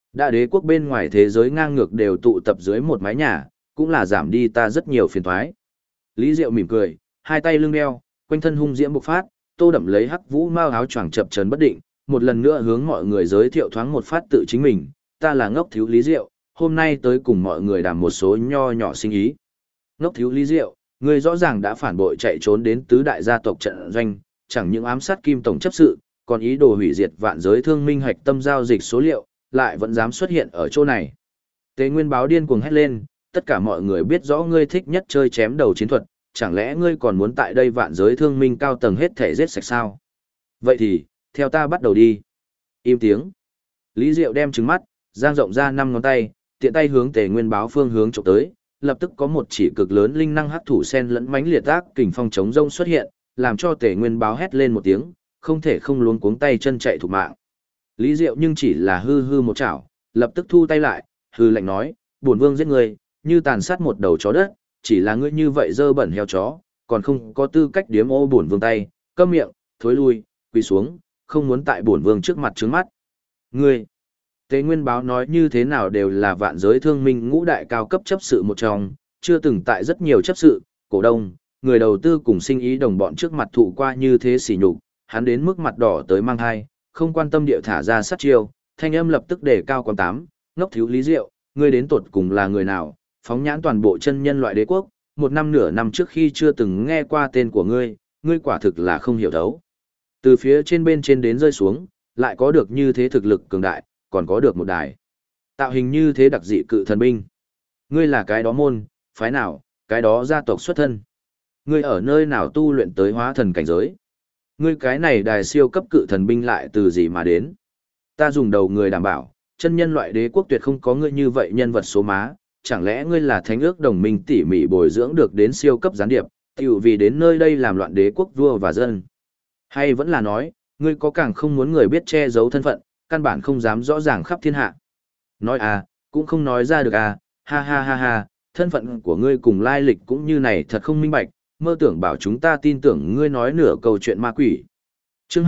Đã đế quốc bên ngoài thế giới ngang ngược đều tụ tập dưới một mái nhà, cũng là giảm đi ta rất nhiều phiền toái. Lý Diệu mỉm cười, hai tay lưng đeo, quanh thân hung diễm bộc phát, Tô Đậm lấy hắc vũ mao áo choàng chập chờn bất định, một lần nữa hướng mọi người giới thiệu thoáng một phát tự chính mình, ta là ngốc thiếu Lý Diệu, hôm nay tới cùng mọi người đàm một số nho nhỏ sinh ý. Ngốc thiếu Lý Diệu, người rõ ràng đã phản bội chạy trốn đến tứ đại gia tộc trận doanh, chẳng những ám sát Kim tổng chấp sự, còn ý đồ hủy diệt vạn giới thương minh hạch tâm giao dịch số liệu, lại vẫn dám xuất hiện ở chỗ này. Tế Nguyên báo điên cuồng hét lên, tất cả mọi người biết rõ ngươi thích nhất chơi chém đầu chiến thuật, chẳng lẽ ngươi còn muốn tại đây vạn giới thương minh cao tầng hết thể giết sạch sao? Vậy thì, theo ta bắt đầu đi. Im tiếng. Lý Diệu đem trừng mắt, giang rộng ra 5 ngón tay, tiện tay hướng Tề Nguyên báo phương hướng chụp tới, lập tức có một chỉ cực lớn linh năng hắc thủ sen lẫn mãnh liệt ác kình phong chống rông xuất hiện, làm cho Tề Nguyên báo hét lên một tiếng, không thể không luống cuống tay chân chạy thục mạng. Lý Diệu nhưng chỉ là hư hư một chảo, lập tức thu tay lại, hư lạnh nói, bổn vương giết ngươi, như tàn sát một đầu chó đất, chỉ là ngươi như vậy dơ bẩn heo chó, còn không có tư cách điếm ô bổn vương tay, câm miệng, thối lui, quỳ xuống, không muốn tại bổn vương trước mặt trướng mắt. Ngươi, Tế Nguyên báo nói như thế nào đều là vạn giới thương minh ngũ đại cao cấp chấp sự một trong, chưa từng tại rất nhiều chấp sự, cổ đông, người đầu tư cùng sinh ý đồng bọn trước mặt thụ qua như thế sỉ nhục, hắn đến mức mặt đỏ tới mang hai, không quan tâm địa thả ra sát chiêu, thanh âm lập tức đề cao con tám, ngốc thiếu Lý Diệu, ngươi đến tột cùng là người nào, phóng nhãn toàn bộ chân nhân loại đế quốc, một năm nửa năm trước khi chưa từng nghe qua tên của ngươi, ngươi quả thực là không hiểu thấu. Từ phía trên bên trên đến rơi xuống, lại có được như thế thực lực cường đại, còn có được một đài. Tạo hình như thế đặc dị cự thần binh. Ngươi là cái đó môn, phái nào, cái đó gia tộc xuất thân. Ngươi ở nơi nào tu luyện tới hóa thần cảnh giới. Ngươi cái này đài siêu cấp cự thần binh lại từ gì mà đến. Ta dùng đầu người đảm bảo, chân nhân loại đế quốc tuyệt không có ngươi như vậy nhân vật số má. Chẳng lẽ ngươi là thánh ước đồng minh tỉ mỉ bồi dưỡng được đến siêu cấp gián điệp, tiểu vì đến nơi đây làm loạn đế quốc vua và dân. Hay vẫn là nói, ngươi có càng không muốn người biết che giấu thân phận, căn bản không dám rõ ràng khắp thiên hạ. Nói à, cũng không nói ra được à, ha ha ha ha, thân phận của ngươi cùng lai lịch cũng như này thật không minh bạch, mơ tưởng bảo chúng ta tin tưởng ngươi nói nửa câu chuyện ma quỷ. Chương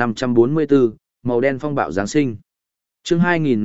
2544, màu đen phong bạo Giáng sinh. Chương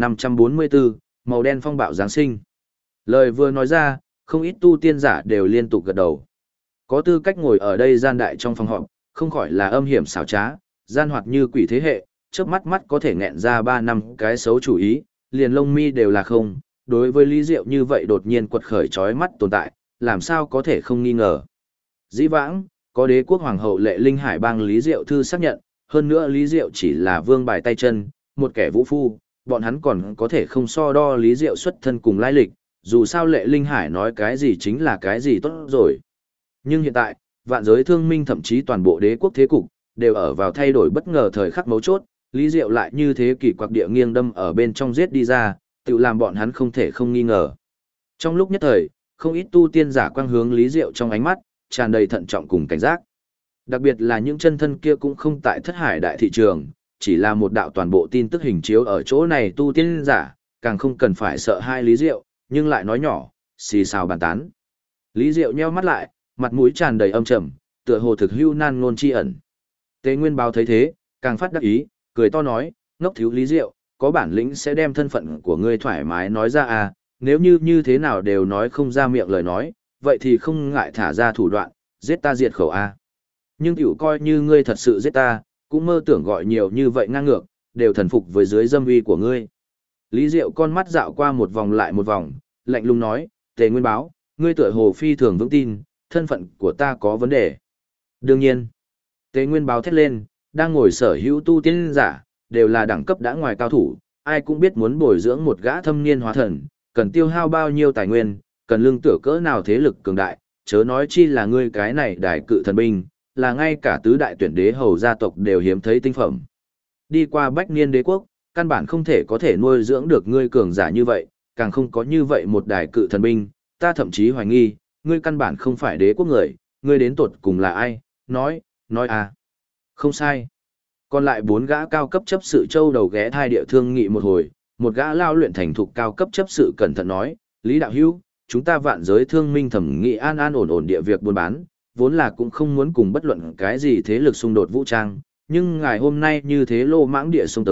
2544, màu đen phong bạo Giáng sinh. Lời vừa nói ra, không ít tu tiên giả đều liên tục gật đầu. Có tư cách ngồi ở đây gian đại trong phòng họp, không khỏi là âm hiểm xảo trá, gian hoạt như quỷ thế hệ, chớp mắt mắt có thể nghẹn ra 3 năm cái xấu chủ ý, liền lông mi đều là không, đối với Lý Diệu như vậy đột nhiên quật khởi chói mắt tồn tại, làm sao có thể không nghi ngờ. Dĩ vãng, có đế quốc hoàng hậu Lệ Linh Hải bang Lý Diệu thư xác nhận, hơn nữa Lý Diệu chỉ là vương bài tay chân, một kẻ vũ phu, bọn hắn còn có thể không so đo Lý Diệu xuất thân cùng lai lịch, dù sao Lệ Linh Hải nói cái gì chính là cái gì tốt rồi. Nhưng hiện tại, vạn giới thương minh thậm chí toàn bộ đế quốc thế cục, đều ở vào thay đổi bất ngờ thời khắc mấu chốt, Lý Diệu lại như thế kỳ quặc địa nghiêng đâm ở bên trong giết đi ra, tự làm bọn hắn không thể không nghi ngờ. Trong lúc nhất thời, không ít tu tiên giả quang hướng Lý Diệu trong ánh mắt, tràn đầy thận trọng cùng cảnh giác. Đặc biệt là những chân thân kia cũng không tại thất hải đại thị trường, chỉ là một đạo toàn bộ tin tức hình chiếu ở chỗ này tu tiên giả, càng không cần phải sợ hai Lý Diệu, nhưng lại nói nhỏ, xì xào bàn tán. Lý Diệu nheo mắt lại, mặt mũi tràn đầy âm trầm, tựa hồ thực hưu nan ngôn chi ẩn. Tế Nguyên báo thấy thế, càng phát đắc ý, cười to nói, ngốc thiếu Lý Diệu, có bản lĩnh sẽ đem thân phận của ngươi thoải mái nói ra à, nếu như thế nào đều nói không ra miệng lời nói, vậy thì không ngại thả ra thủ đoạn, giết ta diệt khẩu a. Nhưng tiểu coi như ngươi thật sự giết ta, cũng mơ tưởng gọi nhiều như vậy ngang ngược, đều thần phục với dưới dâm uy của ngươi. Lý Diệu con mắt dạo qua một vòng lại một vòng, lạnh lùng nói, Tề Nguyên báo, ngươi tựa hồ phi thường vững tin, thân phận của ta có vấn đề. Đương nhiên, Tề Nguyên báo thét lên, đang ngồi sở hữu tu tiên giả, đều là đẳng cấp đã ngoài cao thủ, ai cũng biết muốn bồi dưỡng một gã thâm niên hóa thần, cần tiêu hao bao nhiêu tài nguyên, cần lương tựa cỡ nào thế lực cường đại, chớ nói chi là ngươi cái này đại cự thần binh, là ngay cả tứ đại tuyển đế hầu gia tộc đều hiếm thấy tinh phẩm. Đi qua bách niên đế quốc, căn bản không thể có thể nuôi dưỡng được ngươi cường giả như vậy, càng không có như vậy một đại cự thần binh, ta thậm chí hoài nghi, ngươi căn bản không phải đế quốc người, ngươi đến tột cùng là ai, nói à. Không sai. Còn lại 4 gã cao cấp chấp sự châu đầu ghé thai địa thương nghị một hồi, một gã lao luyện thành thục cao cấp chấp sự cẩn thận nói, Lý đạo hữu, chúng ta vạn giới thương minh thẩm nghị an an ổn ổn địa việc buôn bán, vốn là cũng không muốn cùng bất luận cái gì thế lực xung đột vũ trang, nhưng ngài hôm nay như thế lô mãng địa xông tới,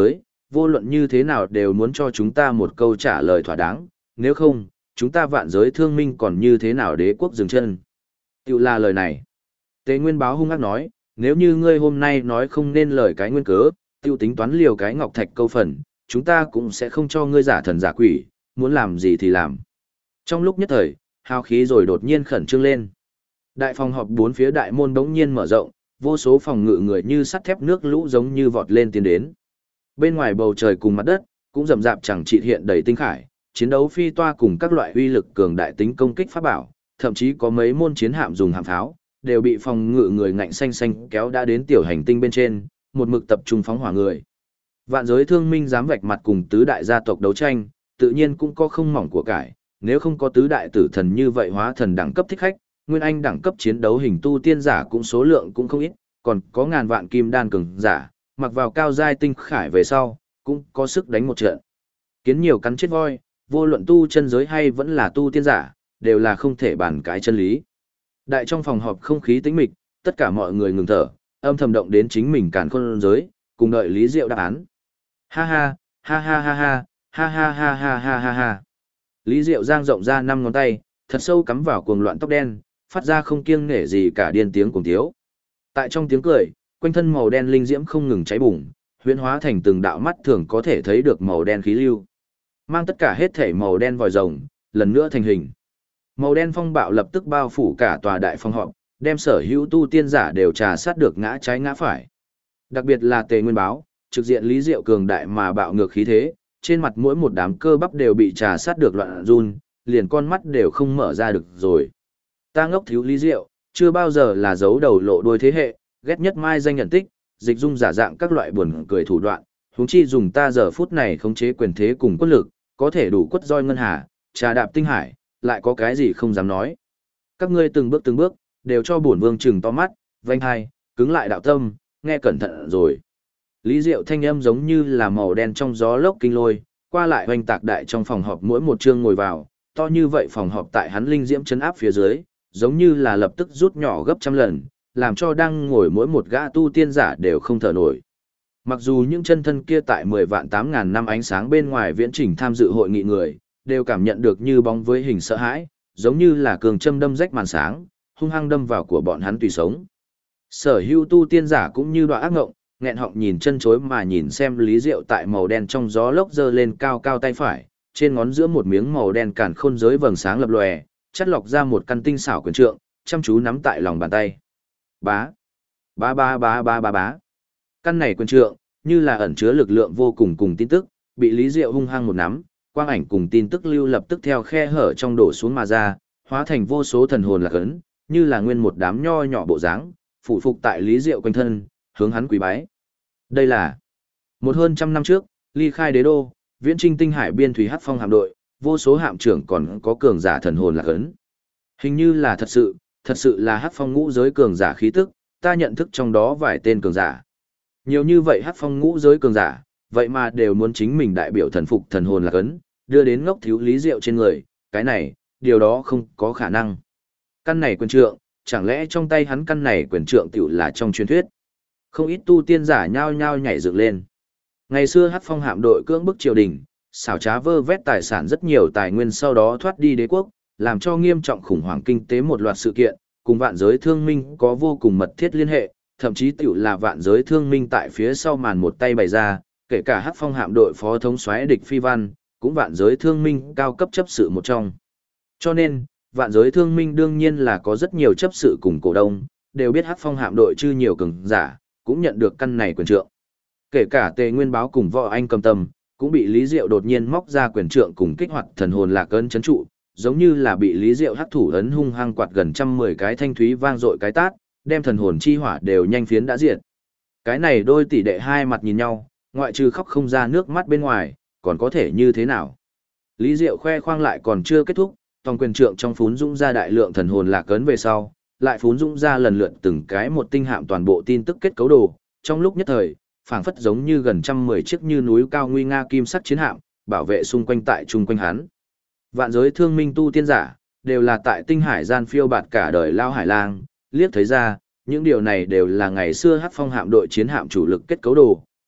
vô luận như thế nào đều muốn cho chúng ta một câu trả lời thỏa đáng, nếu không, chúng ta vạn giới thương minh còn như thế nào đế quốc dừng chân. Tiểu là lời này. Tế Nguyên Báo hung ác nói, nếu như ngươi hôm nay nói không nên lời cái nguyên cớ, tiêu tính toán liều cái ngọc thạch câu phần, chúng ta cũng sẽ không cho ngươi giả thần giả quỷ, muốn làm gì thì làm. Trong lúc nhất thời, hào khí rồi đột nhiên khẩn trương lên. Đại phòng họp bốn phía đại môn bỗng nhiên mở rộng, vô số phòng ngự người như sắt thép nước lũ giống như vọt lên tiến đến. Bên ngoài bầu trời cùng mặt đất, cũng rầm rạp chẳng chịt hiện đầy tinh khải, chiến đấu phi toa cùng các loại uy lực cường đại tính công kích pháp bảo, thậm chí có mấy môn chiến hạm dùng hạm pháo, đều bị phòng ngự người ngạnh xanh xanh kéo đã đến tiểu hành tinh bên trên, một mực tập trung phóng hỏa người. Vạn giới thương minh dám vạch mặt cùng tứ đại gia tộc đấu tranh, tự nhiên cũng có không mỏng của cải, nếu không có tứ đại tử thần như vậy hóa thần đẳng cấp thích khách, nguyên anh đẳng cấp chiến đấu hình tu tiên giả cũng số lượng cũng không ít, còn có ngàn vạn kim đan cường giả, mặc vào cao giai tinh khải về sau, cũng có sức đánh một trận. Kiến nhiều cắn chết voi, vô luận tu chân giới hay vẫn là tu tiên giả, đều là không thể bàn cãi chân lý. Đại trong phòng họp không khí tĩnh mịch, tất cả mọi người ngừng thở, âm thầm động đến chính mình càn khôn giới, cùng đợi Lý Diệu đáp án. Ha ha, ha ha ha ha, ha ha ha ha ha ha ha. Lý Diệu giang rộng ra 5 ngón tay, thật sâu cắm vào cuồng loạn tóc đen, phát ra không kiêng nể gì cả điên tiếng cuồng tiếu. Tại trong tiếng cười, quanh thân màu đen linh diễm không ngừng cháy bùng, huyễn hóa thành từng đạo mắt thường có thể thấy được màu đen khí lưu. Mang tất cả hết thể màu đen vòi rồng, lần nữa thành hình. Màu đen phong bạo lập tức bao phủ cả tòa đại phòng họp, đem sở hữu tu tiên giả đều trà sát được ngã trái ngã phải. Đặc biệt là Tề Nguyên Báo, trực diện Lý Diệu cường đại mà bạo ngược khí thế, trên mặt mỗi một đám cơ bắp đều bị trà sát được loạn run, liền con mắt đều không mở ra được rồi. Ta ngốc thiếu Lý Diệu, chưa bao giờ là giấu đầu lộ đuôi thế hệ, ghét nhất mai danh nhận tích, dịch dung giả dạng các loại buồn cười thủ đoạn, huống chi dùng ta giờ phút này khống chế quyền thế cùng quân lực, có thể đủ quất roi ngân hà, trà đạp tinh hải, lại có cái gì không dám nói. Các ngươi từng bước, đều cho bổn vương trừng to mắt, vanh hai, cứng lại đạo tâm, nghe cẩn thận rồi. Lý Diệu thanh âm giống như là màu đen trong gió lốc kinh lôi, qua lại hoành tạc đại trong phòng họp mỗi một chương ngồi vào, to như vậy phòng họp tại hắn linh diễm chấn áp phía dưới, giống như là lập tức rút nhỏ gấp trăm lần, làm cho đang ngồi mỗi một gã tu tiên giả đều không thở nổi. Mặc dù những chân thân kia tại 10 vạn 8.000 năm ánh sáng bên ngoài viễn trình tham dự hội nghị người, đều cảm nhận được như bóng với hình sợ hãi, giống như là cường châm đâm rách màn sáng, hung hăng đâm vào của bọn hắn tùy sống. Sở hữu tu tiên giả cũng như đọa ác ngộng, nghẹn họng nhìn chân chối mà nhìn xem Lý Diệu tại màu đen trong gió lốc giơ lên cao cao tay phải, trên ngón giữa một miếng màu đen càn khôn giới vầng sáng lập lòe, chắt lọc ra một căn tinh xảo quyền trượng, chăm chú nắm tại lòng bàn tay. Bá, bá bá bá bá bá bá. Căn này quyền trượng, như là ẩn chứa lực lượng vô cùng cùng tin tức, bị Lý Diệu hung hăng một nắm, quang ảnh cùng tin tức lưu lập tức theo khe hở trong đổ xuống mà ra, hóa thành vô số thần hồn lạc ấn, như là nguyên một đám nho nhỏ bộ dáng, phụ phục tại Lý Diệu quanh thân, hướng hắn quỳ bái. Đây là một hơn trăm năm trước, ly khai đế đô, viễn trinh tinh hải biên thủy hắc phong hạm đội, vô số hạm trưởng còn có cường giả thần hồn lạc ấn. Hình như là thật sự là hắc phong ngũ giới cường giả khí tức, ta nhận thức trong đó vài tên cường giả. Nhiều như vậy hắc phong ngũ giới cường giả, vậy mà đều muốn chính mình đại biểu thần phục thần hồn lạc ấn, đưa đến ngốc thiếu Lý Diệu trên người, cái này, điều đó không có khả năng. Căn này quyền trượng, chẳng lẽ trong tay hắn căn này quyền trượng tiểu là trong truyền thuyết. Không ít tu tiên giả nhao nhao nhảy dựng lên. Ngày xưa hắc phong hạm đội cưỡng bức triều đình, xảo trá vơ vét tài sản rất nhiều tài nguyên sau đó thoát đi đế quốc, làm cho nghiêm trọng khủng hoảng kinh tế một loạt sự kiện, cùng vạn giới thương minh có vô cùng mật thiết liên hệ, thậm chí tiểu là vạn giới thương minh tại phía sau màn một tay bày ra, kể cả hắc phong hạm đội phó thống soái địch phi văn, cũng vạn giới thương minh cao cấp chấp sự một trong. Cho nên, vạn giới thương minh đương nhiên là có rất nhiều chấp sự cùng cổ đông, đều biết hắc phong hạm đội chư nhiều cường giả, cũng nhận được căn này quyền trượng. Kể cả Tề Nguyên Báo cùng Võ Anh Cầm Tâm, cũng bị Lý Diệu đột nhiên móc ra quyền trượng cùng kích hoạt thần hồn lạc ấn chấn trụ, giống như là bị Lý Diệu hắc thủ ấn hung hăng quạt gần 110 cái thanh thúy vang dội cái tát, đem thần hồn chi hỏa đều nhanh phiến đã diệt. Cái này đôi tỷ đệ hai mặt nhìn nhau, ngoại trừ khóc không ra nước mắt bên ngoài, còn có thể như thế nào? Lý Diệu khoe khoang lại còn chưa kết thúc, tòng quyền trượng trong phún dũng ra đại lượng thần hồn lạc ấn về sau, lại phún dũng ra lần lượt từng cái một tinh hạm toàn bộ tin tức kết cấu đồ, trong lúc nhất thời, phảng phất giống như gần 110 chiếc như núi cao nguy nga kim sắc chiến hạm, bảo vệ xung quanh tại chung quanh hắn. Vạn giới thương minh tu tiên giả, đều là tại tinh hải gian phiêu bạt cả đời lao hải lang, liếc thấy ra, những điều này đều là ngày xưa hắc phong hạm đội chiến hạm chủ lực kết cấu đồ,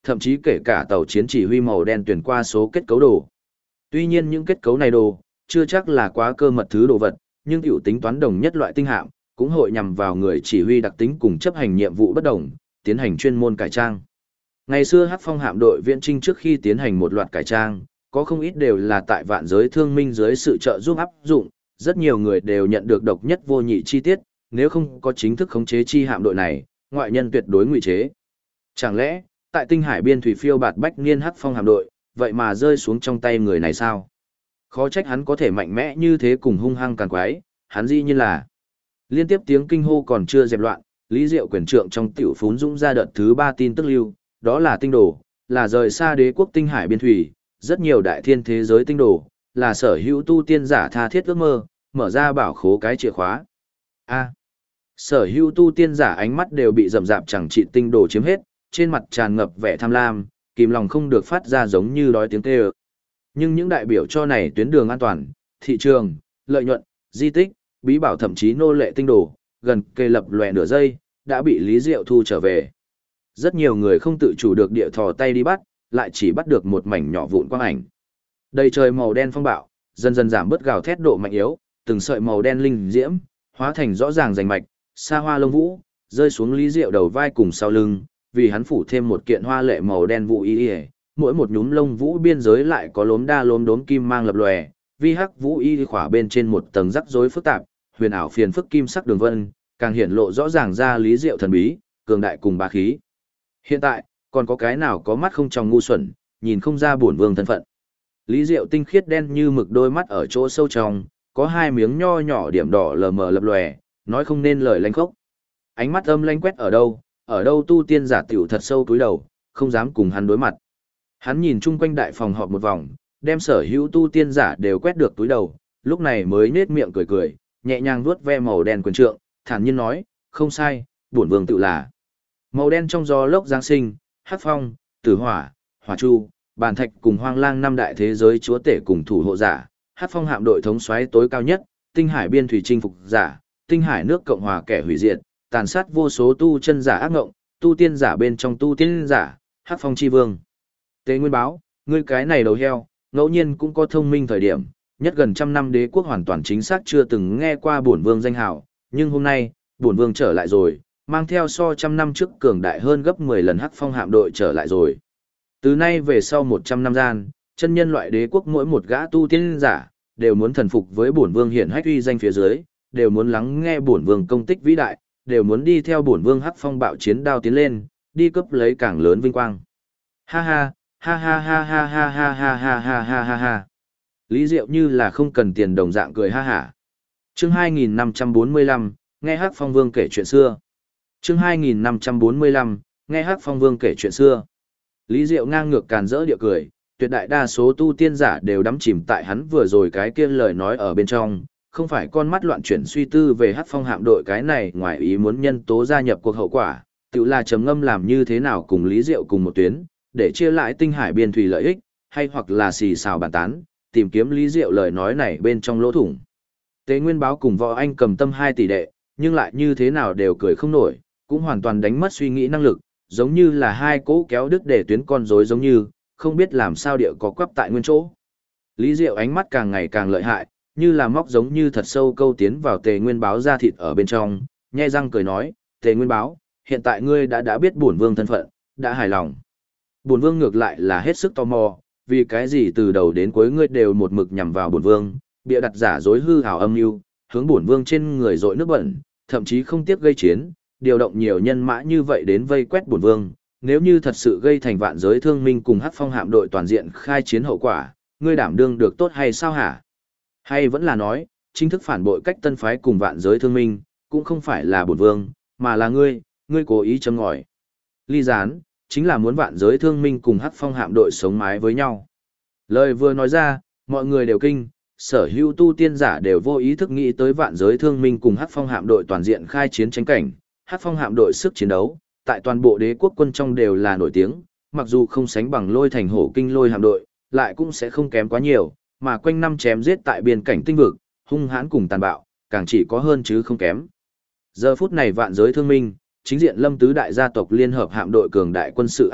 thậm chí kể cả tàu chiến chỉ huy màu đen tuyển qua số kết cấu đồ. Tuy nhiên những kết cấu này đồ, chưa chắc là quá cơ mật thứ đồ vật, nhưng tiểu tính toán đồng nhất loại tinh hạm, cũng hội nhằm vào người chỉ huy đặc tính cùng chấp hành nhiệm vụ bất đồng, tiến hành chuyên môn cải trang. Ngày xưa Hắc Phong hạm đội viễn trinh trước khi tiến hành một loạt cải trang, có không ít đều là tại vạn giới thương minh dưới sự trợ giúp áp dụng, rất nhiều người đều nhận được độc nhất vô nhị chi tiết, nếu không có chính thức khống chế chi hạm đội này, ngoại nhân tuyệt đối ngụy chế. Chẳng lẽ, tại tinh hải biên thủy phiêu bạt bách niên Hắc Phong hạm đội, vậy mà rơi xuống trong tay người này sao? Khó trách hắn có thể mạnh mẽ như thế cùng hung hăng càn quái, hắn dĩ nhiên là. Liên tiếp tiếng kinh hô còn chưa dẹp loạn, Lý Diệu quyền trượng trong tiểu phún dũng ra đợt thứ 3 tin tức lưu, đó là tinh đồ, là rời xa đế quốc tinh hải biên thủy, rất nhiều đại thiên thế giới tinh đồ, là sở hữu tu tiên giả tha thiết ước mơ, mở ra bảo khố cái chìa khóa. Sở hữu tu tiên giả ánh mắt đều bị rầm rạp chẳng trị tinh đồ chiếm hết, trên mặt tràn ngập vẻ tham lam, kìm lòng không được phát ra giống như đói tiếng kêu. Nhưng những đại biểu cho này tuyến đường an toàn, thị trường, lợi nhuận, di tích, bí bảo thậm chí nô lệ tinh đồ, gần kề lập lòe nửa giây, đã bị Lý Diệu thu trở về. Rất nhiều người không tự chủ được địa thò tay đi bắt, lại chỉ bắt được một mảnh nhỏ vụn quang ảnh. Đầy trời màu đen phong bạo, dần dần giảm bớt gào thét độ mạnh yếu, từng sợi màu đen linh diễm, hóa thành rõ ràng rành mạch, xa hoa lông vũ, rơi xuống Lý Diệu đầu vai cùng sau lưng, vì hắn phủ thêm một kiện hoa lệ màu đen vũ y, mỗi một nhúm lông vũ biên giới lại có lốm đa lốm đốm kim mang lập lòe, vi hắc vũ y khỏa bên trên một tầng rắc rối phức tạp, huyền ảo phiền phức kim sắc đường vân, càng hiển lộ rõ ràng ra Lý Diệu thần bí, cường đại cùng bá khí. Hiện tại, còn có cái nào có mắt không tròng ngu xuẩn, nhìn không ra bổn vương thân phận. Lý Diệu tinh khiết đen như mực đôi mắt ở chỗ sâu trong, có hai miếng nho nhỏ điểm đỏ lờ mờ lập lòe, nói không nên lời lanh khốc. Ánh mắt âm lanh quét ở đâu tu tiên giả tiểu thật sâu túi đầu, không dám cùng hắn đối mặt. Hắn nhìn chung quanh đại phòng họp một vòng, đem sở hữu tu tiên giả đều quét được túi đầu, lúc này mới nết miệng cười cười, nhẹ nhàng vuốt ve màu đen quyền trượng, thản nhiên nói, không sai, bổn vương tự là. Màu đen trong gió lốc giáng sinh, hắc phong, tử hỏa, hỏa chu, bàn thạch cùng hoang lang năm đại thế giới chúa tể cùng thủ hộ giả, hắc phong hạm đội thống soái tối cao nhất, tinh hải biên thủy chinh phục giả, tinh hải nước cộng hòa kẻ hủy diệt, tàn sát vô số tu chân giả ác ngộng, tu tiên giả bên trong tu tiên giả, hắc phong chi vương. Tế Nguyên báo, ngươi cái này đầu heo, ngẫu nhiên cũng có thông minh thời điểm, nhất gần trăm năm đế quốc hoàn toàn chính xác chưa từng nghe qua bổn vương danh hào, nhưng hôm nay, bổn vương trở lại rồi, mang theo so trăm năm trước cường đại hơn gấp 10 lần hắc phong hạm đội trở lại rồi. Từ nay về sau 100 năm gian, chân nhân loại đế quốc mỗi một gã tu tiên giả, đều muốn thần phục với bổn vương hiển hách uy danh phía dưới, đều muốn lắng nghe bổn vương công tích vĩ đại, đều muốn đi theo bổn vương hắc phong bạo chiến đao tiến lên, đi cấp lấy càng lớn vinh quang. Ha ha, ha ha ha ha ha ha ha ha ha ha ha ha. Lý Diệu như là không cần tiền đồng dạng cười ha hả. Chương 2545, nghe Hắc Phong Vương kể chuyện xưa. Chương 2545, nghe Hắc Phong Vương kể chuyện xưa. Lý Diệu ngang ngược càn rỡ địa cười, tuyệt đại đa số tu tiên giả đều đắm chìm tại hắn vừa rồi cái kia lời nói ở bên trong, không phải con mắt loạn chuyển suy tư về Hắc Phong hạm đội cái này ngoài ý muốn nhân tố gia nhập cuộc hậu quả, tự là trầm ngâm làm như thế nào cùng Lý Diệu cùng một tuyến, để chia lại tinh hải biên thủy lợi ích, hay hoặc là xì xào bàn tán, tìm kiếm Lý Diệu lời nói này bên trong lỗ thủng. Tế Nguyên báo cùng Võ Anh cầm tâm 2 tỷ đệ, nhưng lại như thế nào đều cười không nổi, cũng hoàn toàn đánh mất suy nghĩ năng lực, giống như là hai cỗ kéo đứt để tuyến con rối giống như, không biết làm sao địa có quắp tại nguyên chỗ. Lý Diệu ánh mắt càng ngày càng lợi hại, như là móc giống như thật sâu câu tiến vào Tề Nguyên báo ra thịt ở bên trong, nhe răng cười nói, Tề Nguyên báo, hiện tại ngươi đã biết bổn vương thân phận, đã hài lòng. Bổn vương ngược lại là hết sức tò mò, vì cái gì từ đầu đến cuối ngươi đều một mực nhằm vào bổn vương, bịa đặt giả dối hư ảo âm mưu, hướng bổn vương trên người dội nước bẩn, thậm chí không tiếc gây chiến, điều động nhiều nhân mã như vậy đến vây quét bổn vương, nếu như thật sự gây thành vạn giới thương minh cùng Hắc Phong hạm đội toàn diện khai chiến hậu quả, ngươi đảm đương được tốt hay sao hả? Hay vẫn là nói, chính thức phản bội cách tân phái cùng vạn giới thương minh, cũng không phải là bổn vương, mà là ngươi cố ý châm ngòi. Ly gián, chính là muốn vạn giới thương minh cùng Hắc Phong hạm đội sống mái với nhau. Lời vừa nói ra, mọi người đều kinh, sở hữu tu tiên giả đều vô ý thức nghĩ tới vạn giới thương minh cùng Hắc Phong hạm đội toàn diện khai chiến tranh cảnh. Hắc Phong hạm đội sức chiến đấu, tại toàn bộ đế quốc quân trong đều là nổi tiếng, mặc dù không sánh bằng Lôi Thành Hổ Kinh Lôi hạm đội, lại cũng sẽ không kém quá nhiều, mà quanh năm chém giết tại biên cảnh tinh vực, hung hãn cùng tàn bạo, càng chỉ có hơn chứ không kém. Giờ phút này vạn giới thương minh, chính diện Lâm tứ đại gia tộc liên hợp hạm đội cường đại quân sự áp lực,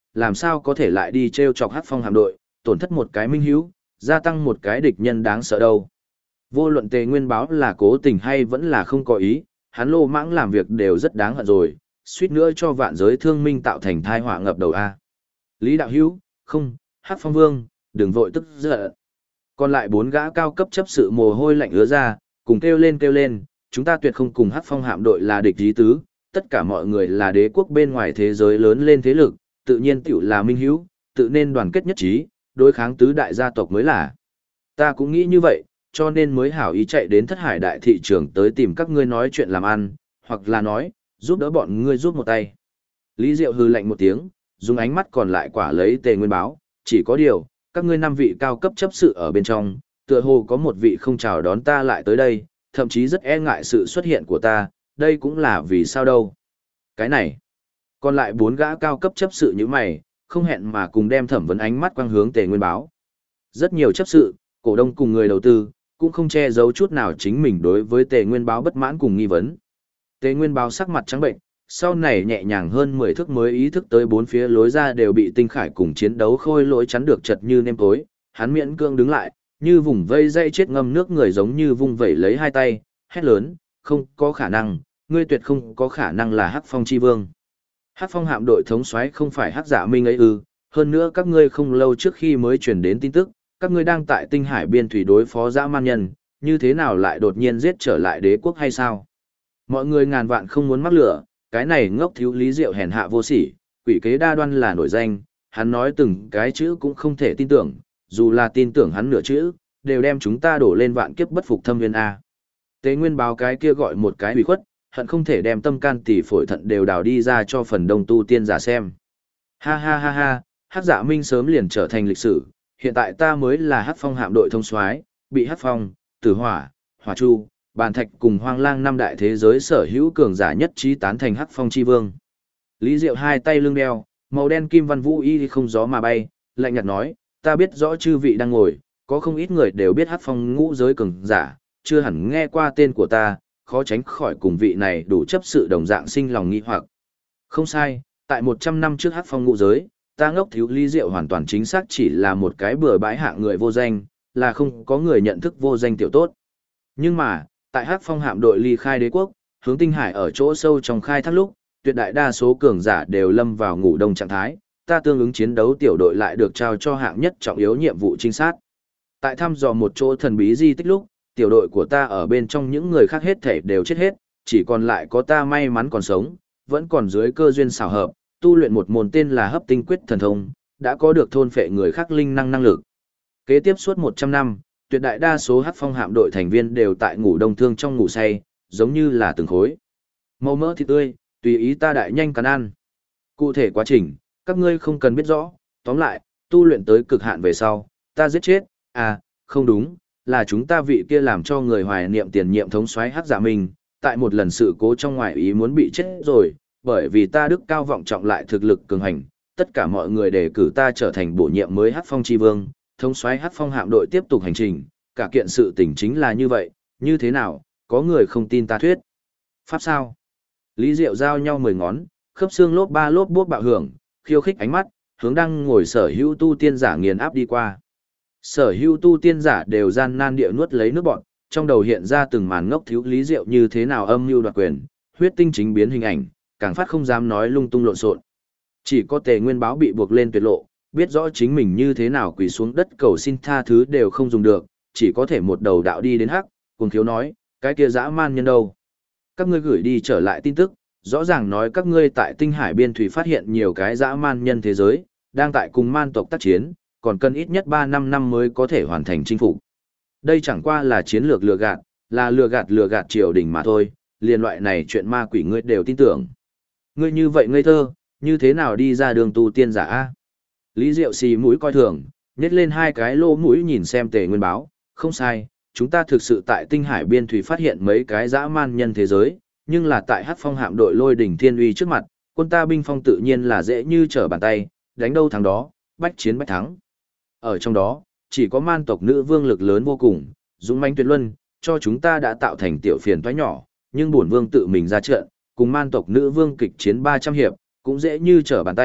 làm sao có thể lại đi treo chọc Hắc Phong hạm đội, tổn thất một cái minh hữu, gia tăng một cái địch nhân đáng sợ đâu. Vô luận Tề Nguyên Báo là cố tình hay vẫn là không có ý, hắn lô mãng làm việc đều rất đáng hận rồi, suýt nữa cho vạn giới thương minh tạo thành tai họa ngập đầu a. Lý Đạo Hữu, không, Hắc Phong Vương, đừng vội tức giận. Còn lại 4 gã cao cấp chấp sự mồ hôi lạnh ứa ra, cùng kêu lên, chúng ta tuyệt không cùng Hắc Phong hạm đội là địch ý tứ, tất cả mọi người là đế quốc bên ngoài thế giới lớn lên thế lực, tự nhiên tiểu là minh hữu, tự nên đoàn kết nhất trí, đối kháng tứ đại gia tộc mới là. Ta cũng nghĩ như vậy, cho nên mới hảo ý chạy đến Thất Hải đại thị trường tới tìm các ngươi nói chuyện làm ăn, hoặc là nói, giúp đỡ bọn ngươi giúp một tay. Lý Diệu hừ lạnh một tiếng, dùng ánh mắt còn lại quả lấy Tề Nguyên Báo, chỉ có điều, các ngươi 5 vị cao cấp chấp sự ở bên trong, tựa hồ có một vị không chào đón ta lại tới đây, thậm chí rất e ngại sự xuất hiện của ta, đây cũng là vì sao đâu. Cái này, còn lại 4 gã cao cấp chấp sự như mày, không hẹn mà cùng đem thẩm vấn ánh mắt quang hướng Tề Nguyên Báo. Rất nhiều chấp sự, cổ đông cùng người đầu tư, cũng không che giấu chút nào chính mình đối với Tề Nguyên Báo bất mãn cùng nghi vấn. Tề Nguyên Báo sắc mặt trắng bệnh, sau này nhẹ nhàng hơn 10 thước mới ý thức tới 4 phía lối ra đều bị Tinh Khải cùng chiến đấu khôi lỗi chắn được chật như nêm tối, hắn miễn cương đứng lại, như vùng vây dây chết ngâm nước người giống như vung vẩy lấy 2 tay, hét lớn, không có khả năng, ngươi tuyệt không có khả năng là Hắc Phong chi vương. Hắc Phong hạm đội thống soái không phải Hắc Dạ Minh ấy ư? Hơn nữa các ngươi không lâu trước khi mới truyền đến tin tức, các ngươi đang tại Tinh Hải biên thủy đối phó dã man nhân, như thế nào lại đột nhiên giết trở lại đế quốc hay sao? Mọi người ngàn vạn không muốn mắc lửa, cái này ngốc thiếu Lý Diệu hèn hạ vô sỉ, quỷ kế đa đoan là nổi danh, hắn nói từng cái chữ cũng không thể tin tưởng, dù là tin tưởng hắn nửa chữ, đều đem chúng ta đổ lên vạn kiếp bất phục thâm viên A. Tế Nguyên Báo cái kia gọi một cái ủy khuất, hận không thể đem tâm can tỷ phổi thận đều đào đi ra cho phần đông tu tiên giả xem. Ha ha ha ha, Hắc Dạ Minh sớm liền trở thành lịch sử, hiện tại ta mới là Hắc Phong hạm đội thông soái, bị Hắc Phong, Tử Hỏa, Hỏa Chu, Bàn Thạch cùng Hoang Lang 5 đại thế giới sở hữu cường giả nhất trí tán thành Hắc Phong chi vương. Lý Diệu 2 tay lưng đeo, màu đen kim văn vũ y không gió mà bay, lạnh nhạt nói, ta biết rõ chư vị đang ngồi, có không ít người đều biết Hắc Phong ngũ giới cường giả, chưa hẳn nghe qua tên của ta, khó tránh khỏi cùng vị này đủ chấp sự đồng dạng sinh lòng nghi hoặc. Không sai, tại 100 năm trước Hắc Phong ngũ giới, ta ngốc thiếu Lý Diệu hoàn toàn chính xác chỉ là một cái bừa bãi hạng người vô danh, là không có người nhận thức vô danh tiểu tốt. Nhưng mà, tại Hắc Phong hạm đội ly khai đế quốc, hướng Tinh Hải ở chỗ sâu trong khai thác lúc, tuyệt đại đa số cường giả đều lâm vào ngủ đông trạng thái, ta tương ứng chiến đấu tiểu đội lại được trao cho hạng nhất trọng yếu nhiệm vụ trinh sát. Tại thăm dò một chỗ thần bí di tích lúc, tiểu đội của ta ở bên trong những người khác hết thể đều chết hết, chỉ còn lại có ta may mắn còn sống, vẫn còn dưới cơ duyên xảo hợp, tu luyện một môn tên là Hấp Tinh Quyết thần thông, đã có được thôn phệ người khác linh năng năng lực. Kế tiếp suốt 100 năm, tuyệt đại đa số Hắc Phong hạm đội thành viên đều tại ngủ đông thương trong ngủ say, giống như là từng khối. Màu mỡ thịt tươi, tùy ý ta đại nhanh cắn ăn. Cụ thể quá trình, các ngươi không cần biết rõ, tóm lại, tu luyện tới cực hạn về sau, ta giết chết, không đúng, là chúng ta vị kia làm cho người hoài niệm tiền nhiệm thống soái Hắc Dạ Minh, tại một lần sự cố trong ngoại ý muốn bị chết rồi, bởi vì ta đức cao vọng trọng lại thực lực cường hành, tất cả mọi người đề cử ta trở thành bổ nhiệm mới Hắc Phong chi vương, thống soái Hắc Phong hạm đội tiếp tục hành trình, cả kiện sự tình chính là như vậy, như thế nào, có người không tin ta thuyết. Pháp sao? Lý Diệu giao nhau 10 ngón, khớp xương lốp ba lốp bốp bạo hưởng, khiêu khích ánh mắt, hướng đang ngồi sở hữu tu tiên giả nghiền áp đi qua. Sở hữu tu tiên giả đều gian nan địa nuốt lấy nước bọn, trong đầu hiện ra từng màn ngốc thiếu Lý Diệu như thế nào âm mưu đoạt quyền, huyết tinh chính biến hình ảnh, càng phát không dám nói lung tung lộn xộn. Chỉ có Tề Nguyên Báo bị buộc lên tuyệt lộ, biết rõ chính mình như thế nào quỳ xuống đất cầu xin tha thứ đều không dùng được, chỉ có thể một đầu đạo đi đến hắc, cùng thiếu nói, cái kia dã man nhân đâu. Các ngươi gửi đi trở lại tin tức, rõ ràng nói các ngươi tại Tinh Hải biên thủy phát hiện nhiều cái dã man nhân thế giới, đang tại cùng man tộc tác chiến, còn cần ít nhất 3-5 năm mới có thể hoàn thành chinh phục. Đây chẳng qua là chiến lược lừa gạt, là lừa gạt triều đình mà thôi, liền loại này chuyện ma quỷ ngươi đều tin tưởng. Ngươi như vậy ngây thơ, như thế nào đi ra đường tu tiên giả a? Lý Diệu xì mũi coi thường, nhét lên 2 cái lỗ mũi nhìn xem Tề Nguyên Báo, không sai, chúng ta thực sự tại Tinh Hải biên thủy phát hiện mấy cái dã man nhân thế giới, nhưng là tại Hắc Phong hạm đội Lôi Đỉnh Thiên Uy trước mặt, quân ta binh phong tự nhiên là dễ như trở bàn tay, đánh đâu thắng đó, bách chiến bách thắng. Ở trong đó, chỉ có man tộc nữ vương lực lớn vô cùng, dũng mãnh tuyệt luân, cho chúng ta đã tạo thành tiểu phiền toái nhỏ, nhưng bổn vương tự mình ra trận, cùng man tộc nữ vương kịch chiến 300 hiệp, cũng dễ như trở bàn tay,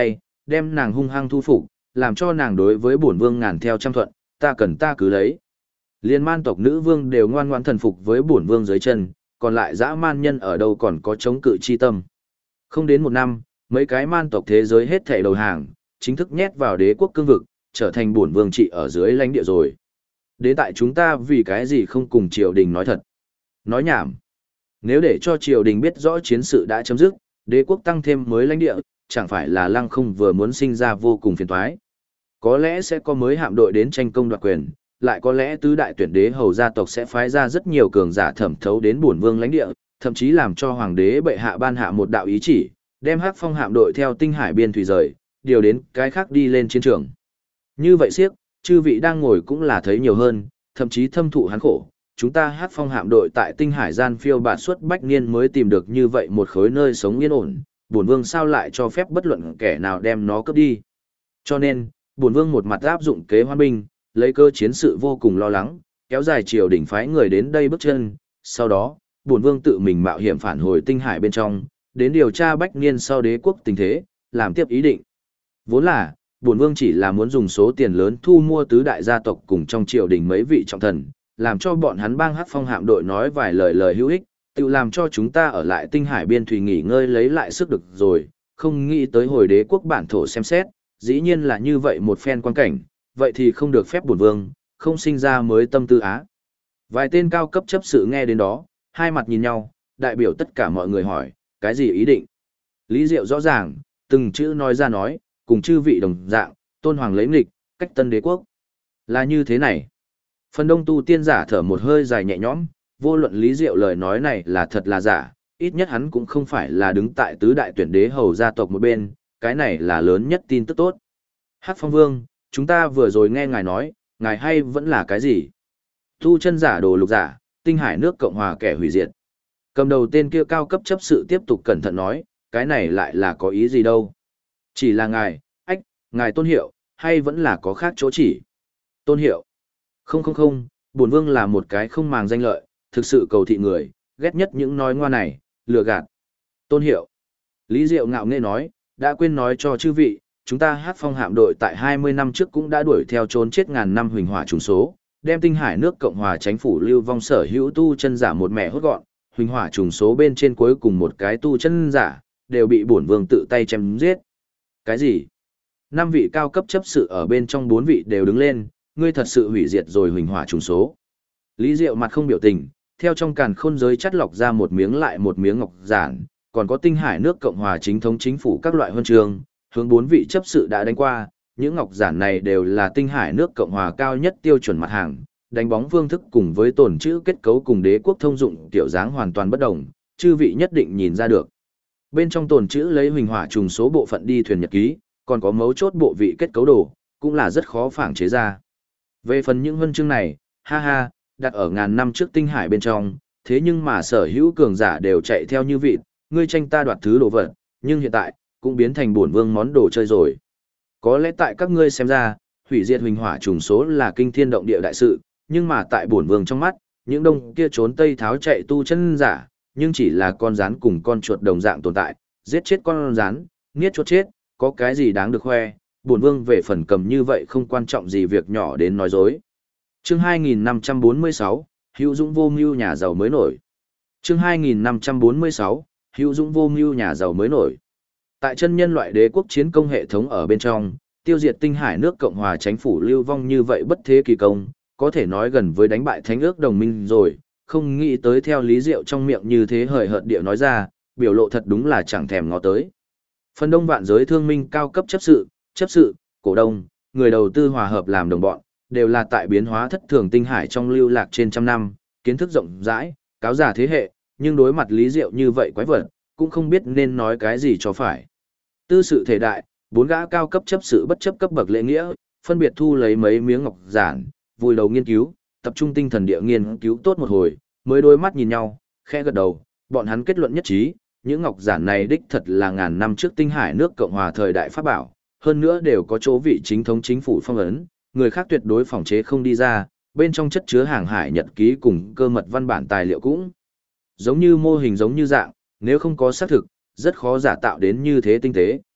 đem nàng hung hăng thu phục, làm cho nàng đối với bổn vương ngàn theo trăm thuận, ta cần ta cứ lấy. Liên man tộc nữ vương đều ngoan ngoãn thần phục với bổn vương dưới chân, còn lại dã man nhân ở đâu còn có chống cự chi tâm. Không đến một năm, mấy cái man tộc thế giới hết thảy đầu hàng, chính thức nhét vào đế quốc cương vực, trở thành bổn vương trị ở dưới lãnh địa rồi. Đến tại chúng ta vì cái gì không cùng triều đình nói thật. Nói nhảm. Nếu để cho triều đình biết rõ chiến sự đã chấm dứt, đế quốc tăng thêm mới lãnh địa, chẳng phải là Lăng Không vừa muốn sinh ra vô cùng phiền toái. Có lẽ sẽ có mới hạm đội đến tranh công đoạt quyền, lại có lẽ tứ đại tuyển đế hầu gia tộc sẽ phái ra rất nhiều cường giả thẩm thấu đến bổn vương lãnh địa, thậm chí làm cho hoàng đế bệ hạ ban hạ một đạo ý chỉ, đem Hắc Phong hạm đội theo tinh hải biên thủy rời, điều đến cái khác đi lên chiến trường. Như vậy siếc, chư vị đang ngồi cũng là thấy nhiều hơn, thậm chí thâm thụ hắn khổ. Chúng ta Hắc Phong hạm đội tại tinh hải gian phiêu bạt suốt bách niên mới tìm được như vậy một khối nơi sống yên ổn, bổn vương sao lại cho phép bất luận kẻ nào đem nó cướp đi. Cho nên, bổn vương một mặt áp dụng kế hoan binh, lấy cơ chiến sự vô cùng lo lắng, kéo dài triều đỉnh phái người đến đây bước chân, sau đó, bổn vương tự mình mạo hiểm phản hồi tinh hải bên trong, đến điều tra bách niên sau đế quốc tình thế, làm tiếp ý định. Vốn là, bổn vương chỉ là muốn dùng số tiền lớn thu mua tứ đại gia tộc cùng trong triều đình mấy vị trọng thần, làm cho bọn hắn bang Hắc Phong hạm đội nói vài lời hữu ích, tự làm cho chúng ta ở lại tinh hải biên thủy nghỉ ngơi lấy lại sức được rồi, không nghĩ tới hồi đế quốc bản thổ xem xét, dĩ nhiên là như vậy một phen quan cảnh, vậy thì không được phép bổn vương, không sinh ra mới tâm tư á. Vài tên cao cấp chấp sự nghe đến đó, hai mặt nhìn nhau, đại biểu tất cả mọi người hỏi, cái gì ý định? Lý Diệu rõ ràng, từng chữ nói ra nói, cùng chư vị đồng dạng, tôn hoàng lấy nghịch, cách tân đế quốc. Là như thế này. Phần đông tu tiên giả thở một hơi dài nhẹ nhõm, vô luận Lý Diệu lời nói này là thật là giả, ít nhất hắn cũng không phải là đứng tại tứ đại tuyển đế hầu gia tộc một bên, cái này là lớn nhất tin tức tốt. Hắc Phong Vương, chúng ta vừa rồi nghe ngài nói, ngài hay vẫn là cái gì? Tu chân giả đồ lục giả, tinh hải nước Cộng hòa kẻ hủy diệt. Cầm đầu tên kia cao cấp chấp sự tiếp tục cẩn thận nói, cái này lại là có ý gì đâu? Chỉ là ngài, ngài tôn hiệu, hay vẫn là có khác chỗ chỉ? Tôn hiệu. Không, bổn vương là một cái không màng danh lợi, thực sự cầu thị người, ghét nhất những nói ngoa này, lừa gạt. Tôn hiệu. Lý Diệu ngạo nghễ nói, đã quên nói cho chư vị, chúng ta Hắc Phong hạm đội tại 20 năm trước cũng đã đuổi theo trốn chết ngàn năm huỳnh hỏa trùng số, đem tinh hải nước Cộng hòa chánh phủ lưu vong sở hữu tu chân giả một mẹ hốt gọn, huỳnh hỏa trùng số bên trên cuối cùng một cái tu chân giả, đều bị bổn vương tự tay chém giết. Cái gì? 5 vị cao cấp chấp sự ở bên trong 4 vị đều đứng lên, ngươi thật sự hủy diệt rồi huỳnh hỏa trùng số. Lý Diệu mặt không biểu tình, theo trong càn khôn giới chắt lọc ra một miếng lại một miếng ngọc giản, còn có tinh hải nước Cộng hòa chính thống chính phủ các loại huân chương, hướng 4 vị chấp sự đã đánh qua, những ngọc giản này đều là tinh hải nước Cộng hòa cao nhất tiêu chuẩn mặt hàng, đánh bóng phương thức cùng với tổn chữ kết cấu cùng đế quốc thông dụng kiểu dáng hoàn toàn bất đồng, chư vị nhất định nhìn ra được. Bên trong tổn chữ lấy huỳnh hỏa trùng số bộ phận đi thuyền nhật ký, còn có mấu chốt bộ vị kết cấu đồ, cũng là rất khó phản chế ra. Về phần những huân chương này, đặt ở ngàn năm trước tinh hải bên trong, thế nhưng mà sở hữu cường giả đều chạy theo như vịt, ngươi tranh ta đoạt thứ đồ vật, nhưng hiện tại, cũng biến thành bổn vương món đồ chơi rồi. Có lẽ tại các ngươi xem ra, hủy diệt huỳnh hỏa trùng số là kinh thiên động địa đại sự, nhưng mà tại bổn vương trong mắt, những đông kia trốn tây tháo chạy tu chân giả, nhưng chỉ là con rắn cùng con chuột đồng dạng tồn tại, giết chết con rắn, nghiết chuột chết, có cái gì đáng được khoe, bổn vương về phần cầm như vậy không quan trọng gì việc nhỏ đến nói dối. Chương 2546, Hữu Dũng vô mưu nhà giàu mới nổi. Chương 2546, Hữu Dũng vô mưu nhà giàu mới nổi. Tại chân nhân loại đế quốc chiến công hệ thống ở bên trong, tiêu diệt tinh hải nước Cộng hòa chánh phủ lưu vong như vậy bất thế kỳ công, có thể nói gần với đánh bại thánh ước đồng minh rồi, không nghĩ tới theo Lý Diệu trong miệng như thế hời hợt địa nói ra, biểu lộ thật đúng là chẳng thèm ngó tới. Phần đông vạn giới thương minh cao cấp chấp sự, cổ đông, người đầu tư hòa hợp làm đồng bọn, đều là tại biến hóa thất thường tinh hải trong lưu lạc trên trăm năm, kiến thức rộng rãi, cáo giả thế hệ, nhưng đối mặt Lý Diệu như vậy quái vật, cũng không biết nên nói cái gì cho phải. Tư sự thể đại, 4 gã cao cấp chấp sự bất chấp cấp bậc lễ nghĩa, phân biệt thu lấy mấy miếng ngọc giản, vùi đầu nghiên cứu, tập trung tinh thần địa nghiên cứu tốt một hồi, mới đôi mắt nhìn nhau, khẽ gật đầu, bọn hắn kết luận nhất trí, những ngọc giản này đích thật là ngàn năm trước tinh hải nước Cộng hòa thời đại pháp bảo, hơn nữa đều có chỗ vị chính thống chính phủ phong ấn, người khác tuyệt đối phòng chế không đi ra, bên trong chất chứa hàng hải nhật ký cùng cơ mật văn bản tài liệu cũng giống như mô hình giống như dạng, nếu không có xác thực, rất khó giả tạo đến như thế tinh tế.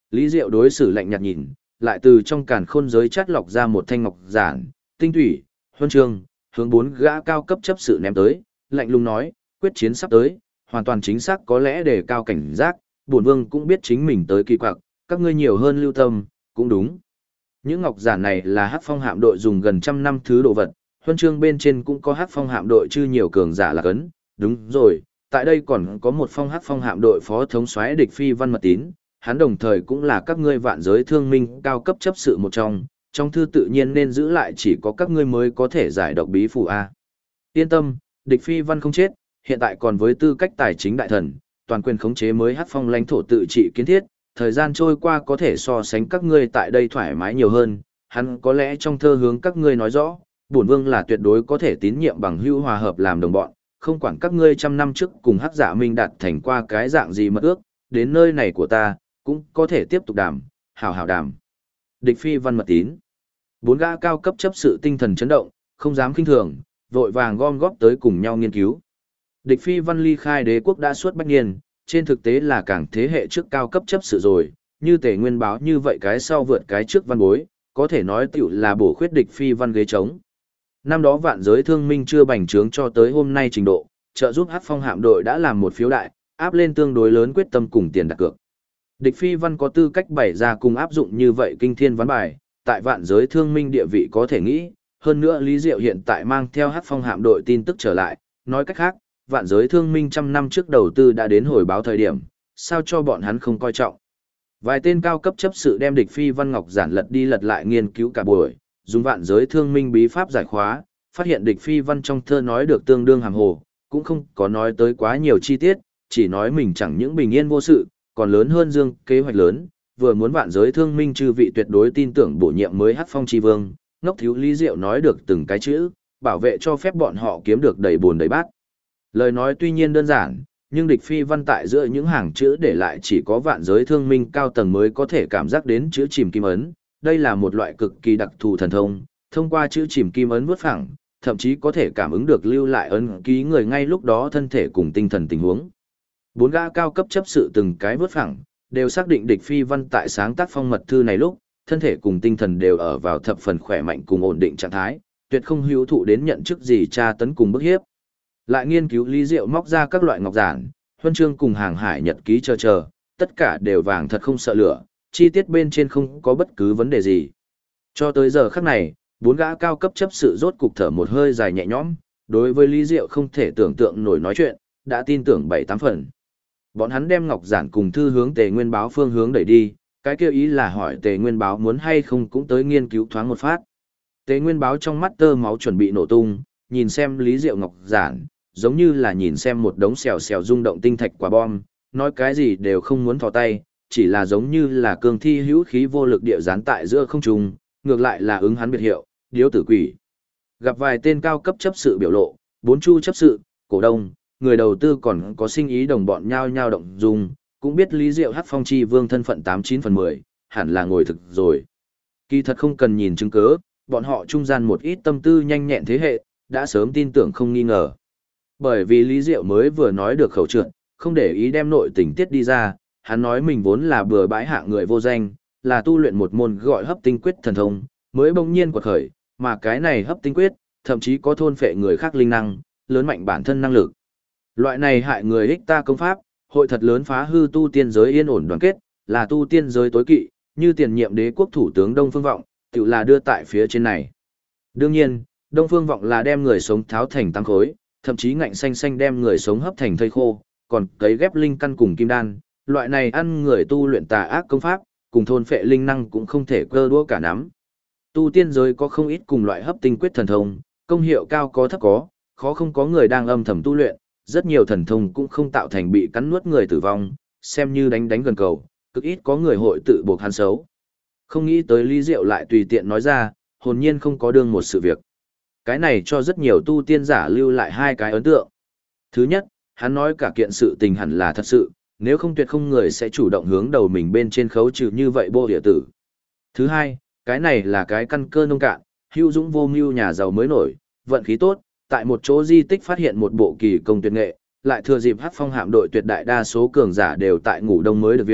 Lý Diệu đối xử lạnh nhạt nhìn, lại từ trong càn khôn giới chắt lọc ra một thanh ngọc giản, tinh thủy, huân chương, hướng 4 gã cao cấp chấp sự ném tới, lạnh lùng nói, quyết chiến sắp tới, hoàn toàn chính xác có lẽ để cao cảnh giác, bổn vương cũng biết chính mình tới kỳ quặc, các ngươi nhiều hơn lưu tâm, cũng đúng. Những ngọc giản này là Hắc Phong hạm đội dùng gần trăm năm thứ đồ vật, huân chương bên trên cũng có Hắc Phong hạm đội chư nhiều cường giả là cấn, đúng rồi, tại đây còn có một phong Hắc Phong hạm đội phó thống soái địch phi văn mật tín, hắn đồng thời cũng là các ngươi vạn giới thương minh cao cấp chấp sự một trong thư tự nhiên nên giữ lại chỉ có các ngươi mới có thể giải độc bí phù A. Yên tâm, địch phi văn không chết, hiện tại còn với tư cách tài chính đại thần, toàn quyền khống chế mới Hắc Phong lãnh thổ tự trị kiến thiết, thời gian trôi qua có thể so sánh các ngươi tại đây thoải mái nhiều hơn, hắn có lẽ trong thơ hướng các ngươi nói rõ, bổn vương là tuyệt đối có thể tín nhiệm bằng hữu hòa hợp làm đồng bọn, không quản các ngươi trăm năm trước cùng Hắc Dạ Minh đạt thành qua cái dạng gì mật ước, đến nơi này của ta, cũng có thể tiếp tục đàm, hảo đàm. Địch phi văn mật tín. 4 gã cao cấp chấp sự tinh thần chấn động, không dám khinh thường, vội vàng gom góp tới cùng nhau nghiên cứu. Địch phi văn ly khai đế quốc đã suốt bách niên, trên thực tế là càng thế hệ trước cao cấp chấp sự rồi, như Tề Nguyên báo như vậy cái sau vượt cái trước văn bối, có thể nói tiểu là bổ khuyết địch phi văn ghế trống. Năm đó vạn giới thương minh chưa bành trướng cho tới hôm nay trình độ, trợ giúp Hắc Phong hạm đội đã làm một phiếu đại, áp lên tương đối lớn quyết tâm cùng tiền đặt cược. Địch phi văn có tư cách bày ra cùng áp dụng như vậy kinh thiên ván bài, tại vạn giới thương minh địa vị có thể nghĩ, hơn nữa Lý Diệu hiện tại mang theo Hắc Phong hạm đội tin tức trở lại, nói cách khác, vạn giới thương minh trăm năm trước đầu tư đã đến hồi báo thời điểm, sao cho bọn hắn không coi trọng. Vài tên cao cấp chấp sự đem địch phi văn ngọc giản lật đi lật lại nghiên cứu cả buổi, dùng vạn giới thương minh bí pháp giải khóa, phát hiện địch phi văn trong thơ nói được tương đương hàm hồ, cũng không có nói tới quá nhiều chi tiết, chỉ nói mình chẳng những bình yên vô sự, còn lớn hơn dương kế hoạch lớn, vừa muốn vạn giới thương minh chư vị tuyệt đối tin tưởng bổ nhiệm mới Hắc Phong chi vương, ngốc thiếu Lý Diệu nói được từng cái chữ, bảo vệ cho phép bọn họ kiếm được đầy buồn đầy bát. Lời nói tuy nhiên đơn giản, nhưng địch phi văn tại giữa những hàng chữ để lại chỉ có vạn giới thương minh cao tầng mới có thể cảm giác đến chữ chìm kim ấn. Đây là một loại cực kỳ đặc thù thần thông, thông qua chữ chìm kim ấn vớt phẳng, thậm chí có thể cảm ứng được lưu lại ấn ký người ngay lúc đó thân thể cùng tinh thần tình huống. 4 gã cao cấp chấp sự từng cái vớt phẳng, đều xác định địch phi văn tại sáng tác phong mật thư này lúc, thân thể cùng tinh thần đều ở vào thập phần khỏe mạnh cùng ổn định trạng thái, tuyệt không hữu thụ đến nhận chức gì tra tấn cùng bức hiếp. Lại nghiên cứu Lý Diệu móc ra các loại ngọc giản, huân chương cùng hàng hải nhật ký chờ, tất cả đều vàng thật không sợ lửa, chi tiết bên trên không có bất cứ vấn đề gì. Cho tới giờ khắc này, 4 gã cao cấp chấp sự rốt cục thở một hơi dài nhẹ nhõm, đối với Lý Diệu không thể tưởng tượng nổi nói chuyện, đã tin tưởng 7-8 phần. Bọn hắn đem ngọc giản cùng thư hướng Tề Nguyên báo phương hướng đẩy đi, cái kêu ý là hỏi Tề Nguyên báo muốn hay không cũng tới nghiên cứu thoáng một phát. Tề Nguyên báo trong mắt tơ máu chuẩn bị nổ tung, nhìn xem Lý Diệu ngọc giản, giống như là nhìn xem một đống xèo xèo rung động tinh thạch quả bom, nói cái gì đều không muốn thò tay, chỉ là giống như là cương thi hữu khí vô lực địa gián tại giữa không trung, ngược lại là ứng hắn biệt hiệu, điếu tử quỷ. Gặp vài tên cao cấp chấp sự biểu lộ, 4 chu chấp sự, cổ đông, người đầu tư còn có sinh ý đồng bọn nhau nhau động dung, cũng biết Lý Diệu Hắc Phong chi vương thân phận 89 phần 10, hẳn là ngồi thực rồi. Kỳ thật không cần nhìn chứng cứ, bọn họ trung gian một ít tâm tư nhanh nhẹn thế hệ, đã sớm tin tưởng không nghi ngờ. Bởi vì Lý Diệu mới vừa nói được khẩu trượng, không để ý đem nội tình tiết đi ra, hắn nói mình vốn là bừa bãi hạng người vô danh, là tu luyện một môn gọi hấp tinh quyết thần thông, mới bỗng nhiên quật khởi, mà cái này hấp tinh quyết, thậm chí có thôn phệ người khác linh năng, lớn mạnh bản thân năng lực. Loại này hại người ích ta công pháp, hội thật lớn phá hư tu tiên giới yên ổn đoàn kết, là tu tiên giới tối kỵ, như tiền nhiệm đế quốc thủ tướng Đông Phương Vọng, tự là đưa tại phía trên này. Đương nhiên, Đông Phương Vọng là đem người sống tháo thành tăng khối, thậm chí ngạnh xanh xanh đem người sống hấp thành thây khô, còn cấy ghép linh căn cùng kim đan, loại này ăn người tu luyện tà ác công pháp, cùng thôn phệ linh năng cũng không thể cơ đũa cả nắm. Tu tiên giới có không ít cùng loại hấp tinh quyết thần thông, công hiệu cao có thấp có, khó không có người đang âm thầm tu luyện, rất nhiều thần thông cũng không tạo thành bị cắn nuốt người tử vong, xem như đánh gần cầu, cực ít có người hội tự buộc hắn xấu. Không nghĩ tới Lý Diệu lại tùy tiện nói ra, hồn nhiên không có đương một sự việc. Cái này cho rất nhiều tu tiên giả lưu lại hai cái ấn tượng. Thứ nhất, hắn nói cả kiện sự tình hẳn là thật sự, nếu không tuyệt không người sẽ chủ động hướng đầu mình bên trên khấu trừ như vậy bộ địa tử. Thứ hai, cái này là cái căn cơ nông cạn, hữu dũng vô mưu nhà giàu mới nổi, vận khí tốt, tại một chỗ di tích phát hiện một bộ kỳ công tuyệt nghệ, lại thừa dịp Hắc Phong hạm đội tuyệt đại đa số cường giả đều tại ngủ đông mới được việc,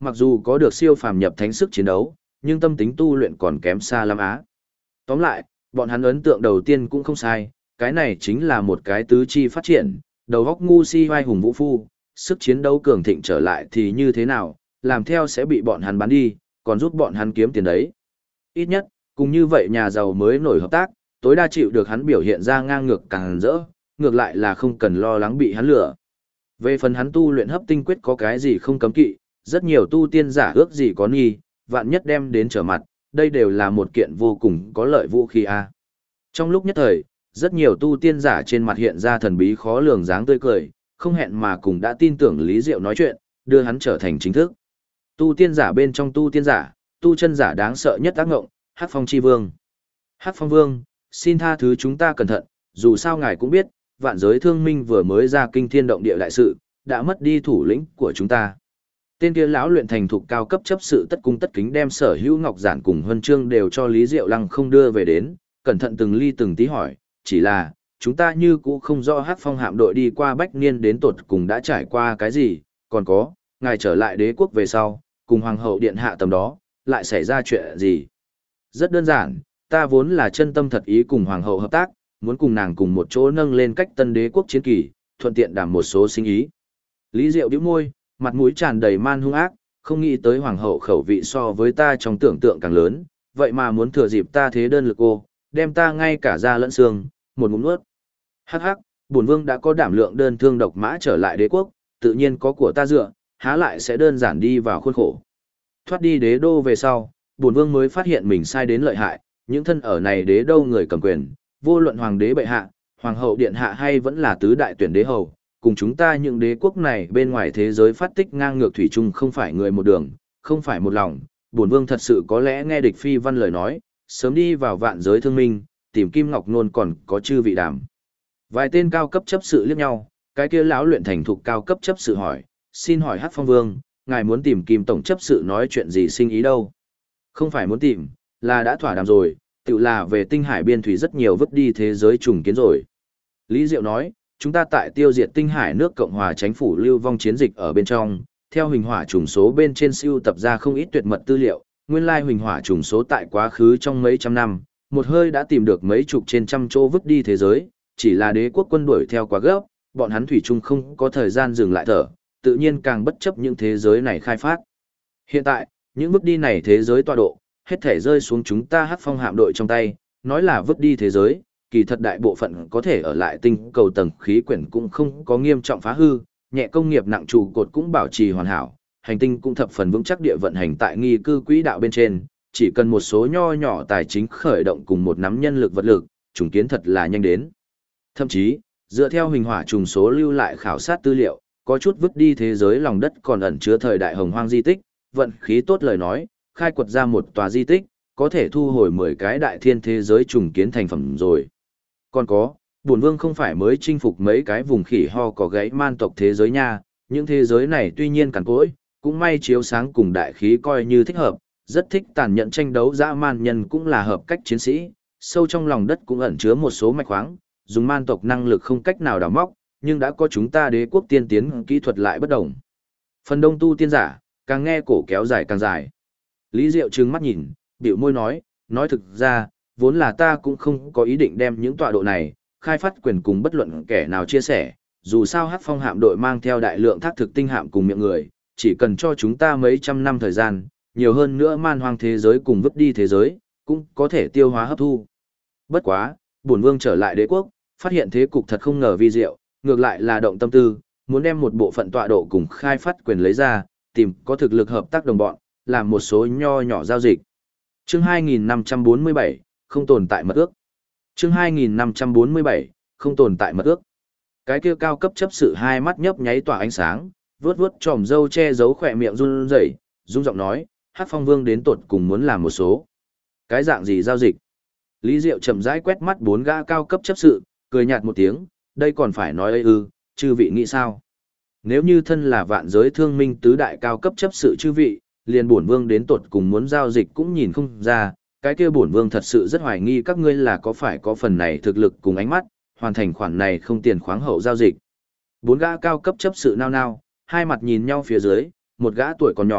mặc dù có được siêu phàm nhập thánh sức chiến đấu, nhưng tâm tính tu luyện còn kém xa lắm á. Tóm lại, bọn hắn ấn tượng đầu tiên cũng không sai, cái này chính là một cái tứ chi phát triển, đầu óc ngu si vai hùng vũ phu, sức chiến đấu cường thịnh trở lại thì như thế nào, làm theo sẽ bị bọn hắn bán đi, còn giúp bọn hắn kiếm tiền đấy. Ít nhất, cùng như vậy nhà giàu mới nổi hợp tác, tối đa chịu được hắn biểu hiện ra ngang ngược càng rỡ, ngược lại là không cần lo lắng bị hắn lừa. Về phần hắn tu luyện hấp tinh quyết có cái gì không cấm kỵ, rất nhiều tu tiên giả ước gì có nghi, vạn nhất đem đến trở mặt, đây đều là một kiện vô cùng có lợi vũ khí a. Trong lúc nhất thời, rất nhiều tu tiên giả trên mặt hiện ra thần bí khó lường dáng tươi cười, không hẹn mà cùng đã tin tưởng Lý Diệu nói chuyện, đưa hắn trở thành chính thức. Tu tiên giả bên trong tu tiên giả, tu chân giả đáng sợ nhất ác ngộng, Hắc Phong Chi Vương. Hắc Phong Vương, xin tha thứ chúng ta cẩn thận, dù sao ngài cũng biết, vạn giới thương minh vừa mới ra kinh thiên động địa đại sự, đã mất đi thủ lĩnh của chúng ta. Tên kia lão luyện thành thục cao cấp chấp sự tất cung tất kính đem sở hữu ngọc giản cùng huân chương đều cho Lý Diệu Lăng không đưa về đến, cẩn thận từng ly từng tí hỏi, chỉ là, chúng ta như cũ không rõ Hắc Phong hạm đội đi qua bách niên đến tột cùng đã trải qua cái gì, còn có, ngài trở lại đế quốc về sau, cùng hoàng hậu điện hạ tầm đó, lại xảy ra chuyện gì. Rất đơn giản, ta vốn là chân tâm thật ý cùng hoàng hậu hợp tác, muốn cùng nàng cùng một chỗ nâng lên cách tân đế quốc chiến kỳ, thuận tiện đảm một số sinh ý. Lý Diệu bĩu môi, mặt mũi tràn đầy man hung ác, không nghĩ tới hoàng hậu khẩu vị so với ta trong tưởng tượng càng lớn, vậy mà muốn thừa dịp ta thế đơn lực cô, đem ta ngay cả da lẫn xương, một ngụm nuốt. Hắc hắc, bổn vương đã có đảm lượng đơn thương độc mã trở lại đế quốc, tự nhiên có của ta dựa, há lại sẽ đơn giản đi vào khuôn khổ. Thoát đi đế đô về sau, bổn vương mới phát hiện mình sai đến lợi hại, những thân ở này đế đô người cầm quyền, vô luận hoàng đế bệ hạ, hoàng hậu điện hạ hay vẫn là tứ đại tuyển đế hầu, cùng chúng ta những đế quốc này bên ngoài thế giới phát tích ngang ngược thủy chung không phải người một đường, không phải một lòng, bổn vương thật sự có lẽ nghe địch phi văn lời nói, sớm đi vào vạn giới thương minh, tìm kim ngọc nôn còn có chư vị đàm. Vài tên cao cấp chấp sự liếc nhau, cái kia lão luyện thành thục cao cấp chấp sự hỏi, xin hỏi Hắc Phong Vương, ngài muốn tìm kim tổng chấp sự nói chuyện gì sinh ý đâu? Không phải muốn tìm, là đã thỏa đàm rồi, tự là về tinh hải biên thủy rất nhiều vứt đi thế giới trùng kiến rồi. Lý Diệu nói, chúng ta tại tiêu diệt tinh hải nước Cộng hòa Chánh phủ lưu vong chiến dịch ở bên trong, theo huỳnh hỏa trùng số bên trên siêu tập ra không ít tuyệt mật tư liệu, nguyên lai huỳnh hỏa trùng số tại quá khứ trong mấy trăm năm, một hơi đã tìm được mấy chục trên trăm chỗ vứt đi thế giới, chỉ là đế quốc quân đuổi theo quá gấp, bọn hắn thủy chung không có thời gian dừng lại thở, tự nhiên càng bất chấp những thế giới này khai phát. Hiện tại, những vứt đi này thế giới tọa độ, hết thể rơi xuống chúng ta Hắc Phong hạm đội trong tay, nói là vứt đi thế giới, kỳ thật đại bộ phận có thể ở lại tinh cầu tầng khí quyển cũng không có nghiêm trọng phá hư, nhẹ công nghiệp nặng trụ cột cũng bảo trì hoàn hảo, hành tinh cũng thập phần vững chắc địa vận hành tại nghi cư quỹ đạo bên trên, chỉ cần một số nho nhỏ tài chính khởi động cùng một nắm nhân lực vật lực, trùng kiến thật là nhanh đến. Thậm chí, dựa theo huỳnh hỏa trùng số lưu lại khảo sát tư liệu, có chút vứt đi thế giới lòng đất còn ẩn chứa thời đại hồng hoang di tích, vận khí tốt lời nói, khai quật ra một tòa di tích, có thể thu hồi 10 cái đại thiên thế giới trùng kiến thành phẩm rồi. Còn có, bổn vương không phải mới chinh phục mấy cái vùng khỉ ho có gãy man tộc thế giới nha, những thế giới này tuy nhiên cằn cỗi, cũng may chiếu sáng cùng đại khí coi như thích hợp, rất thích tàn nhẫn tranh đấu dã man nhân cũng là hợp cách chiến sĩ, sâu trong lòng đất cũng ẩn chứa một số mạch khoáng, dùng man tộc năng lực không cách nào đào móc, nhưng đã có chúng ta đế quốc tiên tiến kỹ thuật lại bất đồng. Phần đông tu tiên giả, càng nghe cổ kéo dài càng dài. Lý Diệu trừng mắt nhìn, biểu môi nói thực ra, vốn là ta cũng không có ý định đem những tọa độ này, khai phát quyền cùng bất luận kẻ nào chia sẻ, dù sao Hắc Phong hạm đội mang theo đại lượng thác thực tinh hạm cùng miệng người, chỉ cần cho chúng ta mấy trăm năm thời gian, nhiều hơn nữa man hoang thế giới cùng vứt đi thế giới, cũng có thể tiêu hóa hấp thu. Bất quá, bổn vương trở lại đế quốc, phát hiện thế cục thật không ngờ vi diệu, ngược lại là động tâm tư, muốn đem một bộ phận tọa độ cùng khai phát quyền lấy ra, tìm có thực lực hợp tác đồng bọn, làm một số nho nhỏ giao dịch. Chương 2547, không tồn tại mật ước. Chương 2547, không tồn tại mật ước. Cái kia cao cấp chấp sự hai mắt nhấp nháy tỏa ánh sáng, vuốt vuốt tròm râu che giấu khỏe miệng run rẩy, rung giọng nói, Hắc Phong Vương đến tột cùng muốn làm một số. Cái dạng gì giao dịch? Lý Diệu chậm rãi quét mắt bốn gã cao cấp chấp sự, cười nhạt một tiếng, đây còn phải nói ấy ư, chư vị nghĩ sao? Nếu như thân là vạn giới thương minh tứ đại cao cấp chấp sự chư vị, liền bổn vương đến tột cùng muốn giao dịch cũng nhìn không ra, cái kia bổn vương thật sự rất hoài nghi các ngươi là có phải có phần này thực lực cùng ánh mắt, hoàn thành khoản này không tiền khoáng hậu giao dịch. Bốn gã cao cấp chấp sự nao nao, hai mặt nhìn nhau phía dưới, một gã tuổi còn nhỏ,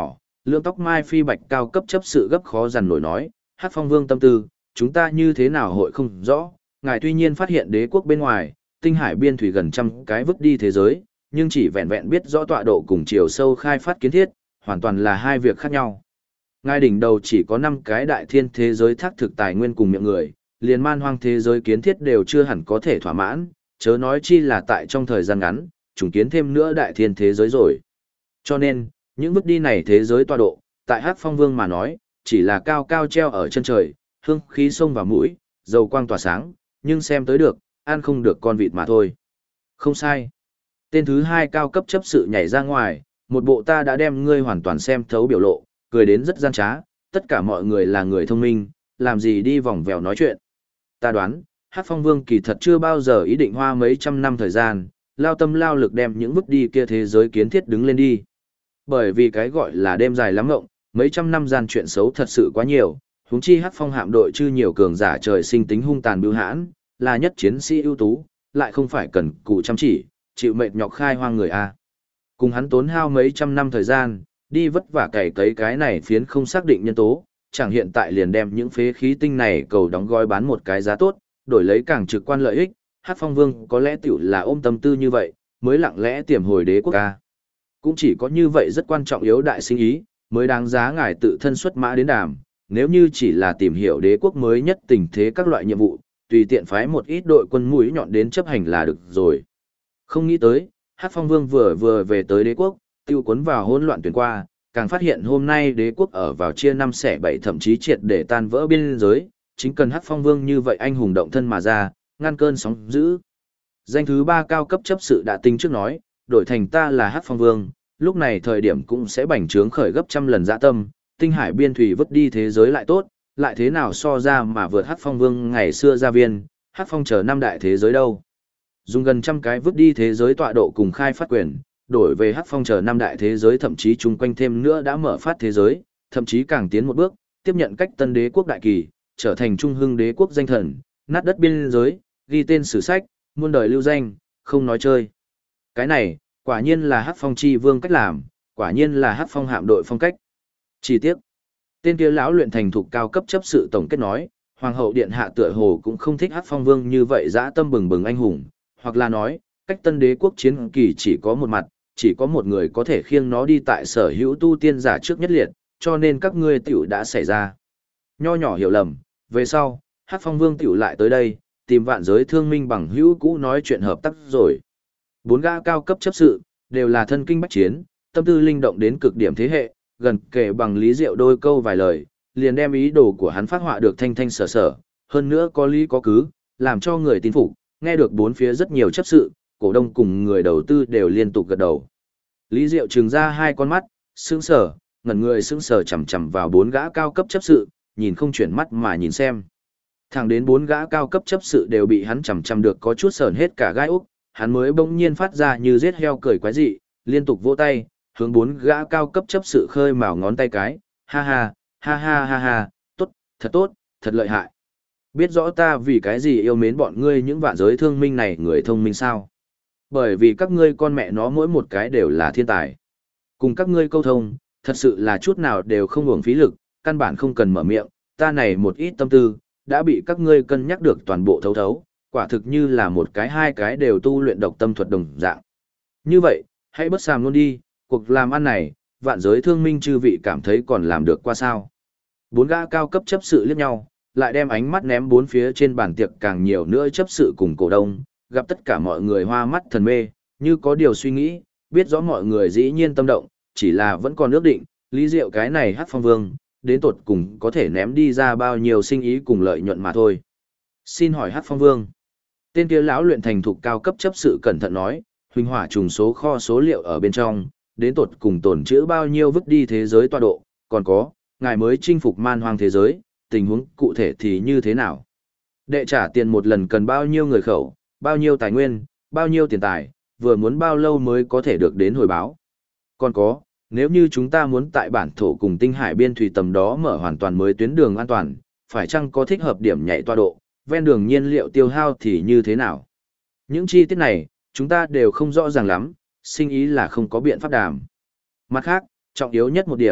lưỡng tóc mai phi bạch cao cấp chấp sự gấp khó dằn nổi nói, Hắc Phong Vương tâm tư, chúng ta như thế nào hội không rõ, ngài tuy nhiên phát hiện đế quốc bên ngoài, tinh hải biên thủy gần trăm cái vứt đi thế giới, nhưng chỉ vẹn vẹn biết rõ tọa độ cùng chiều sâu khai phát kiến thiết, hoàn toàn là hai việc khác nhau. Ngài đỉnh đầu chỉ có 5 cái đại thiên thế giới thác thực tài nguyên cùng miệng người, liền man hoang thế giới kiến thiết đều chưa hẳn có thể thỏa mãn, chớ nói chi là tại trong thời gian ngắn, trùng kiến thêm nữa đại thiên thế giới rồi. Cho nên, những bước đi này thế giới tọa độ, tại Hắc Phong Vương mà nói, chỉ là cao cao treo ở chân trời, hương khí sông vào mũi, dầu quang tỏa sáng, nhưng xem tới được, ăn không được con vịt mà thôi. Không sai. Tên thứ 2 cao cấp chấp sự nhảy ra ngoài, một bộ ta đã đem ngươi hoàn toàn xem thấu biểu lộ, cười đến rất gian trá, tất cả mọi người là người thông minh, làm gì đi vòng vèo nói chuyện. Ta đoán, Hắc Phong Vương kỳ thật chưa bao giờ ý định hoa mấy trăm năm thời gian, lao tâm lao lực đem những bước đi kia thế giới kiến thiết đứng lên đi. Bởi vì cái gọi là đêm dài lắm ngộng, mấy trăm năm gian chuyện xấu thật sự quá nhiều, huống chi Hắc Phong hạm đội chư nhiều cường giả trời sinh tính hung tàn bưu hãn, là nhất chiến sĩ ưu tú, lại không phải cần cù chăm chỉ, chịu mệt nhọc khai hoang người a. Cùng hắn tốn hao mấy trăm năm thời gian, đi vất vả cày cấy cái này phiến không xác định nhân tố, chẳng hiện tại liền đem những phế khí tinh này cầu đóng gói bán một cái giá tốt, đổi lấy càng trực quan lợi ích, Hắc Phong Vương có lẽ tiểu là ôm tâm tư như vậy, mới lặng lẽ tiềm hồi đế quốc ca. Cũng chỉ có như vậy rất quan trọng yếu đại sinh ý, mới đáng giá ngài tự thân xuất mã đến đàm, nếu như chỉ là tìm hiểu đế quốc mới nhất tình thế các loại nhiệm vụ, tùy tiện phái một ít đội quân mũi nhọn đến chấp hành là được rồi. Không nghĩ tới, Hắc Phong Vương vừa về tới đế quốc, tiêu cuốn vào hỗn loạn tuyển qua, càng phát hiện hôm nay đế quốc ở vào chia 5 xẻ 7 thậm chí triệt để tan vỡ biên giới, chính cần Hắc Phong Vương như vậy anh hùng động thân mà ra, ngăn cơn sóng dữ. Danh thứ 3 cao cấp chấp sự đã tính trước nói, đổi thành ta là Hắc Phong Vương, lúc này thời điểm cũng sẽ bành trướng khởi gấp trăm lần dã tâm, tinh hải biên thủy vứt đi thế giới lại tốt, lại thế nào so ra mà vượt Hắc Phong Vương ngày xưa gia viên, Hắc Phong chờ 5 đại thế giới đâu. Dùng gần trăm cái vứt đi thế giới tọa độ cùng khai phát quyền, đổi về Hắc Phong chờ 5 đại thế giới thậm chí chung quanh thêm nữa đã mở phát thế giới, thậm chí càng tiến một bước, tiếp nhận cách tân đế quốc đại kỳ, trở thành trung hưng đế quốc danh thần, nát đất biên giới, ghi tên sử sách, muôn đời lưu danh, không nói chơi. Cái này, quả nhiên là Hắc Phong chi vương cách làm, quả nhiên là Hắc Phong hạm đội phong cách. Chi tiết, tên kia lão luyện thành thục cao cấp chấp sự tổng kết nói, hoàng hậu điện hạ tựa hồ cũng không thích Hắc Phong vương như vậy dã tâm bừng bừng anh hùng, hoặc là nói, cách tân đế quốc chiến kỳ chỉ có một mặt, chỉ có một người có thể khiêng nó đi tại sở hữu tu tiên giả trước nhất liệt, cho nên các ngươi tiểu đã xảy ra. Nho nhỏ hiểu lầm, về sau, Hắc Phong Vương tiểu lại tới đây, tìm vạn giới thương minh bằng hữu cũ nói chuyện hợp tác rồi. 4 gã cao cấp chấp sự, đều là thân kinh bách chiến, tâm tư linh động đến cực điểm thế hệ, gần kể bằng Lý Diệu đôi câu vài lời, liền đem ý đồ của hắn phát họa được thanh thanh sở sở, hơn nữa có lý có cứ, làm cho người tin phục, nghe được bốn phía rất nhiều chấp sự, cổ đông cùng người đầu tư đều liên tục gật đầu. Lý Diệu trừng ra hai con mắt, sững sờ, ngẩn người sững sờ chằm chằm vào 4 gã cao cấp chấp sự, nhìn không chuyển mắt mà nhìn xem. Thẳng đến 4 gã cao cấp chấp sự đều bị hắn chằm chằm được có chút sờn hết cả gai ốc, hắn mới bỗng nhiên phát ra như giết heo cười quái dị, liên tục vỗ tay, hướng 4 gã cao cấp chấp sự khơi mào ngón tay cái, ha ha, ha ha ha ha, tốt, thật lợi hại. Biết rõ ta vì cái gì yêu mến bọn ngươi những vạn giới thương minh này người thông minh sao? Bởi vì các ngươi con mẹ nó mỗi một cái đều là thiên tài. Cùng các ngươi câu thông, thật sự là chút nào đều không uổng phí lực, căn bản không cần mở miệng, ta này một ít tâm tư, đã bị các ngươi cân nhắc được toàn bộ thấu thấu, quả thực như là một cái hai cái đều tu luyện độc tâm thuật đồng dạng. Như vậy, hãy bất sàm luôn đi, cuộc làm ăn này, vạn giới thương minh chư vị cảm thấy còn làm được qua sao. 4 gã cao cấp chấp sự liếc nhau, lại đem ánh mắt ném bốn phía trên bàn tiệc càng nhiều nữa chấp sự cùng cổ đông, gặp tất cả mọi người hoa mắt thần mê, như có điều suy nghĩ, biết rõ mọi người dĩ nhiên tâm động, chỉ là vẫn còn ước định, Lý Diệu cái này Hắc Phong Vương, đến tột cùng có thể ném đi ra bao nhiêu sinh ý cùng lợi nhuận mà thôi. Xin hỏi Hắc Phong Vương. Tên kia lão luyện thành thục cao cấp chấp sự cẩn thận nói, huỳnh hỏa trùng số kho số liệu ở bên trong, đến tột cùng tổn trữ bao nhiêu vứt đi thế giới tọa độ, còn có, ngài mới chinh phục man hoang thế giới, tình huống cụ thể thì như thế nào? Đệ trả tiền một lần cần bao nhiêu người khẩu, bao nhiêu tài nguyên, bao nhiêu tiền tài, vừa muốn bao lâu mới có thể được đến hồi báo. Còn có, nếu như chúng ta muốn tại bản thổ cùng tinh hải biên thủy tầm đó mở hoàn toàn mới tuyến đường an toàn, phải chăng có thích hợp điểm nhảy tọa độ, ven đường nhiên liệu tiêu hao thì như thế nào? Những chi tiết này, chúng ta đều không rõ ràng lắm, sinh ý là không có biện pháp đàm. Mặt khác, trọng yếu nhất một điểm,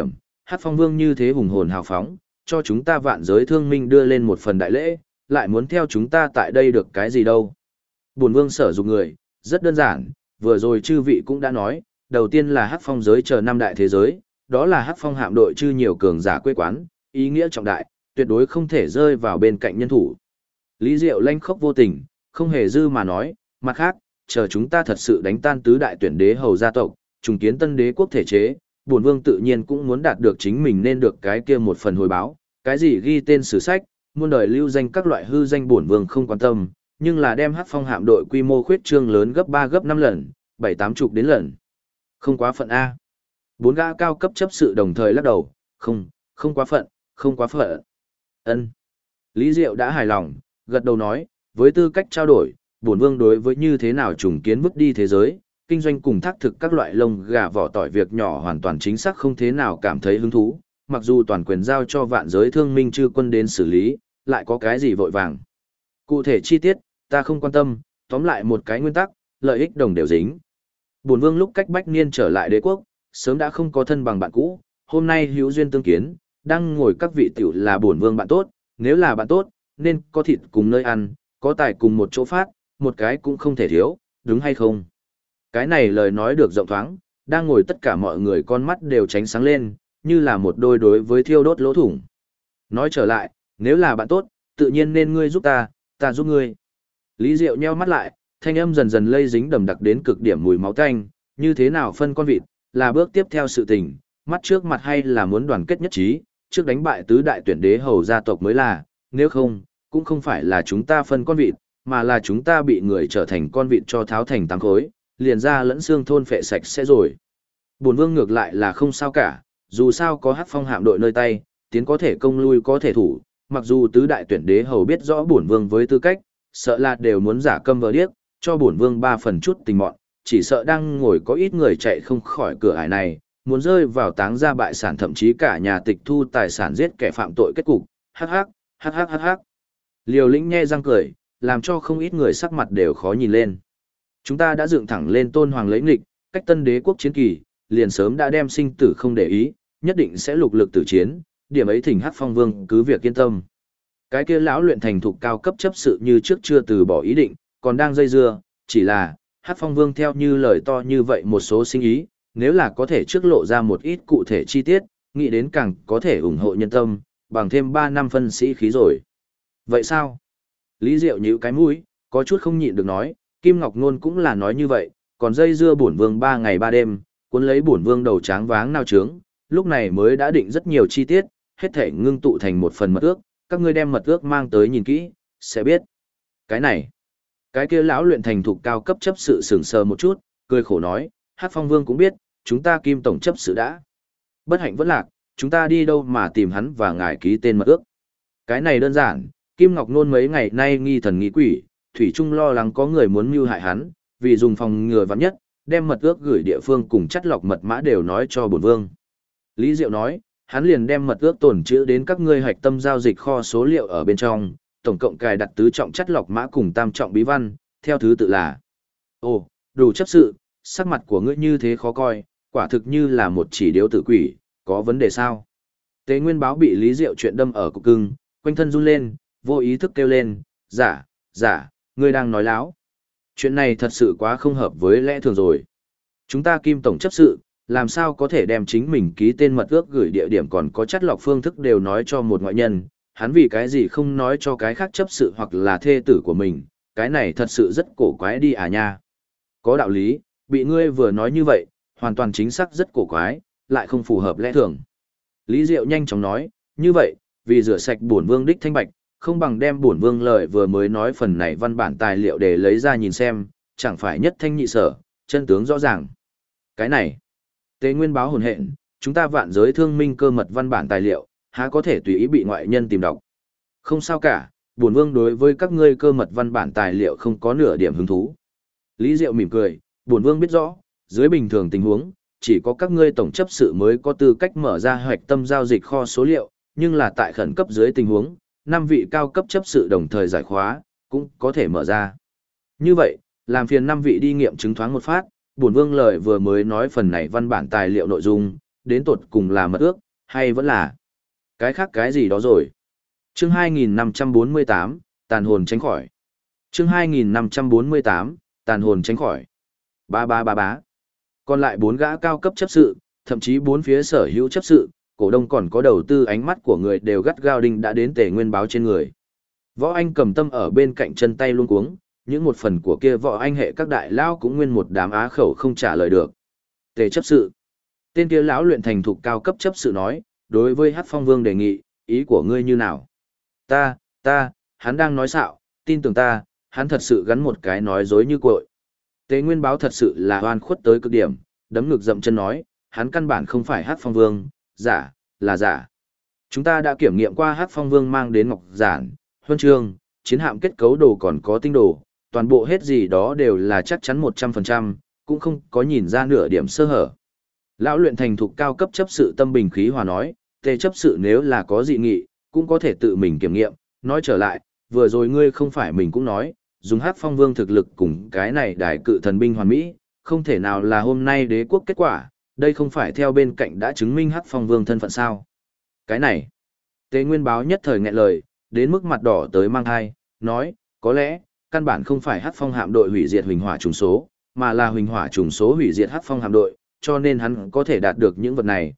Hắc Phong Vương như thế hùng hồn hào phóng, cho chúng ta vạn giới thương minh đưa lên một phần đại lễ, lại muốn theo chúng ta tại đây được cái gì đâu. Bổn Vương sở dục người, rất đơn giản, vừa rồi chư vị cũng đã nói, đầu tiên là Hắc Phong giới chờ năm đại thế giới, đó là Hắc Phong hạm đội chư nhiều cường giả quê quán, ý nghĩa trọng đại, tuyệt đối không thể rơi vào bên cạnh nhân thủ. Lý Diệu lanh khốc vô tình, không hề dư mà nói, mặt khác, chờ chúng ta thật sự đánh tan tứ đại tuyển đế hầu gia tộc, trùng kiến tân đế quốc thể chế, bổn vương tự nhiên cũng muốn đạt được chính mình nên được cái kia một phần hồi báo, cái gì ghi tên sử sách, muôn đời lưu danh các loại hư danh bổn vương không quan tâm, nhưng là đem Hắc Phong hạm đội quy mô khuyết trương lớn gấp 3 gấp 5 lần, 7-8 chục đến lần. Không quá phận a. Bốn gã cao cấp chấp sự đồng thời lắc đầu, không quá phận, không quá phận. Ân. Lý Diệu đã hài lòng, gật đầu nói, với tư cách trao đổi, bổn vương đối với như thế nào trùng kiến vứt đi thế giới, kinh doanh cùng thác thực các loại lông gà vỏ tỏi việc nhỏ hoàn toàn chính xác không thế nào cảm thấy hứng thú, mặc dù toàn quyền giao cho vạn giới thương minh chư quân đến xử lý, lại có cái gì vội vàng. Cụ thể chi tiết, ta không quan tâm, tóm lại một cái nguyên tắc, lợi ích đồng đều dính. Bổn vương lúc cách bách niên trở lại đế quốc, sớm đã không có thân bằng bạn cũ, hôm nay hữu duyên tương kiến, đang ngồi các vị tiểu là bổn vương bạn tốt, nếu là bạn tốt, nên có thịt cùng nơi ăn, có tài cùng một chỗ phát, một cái cũng không thể thiếu, đúng hay không? Cái này lời nói được rộng thoáng, đang ngồi tất cả mọi người con mắt đều tránh sáng lên, như là một đôi đối với thiêu đốt lỗ thủng. Nói trở lại, nếu là bạn tốt, tự nhiên nên ngươi giúp ta, ta giúp ngươi. Lý Diệu nheo mắt lại, thanh âm dần dần lây dính đậm đặc đến cực điểm mùi máu tanh, như thế nào phân con vịt, là bước tiếp theo sự tình, mắt trước mặt hay là muốn đoàn kết nhất trí, trước đánh bại tứ đại tuyển đế hầu gia tộc mới là, nếu không, cũng không phải là chúng ta phân con vịt, mà là chúng ta bị người trở thành con vịt cho tháo thành tám khối, liền ra lẫn xương thôn phệ sạch sẽ rồi. Bổn vương ngược lại là không sao cả, dù sao có Hắc Phong hạm đội nơi tay, tiến có thể công lui có thể thủ, mặc dù tứ đại tuyển đế hầu biết rõ bổn vương với tư cách, sợ là đều muốn giả câm vờ điếc, cho bổn vương 3 phần chút tình mọn, chỉ sợ đang ngồi có ít người chạy không khỏi cửa ải này, muốn rơi vào táng ra bại sản thậm chí cả nhà tịch thu tài sản giết kẻ phạm tội kết cục. Hắc hắc, hắc hắc hắc hắc. Liều Lĩnh nhe răng cười, làm cho không ít người sắc mặt đều khó nhìn lên. Chúng ta đã dựng thẳng lên tôn hoàng lấy nghịch, cách tân đế quốc chiến kỳ, liền sớm đã đem sinh tử không để ý, nhất định sẽ lục lực tử chiến, điểm ấy thỉnh Hắc Phong Vương cứ việc yên tâm. Cái kia lão luyện thành thục cao cấp chấp sự như trước chưa từ bỏ ý định, còn đang dây dưa, chỉ là Hắc Phong Vương theo như lời to như vậy một số sinh ý, nếu là có thể trước lộ ra một ít cụ thể chi tiết, nghĩ đến càng có thể ủng hộ nhân tâm, bằng thêm 3 năm phân sĩ khí rồi. Vậy sao? Lý Diệu nhíu cái mũi, có chút không nhịn được nói, Kim Ngọc Nôn cũng là nói như vậy, còn dây dưa bổn vương 3 ngày 3 đêm, cuốn lấy bổn vương đầu tráng váng nao trướng, lúc này mới đã định rất nhiều chi tiết, hết thể ngưng tụ thành một phần mật ước, các ngươi đem mật ước mang tới nhìn kỹ, sẽ biết. Cái này, cái kia lão luyện thành thục cao cấp chấp sự sững sờ một chút, cười khổ nói, Hắc Phong Vương cũng biết, chúng ta Kim tổng chấp sự đã bất hạnh vẫn lạc, chúng ta đi đâu mà tìm hắn và ngài ký tên mật ước. Cái này đơn giản, Kim Ngọc Nôn mấy ngày nay nghi thần nghi quỷ, thủy chung lo lắng có người muốn mưu hại hắn, vì dùng phòng ngừa vắn nhất, đem mật ước gửi địa phương cùng chắt lọc mật mã đều nói cho bổn vương. Lý Diệu nói, hắn liền đem mật ước tồn trữ đến các ngươi hạch tâm giao dịch kho số liệu ở bên trong, tổng cộng cài đặt tứ trọng chắt lọc mã cùng tam trọng bí văn, theo thứ tự là. Ồ, đủ chấp sự, sắc mặt của ngươi như thế khó coi, quả thực như là một chỉ điếu tử quỷ, có vấn đề sao? Tế Nguyên Báo bị Lý Diệu chuyện đâm ở cục cưng, quanh thân run lên, vô ý thức kêu lên, giả, ngươi đang nói láo. Chuyện này thật sự quá không hợp với lẽ thường rồi. Chúng ta Kim tổng chấp sự, làm sao có thể đem chính mình ký tên mật ước gửi địa điểm còn có chắt lọc phương thức đều nói cho một ngoại nhân, hắn vì cái gì không nói cho cái khác chấp sự hoặc là thê tử của mình, cái này thật sự rất cổ quái đi à nha. Có đạo lý, bị ngươi vừa nói như vậy, hoàn toàn chính xác rất cổ quái, lại không phù hợp lẽ thường. Lý Diệu nhanh chóng nói, như vậy, vì rửa sạch bổn vương đích thanh bạch, không bằng đem bổn vương lời vừa mới nói phần này văn bản tài liệu để lấy ra nhìn xem, chẳng phải nhất thanh nhị sở, chân tướng rõ ràng. Cái này, Tế Nguyên Báo hồn hện, chúng ta vạn giới thương minh cơ mật văn bản tài liệu, há có thể tùy ý bị ngoại nhân tìm đọc. Không sao cả, bổn vương đối với các ngươi cơ mật văn bản tài liệu không có nửa điểm hứng thú. Lý Diệu mỉm cười, bổn vương biết rõ, dưới bình thường tình huống, chỉ có các ngươi tổng chấp sự mới có tư cách mở ra hoạch tâm giao dịch kho số liệu, nhưng là tại khẩn cấp dưới tình huống, 5 vị cao cấp chấp sự đồng thời giải khóa, cũng có thể mở ra. Như vậy, làm phiền 5 vị đi nghiệm chứng thoáng một phát, bổn vương lời vừa mới nói phần này văn bản tài liệu nội dung, đến tột cùng là mật ước, Hay vẫn là cái khác cái gì đó rồi. Chương 2548, tàn hồn tránh khỏi. Chương 2548, tàn hồn tránh khỏi. Ba ba ba bá. Còn lại 4 gã cao cấp chấp sự, thậm chí 4 phía sở hữu chấp sự, cổ đông còn có đầu tư, ánh mắt của người đều gắt gao đinh đã đến Tề Nguyên Báo trên người. Võ Anh Cầm Tâm ở bên cạnh chân tay luống cuống, những một phần của kia Võ Anh hệ các đại lão cũng nguyên một đám á khẩu không trả lời được. Tề chấp sự. Tên kia lão luyện thành thục cao cấp chấp sự nói, đối với Hắc Phong Vương đề nghị, ý của ngươi như nào? Hắn đang nói xạo, tin tưởng ta, hắn thật sự gắn một cái nói dối như cội. Tề Nguyên Báo thật sự là oan khuất tới cực điểm, đấm ngực dậm chân nói, hắn căn bản không phải Hắc Phong Vương, giả, là giả. Chúng ta đã kiểm nghiệm qua Hắc Phong Vương mang đến ngọc giản, huân chương, chiến hạm kết cấu đồ còn có tinh đồ, toàn bộ hết gì đó đều là chắc chắn 100%, cũng không có nhìn ra nửa điểm sơ hở. Lão luyện thành thục cao cấp chấp sự tâm bình khí hòa nói, Tề chấp sự nếu là có dị nghị, cũng có thể tự mình kiểm nghiệm, nói trở lại, vừa rồi ngươi không phải mình cũng nói, dùng Hắc Phong Vương thực lực cùng cái này đại cự thần binh hoàn mỹ, không thể nào là hôm nay đế quốc kết quả, đây không phải theo bên cạnh đã chứng minh Hắc Phong Vương thân phận sao. Cái này, Tề Nguyên Báo nhất thời nghẹn lời, đến mức mặt đỏ tới mang hai, nói, có lẽ, căn bản không phải Hắc Phong hạm đội hủy diệt huỳnh hỏa trùng số, mà là huỳnh hỏa trùng số hủy diệt Hắc Phong hạm đội, cho nên hắn có thể đạt được những vật này,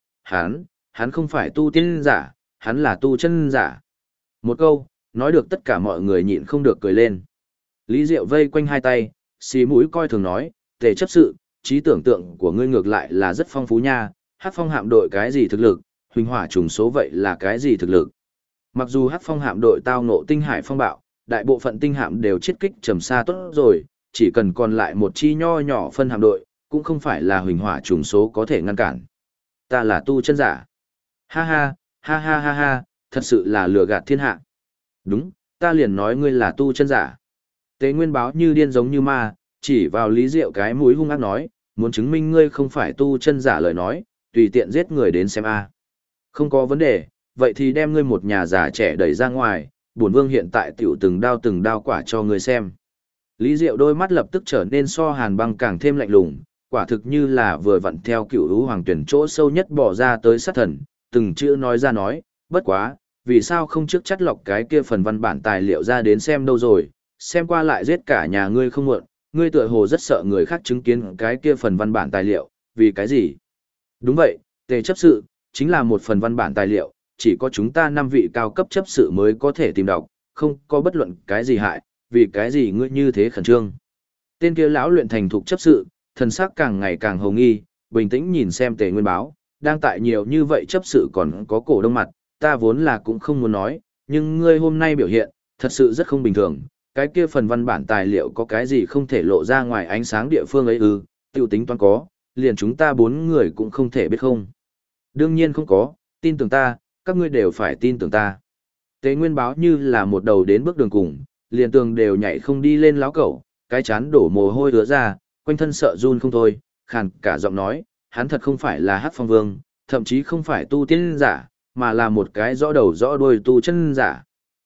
hắn không phải tu tiên giả, hắn là tu chân giả. Một câu, nói được tất cả mọi người nhịn không được cười lên. Lý Diệu vây quanh hai tay, xì mũi coi thường nói, Tề chấp sự, trí tưởng tượng của ngươi ngược lại là rất phong phú nha, Hắc Phong hạm đội cái gì thực lực, huỳnh hỏa trùng số vậy là cái gì thực lực. Mặc dù Hắc Phong hạm đội tao ngộ tinh hải phong bạo, đại bộ phận tinh hạm đều chiết kích trầm xa tốt rồi, chỉ cần còn lại một chi nho nhỏ phân hạm đội, cũng không phải là huỳnh hỏa trùng số có thể ngăn cản. Ta là tu chân giả. Ha ha, ha ha ha ha, thật sự là lừa gạt thiên hạ. Đúng, ta liền nói ngươi là tu chân giả. Tề Nguyên Báo như điên giống như ma, chỉ vào Lý Diệu cái mũi hung ác nói, muốn chứng minh ngươi không phải tu chân giả lời nói, tùy tiện giết người đến xem a. Không có vấn đề, vậy thì đem ngươi một nhà già trẻ đẩy ra ngoài, bổn vương hiện tại tiểu từng đao quả cho ngươi xem. Lý Diệu đôi mắt lập tức trở nên so hàn băng càng thêm lạnh lùng, quả thực như là vừa vặn theo cựu hữu hoàng tuyển chỗ sâu nhất bỏ ra tới sát thần, từng chữ nói ra nói, bất quá, vì sao không trước chắt lọc cái kia phần văn bản tài liệu ra đến xem đâu rồi, xem qua lại giết cả nhà ngươi không muộn, ngươi tựa hồ rất sợ người khác chứng kiến cái kia phần văn bản tài liệu, vì cái gì? Đúng vậy, Tề chấp sự, chính là một phần văn bản tài liệu, chỉ có chúng ta 5 vị cao cấp chấp sự mới có thể tìm đọc, không có bất luận cái gì hại, vì cái gì ngươi như thế khẩn trương. Tên kia lão luyện thành thục chấp sự, thần sắc càng ngày càng hồng nghi, bình tĩnh nhìn xem Tề Nguyên Báo, đang tại nhiều như vậy chấp sự còn có cổ đông mặt, ta vốn là cũng không muốn nói, nhưng ngươi hôm nay biểu hiện, thật sự rất không bình thường, cái kia phần văn bản tài liệu có cái gì không thể lộ ra ngoài ánh sáng địa phương ấy ư, tiêu tính toán có, liền chúng ta 4 người cũng không thể biết không. Đương nhiên không có, tin tưởng ta, các ngươi đều phải tin tưởng ta. Tề Nguyên Báo như là một đầu đến bước đường cùng, liền tường đều nhảy không đi lên láo cẩu, cái chán đổ mồ hôi ứa ra, quanh thân sợ run không thôi, khàn cả giọng nói, hắn thật không phải là Hắc Phong Vương, thậm chí không phải tu tiên giả, mà là một cái rõ đầu rõ đuôi tu chân giả.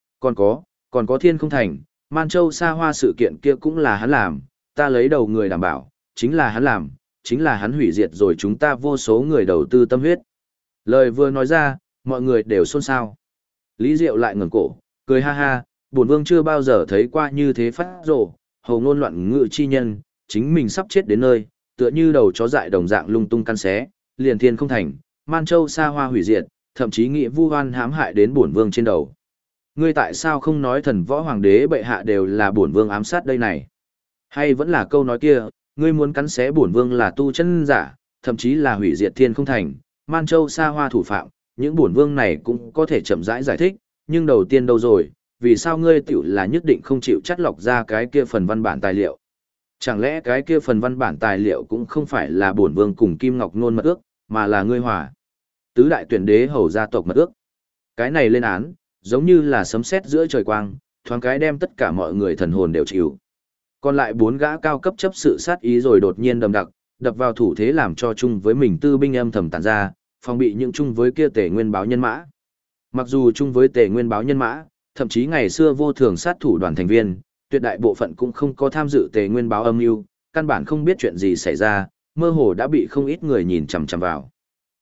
Còn có Thiên Không Thành, Man Châu xa hoa sự kiện kia cũng là hắn làm, ta lấy đầu người đảm bảo, chính là hắn làm, chính là hắn hủy diệt rồi chúng ta vô số người đầu tư tâm huyết. Lời vừa nói ra, mọi người đều xôn xao. Lý Diệu lại ngẩng cổ, cười ha ha, bổn vương chưa bao giờ thấy qua như thế phát rồ, hầu ngôn loạn ngữ chi nhân, chính mình sắp chết đến nơi, tựa như đầu chó dại đồng dạng lung tung căn xé, liền Thiên Không Thành, Man Châu xa hoa hủy diệt, thậm chí nghĩ vu oan hãm hại đến bổn vương trên đầu. Ngươi tại sao không nói thần võ hoàng đế bệ hạ đều là bổn vương ám sát đây này? Hay vẫn là câu nói kia, ngươi muốn cắn xé bổn vương là tu chân giả, thậm chí là hủy diệt Thiên Không Thành, Man Châu xa hoa thủ phạm, những bổn vương này cũng có thể chậm rãi giải thích, nhưng đầu tiên đâu rồi, vì sao ngươi tiểu là nhất định không chịu chắt lọc ra cái kia phần văn bản tài liệu? Chẳng lẽ cái kia phần văn bản tài liệu cũng không phải là bổn vương cùng Kim Ngọc Nôn mật ước, mà là ngươi hòa tứ đại tuyển đế hầu gia tộc mật ước? Cái này lên án, giống như là sấm sét giữa trời quang, thoáng cái đem tất cả mọi người thần hồn đều chịu. Còn lại 4 gã cao cấp chấp sự sát ý rồi đột nhiên đầm đặc, đập vào thủ thế làm cho chung với mình tư binh âm thầm tản ra, phòng bị những chung với kia Tề Nguyên Báo nhân mã. Mặc dù chung với Tề Nguyên Báo nhân mã, thậm chí ngày xưa vô thường sát thủ đoàn thành viên, tuyệt đại bộ phận cũng không có tham dự Tề Nguyên Báo âm mưu, căn bản không biết chuyện gì xảy ra, mơ hồ đã bị không ít người nhìn chằm chằm vào.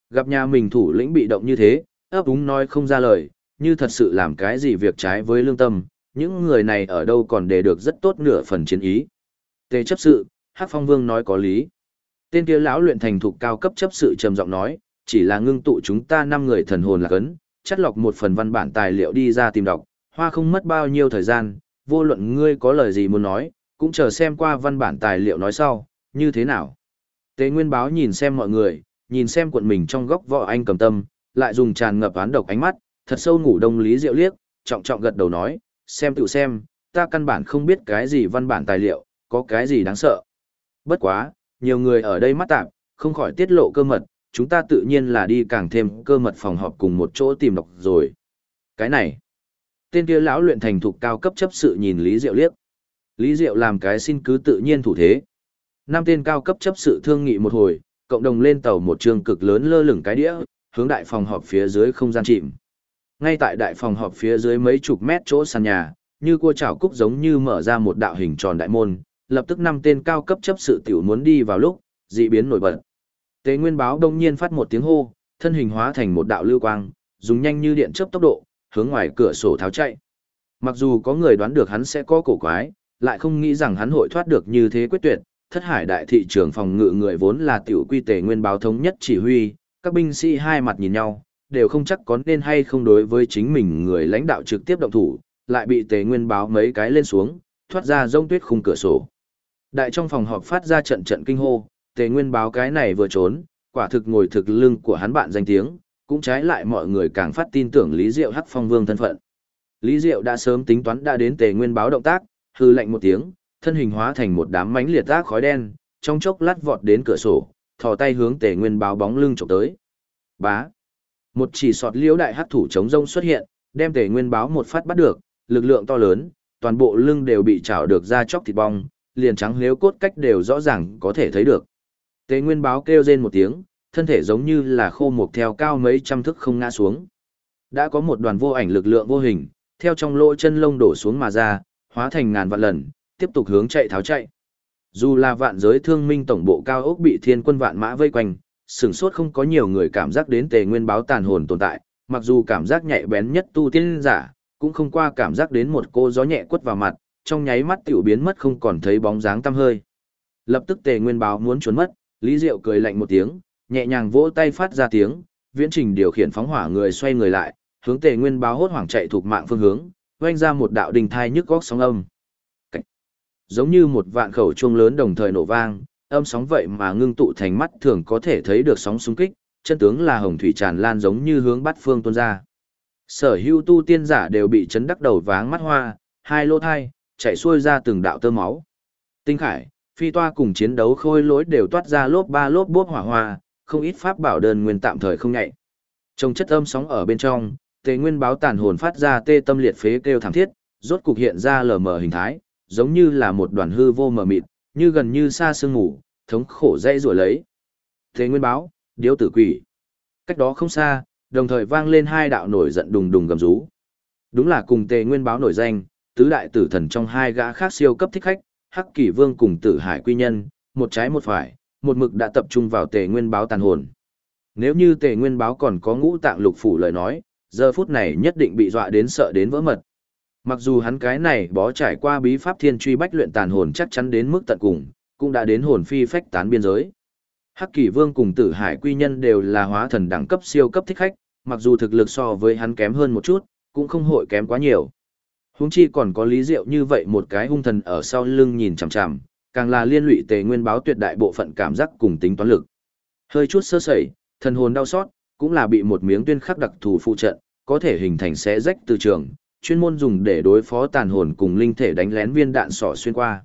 Gặp nhà mình thủ lĩnh bị động như thế, ấp úng nói không ra lời, như thật sự làm cái gì việc trái với lương tâm, những người này ở đâu còn để được rất tốt nửa phần chiến ý. Tề chấp sự, Hắc Phong Vương nói có lý. Tên kia lão luyện thành thục cao cấp chấp sự trầm giọng nói, chỉ là ngưng tụ chúng ta 5 người thần hồn là cấn, chắt lọc một phần văn bản tài liệu đi ra tìm đọc, hoa không mất bao nhiêu thời gian, vô luận ngươi có lời gì muốn nói, cũng chờ xem qua văn bản tài liệu nói sau, như thế nào. Tế Nguyên Báo nhìn xem mọi người, nhìn xem cuộn mình trong góc võ anh cầm tâm, lại dùng tràn ngập án độc ánh mắt, thật sâu ngủ đông Lý Diệu liếc, trọng trọng gật đầu nói, xem tự xem, ta căn bản không biết cái gì văn bản tài liệu, có cái gì đáng sợ. Bất quá, nhiều người ở đây mắt tạp, không khỏi tiết lộ cơ mật, chúng ta tự nhiên là đi càng thêm cơ mật phòng họp cùng một chỗ tìm đọc rồi. Cái này, tên kia lão luyện thành thục cao cấp chấp sự nhìn Lý Diệu liếc. Lý Diệu làm cái xin cứ tự nhiên thủ thế. 5 tên cao cấp chấp sự thương nghị một hồi, cộng đồng lên tàu một trường cực lớn lơ lửng cái đĩa, hướng đại phòng họp phía dưới không gian chìm. Ngay tại đại phòng họp phía dưới mấy chục mét chỗ sàn nhà, như cua chảo cúc giống như mở ra một đạo hình tròn đại môn, lập tức 5 tên cao cấp chấp sự tiểu muốn đi vào lúc, dị biến nổi bật. Tế Nguyên Báo đông nhiên phát một tiếng hô, thân hình hóa thành một đạo lưu quang, dùng nhanh như điện chớp tốc độ, hướng ngoài cửa sổ tháo chạy. Mặc dù có người đoán được hắn sẽ có cổ quái, lại không nghĩ rằng hắn hội thoát được như thế quyết tuyệt. Thất Hải đại thị trường phòng ngự người vốn là tiểu quy Tề Nguyên Báo thống nhất chỉ huy, các binh sĩ hai mặt nhìn nhau, đều không chắc có nên hay không đối với chính mình người lãnh đạo trực tiếp động thủ, lại bị Tề Nguyên Báo mấy cái lên xuống, thoát ra rông tuyết khung cửa sổ. Đại trong phòng họp phát ra trận trận kinh hô, Tề Nguyên Báo cái này vừa trốn, quả thực ngồi thực lưng của hắn bạn danh tiếng, cũng trái lại mọi người càng phát tin tưởng Lý Diệu Hắc Phong Vương thân phận. Lý Diệu đã sớm tính toán đã đến Tề Nguyên Báo động tác, hư lệnh một tiếng, thân hình hóa thành một đám mánh liệt ác khói đen, trong chốc lát vọt đến cửa sổ, thò tay hướng Tề Nguyên Báo bóng lưng chụp tới. Bá. Một chỉ sọt liễu đại hắc thủ chống rông xuất hiện, đem Tề Nguyên Báo một phát bắt được, lực lượng to lớn, toàn bộ lưng đều bị chảo được ra chóc thịt bong, liền trắng liếu cốt cách đều rõ ràng có thể thấy được. Tề Nguyên Báo kêu rên một tiếng, thân thể giống như là khô mục theo cao mấy trăm thước không ngã xuống. Đã có một đoàn vô ảnh lực lượng vô hình, theo trong lỗ chân lông đổ xuống mà ra, hóa thành ngàn vạn lần, tiếp tục hướng chạy tháo chạy. Dù là vạn giới thương minh tổng bộ cao ốc bị thiên quân vạn mã vây quanh, sửng sốt không có nhiều người cảm giác đến Tề Nguyên Báo tàn hồn tồn tại, mặc dù cảm giác nhạy bén nhất tu tiên giả, cũng không qua cảm giác đến một cô gió nhẹ quất vào mặt, trong nháy mắt tiểu biến mất không còn thấy bóng dáng tăm hơi. Lập tức Tề Nguyên Báo muốn trốn mất, Lý Diệu cười lạnh một tiếng, nhẹ nhàng vỗ tay phát ra tiếng, viễn trình điều khiển phóng hỏa người xoay người lại, hướng Tề Nguyên Báo hốt hoảng chạy thuộc mạng phương hướng, vang ra một đạo đình thai nhức góc sóng âm. Cảnh. Giống như một vạn khẩu chuông lớn đồng thời nổ vang, âm sóng vậy mà ngưng tụ thành mắt thường có thể thấy được sóng xung kích, chân tướng là hồng thủy tràn lan giống như hướng bát phương tuôn ra. Sở hữu tu tiên giả đều bị chấn đắc đầu váng mắt hoa, hai lỗ thai chạy xuôi ra từng đạo tơ máu. Tinh Khải, phi toa cùng chiến đấu khôi lỗi đều toát ra lốp ba lốp bốp hỏa hoa, không ít pháp bảo đơn nguyên tạm thời không nhạy. Trong chất âm sóng ở bên trong, Tề Nguyên Báo tàn hồn phát ra tê tâm liệt phế kêu thảm thiết, rốt cục hiện ra lờ mờ hình thái, giống như là một đoàn hư vô mờ mịt, như gần như xa sương ngủ, thống khổ dây rủa lấy. Tề Nguyên Báo, điếu tử quỷ. Cách đó không xa, đồng thời vang lên hai đạo nổi giận đùng đùng gầm rú. Đúng là cùng Tề Nguyên Báo nổi danh, tứ đại tử thần trong hai gã khác siêu cấp thích khách, Hắc Kỷ Vương cùng Tử Hải Quy Nhân, một trái một phải, một mực đã tập trung vào Tề Nguyên Báo tàn hồn. Nếu như Tề Nguyên Báo còn có ngũ tạng lục phủ lời nói, giờ phút này nhất định bị dọa đến sợ đến vỡ mật. Mặc dù hắn cái này bó trải qua bí pháp thiên truy bách luyện tàn hồn chắc chắn đến mức tận cùng, cũng đã đến hồn phi phách tán biên giới. Hắc Kỷ Vương cùng Tử Hải Quy Nhân đều là hóa thần đẳng cấp siêu cấp thích khách, mặc dù thực lực so với hắn kém hơn một chút, cũng không hội kém quá nhiều. Huống chi còn có Lý Diệu như vậy một cái hung thần ở sau lưng nhìn chằm chằm, càng là liên lụy Tề Nguyên Báo tuyệt đại bộ phận cảm giác cùng tính toán lực. Hơi chút sơ sẩy, thần hồn đau xót, cũng là bị một miếng tuyên khắc đặc thù phụ trận, có thể hình thành xé rách từ trường, chuyên môn dùng để đối phó tàn hồn cùng linh thể đánh lén viên đạn sỏ xuyên qua.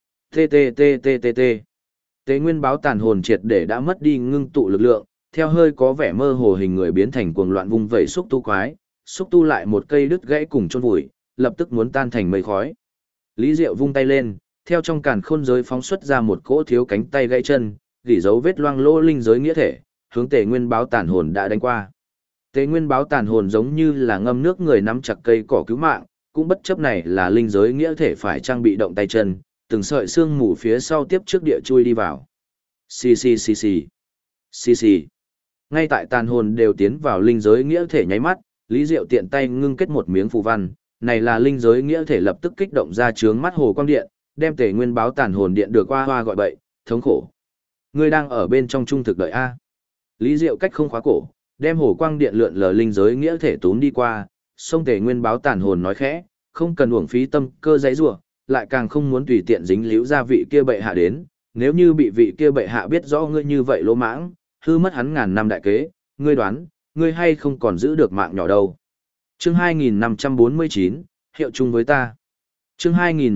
TTTTTT. Tề Nguyên Báo tàn hồn triệt để đã mất đi ngưng tụ lực lượng, theo hơi có vẻ mơ hồ hình người biến thành cuồng loạn vung vẩy xúc tu quái, xúc tu lại một cây đứt gãy cùng chôn vùi, lập tức muốn tan thành mây khói. Lý Diệu vung tay lên, theo trong càn khôn giới phóng xuất ra một cỗ thiếu cánh tay gãy chân, gỉ dấu vết loang lỗ linh giới nghĩa thể, hướng Tề Nguyên Báo tàn hồn đã đánh qua. Tề Nguyên Báo tàn hồn giống như là ngâm nước người nắm chặt cây cỏ cứu mạng, cũng bất chấp này là linh giới nghĩa thể phải trang bị động tay chân, từng sợi xương mù phía sau tiếp trước địa chui đi vào. Xì xì xì xì. Xì xì. Ngay tại tàn hồn đều tiến vào linh giới nghĩa thể nháy mắt, Lý Diệu tiện tay ngưng kết một miếng phù văn, này là linh giới nghĩa thể lập tức kích động ra chướng mắt hồ quang điện, đem Tề Nguyên báo tàn hồn điện được hoa gọi bậy, thống khổ. Ngươi đang ở bên trong trung thực đợi a. Lý Diệu cách không khóa cổ, đem hồ quang điện lượn lờ linh giới nghĩa thể tốn đi qua, xông Tề Nguyên báo tàn hồn nói khẽ, không cần uổng phí tâm cơ giấy rủa, lại càng không muốn tùy tiện dính líu ra vị kia bệ hạ đến, nếu như bị vị kia bệ hạ biết rõ ngươi như vậy lỗ mãng, hư mất hắn ngàn năm đại kế, ngươi đoán, ngươi hay không còn giữ được mạng nhỏ đâu. Chương 2549, hiệu chung với ta. Chương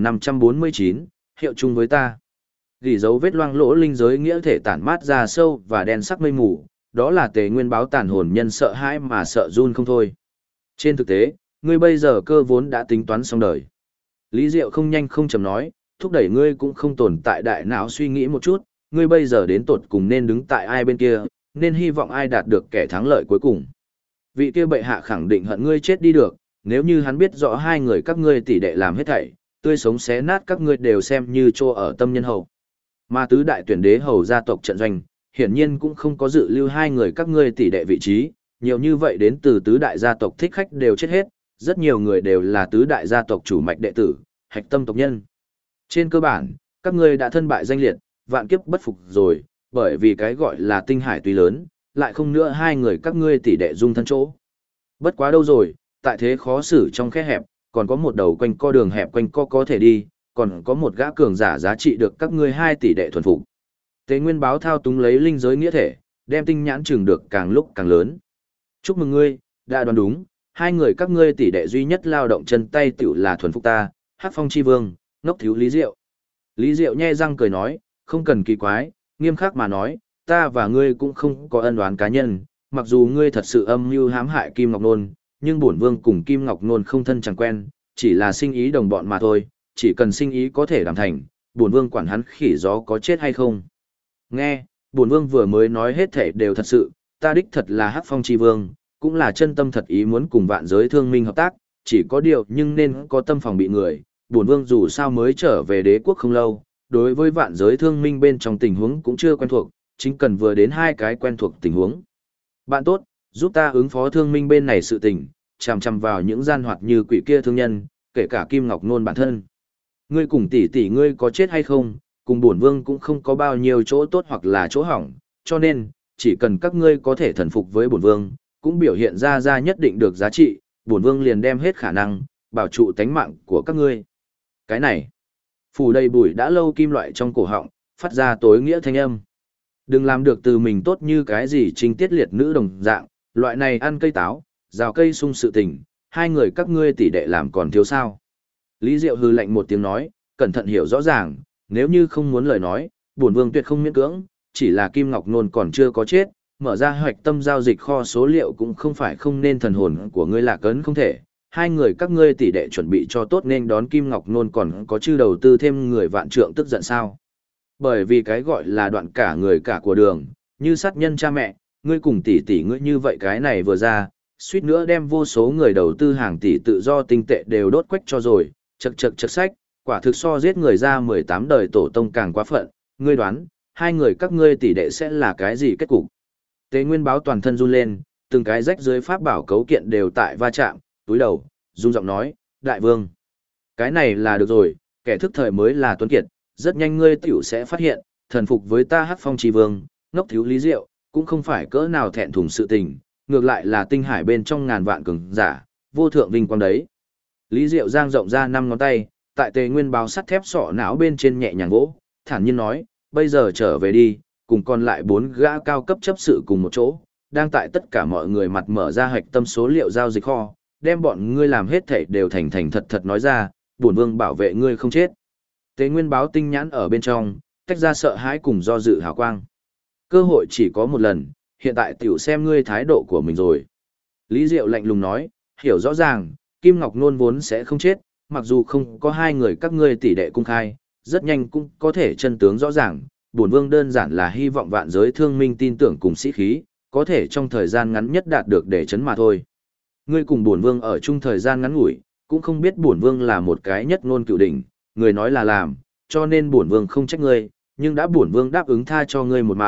2549, hiệu chung với ta. Gỉ dấu vết loang lỗ linh giới nghĩa thể tản mát ra sâu và đen sắc mây mù, đó là Tề Nguyên báo tàn hồn nhân sợ hãi mà sợ run không thôi. Trên thực tế, ngươi bây giờ cơ vốn đã tính toán xong đời. Lý Diệu không nhanh không chậm nói, thúc đẩy ngươi cũng không tồn tại đại não suy nghĩ một chút, ngươi bây giờ đến tột cùng nên đứng tại ai bên kia, nên hy vọng ai đạt được kẻ thắng lợi cuối cùng. Vị kia bệ hạ khẳng định hận ngươi chết đi được, nếu như hắn biết rõ hai người các ngươi tỷ đệ làm hết thảy, tươi sống xé nát các ngươi đều xem như trô ở tâm nhân hầu. Mà tứ đại tuyển đế hầu gia tộc trận doanh, hiển nhiên cũng không có dự lưu hai người các ngươi tỷ đệ vị trí, nhiều như vậy đến từ tứ đại gia tộc thích khách đều chết hết, rất nhiều người đều là tứ đại gia tộc chủ mạch đệ tử, hạch tâm tộc nhân. Trên cơ bản, các ngươi đã thân bại danh liệt, vạn kiếp bất phục rồi, bởi vì cái gọi là tinh hải tuy lớn, lại không nữa hai người các ngươi tỷ đệ dung thân chỗ. Bất quá đâu rồi, tại thế khó xử trong khe hẹp, còn có một đầu quanh co đường hẹp quanh co có thể đi, còn có một gã cường giả giá trị được các ngươi hai tỷ đệ thuần phục. Tế Nguyên báo thao túng lấy linh giới nghĩa thể, đem tinh nhãn chừng được càng lúc càng lớn. Chúc mừng ngươi, đã đoán đúng, hai người các ngươi tỷ đệ duy nhất lao động chân tay tiểu là thuần phục ta, Hắc Phong chi vương, ngốc thiếu Lý Diệu. Lý Diệu nhe răng cười nói, không cần kỳ quái, nghiêm khắc mà nói, ta và ngươi cũng không có ân oán cá nhân, mặc dù ngươi thật sự âm mưu hãm hại Kim Ngọc Nôn, nhưng bổn vương cùng Kim Ngọc Nôn không thân chẳng quen, chỉ là sinh ý đồng bọn mà thôi, chỉ cần sinh ý có thể đảm thành, bổn vương quản hắn khỉ gió có chết hay không. Nghe, bổn vương vừa mới nói hết thể đều thật sự, ta đích thật là Hắc Phong chi vương, cũng là chân tâm thật ý muốn cùng vạn giới thương minh hợp tác, chỉ có điều nhưng nên có tâm phòng bị người, bổn vương dù sao mới trở về đế quốc không lâu, đối với vạn giới thương minh bên trong tình huống cũng chưa quen thuộc, chính cần vừa đến hai cái quen thuộc tình huống. Bạn tốt, giúp ta ứng phó thương minh bên này sự tình, chằm chằm vào những gian hoạt như quỷ kia thương nhân, kể cả Kim Ngọc Nôn bản thân. Ngươi cùng tỷ tỷ ngươi có chết hay không, cùng bổn vương cũng không có bao nhiêu chỗ tốt hoặc là chỗ hỏng, cho nên, chỉ cần các ngươi có thể thần phục với bổn vương, cũng biểu hiện ra nhất định được giá trị, bổn vương liền đem hết khả năng, bảo trụ tánh mạng của các ngươi. Cái này, phủ đầy bụi đã lâu kim loại trong cổ họng, phát ra tối nghĩa thanh âm. Đừng làm được từ mình tốt như cái gì trinh tiết liệt nữ đồng dạng, loại này ăn cây táo, rào cây sung sự tình, hai người các ngươi tỷ đệ làm còn thiếu sao. Lý Diệu hừ lạnh một tiếng nói, cẩn thận hiểu rõ ràng, nếu như không muốn lời nói, bổn vương tuyệt không miễn cưỡng, chỉ là Kim Ngọc Nôn còn chưa có chết, mở ra hoạch tâm giao dịch kho số liệu cũng không phải không nên thần hồn của ngươi lạc ấn không thể. Hai người các ngươi tỷ đệ chuẩn bị cho tốt nên đón Kim Ngọc Nôn còn có chư đầu tư thêm người vạn trượng tức giận sao. Bởi vì cái gọi là đoạn cả người cả của đường, như sát nhân cha mẹ, ngươi cùng tỷ tỷ ngươi như vậy cái này vừa ra, suýt nữa đem vô số người đầu tư hàng tỷ tự do tinh tệ đều đốt quách cho rồi, chật sách, quả thực so giết người ra 18 đời tổ tông càng quá phận, ngươi đoán, hai người các ngươi tỷ đệ sẽ là cái gì kết cục. Tế Nguyên báo toàn thân run lên, từng cái rách dưới pháp bảo cấu kiện đều tại va chạm, túi đầu, run giọng nói, đại vương. Cái này là được rồi, kẻ thức thời mới là tuấn kiệt, rất nhanh ngươi tiểu sẽ phát hiện, thần phục với ta Hắc Phong chi vương, ngốc thiếu Lý Diệu, cũng không phải cỡ nào thẹn thùng sự tình, ngược lại là tinh hải bên trong ngàn vạn cường giả, vô thượng vinh quang đấy. Lý Diệu giang rộng ra 5 ngón tay, tại Tề Nguyên báo sắt thép sọ não bên trên nhẹ nhàng vỗ, thản nhiên nói, bây giờ trở về đi, cùng còn lại 4 gã cao cấp chấp sự cùng một chỗ, đang tại tất cả mọi người mặt mở ra hoạch tâm số liệu giao dịch kho, đem bọn ngươi làm hết thảy đều thành thật nói ra, bổn vương bảo vệ ngươi không chết. Tế Nguyên báo tinh nhãn ở bên trong, tách ra sợ hãi cùng do dự hào quang. Cơ hội chỉ có một lần, hiện tại tiểu xem ngươi thái độ của mình rồi. Lý Diệu lạnh lùng nói, hiểu rõ ràng, Kim Ngọc Nôn vốn sẽ không chết, mặc dù không có hai người các ngươi tỷ đệ cung khai, rất nhanh cũng có thể chân tướng rõ ràng. Bổn vương đơn giản là hy vọng vạn giới thương minh tin tưởng cùng sĩ khí, có thể trong thời gian ngắn nhất đạt được để chấn mà thôi. Ngươi cùng bổn vương ở chung thời gian ngắn ngủi, cũng không biết bổn vương là một cái nhất ngôn cựu đỉnh, người nói là làm, cho nên bổn vương không trách ngươi, nhưng đã bổn vương đáp ứng tha cho ngươi một mạng,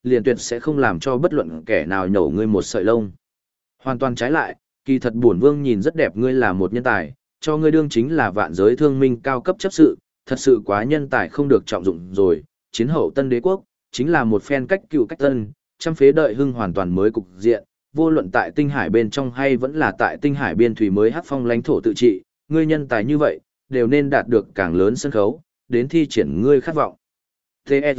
liền tuyệt sẽ không làm cho bất luận kẻ nào nhổ ngươi một sợi lông. Hoàn toàn trái lại, kỳ thật bổn vương nhìn rất đẹp ngươi là một nhân tài, cho ngươi đương chính là vạn giới thương minh cao cấp chấp sự, thật sự quá nhân tài không được trọng dụng rồi, chiến hậu tân đế quốc, chính là một phen cách cựu cách tân, trăm phế đợi hưng hoàn toàn mới cục diện, vô luận tại tinh hải bên trong hay vẫn là tại tinh hải biên thủy mới hắc phong lãnh thổ tự trị, ngươi nhân tài như vậy, đều nên đạt được càng lớn sân khấu, đến thi triển ngươi khát vọng. T.E.R.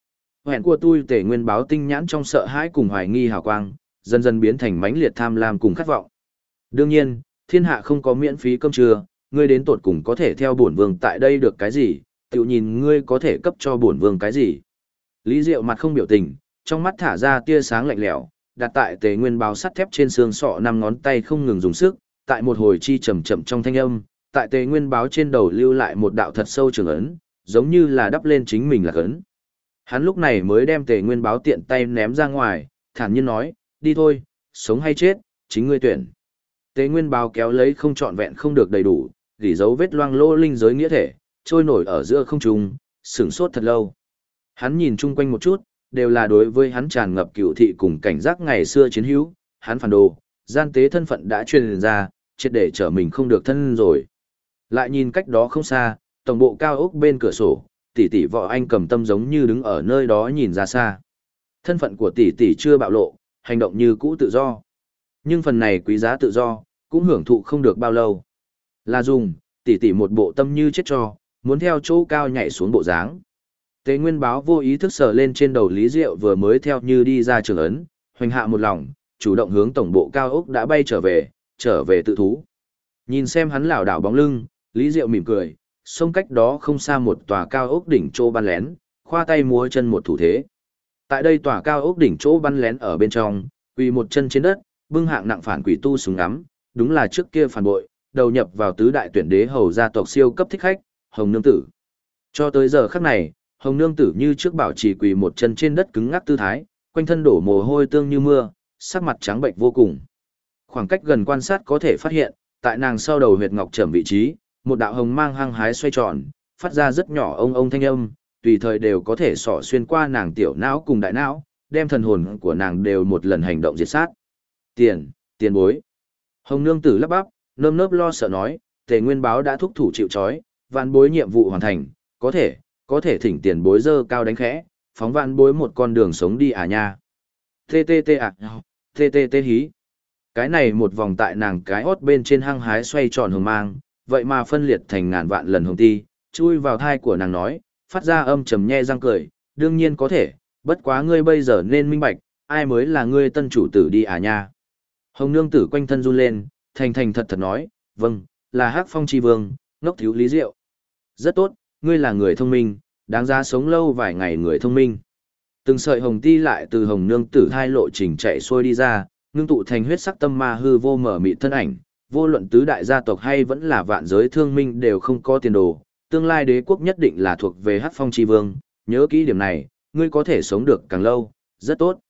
Hẹn của tôi Tề Nguyên báo tinh nhãn trong sợ hãi cùng hoài nghi hào quang, dần dần biến thành mãnh liệt tham lam cùng khát vọng. Đương nhiên, thiên hạ không có miễn phí cơm trưa, ngươi đến tột cùng có thể theo bổn vương tại đây được cái gì, tự nhìn ngươi có thể cấp cho bổn vương cái gì. Lý Diệu mặt không biểu tình, trong mắt thả ra tia sáng lạnh lẽo, đặt tại Tề Nguyên báo sắt thép trên xương sọ năm ngón tay không ngừng dùng sức, tại một hồi chi chậm chậm trong thanh âm, tại Tề Nguyên báo trên đầu lưu lại một đạo thật sâu trường ấn, giống như là đắp lên chính mình là ấn. Hắn lúc này mới đem Tề Nguyên báo tiện tay ném ra ngoài, thản nhiên nói, đi thôi, sống hay chết, chính ngươi tuyển. Tề Nguyên báo kéo lấy không trọn vẹn không được đầy đủ, gỉ dấu vết loang lô linh giới nghĩa thể, trôi nổi ở giữa không trung, sửng sốt thật lâu. Hắn nhìn chung quanh một chút, đều là đối với hắn tràn ngập cựu thị cùng cảnh giác ngày xưa chiến hữu, hắn phản đồ, gian tế thân phận đã truyền ra, triệt để trở mình không được thân rồi. Lại nhìn cách đó không xa, tổng bộ cao ốc bên cửa sổ, tỷ tỷ vợ anh cầm tâm giống như đứng ở nơi đó nhìn ra xa. Thân phận của tỷ tỷ chưa bạo lộ, hành động như cũ tự do. Nhưng phần này quý giá tự do, cũng hưởng thụ không được bao lâu. Là dùng, tỷ tỷ một bộ tâm như chết cho, muốn theo chỗ cao nhảy xuống bộ dáng. Tế Nguyên báo vô ý thức sờ lên trên đầu Lý Diệu vừa mới theo như đi ra trường ấn, hoành hạ một lòng, chủ động hướng tổng bộ cao ốc đã bay trở về tự thú. Nhìn xem hắn lảo đảo bóng lưng, Lý Diệu mỉm cười, xông cách đó không xa một tòa cao ốc đỉnh chỗ bắn lén, khoa tay múa chân một thủ thế. Tại đây tòa cao ốc đỉnh chỗ bắn lén ở bên trong, quỳ một chân trên đất, bưng hạng nặng phản quỷ tu súng ngắm, đúng là trước kia phản bội, đầu nhập vào tứ đại tuyển đế hầu gia tộc siêu cấp thích khách, Hồng Nương Tử. Cho tới giờ khắc này, Hồng Nương Tử như trước bảo trì quỳ một chân trên đất cứng ngắc tư thái, quanh thân đổ mồ hôi tương như mưa, sắc mặt trắng bệnh vô cùng. Khoảng cách gần quan sát có thể phát hiện, tại nàng sau đầu huyệt ngọc trầm vị trí, một đạo hồng mang hăng hái xoay tròn, phát ra rất nhỏ ông thanh âm, tùy thời đều có thể xỏ xuyên qua nàng tiểu não cùng đại não, đem thần hồn của nàng đều một lần hành động diệt sát. Tiền bối. Hồng Nương Tử lắp bắp, nơm nớp lo sợ nói, Tề Nguyên báo đã thúc thủ chịu trói, vạn bối nhiệm vụ hoàn thành, có thể thỉnh tiền bối dơ cao đánh khẽ, phóng vạn bối một con đường sống đi à nha. TTT hí. Cái này một vòng tại nàng cái hót bên trên hăng hái xoay tròn hồng mang, vậy mà phân liệt thành ngàn vạn lần hồng ti, chui vào thai của nàng nói, phát ra âm trầm nhe răng cười, đương nhiên có thể, bất quá ngươi bây giờ nên minh bạch, ai mới là ngươi tân chủ tử đi à nha. Hồng Nương Tử quanh thân run lên, thành thật nói, vâng, là Hắc Phong Chi Vương, ngốc thiếu Lý Diệu. Rất tốt, ngươi là người thông minh, đáng giá sống lâu vài ngày người thông minh. Từng sợi hồng ti lại từ Hồng Nương Tử hai lộ trình chạy xuôi đi ra, ngưng tụ thành huyết sắc tâm ma hư vô mở mịt thân ảnh, vô luận tứ đại gia tộc hay vẫn là vạn giới thương minh đều không có tiền đồ, tương lai đế quốc nhất định là thuộc về Hắc Phong Chi Vương, nhớ kỹ điểm này, ngươi có thể sống được càng lâu, rất tốt.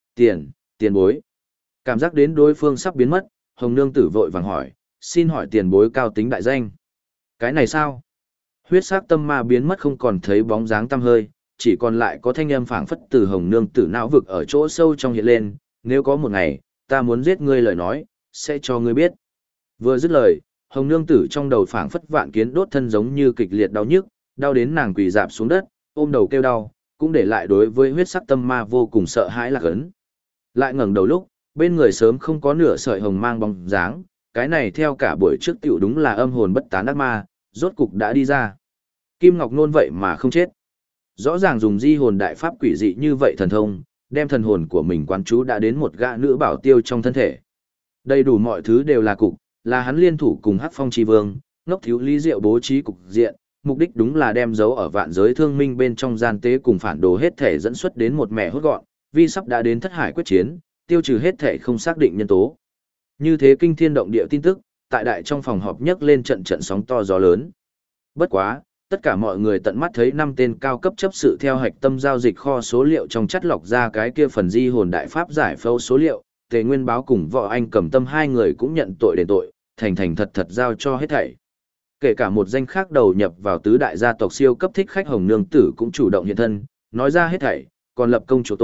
Tiền bối. Cảm giác đến đối phương sắp biến mất, Hồng Nương Tử vội vàng hỏi, xin hỏi tiền bối cao tính đại danh. Cái này sao? Huyết sắc tâm ma biến mất không còn thấy bóng dáng tăm hơi, chỉ còn lại có thanh âm phảng phất từ Hồng Nương Tử não vực ở chỗ sâu trong hiện lên, nếu có một ngày, ta muốn giết ngươi lời nói, sẽ cho ngươi biết. Vừa dứt lời, Hồng Nương Tử trong đầu phảng phất vạn kiến đốt thân giống như kịch liệt đau nhức, đau đến nàng quỳ rạp xuống đất, ôm đầu kêu đau, cũng để lại đối với huyết sắc tâm ma vô cùng sợ hãi lạc ấn. Lại ngẩng đầu lúc, bên người sớm không có nửa sợi hồng mang bóng dáng, cái này theo cả buổi trước tiểu đúng là âm hồn bất tán ác ma, rốt cục đã đi ra. Kim Ngọc Nôn vậy mà không chết. Rõ ràng dùng di hồn đại pháp quỷ dị như vậy thần thông, đem thần hồn của mình quán chú đã đến một gã nữ bảo tiêu trong thân thể. Đầy đủ mọi thứ đều là cục, là hắn liên thủ cùng Hắc Phong Chi Vương, ngốc thiếu Lý Diệu bố trí cục diện, mục đích đúng là đem dấu ở vạn giới thương minh bên trong gian tế cùng phản đồ hết thể dẫn xuất đến một mẻ hốt gọn, vì sắp đã đến thất hải quyết chiến, tiêu trừ hết thể không xác định nhân tố. Như thế kinh thiên động địa tin tức, tại đại trong phòng họp nhấc lên trận sóng to gió lớn. Bất quá, tất cả mọi người tận mắt thấy 5 tên cao cấp chấp sự theo hạch tâm giao dịch kho số liệu trong chắt lọc ra cái kia phần di hồn đại pháp giải phẫu số liệu, Tề Nguyên báo cùng Võ Anh Cầm Tâm hai người cũng nhận tội đền tội, thành thật giao cho hết thảy. Kể cả một danh khác đầu nhập vào tứ đại gia tộc siêu cấp thích khách Hồng Nương Tử cũng chủ động hiện thân, nói ra hết thảy, còn lập công chủ tội,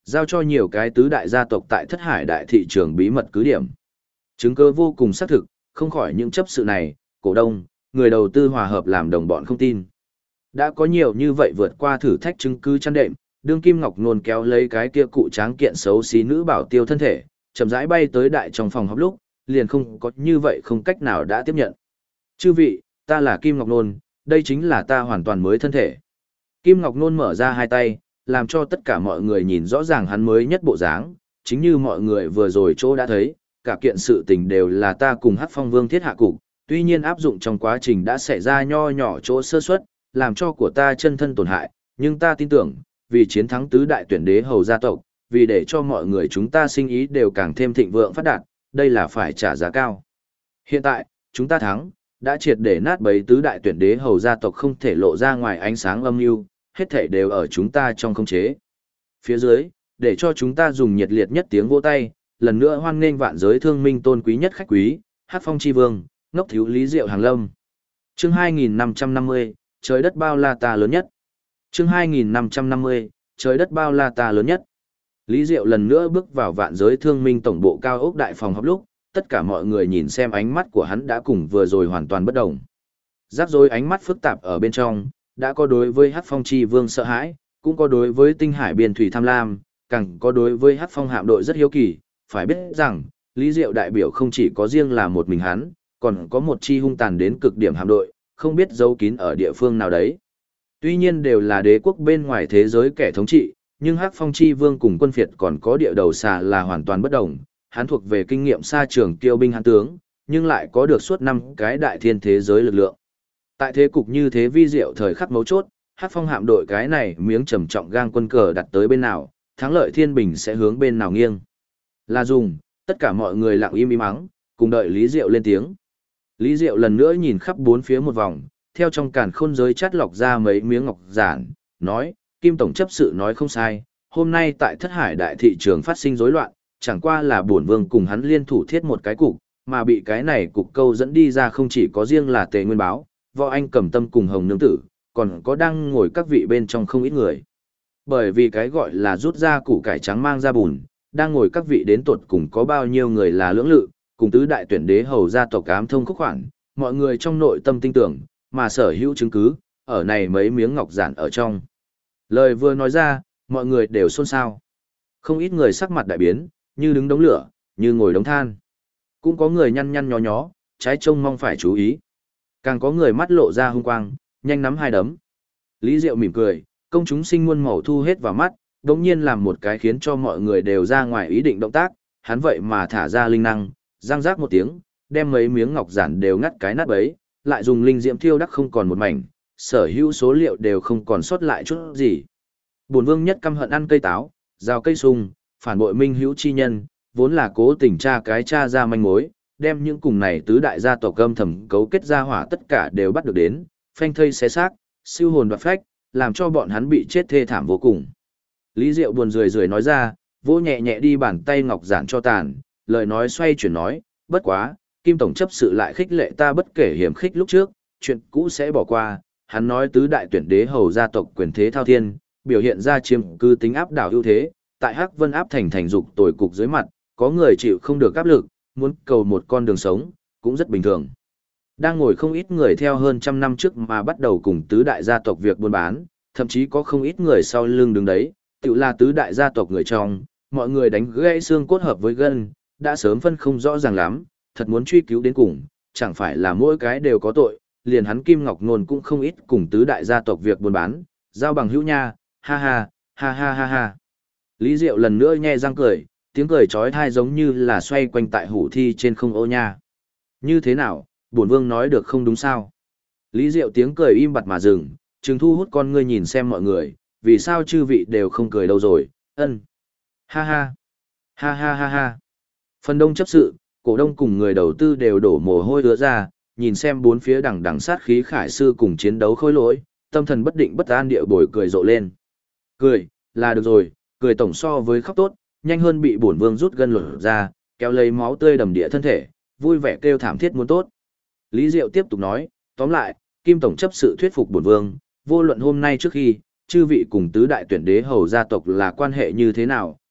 giao cho nhiều cái tứ đại gia tộc tại Thất Hải đại thị trường bí mật cứ điểm. Chứng cứ vô cùng xác thực, không khỏi những chấp sự này, cổ đông, người đầu tư hòa hợp làm đồng bọn không tin. Đã có nhiều như vậy vượt qua thử thách chứng cứ chăn đệm, đương Kim Ngọc Nôn kéo lấy cái kia cụ tráng kiện xấu xí nữ bảo tiêu thân thể, chậm rãi bay tới đại trong phòng họp lúc, liền không có như vậy không cách nào đã tiếp nhận. Chư vị, ta là Kim Ngọc Nôn, đây chính là ta hoàn toàn mới thân thể. Kim Ngọc Nôn mở ra hai tay, làm cho tất cả mọi người nhìn rõ ràng hắn mới nhất bộ dáng, chính như mọi người vừa rồi chỗ đã thấy, cả kiện sự tình đều là ta cùng Hắc Phong Vương thiết hạ cục, tuy nhiên áp dụng trong quá trình đã xảy ra nho nhỏ chỗ sơ suất, làm cho của ta chân thân tổn hại, nhưng ta tin tưởng, vì chiến thắng tứ đại tuyển đế hầu gia tộc, vì để cho mọi người chúng ta sinh ý đều càng thêm thịnh vượng phát đạt, đây là phải trả giá cao. Hiện tại, chúng ta thắng, đã triệt để nát bấy tứ đại tuyển đế hầu gia tộc không thể lộ ra ngoài ánh sáng âm mưu, hết thảy đều ở chúng ta trong khống chế. Phía dưới, để cho chúng ta dùng nhiệt liệt nhất tiếng vỗ tay, lần nữa hoan nghênh vạn giới thương minh tôn quý nhất khách quý, Hắc Phong chi vương, ngốc thiếu Lý Diệu Hàng Lâm. Chương 2550, trời đất bao la ta lớn nhất. Chương 2550, trời đất bao la ta lớn nhất. Lý Diệu lần nữa bước vào vạn giới thương minh tổng bộ cao ốc đại phòng họp lúc, tất cả mọi người nhìn xem ánh mắt của hắn đã cùng vừa rồi hoàn toàn bất đồng. Rắc rối ánh mắt phức tạp ở bên trong, đã có đối với Hắc Phong chi vương sợ hãi, cũng có đối với tinh hải biên thủy tham lam, càng có đối với Hắc Phong hạm đội rất hiếu kỳ, phải biết rằng, Lý Diệu đại biểu không chỉ có riêng là một mình hắn, còn có một chi hung tàn đến cực điểm hạm đội, không biết giấu kín ở địa phương nào đấy. Tuy nhiên đều là đế quốc bên ngoài thế giới kẻ thống trị, nhưng Hắc Phong chi vương cùng quân phiệt còn có địa đầu xà là hoàn toàn bất đồng, hắn thuộc về kinh nghiệm xa trường kiêu binh hán tướng, nhưng lại có được suốt 5 cái đại thiên thế giới lực lượng. Tại thế cục như thế vi diệu thời khắc mấu chốt, Hắc Phong hạm đội cái này miếng trầm trọng gang quân cờ đặt tới bên nào, thắng lợi thiên bình sẽ hướng bên nào nghiêng. Là dùng, tất cả mọi người lặng im im ắng, cùng đợi Lý Diệu lên tiếng. Lý Diệu lần nữa nhìn khắp bốn phía một vòng, theo trong càn khôn giới chắt lọc ra mấy miếng ngọc giản, nói, Kim Tổng chấp sự nói không sai, hôm nay tại Thất Hải đại thị trường phát sinh rối loạn, chẳng qua là bổn vương cùng hắn liên thủ thiết một cái cục, mà bị cái này cục câu dẫn đi ra không chỉ có riêng là Tề Nguyên Báo, Võ Anh Cầm Tâm cùng Hồng Nương Tử, còn có đang ngồi các vị bên trong không ít người. Bởi vì cái gọi là rút ra củ cải trắng mang ra bùn, đang ngồi các vị đến tuột cùng có bao nhiêu người là lưỡng lự, cùng tứ đại tuyển đế hầu gia tộc ám thông khúc khoản, mọi người trong nội tâm tin tưởng, mà sở hữu chứng cứ, ở này mấy miếng ngọc giản ở trong. Lời vừa nói ra, mọi người đều xôn xao. Không ít người sắc mặt đại biến, như đứng đống lửa, như ngồi đống than. Cũng có người nhăn nhăn nhó nhó, trái trông mong phải chú ý. Càng có người mắt lộ ra hung quang, nhanh nắm hai đấm. Lý Diệu mỉm cười, công chúng sinh muôn màu thu hết vào mắt, đống nhiên làm một cái khiến cho mọi người đều ra ngoài ý định động tác, hắn vậy mà thả ra linh năng, răng rác một tiếng, đem mấy miếng ngọc giản đều ngắt cái nát bấy, lại dùng linh diệm thiêu đắc không còn một mảnh, sở hữu số liệu đều không còn sót lại chút gì. Bổn vương nhất căm hận ăn cây táo, rào cây sung, phản bội minh hữu chi nhân, vốn là cố tình tra ra manh mối, đem những cùng này tứ đại gia tộc âm thầm cấu kết ra hỏa tất cả đều bắt được đến, phanh thây xé xác, siêu hồn đoạt phách, làm cho bọn hắn bị chết thê thảm vô cùng. Lý Diệu buồn rười rười nói ra, vỗ nhẹ nhẹ đi bàn tay ngọc giản cho tàn, lời nói xoay chuyển nói, bất quá, Kim Tổng chấp sự lại khích lệ ta bất kể hiểm khích lúc trước, chuyện cũ sẽ bỏ qua, hắn nói tứ đại tuyển đế hầu gia tộc quyền thế thao thiên, biểu hiện ra chiếm cư tính áp đảo ưu thế, tại Hắc Vân áp thành dục tồi cục dưới mặt, có người chịu không được áp lực, muốn cầu một con đường sống, cũng rất bình thường. Đang ngồi không ít người theo hơn trăm năm trước mà bắt đầu cùng tứ đại gia tộc việc buôn bán, thậm chí có không ít người sau lưng đứng đấy, tự là tứ đại gia tộc người trong, mọi người đánh gãy xương cốt hợp với gân, đã sớm phân không rõ ràng lắm, thật muốn truy cứu đến cùng, chẳng phải là mỗi cái đều có tội, liền hắn Kim Ngọc Nôn cũng không ít cùng tứ đại gia tộc việc buôn bán, giao bằng hữu nha, ha ha, ha ha ha ha. Lý Diệu lần nữa nhe răng cười, tiếng cười trói thai giống như là xoay quanh tại hủ thi trên không ô nha. Như thế nào, bổn vương nói được không đúng sao? Lý Diệu tiếng cười im bặt mà dừng, trừng thu hút con ngươi nhìn xem mọi người, vì sao chư vị đều không cười đâu rồi, ân. Ha ha, ha ha ha ha. Phần đông chấp sự, cổ đông cùng người đầu tư đều đổ mồ hôi ứa ra, nhìn xem bốn phía đằng đằng sát khí khải sư cùng chiến đấu khôi lỗi, tâm thần bất định bất an địa bồi cười rộ lên. Cười, là được rồi, cười tổng so với khóc tốt, nhanh hơn bị bổn vương rút gân lột ra, kéo lấy máu tươi đầm địa thân thể, vui vẻ kêu thảm thiết muốn tốt. Lý Diệu tiếp tục nói, tóm lại, Kim Tổng chấp sự thuyết phục bổn vương, vô luận hôm nay trước khi, chư vị cùng tứ đại tuyển đế hầu gia tộc là quan hệ như thế nào,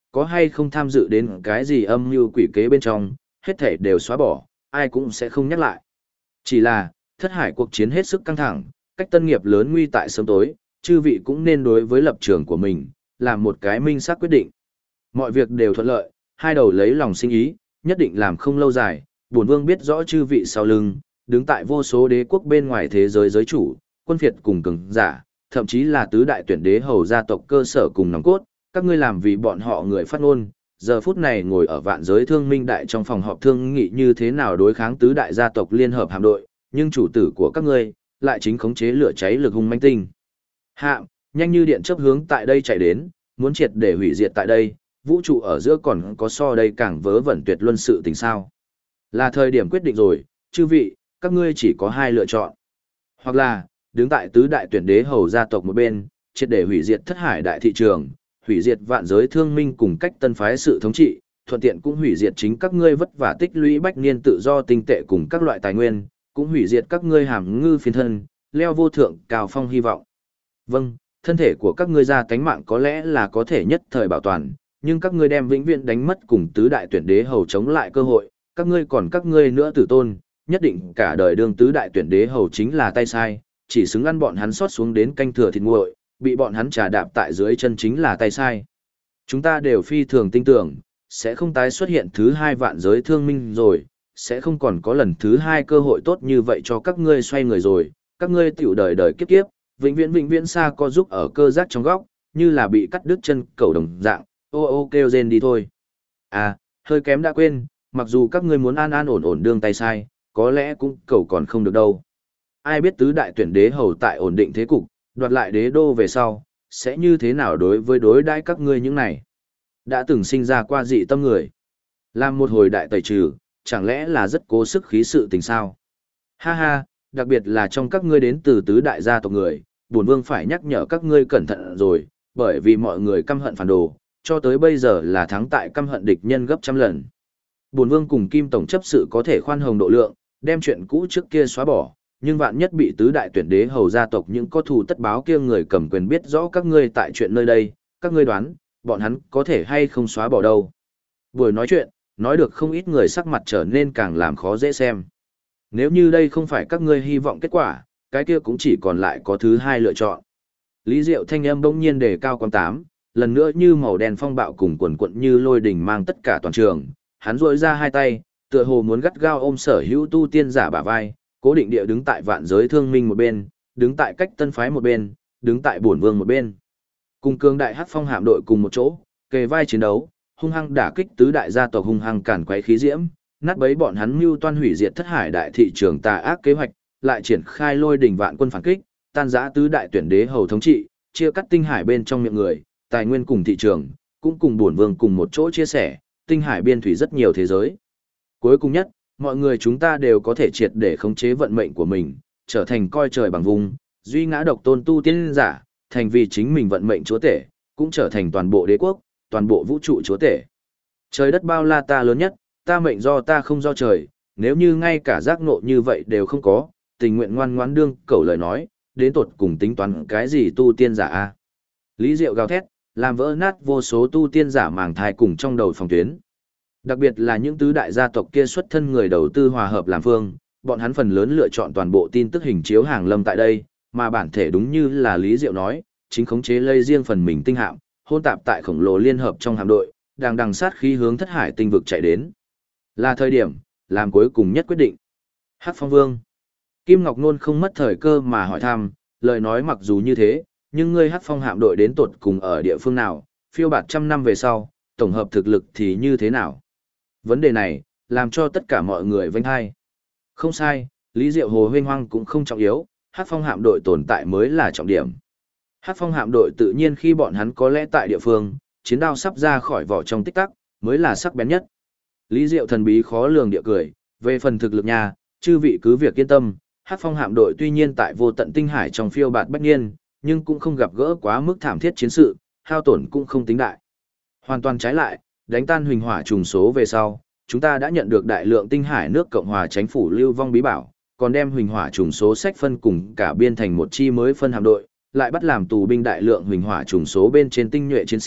có hay không tham dự đến cái gì âm mưu quỷ kế bên trong, hết thể đều xóa bỏ, ai cũng sẽ không nhắc lại. Chỉ là, thất hải cuộc chiến hết sức căng thẳng, cách tân nghiệp lớn nguy tại sớm tối, chư vị cũng nên đối với lập trường của mình, làm một cái minh xác quyết định. Mọi việc đều thuận lợi, hai đầu lấy lòng sinh ý, nhất định làm không lâu dài, bổn vương biết rõ chư vị sau lưng, đứng tại vô số đế quốc bên ngoài thế giới giới chủ, quân phiệt cùng cường giả, thậm chí là tứ đại tuyển đế hầu gia tộc cơ sở cùng nòng cốt, các ngươi làm vì bọn họ người phát ngôn, giờ phút này ngồi ở vạn giới thương minh đại trong phòng họp thương nghị như thế nào đối kháng tứ đại gia tộc liên hợp hạm đội, nhưng chủ tử của các ngươi lại chính khống chế lửa cháy lực hung manh tinh. Hạm, nhanh như điện chớp hướng tại đây chạy đến, muốn triệt để hủy diệt tại đây, vũ trụ ở giữa còn có so đây càng vớ vẩn tuyệt luân sự tình sao. Là thời điểm quyết định rồi, chư vị, các ngươi chỉ có hai lựa chọn. Hoặc là, đứng tại tứ đại tuyển đế hầu gia tộc một bên, triệt để hủy diệt thất hải đại thị trường, hủy diệt vạn giới thương minh cùng cách tân phái sự thống trị, thuận tiện cũng hủy diệt chính các ngươi vất vả tích lũy bách niên tự do tinh tệ cùng các loại tài nguyên, cũng hủy diệt các ngươi hàm ngư phiên thân, leo vô thượng cao phong hy vọng. Vâng, thân thể của các ngươi ra tánh mạng có lẽ là có thể nhất thời bảo toàn, nhưng các ngươi đem vĩnh viễn đánh mất cùng tứ đại tuyển đế hầu chống lại cơ hội, các ngươi còn các ngươi nữa tử tôn, nhất định cả đời đương tứ đại tuyển đế hầu chính là tay sai, chỉ xứng ăn bọn hắn xót xuống đến canh thừa thịt nguội, bị bọn hắn trà đạp tại dưới chân chính là tay sai. Chúng ta đều phi thường tin tưởng, sẽ không tái xuất hiện thứ hai vạn giới thương minh rồi, sẽ không còn có lần thứ hai cơ hội tốt như vậy cho các ngươi xoay người rồi, các ngươi tiểu đời đời kiếp kiếp, vĩnh viễn xa co giúp ở cơ giác trong góc, như là bị cắt đứt chân cầu đồng dạng, ô ô kêu rên đi thôi. À, hơi kém đã quên, mặc dù các ngươi muốn an an ổn ổn đương tay sai, có lẽ cũng cầu còn không được đâu. Ai biết tứ đại tuyển đế hầu tại ổn định thế cục, đoạt lại đế đô về sau, sẽ như thế nào đối đãi các ngươi những này. Đã từng sinh ra qua dị tâm người. Làm một hồi đại tẩy trừ, chẳng lẽ là rất cố sức khí sự tình sao? Ha ha, đặc biệt là trong các ngươi đến từ tứ đại gia tộc người, bổn vương phải nhắc nhở các ngươi cẩn thận rồi, bởi vì mọi người căm hận phản đồ, cho tới bây giờ là thắng tại căm hận địch nhân gấp trăm lần. Bổn vương cùng Kim tổng chấp sự có thể khoan hồng độ lượng, đem chuyện cũ trước kia xóa bỏ, nhưng vạn nhất bị tứ đại tuyển đế hầu gia tộc những có thù tất báo kia người cầm quyền biết rõ các ngươi tại chuyện nơi đây, các ngươi đoán, bọn hắn có thể hay không xóa bỏ đâu. Buổi nói chuyện, nói được không ít người sắc mặt trở nên càng làm khó dễ xem. Nếu như đây không phải các ngươi hy vọng kết quả, cái kia cũng chỉ còn lại có thứ hai lựa chọn. Lý Diệu thanh âm bỗng nhiên đề cao quang tám, lần nữa như màu đen phong bạo cùng quần quận như lôi đỉnh mang tất cả toàn trường, hắn rỗi ra hai tay, tựa hồ muốn gắt gao ôm sở hữu tu tiên giả bả vai, cố định địa đứng tại vạn giới thương minh một bên, đứng tại cách tân phái một bên, đứng tại bổn vương một bên. Cùng cường đại hắc phong hạm đội cùng một chỗ, kề vai chiến đấu, hung hăng đả kích tứ đại gia tộc hung hăng cản quấy khí diễm, nát bấy bọn hắn mưu toan hủy diệt thất hải đại thị trường tà ác kế hoạch, lại triển khai lôi đỉnh vạn quân phản kích, tan rã tứ đại tuyển đế hầu thống trị, chia cắt tinh hải bên trong miệng người, tài nguyên cùng thị trường, cũng cùng bổn vương cùng một chỗ chia sẻ, tinh hải biên thủy rất nhiều thế giới. Cuối cùng nhất, mọi người chúng ta đều có thể triệt để khống chế vận mệnh của mình, trở thành coi trời bằng vùng, duy ngã độc tôn tu tiên giả, thành vì chính mình vận mệnh chúa tể, cũng trở thành toàn bộ đế quốc, toàn bộ vũ trụ chúa tể. Trời đất bao la ta lớn nhất, ta mệnh do ta không do trời, nếu như ngay cả giác ngộ như vậy đều không có, tình nguyện ngoan ngoãn đương cẩu lời nói, đến tột cùng tính toán cái gì tu tiên giả a? Lý Diệu gào thét, làm vỡ nát vô số tu tiên giả màng thai cùng trong đầu phòng tuyến. Đặc biệt là những tứ đại gia tộc kia xuất thân người đầu tư hòa hợp làm phương, bọn hắn phần lớn lựa chọn toàn bộ tin tức hình chiếu hàng lâm tại đây, mà bản thể đúng như là Lý Diệu nói, chính khống chế lây riêng phần mình tinh hạm, hôn tạp tại khổng lồ liên hợp trong hạm đội, đang đằng sát khí hướng thất hải tinh vực chạy đến. Là thời điểm, làm cuối cùng nhất quyết định. Hắc Phong Vương. Kim Ngọc Nôn không mất thời cơ mà hỏi thăm, lời nói mặc dù như thế, nhưng ngươi Hắc Phong hạm đội đến tột cùng ở địa phương nào, phiêu bạt trăm năm về sau, tổng hợp thực lực thì như thế nào? Vấn đề này, làm cho tất cả mọi người vênh hai. Không sai, Lý Diệu Hồ huynh hoang cũng không trọng yếu, Hắc Phong hạm đội tồn tại mới là trọng điểm. Hắc Phong hạm đội tự nhiên khi bọn hắn có lẽ tại địa phương, chiến đao sắp ra khỏi vỏ trong tích tắc, mới là sắc bén nhất. Lý Diệu thần bí khó lường địa cười, về phần thực lực nhà, chư vị cứ việc yên tâm, Hắc Phong hạm đội tuy nhiên tại vô tận tinh hải trong phiêu bạt bách niên, nhưng cũng không gặp gỡ quá mức thảm thiết chiến sự, hao tổn cũng không tính đại. Hoàn toàn trái lại, đánh tan huỳnh hỏa trùng số về sau, chúng ta đã nhận được đại lượng tinh hải nước Cộng hòa Chánh phủ lưu vong bí bảo, còn đem huỳnh hỏa trùng số sách phân cùng cả biên thành một chi mới phân hạm đội, lại bắt làm tù binh đại lượng huỳnh hỏa trùng số bên trên tinh nhuệ chiến sĩ,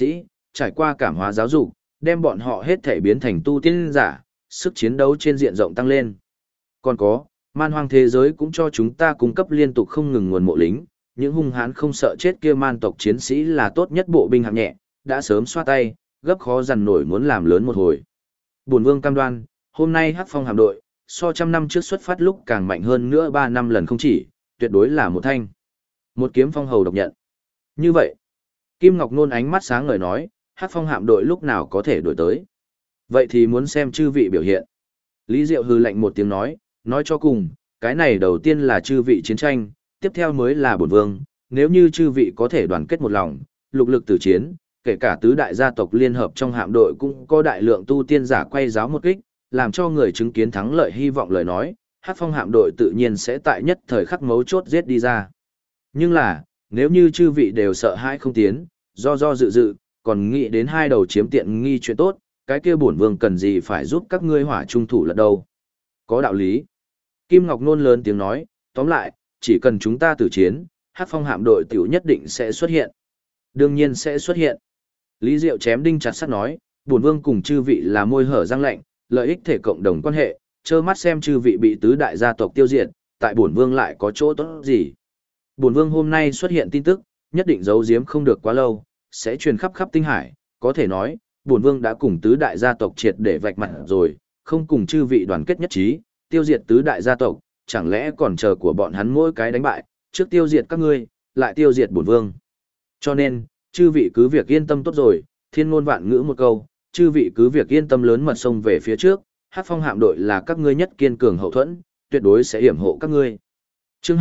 trải qua cảm hóa giáo dục, đem bọn họ hết thể biến thành tu tiên giả, sức chiến đấu trên diện rộng tăng lên. Còn có, man hoang thế giới cũng cho chúng ta cung cấp liên tục không ngừng nguồn mộ lính, những hung hãn không sợ chết kia man tộc chiến sĩ là tốt nhất bộ binh hạng nhẹ, đã sớm xoa tay, gấp khó dằn nổi muốn làm lớn một hồi. Bổn vương cam đoan, hôm nay Hắc Phong hạm đội, so trăm năm trước xuất phát lúc càng mạnh hơn nữa 3 năm lần không chỉ, tuyệt đối là một thanh. Một kiếm phong hầu độc nhận. Như vậy, Kim Ngọc Nôn ánh mắt sáng ngời nói, Hắc Phong hạm đội lúc nào có thể đổi tới. Vậy thì muốn xem chư vị biểu hiện. Lý Diệu hừ lạnh một tiếng nói cho cùng, cái này đầu tiên là chư vị chiến tranh, tiếp theo mới là bổn vương, nếu như chư vị có thể đoàn kết một lòng, lục lực tử chiến, kể cả tứ đại gia tộc liên hợp trong hạm đội cũng có đại lượng tu tiên giả quay giáo một kích, làm cho người chứng kiến thắng lợi hy vọng lời nói, Hắc Phong hạm đội tự nhiên sẽ tại nhất thời khắc mấu chốt giết đi ra. Nhưng là, nếu như chư vị đều sợ hãi không tiến, do dự, còn nghĩ đến hai đầu chiếm tiện nghi chuyện tốt, cái kia bổn vương cần gì phải giúp các ngươi hỏa trung thủ lật đâu. Có đạo lý. Kim Ngọc Nôn lớn tiếng nói, tóm lại, chỉ cần chúng ta tử chiến, Hắc Phong hạm đội tiểu nhất định sẽ xuất hiện. Đương nhiên sẽ xuất hiện. Lý Diệu chém đinh chặt sắt nói, bổn vương cùng chư vị là môi hở răng lạnh, lợi ích thể cộng đồng quan hệ, trơ mắt xem chư vị bị tứ đại gia tộc tiêu diệt, tại bổn vương lại có chỗ tốt gì. Bổn vương hôm nay xuất hiện tin tức, nhất định giấu giếm không được quá lâu, sẽ truyền khắp khắp tinh hải, có thể nói, bổn vương đã cùng tứ đại gia tộc triệt để vạch mặt rồi, không cùng chư vị đoàn kết nhất trí, tiêu diệt tứ đại gia tộc, chẳng lẽ còn chờ của bọn hắn mỗi cái đánh bại, trước tiêu diệt các ngươi, lại tiêu diệt bổn vương. Cho nên, chư vị cứ việc yên tâm tốt rồi, thiên ngôn vạn ngữ một câu, chư vị cứ việc yên tâm lớn mật sông về phía trước, Hắc Phong hạm đội là các ngươi nhất kiên cường hậu thuẫn, tuyệt đối sẽ yểm hộ các ngươi. Chương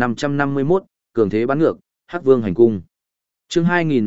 2551, cường thế bắn ngược, Hắc Vương hành cung. Chương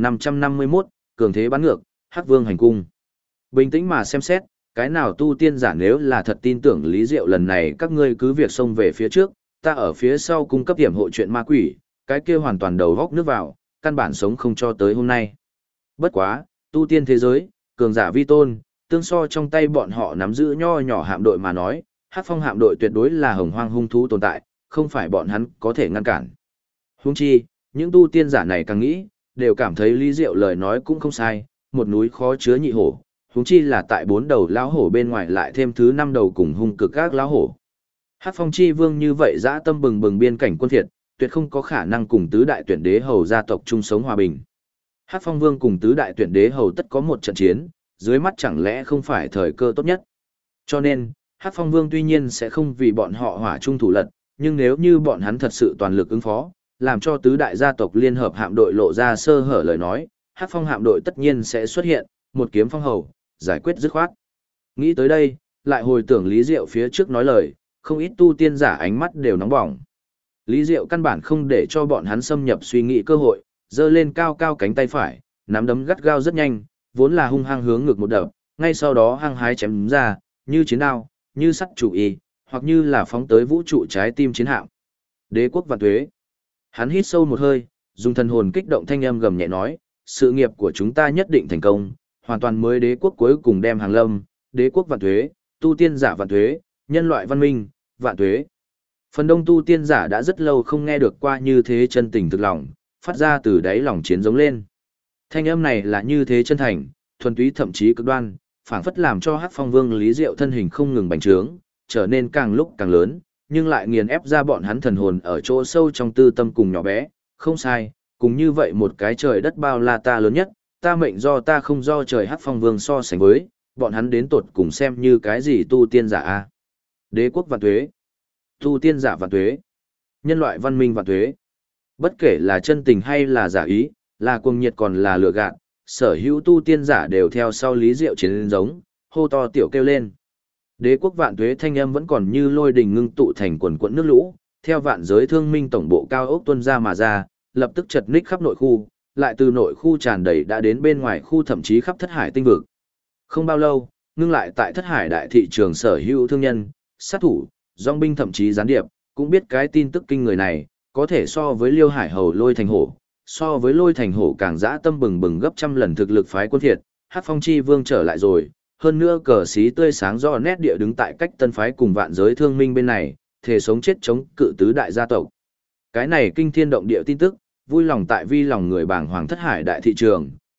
2551, cường thế bắn ngược, Hắc Vương hành cung. Bình tĩnh mà xem xét, cái nào tu tiên giả nếu là thật tin tưởng Lý Diệu lần này các ngươi cứ việc xông về phía trước, ta ở phía sau cung cấp hiểm hộ chuyện ma quỷ, cái kia hoàn toàn đầu góc nước vào, căn bản sống không cho tới hôm nay. Bất quá, tu tiên thế giới, cường giả vi tôn, tương so trong tay bọn họ nắm giữ nho nhỏ hạm đội mà nói, Hắc Phong hạm đội tuyệt đối là hồng hoang hung thú tồn tại, không phải bọn hắn có thể ngăn cản. Huống chi, những tu tiên giả này càng nghĩ, đều cảm thấy Lý Diệu lời nói cũng không sai, một núi khó chứa nhị hổ, huống chi là tại 4 đầu lão hổ bên ngoài lại thêm thứ 5 đầu cùng hung cực các lão hổ. Hắc Phong chi vương như vậy dã tâm bừng bừng biên cảnh quân thiệt, tuyệt không có khả năng cùng tứ đại tuyển đế hầu gia tộc chung sống hòa bình. Hắc Phong vương cùng tứ đại tuyển đế hầu tất có một trận chiến, dưới mắt chẳng lẽ không phải thời cơ tốt nhất. Cho nên, Hắc Phong vương tuy nhiên sẽ không vì bọn họ hỏa chung thủ lật, nhưng nếu như bọn hắn thật sự toàn lực ứng phó, làm cho tứ đại gia tộc liên hợp hạm đội lộ ra sơ hở lời nói, Hắc Phong hạm đội tất nhiên sẽ xuất hiện, một kiếm phong hầu, giải quyết dứt khoát. Nghĩ tới đây, lại hồi tưởng Lý Diệu phía trước nói lời, không ít tu tiên giả ánh mắt đều nóng bỏng. Lý Diệu căn bản không để cho bọn hắn xâm nhập suy nghĩ cơ hội, giơ lên cao cao cánh tay phải, nắm đấm gắt gao rất nhanh, vốn là hung hăng hướng ngược một đập, ngay sau đó hăng hái chém ra, như chiến đao, như sắt chủ y, hoặc như là phóng tới vũ trụ trái tim chiến hạm. Đế quốc vạn tuế. Hắn hít sâu một hơi, dùng thần hồn kích động thanh âm gầm nhẹ nói, sự nghiệp của chúng ta nhất định thành công, hoàn toàn mới đế quốc cuối cùng đem hàng lâm, đế quốc vạn tuế, tu tiên giả vạn tuế, nhân loại văn minh, vạn tuế. Phần đông tu tiên giả đã rất lâu không nghe được qua như thế chân tình thực lòng, phát ra từ đáy lòng chiến giống lên. Thanh âm này là như thế chân thành, thuần túy thậm chí cực đoan, phảng phất làm cho Hắc Phong Vương Lý Diệu thân hình không ngừng bành trướng, trở nên càng lúc càng lớn, nhưng lại nghiền ép ra bọn hắn thần hồn ở chỗ sâu trong tư tâm cùng nhỏ bé, không sai, cùng như vậy một cái trời đất bao la ta lớn nhất, ta mệnh do ta không do trời. Hắc Phong Vương so sánh với, bọn hắn đến tột cùng xem như cái gì tu tiên giả a? Đế quốc vạn tuế, tu tiên giả vạn tuế, nhân loại văn minh vạn tuế. Bất kể là chân tình hay là giả ý, là cuồng nhiệt còn là lừa gạt, sở hữu tu tiên giả đều theo sau Lý Diệu chiến giống, hô to tiểu kêu lên. Đế quốc vạn tuế thanh âm vẫn còn như lôi đình ngưng tụ thành quần quận nước lũ, theo vạn giới thương minh tổng bộ cao ốc tuân ra mà ra, lập tức chật ních khắp nội khu, lại từ nội khu tràn đầy đã đến bên ngoài khu, thậm chí khắp thất hải tinh vực. Không bao lâu, ngưng lại tại thất hải đại thị trường sở hữu thương nhân, sát thủ, dòng binh thậm chí gián điệp, cũng biết cái tin tức kinh người này, có thể so với Liêu Hải Hầu Lôi Thành Hổ, so với Lôi Thành Hổ càng dã tâm bừng bừng gấp trăm lần thực lực phái quân thiệt, Hắc Phong Chi Vương trở lại rồi, hơn nữa cờ xí tươi sáng rõ nét địa đứng tại cách tân phái cùng vạn giới thương minh bên này, thể sống chết chống cự tứ đại gia tộc. Cái này kinh thiên động địa tin tức, vui lòng tại vi lòng người bảng hoàng thất hải đại thị trường,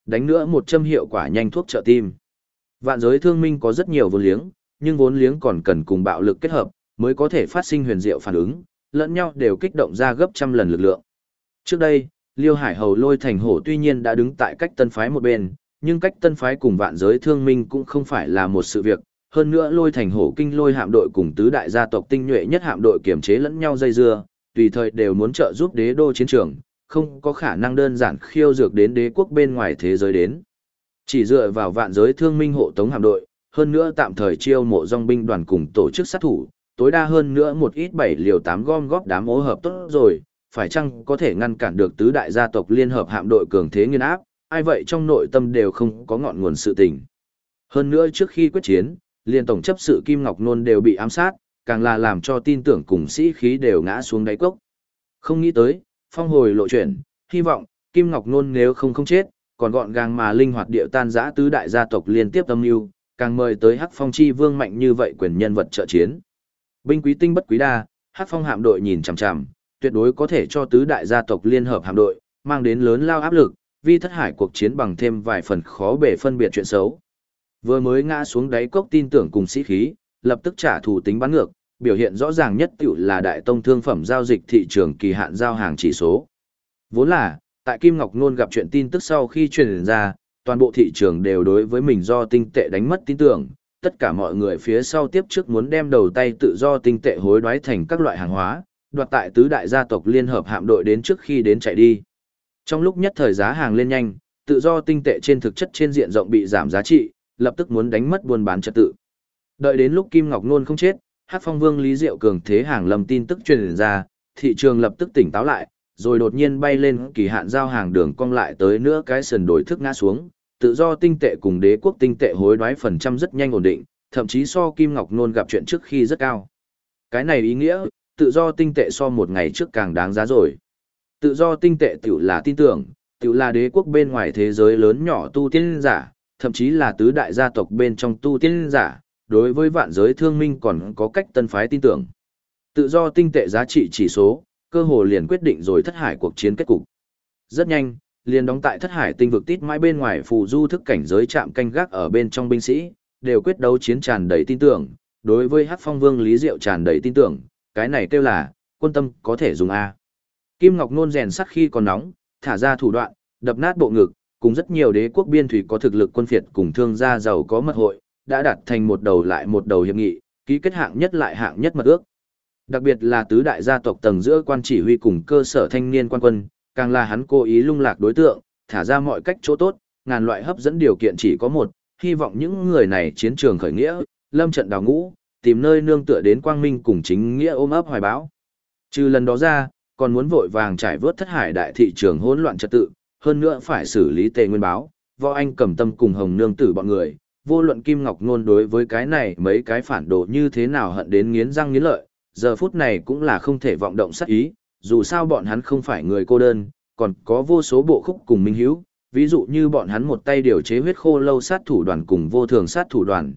đánh nữa một châm hiệu quả nhanh thuốc trợ tim. Vạn giới thương minh có rất nhiều vốn liếng, nhưng vốn liếng còn cần cùng bạo lực kết hợp, mới có thể phát sinh huyền diệu phản ứng, lẫn nhau đều kích động ra gấp trăm lần lực lượng. Trước đây, Liêu Hải Hầu Lôi Thành Hổ tuy nhiên đã đứng tại cách tân phái một bên, nhưng cách tân phái cùng vạn giới thương minh cũng không phải là một sự việc. Hơn nữa Lôi Thành Hổ kinh lôi hạm đội cùng tứ đại gia tộc tinh nhuệ nhất hạm đội kiểm chế lẫn nhau dây dưa, tùy thời đều muốn trợ giúp đế đô chiến trường, không có khả năng đơn giản khiêu dược đến đế quốc bên ngoài thế giới đến. Chỉ dựa vào vạn giới thương minh hộ tống hạm đội, hơn nữa tạm thời chiêu mộ dòng binh đoàn cùng tổ chức sát thủ, tối đa hơn nữa một ít 7 liều 8 gom góp đám ố hợp tốt rồi, phải chăng có thể ngăn cản được tứ đại gia tộc liên hợp hạm đội cường thế nghiên áp, ai vậy trong nội tâm đều không có ngọn nguồn sự tình. Hơn nữa trước khi quyết chiến, liên tổng chấp sự Kim Ngọc Nôn đều bị ám sát, càng là làm cho tin tưởng cùng sĩ khí đều ngã xuống đáy cốc. Không nghĩ tới, phong hồi lộ chuyển, hy vọng, Kim Ngọc Nôn nếu không chết, còn gọn gàng mà linh hoạt điệu tan giã tứ đại gia tộc liên tiếp âm mưu, càng mời tới Hắc Phong chi vương mạnh như vậy quyền nhân vật trợ chiến. Binh quý tinh bất quý đa, Hắc Phong hạm đội nhìn chằm chằm, tuyệt đối có thể cho tứ đại gia tộc liên hợp hạm đội, mang đến lớn lao áp lực, vì thất hải cuộc chiến bằng thêm vài phần khó bề phân biệt chuyện xấu. Vừa mới ngã xuống đáy cốc tin tưởng cùng sĩ khí, lập tức trả thù tính bắn ngược, biểu hiện rõ ràng nhất tiểu là đại tông thương phẩm giao dịch thị trường kỳ hạn giao hàng chỉ số. Vốn là, tại Kim Ngọc Nôn gặp chuyện tin tức sau khi truyền ra, toàn bộ thị trường đều đối với mình do tinh tệ đánh mất tin tưởng, tất cả mọi người phía sau tiếp trước muốn đem đầu tay tự do tinh tệ hối đoái thành các loại hàng hóa, đoạt tại tứ đại gia tộc liên hợp hạm đội đến trước khi đến chạy đi. Trong lúc nhất thời giá hàng lên nhanh, tự do tinh tệ trên thực chất trên diện rộng bị giảm giá trị, lập tức muốn đánh mất buôn bán trật tự. Đợi đến lúc Kim Ngọc Nôn không chết, Hắc Phong Vương Lý Diệu cường thế hàng lầm tin tức truyền ra, thị trường lập tức tỉnh táo lại, rồi đột nhiên bay lên kỳ hạn giao hàng đường cong lại tới nữa cái sườn đổi thức ngã xuống, tự do tinh tệ cùng đế quốc tinh tệ hối đoái phần trăm rất nhanh ổn định, thậm chí so Kim Ngọc Nôn gặp chuyện trước khi rất cao. Cái này ý nghĩa, tự do tinh tệ so một ngày trước càng đáng giá rồi. Tự do tinh tệ tiểu là tin tưởng, tiểu là đế quốc bên ngoài thế giới lớn nhỏ tu tiên giả, thậm chí là tứ đại gia tộc bên trong tu tiên giả, đối với vạn giới thương minh còn có cách tân phái tin tưởng. Tự do tinh tệ giá trị chỉ số, cơ hồ liền quyết định rồi thất hải cuộc chiến kết cục. Rất nhanh, liền đóng tại thất hải tinh vực tít mãi bên ngoài phù du thức cảnh giới chạm canh gác ở bên trong binh sĩ, đều quyết đấu chiến tràn đầy tin tưởng, đối với Hắc Phong Vương Lý Diệu tràn đầy tin tưởng, cái này kêu là, quân tâm có thể dùng A. Kim Ngọc Nôn rèn sắt khi còn nóng, thả ra thủ đoạn, đập nát bộ ngực, cùng rất nhiều đế quốc biên thủy có thực lực quân phiệt cùng thương gia giàu có mật hội, đã đạt thành một đầu lại một đầu hiệp nghị, ký kết hạng nhất lại hạng nhất mật ước. Đặc biệt là tứ đại gia tộc tầng giữa quan chỉ huy cùng cơ sở thanh niên quan quân, càng là hắn cố ý lung lạc đối tượng, thả ra mọi cách chỗ tốt, ngàn loại hấp dẫn điều kiện chỉ có một, hy vọng những người này chiến trường khởi nghĩa, lâm trận đào ngũ, tìm nơi nương tựa đến quang minh cùng chính nghĩa ôm ấp hoài bão. Trừ lần đó ra, còn muốn vội vàng trải vớt thất hải đại thị trường hỗn loạn trật tự, hơn nữa phải xử lý Tề Nguyên Báo, Võ Anh Cầm Tâm cùng Hồng Nương Tử bọn người, vô luận Kim Ngọc Nôn đối với cái này mấy cái phản đồ như thế nào hận đến nghiến răng nghiến lợi, giờ phút này cũng là không thể vọng động sát ý, dù sao bọn hắn không phải người cô đơn, còn có vô số bộ khúc cùng minh hữu, ví dụ như bọn hắn một tay điều chế huyết khô lâu sát thủ đoàn cùng vô thường sát thủ đoàn,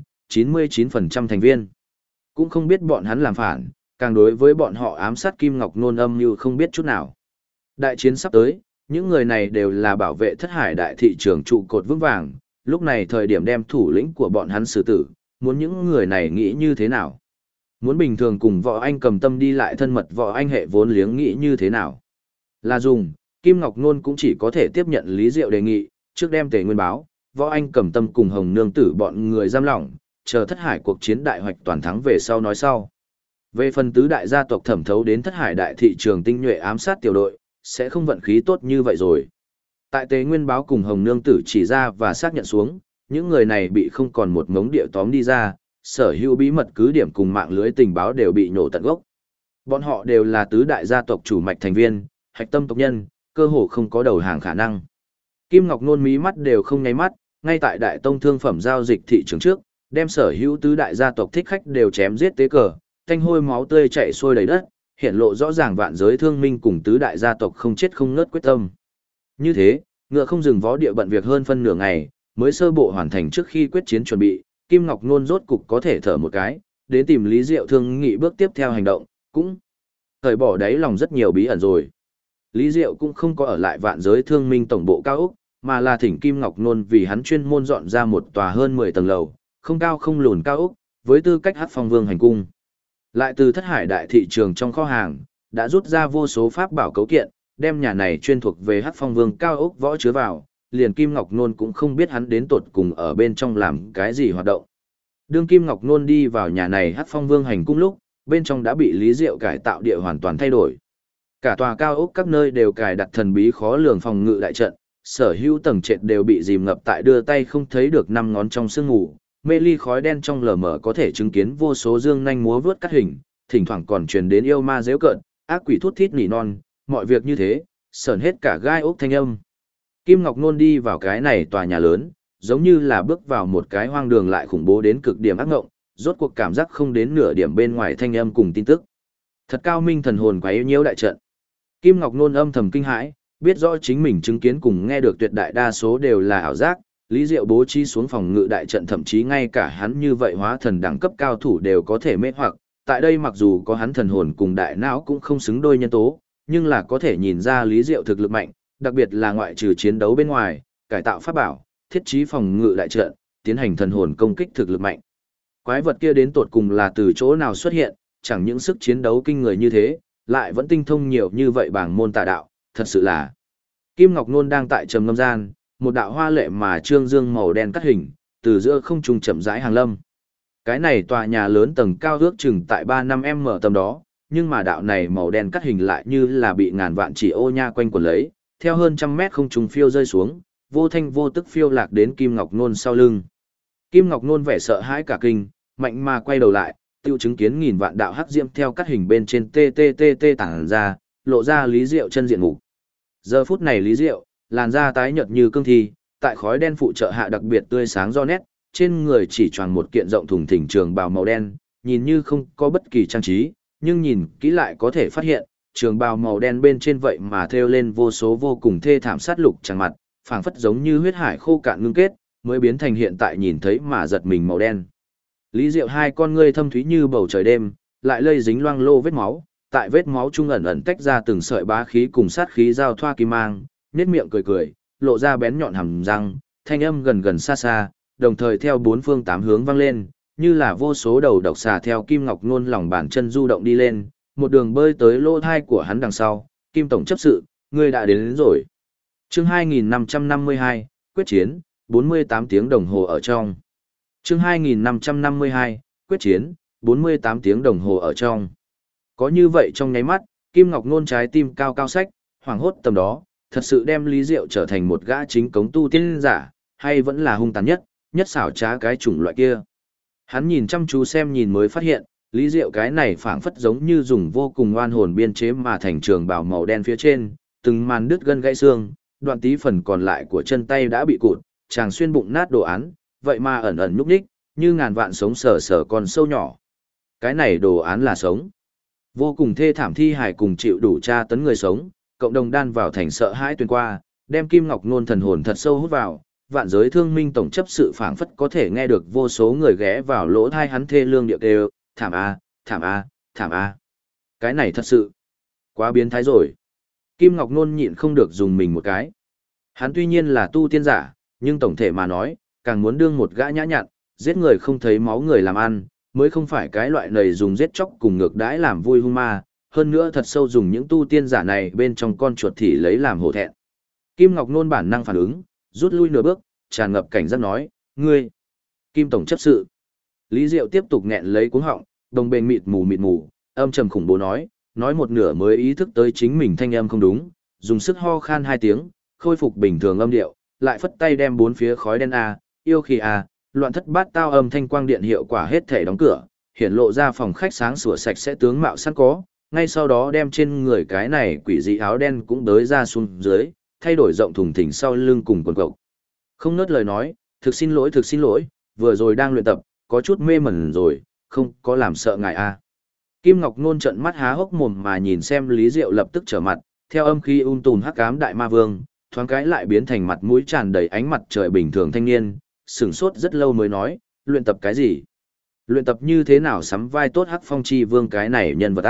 99% thành viên. Cũng không biết bọn hắn làm phản, càng đối với bọn họ ám sát Kim Ngọc Nôn âm như không biết chút nào. Đại chiến sắp tới, những người này đều là bảo vệ thất hải đại thị trường trụ cột vững vàng, lúc này thời điểm đem thủ lĩnh của bọn hắn xử tử, muốn những người này nghĩ như thế nào? Muốn bình thường cùng Võ Anh Cầm Tâm đi lại thân mật Võ Anh hệ vốn liếng nghĩ như thế nào? Là dùng, Kim Ngọc Nôn cũng chỉ có thể tiếp nhận Lý Diệu đề nghị, trước đem Tề Nguyên Báo, Võ Anh Cầm Tâm cùng Hồng Nương Tử bọn người giam lỏng, chờ thất hải cuộc chiến đại hoạch toàn thắng về sau nói sau. Về phần tứ đại gia tộc thẩm thấu đến thất hải đại thị trường tinh nhuệ ám sát tiểu đội, sẽ không vận khí tốt như vậy rồi. Tại Tề Nguyên Báo cùng Hồng Nương Tử chỉ ra và xác nhận xuống, những người này bị không còn một mống địa tóm đi ra, sở hữu bí mật cứ điểm cùng mạng lưới tình báo đều bị nhổ tận gốc. Bọn họ đều là tứ đại gia tộc chủ mạch thành viên, hạch tâm tộc nhân, cơ hồ không có đầu hàng khả năng. Kim Ngọc Nôn mí mắt đều không nháy mắt, ngay tại đại tông thương phẩm giao dịch thị trường trước, đem sở hữu tứ đại gia tộc thích khách đều chém giết tế cờ, thanh hôi máu tươi chảy xuôi đầy đất, hiện lộ rõ ràng vạn giới thương minh cùng tứ đại gia tộc không chết không ngớt quyết tâm. Như thế, ngựa không dừng vó địa bận việc hơn phân nửa ngày, mới sơ bộ hoàn thành trước khi quyết chiến chuẩn bị, Kim Ngọc Nôn rốt cục có thể thở một cái, đến tìm Lý Diệu thương nghị bước tiếp theo hành động, cũng thời bỏ đáy lòng rất nhiều bí ẩn rồi. Lý Diệu cũng không có ở lại vạn giới thương minh tổng bộ cao Úc, mà là thỉnh Kim Ngọc Nôn vì hắn chuyên môn dọn ra một tòa hơn 10 tầng lầu, không cao không lùn cao ốc, với tư cách Hắc Phong Vương hành cung. Lại từ Thất Hải đại thị trường trong kho hàng, đã rút ra vô số pháp bảo cấu kiện, đem nhà này chuyên thuộc về Hắc Phong Vương cao ốc võ chứa vào, liền Kim Ngọc Nôn cũng không biết hắn đến tột cùng ở bên trong làm cái gì hoạt động. Đương Kim Ngọc Nôn đi vào nhà này Hắc Phong Vương hành cung lúc, bên trong đã bị Lý Diệu cải tạo địa hoàn toàn thay đổi. Cả tòa cao ốc các nơi đều cài đặt thần bí khó lường phòng ngự đại trận, sở hữu tầng trệt đều bị dìm ngập tại đưa tay không thấy được năm ngón trong sương ngủ, mê ly khói đen trong lờ mờ có thể chứng kiến vô số dương nhanh múa vướt cắt hình, thỉnh thoảng còn truyền đến yêu ma giễu cợt, ác quỷ thút thít nỉ non, mọi việc như thế, sởn hết cả gai ốc thanh âm. Kim Ngọc Nôn đi vào cái này tòa nhà lớn, giống như là bước vào một cái hoang đường lại khủng bố đến cực điểm ác ngộng, rốt cuộc cảm giác không đến nửa điểm bên ngoài thanh âm cùng tin tức. Thật cao minh thần hồn quấy nhiễu đại trận. Kim Ngọc Nôn âm thầm kinh hãi, biết rõ chính mình chứng kiến cùng nghe được tuyệt đại đa số đều là ảo giác, Lý Diệu bố trí xuống phòng ngự đại trận thậm chí ngay cả hắn như vậy hóa thần đẳng cấp cao thủ đều có thể mê hoặc, tại đây mặc dù có hắn thần hồn cùng đại não cũng không xứng đôi nhân tố, nhưng là có thể nhìn ra Lý Diệu thực lực mạnh, đặc biệt là ngoại trừ chiến đấu bên ngoài, cải tạo pháp bảo, thiết trí phòng ngự đại trận, tiến hành thần hồn công kích thực lực mạnh. Quái vật kia đến tột cùng là từ chỗ nào xuất hiện, chẳng những sức chiến đấu kinh người như thế, lại vẫn tinh thông nhiều như vậy bảng môn tà đạo, thật sự là. Kim Ngọc Nôn đang tại trầm ngâm gian, một đạo hoa lệ mà trương dương màu đen cắt hình, từ giữa không trung chậm rãi hàng lâm. Cái này tòa nhà lớn tầng cao ước chừng tại 3-5m tầm đó, nhưng mà đạo này màu đen cắt hình lại như là bị ngàn vạn chỉ ô nha quanh quẩn lấy, theo hơn trăm mét không trung phiêu rơi xuống, vô thanh vô tức phiêu lạc đến Kim Ngọc Nôn sau lưng. Kim Ngọc Nôn vẻ sợ hãi cả kinh, mạnh mà quay đầu lại, tiêu chứng kiến nghìn vạn đạo hắc diễm theo cắt hình bên trên tê tản ra, lộ ra Lý Diệu chân diện mục. Giờ phút này Lý Diệu, làn da tái nhợt như cương thi, tại khói đen phụ trợ hạ đặc biệt tươi sáng do nét, trên người chỉ choàng một kiện rộng thùng thình trường bào màu đen, nhìn như không có bất kỳ trang trí, nhưng nhìn kỹ lại có thể phát hiện, trường bào màu đen bên trên vậy mà thêu lên vô số vô cùng thê thảm sát lục chẳng mặt, phảng phất giống như huyết hải khô cạn ngưng kết, mới biến thành hiện tại nhìn thấy mà giật mình màu đen. Lý Diệu hai con ngươi thâm thúy như bầu trời đêm, lại lây dính loang lô vết máu, tại vết máu trung ẩn ẩn tách ra từng sợi bá khí cùng sát khí giao thoa kim mang, nhếch miệng cười cười, lộ ra bén nhọn hàm răng, thanh âm gần gần xa xa, đồng thời theo bốn phương tám hướng vang lên, như là vô số đầu độc xà theo Kim Ngọc Nôn lòng bàn chân du động đi lên, một đường bơi tới lỗ thai của hắn đằng sau, Kim tổng chấp sự, ngươi đã đến rồi. Chương 2552, quyết chiến, 48 tiếng đồng hồ ở trong. Chương 2552, quyết chiến, 48 tiếng đồng hồ ở trong. Có như vậy trong nháy mắt, Kim Ngọc Nôn trái tim cao cao sách, hoảng hốt tầm đó, thật sự đem Lý Diệu trở thành một gã chính cống tu tiên giả, hay vẫn là hung tàn nhất xảo trá cái chủng loại kia. Hắn nhìn chăm chú xem nhìn mới phát hiện, Lý Diệu cái này phảng phất giống như dùng vô cùng oan hồn biên chế mà thành trường bào màu đen phía trên, từng màn đứt gân gãy xương, đoạn tí phần còn lại của chân tay đã bị cụt, chàng xuyên bụng nát đồ án, vậy mà ẩn ẩn nhúc nhích, như ngàn vạn sống sờ sờ con sâu nhỏ. Cái này đồ án là sống. Vô cùng thê thảm thi hài cùng chịu đủ tra tấn người sống, cộng đồng đan vào thành sợ hãi tuyên qua, đem Kim Ngọc Nôn thần hồn thật sâu hút vào, vạn giới thương minh tổng chấp sự phảng phất có thể nghe được vô số người ghé vào lỗ thai hắn thê lương điệu kêu, thảm a, thảm a, thảm a. Cái này thật sự quá biến thái rồi. Kim Ngọc Nôn nhịn không được dùng mình một cái. Hắn tuy nhiên là tu tiên giả, nhưng tổng thể mà nói, càng muốn đương một gã nhã nhặn, giết người không thấy máu người làm ăn, mới không phải cái loại này dùng giết chóc cùng ngược đãi làm vui hung ma, hơn nữa thật sâu dùng những tu tiên giả này bên trong con chuột thì lấy làm hổ thẹn. Kim Ngọc Nôn bản năng phản ứng, rút lui nửa bước, tràn ngập cảnh giác nói, ngươi, Kim tổng chấp sự. Lý Diệu tiếp tục nghẹn lấy cuống họng, đồng bên mịt mù, âm trầm khủng bố nói một nửa mới ý thức tới chính mình thanh âm không đúng, dùng sức ho khan hai tiếng, khôi phục bình thường âm điệu, lại phất tay đem bốn phía khói đen yêu khí loạn thất bát tao âm thanh quang điện hiệu quả hết thể đóng cửa, hiển lộ ra phòng khách sáng sủa sạch sẽ tướng mạo sẵn có, ngay sau đó đem trên người cái này quỷ dị áo đen cũng đới ra xuống dưới, thay đổi rộng thùng thình sau lưng cùng quần cộc. Không nớt lời nói, thực xin lỗi, vừa rồi đang luyện tập, có chút mê mẩn rồi, không có làm sợ ngài Kim Ngọc Nôn trợn mắt há hốc mồm mà nhìn xem Lý Diệu lập tức trở mặt, theo âm khí tùm hắc ám đại ma vương, thoáng cái lại biến thành mặt mũi tràn đầy ánh mặt trời bình thường thanh niên, sửng sốt rất lâu mới nói, luyện tập cái gì? Luyện tập như thế nào sắm vai tốt Hắc Phong Chi Vương cái này nhân vật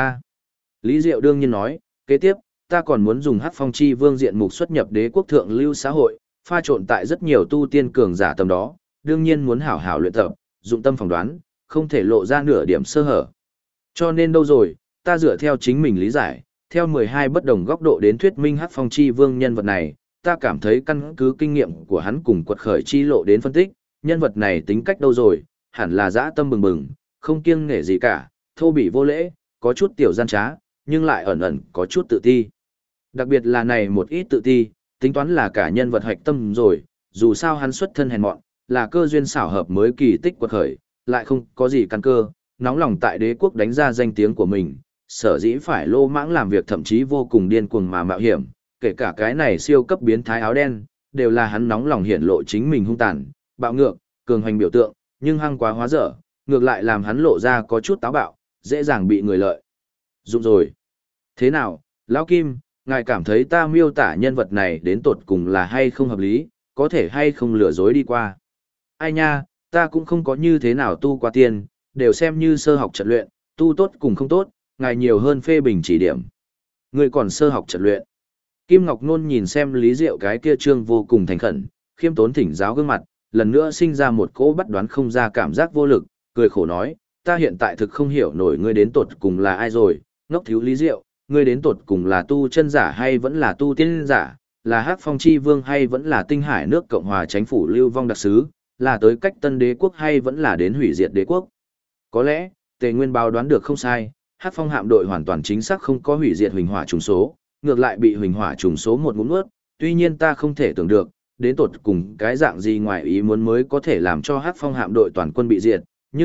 Lý Diệu đương nhiên nói, kế tiếp, ta còn muốn dùng Hắc Phong Chi Vương diện mục xuất nhập đế quốc thượng lưu xã hội, pha trộn tại rất nhiều tu tiên cường giả tầm đó, đương nhiên muốn hảo hảo luyện tập, dụng tâm phỏng đoán, không thể lộ ra nửa điểm sơ hở. Cho nên đâu rồi, ta dựa theo chính mình lý giải, theo 12 bất đồng góc độ đến thuyết minh Hắc Phong Chi Vương nhân vật này, ta cảm thấy căn cứ kinh nghiệm của hắn cùng quật khởi chi lộ đến phân tích, nhân vật này tính cách đâu rồi, hẳn là dã tâm bừng bừng, không kiêng nể gì cả, thô bỉ vô lễ, có chút tiểu gian trá, nhưng lại ẩn ẩn có chút tự ti. Đặc biệt là này một ít tự ti, tính toán là cả nhân vật hạch tâm rồi, dù sao hắn xuất thân hèn mọn, là cơ duyên xảo hợp mới kỳ tích quật khởi, lại không có gì căn cơ, nóng lòng tại đế quốc đánh ra danh tiếng của mình, sở dĩ phải lô mãng làm việc thậm chí vô cùng điên cuồng mà mạo hiểm, kể cả cái này siêu cấp biến thái áo đen, đều là hắn nóng lòng hiển lộ chính mình hung tàn, bạo ngược, cường hành biểu tượng, nhưng hăng quá hóa dở, ngược lại làm hắn lộ ra có chút táo bạo, dễ dàng bị người lợi dụng rồi. Thế nào, Lão Kim, ngài cảm thấy ta miêu tả nhân vật này đến tột cùng là hay không hợp lý, có thể hay không lừa dối đi qua? Ai nha, ta cũng không có như thế nào tu qua tiên, đều xem như sơ học trận luyện, tu tốt cùng không tốt, ngài nhiều hơn phê bình chỉ điểm. Người còn sơ học trận luyện. Kim Ngọc Nôn nhìn xem Lý Diệu cái kia trương vô cùng thành khẩn, khiêm tốn thỉnh giáo gương mặt, lần nữa sinh ra một cỗ bắt đoán không ra cảm giác vô lực, cười khổ nói, ta hiện tại thực không hiểu nổi ngươi đến tột cùng là ai rồi, ngốc thiếu Lý Diệu, ngươi đến tột cùng là tu chân giả hay vẫn là tu tiên giả, là Hắc Phong Chi Vương hay vẫn là Tinh Hải nước Cộng hòa Chánh phủ Lưu Vong đặc sứ, là tới cách Tân Đế quốc hay vẫn là đến hủy diệt đế quốc. Có lẽ, Tề Nguyên báo đoán được không sai, Hắc Phong hạm đội hoàn toàn chính xác không có hủy diệt huỳnh hỏa trùng số, ngược lại bị huỳnh hỏa trùng số một ngụm nuốt, tuy nhiên ta không thể tưởng được, đến tột cùng cái dạng gì ngoài ý muốn mới có thể làm cho Hắc Phong hạm đội toàn quân bị diệt,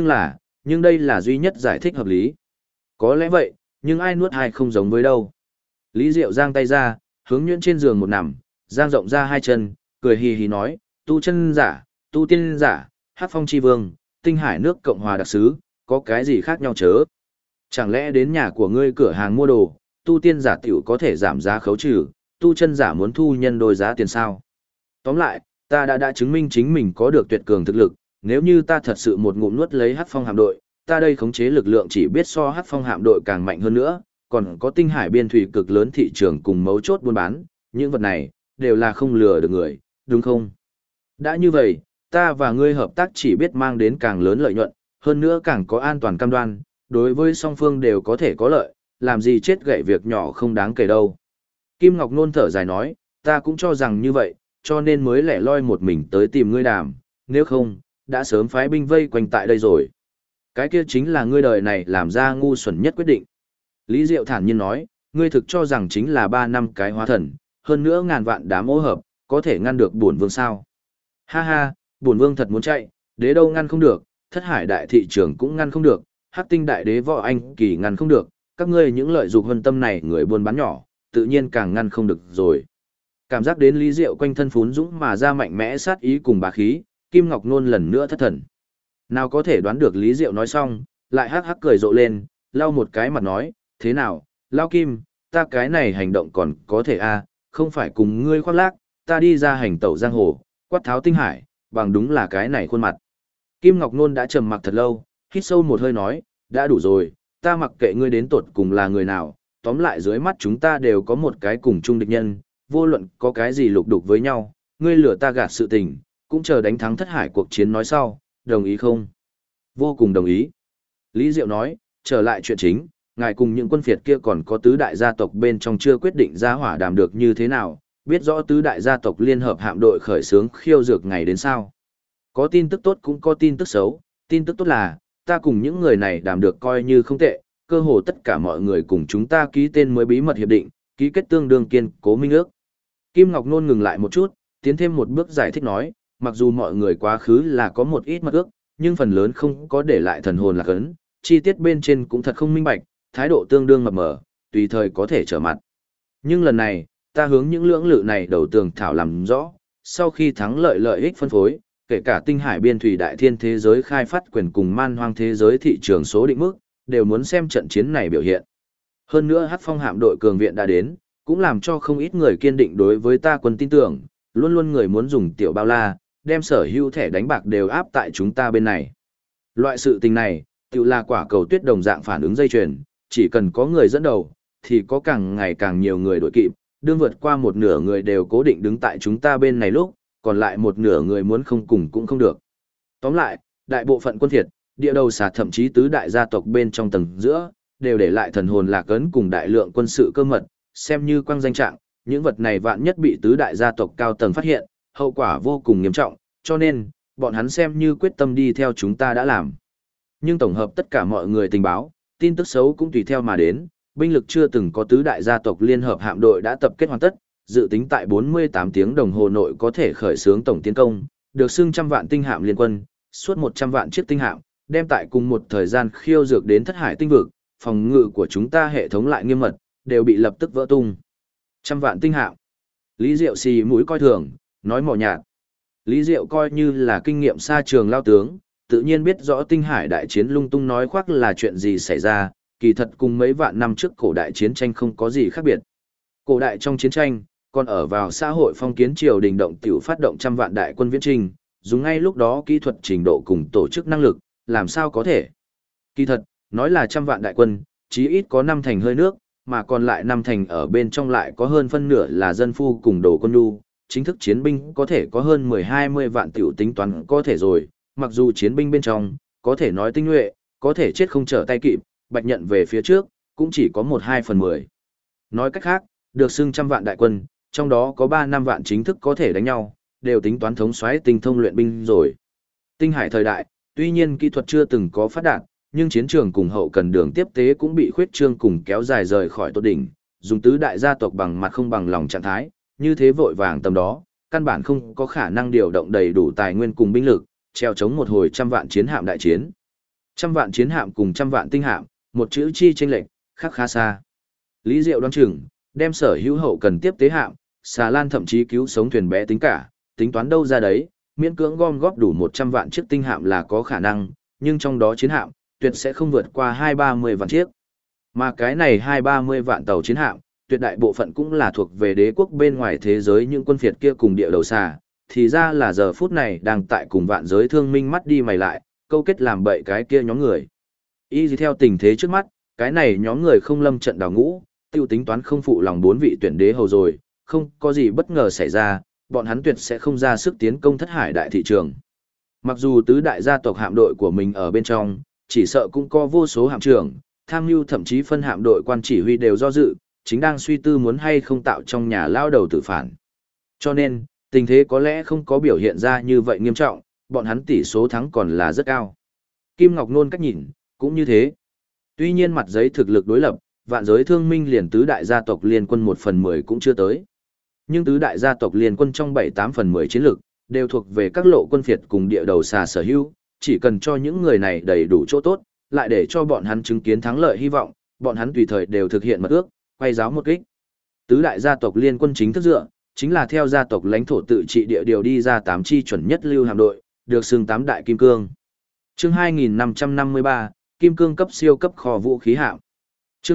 nhưng đây là duy nhất giải thích hợp lý. Có lẽ vậy, nhưng ai nuốt ai không giống với đâu. Lý Diệu giang tay ra, hướng nhuyễn trên giường một nằm, giang rộng ra hai chân, cười hì hì nói, tu chân giả, tu tiên giả, Hắc Phong Chi Vương, Tinh Hải nước Cộng hòa đặc sứ, có cái gì khác nhau chớ? Chẳng lẽ đến nhà của ngươi cửa hàng mua đồ, tu tiên giả tiểu có thể giảm giá khấu trừ, tu chân giả muốn thu nhân đôi giá tiền sao? Tóm lại, ta đã chứng minh chính mình có được tuyệt cường thực lực, nếu như ta thật sự một ngụm nuốt lấy Hắc Phong hạm đội, ta đây khống chế lực lượng chỉ biết so Hắc Phong hạm đội càng mạnh hơn nữa, còn có Tinh Hải biên thủy cực lớn thị trường cùng mấu chốt buôn bán, những vật này đều là không lừa được người, đúng không? Đã như vậy, ta và ngươi hợp tác chỉ biết mang đến càng lớn lợi nhuận, hơn nữa càng có an toàn cam đoan, đối với song phương đều có thể có lợi, làm gì chết gậy việc nhỏ không đáng kể đâu. Kim Ngọc Nôn thở dài nói, ta cũng cho rằng như vậy, cho nên mới lẻ loi một mình tới tìm ngươi đàm, nếu không, đã sớm phái binh vây quanh tại đây rồi. Cái kia chính là ngươi đời này làm ra ngu xuẩn nhất quyết định. Lý Diệu thản nhiên nói, ngươi thực cho rằng chính là 3 năm cái hóa thần, hơn nữa ngàn vạn đám ô hợp, có thể ngăn được bổn vương sao. Ha ha, bổn vương thật muốn chạy, đế đâu ngăn không được, thất hải đại thị trường cũng ngăn không được, hắc tinh đại đế võ anh kỳ ngăn không được, các ngươi những lợi dục hân tâm này người buôn bán nhỏ, tự nhiên càng ngăn không được rồi. Cảm giác đến Lý Diệu quanh thân phún dũng mà ra mạnh mẽ sát ý cùng bá khí, Kim Ngọc Nôn lần nữa thất thần. Nào có thể đoán được Lý Diệu nói xong, lại hắc hắc cười rộ lên, lau một cái mặt nói, thế nào, Lao Kim, ta cái này hành động còn có thể không phải cùng ngươi khoác lác, ta đi ra hành tẩu giang hồ, quát tháo tinh hải, bằng đúng là cái này khuôn mặt. Kim Ngọc Nôn đã trầm mặc thật lâu, hít sâu một hơi nói, đã đủ rồi, ta mặc kệ ngươi đến tột cùng là người nào, tóm lại dưới mắt chúng ta đều có một cái cùng chung địch nhân, vô luận có cái gì lục đục với nhau, ngươi lừa ta gạt sự tình, cũng chờ đánh thắng thất hải cuộc chiến nói sau, đồng ý không? Vô cùng đồng ý. Lý Diệu nói, trở lại chuyện chính, ngài cùng những quân phiệt kia còn có tứ đại gia tộc bên trong chưa quyết định ra hỏa đàm được như thế nào, biết rõ tứ đại gia tộc liên hợp hạm đội khởi xướng khiêu dược ngày đến sao. Có tin tức tốt cũng có tin tức xấu, tin tức tốt là, ta cùng những người này đàm được coi như không tệ, cơ hồ tất cả mọi người cùng chúng ta ký tên mới bí mật hiệp định, ký kết tương đương kiên cố minh ước. Kim Ngọc Nôn ngừng lại một chút, tiến thêm một bước giải thích nói, mặc dù mọi người quá khứ là có một ít mật ước, nhưng phần lớn không có để lại thần hồn lạc ấn, chi tiết bên trên cũng thật không minh bạch, thái độ tương đương mập mờ, tùy thời có thể trở mặt. Nhưng lần này, ta hướng những lưỡng lự này đầu tường thảo làm rõ, sau khi thắng lợi lợi ích phân phối, kể cả tinh hải biên thủy đại thiên thế giới khai phát quyền cùng man hoang thế giới thị trường số định mức, đều muốn xem trận chiến này biểu hiện. Hơn nữa Hắc Phong hạm đội cường viện đã đến, cũng làm cho không ít người kiên định đối với ta quân tin tưởng, luôn luôn người muốn dùng tiểu bao la, đem sở hữu thẻ đánh bạc đều áp tại chúng ta bên này. Loại sự tình này, tự là quả cầu tuyết đồng dạng phản ứng dây chuyền, chỉ cần có người dẫn đầu, thì có càng ngày càng nhiều người đội kịp, đương vượt qua một nửa người đều cố định đứng tại chúng ta bên này lúc, còn lại một nửa người muốn không cùng cũng không được. Tóm lại, đại bộ phận quân thiệt, địa đầu xà thậm chí tứ đại gia tộc bên trong tầng giữa, đều để lại thần hồn lạc ấn cùng đại lượng quân sự cơ mật, xem như quang danh trạng, những vật này vạn nhất bị tứ đại gia tộc cao tầng phát hiện, hậu quả vô cùng nghiêm trọng, cho nên, bọn hắn xem như quyết tâm đi theo chúng ta đã làm. Nhưng tổng hợp tất cả mọi người tình báo, tin tức xấu cũng tùy theo mà đến, binh lực chưa từng có tứ đại gia tộc liên hợp hạm đội đã tập kết hoàn tất, dự tính tại 48 tiếng đồng hồ nội có thể khởi xướng tổng tiến công, được xưng trăm vạn tinh hạm liên quân, suốt 100 vạn chiếc tinh hạm, đem tại cùng một thời gian khiêu dược đến thất hải tinh vực, phòng ngự của chúng ta hệ thống lại nghiêm mật, đều bị lập tức vỡ tung. Trăm vạn tinh hạm. Lý Diệu xì mũi coi thường, nói mỏ nhạt. Lý Diệu coi như là kinh nghiệm xa trường lao tướng, tự nhiên biết rõ tinh hải đại chiến lung tung nói khoác là chuyện gì xảy ra, kỳ thật cùng mấy vạn năm trước cổ đại chiến tranh không có gì khác biệt. Cổ đại trong chiến tranh, còn ở vào xã hội phong kiến triều đình động tiểu phát động trăm vạn đại quân viễn trình, dùng ngay lúc đó kỹ thuật trình độ cùng tổ chức năng lực, làm sao có thể. Kỳ thật, nói là trăm vạn đại quân, chí ít có 5 thành hơi nước, mà còn lại 5 thành ở bên trong lại có hơn phân nửa là dân phu cùng đồ quân nhu, chính thức chiến binh có thể có hơn 10-20 vạn tiểu tính toán có thể rồi, mặc dù chiến binh bên trong, có thể nói tinh nhuệ, có thể chết không trở tay kịp, bạch nhận về phía trước, cũng chỉ có 1-2 phần 10. Nói cách khác, được xưng trăm vạn đại quân, trong đó có 3-5 vạn chính thức có thể đánh nhau, đều tính toán thống soái tinh thông luyện binh rồi. Tinh hải thời đại, tuy nhiên kỹ thuật chưa từng có phát đạt, nhưng chiến trường cùng hậu cần đường tiếp tế cũng bị khuyết trương cùng kéo dài rời khỏi tốt đỉnh, dùng tứ đại gia tộc bằng mặt không bằng lòng trạng thái, như thế vội vàng tầm đó, căn bản không có khả năng điều động đầy đủ tài nguyên cùng binh lực, treo chống một hồi trăm vạn chiến hạm đại chiến. Trăm vạn chiến hạm cùng trăm vạn tinh hạm, một chữ chi chênh lệch, khác khá xa. Lý Diệu đoán chừng, đem sở hữu hậu cần tiếp tế hạm, xà lan thậm chí cứu sống thuyền bé tính cả, tính toán đâu ra đấy, miễn cưỡng gom góp đủ 100 vạn chiếc tinh hạm là có khả năng, nhưng trong đó chiến hạm, tuyệt sẽ không vượt qua 2-30 vạn chiếc. Mà cái này 2-30 vạn tàu chiến hạm, tuyệt đại bộ phận cũng là thuộc về đế quốc bên ngoài thế giới những quân phiệt kia cùng địa đầu xà, thì ra là giờ phút này đang tại cùng vạn giới thương minh mắt đi mày lại, câu kết làm bậy cái kia nhóm người. Y gì theo tình thế trước mắt, cái này nhóm người không lâm trận đào ngũ, tiêu tính toán không phụ lòng 4 vị tuyển đế hầu rồi, không có gì bất ngờ xảy ra, bọn hắn tuyệt sẽ không ra sức tiến công thất hải đại thị trường. Mặc dù tứ đại gia tộc hạm đội của mình ở bên trong, chỉ sợ cũng có vô số hạm trưởng, tham mưu thậm chí phân hạm đội quan chỉ huy đều do dự, chính đang suy tư muốn hay không tạo trong nhà lao đầu tự phản. Cho nên, tình thế có lẽ không có biểu hiện ra như vậy nghiêm trọng, bọn hắn tỷ số thắng còn là rất cao. Kim Ngọc Nôn cách nhìn, cũng như thế. Tuy nhiên mặt giấy thực lực đối lập, vạn giới thương minh liền tứ đại gia tộc liên quân 1/10 cũng chưa tới. Nhưng tứ đại gia tộc liên quân trong 7-8/10 chiến lực, đều thuộc về các lộ quân phiệt cùng địa đầu xà sở hữu, chỉ cần cho những người này đầy đủ chỗ tốt, lại để cho bọn hắn chứng kiến thắng lợi hy vọng, bọn hắn tùy thời đều thực hiện mật ước, quay giáo một kích. Tứ đại gia tộc liên quân chính thức dựa, chính là theo gia tộc lãnh thổ tự trị địa điều đi ra 8 chi chuẩn nhất lưu hạm đội, được xưng 8 đại kim cương. Chương 2553, kim cương cấp siêu cấp kho vũ khí hạm. Chương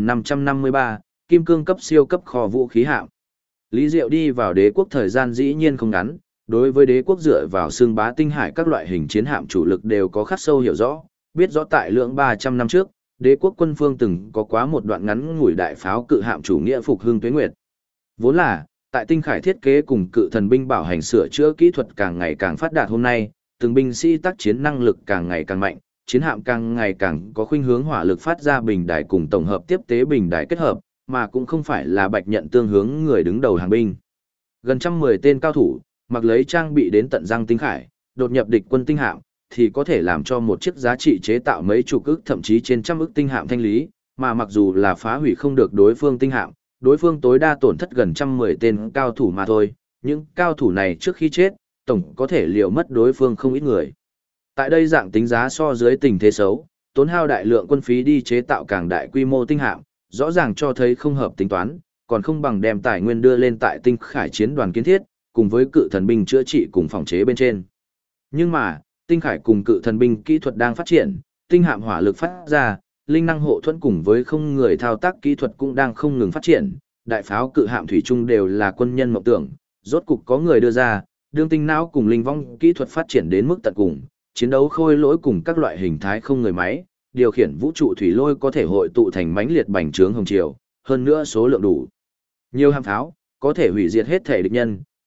2553, kim cương cấp siêu cấp kho vũ khí hạm. Lý Diệu đi vào đế quốc thời gian dĩ nhiên không ngắn, đối với đế quốc dựa vào xương bá tinh hải các loại hình chiến hạm chủ lực đều có khắc sâu hiểu rõ, biết rõ tại lượng 300 năm trước, đế quốc quân phương từng có quá một đoạn ngắn ngủi đại pháo cự hạm chủ nghĩa phục hưng tuế nguyệt. Vốn là, tại tinh khải thiết kế cùng cự thần binh bảo hành sửa chữa kỹ thuật càng ngày càng phát đạt hôm nay, từng binh sĩ tác chiến năng lực càng ngày càng mạnh, chiến hạm càng ngày càng có khuynh hướng hỏa lực phát ra bình đài cùng tổng hợp tiếp tế bình đài kết hợp, mà cũng không phải là bạch nhận tương hướng người đứng đầu hàng binh. Gần 110 tên cao thủ, mặc lấy trang bị đến tận răng tinh khải, đột nhập địch quân tinh hạm, thì có thể làm cho một chiếc giá trị chế tạo mấy chục ức thậm chí trên trăm ức tinh hạm thanh lý, mà mặc dù là phá hủy không được đối phương tinh hạm, đối phương tối đa tổn thất gần 110 tên cao thủ mà thôi, những cao thủ này trước khi chết, tổng có thể liều mất đối phương không ít người. Tại đây dạng tính giá so dưới tình thế xấu, tốn hao đại lượng quân phí đi chế tạo càng đại quy mô tinh hạm, rõ ràng cho thấy không hợp tính toán, còn không bằng đem tài nguyên đưa lên tại tinh khải chiến đoàn kiến thiết, cùng với cự thần binh chữa trị cùng phòng chế bên trên. Nhưng mà, tinh khải cùng cự thần binh kỹ thuật đang phát triển, tinh hạm hỏa lực phát ra, linh năng hộ thuẫn cùng với không người thao tác kỹ thuật cũng đang không ngừng phát triển, đại pháo cự hạm thủy chung đều là quân nhân mộng tưởng, rốt cục có người đưa ra, đương tinh não cùng linh vong kỹ thuật phát triển đến mức tận cùng, chiến đấu khôi lỗi cùng các loại hình thái không người máy, điều khiển vũ trụ thủy lôi có thể hội tụ thành mãnh liệt bành trướng hồng triều, hơn nữa số lượng đủ. Nhiều hạm pháo, có thể hủy diệt hết thể địch nhân,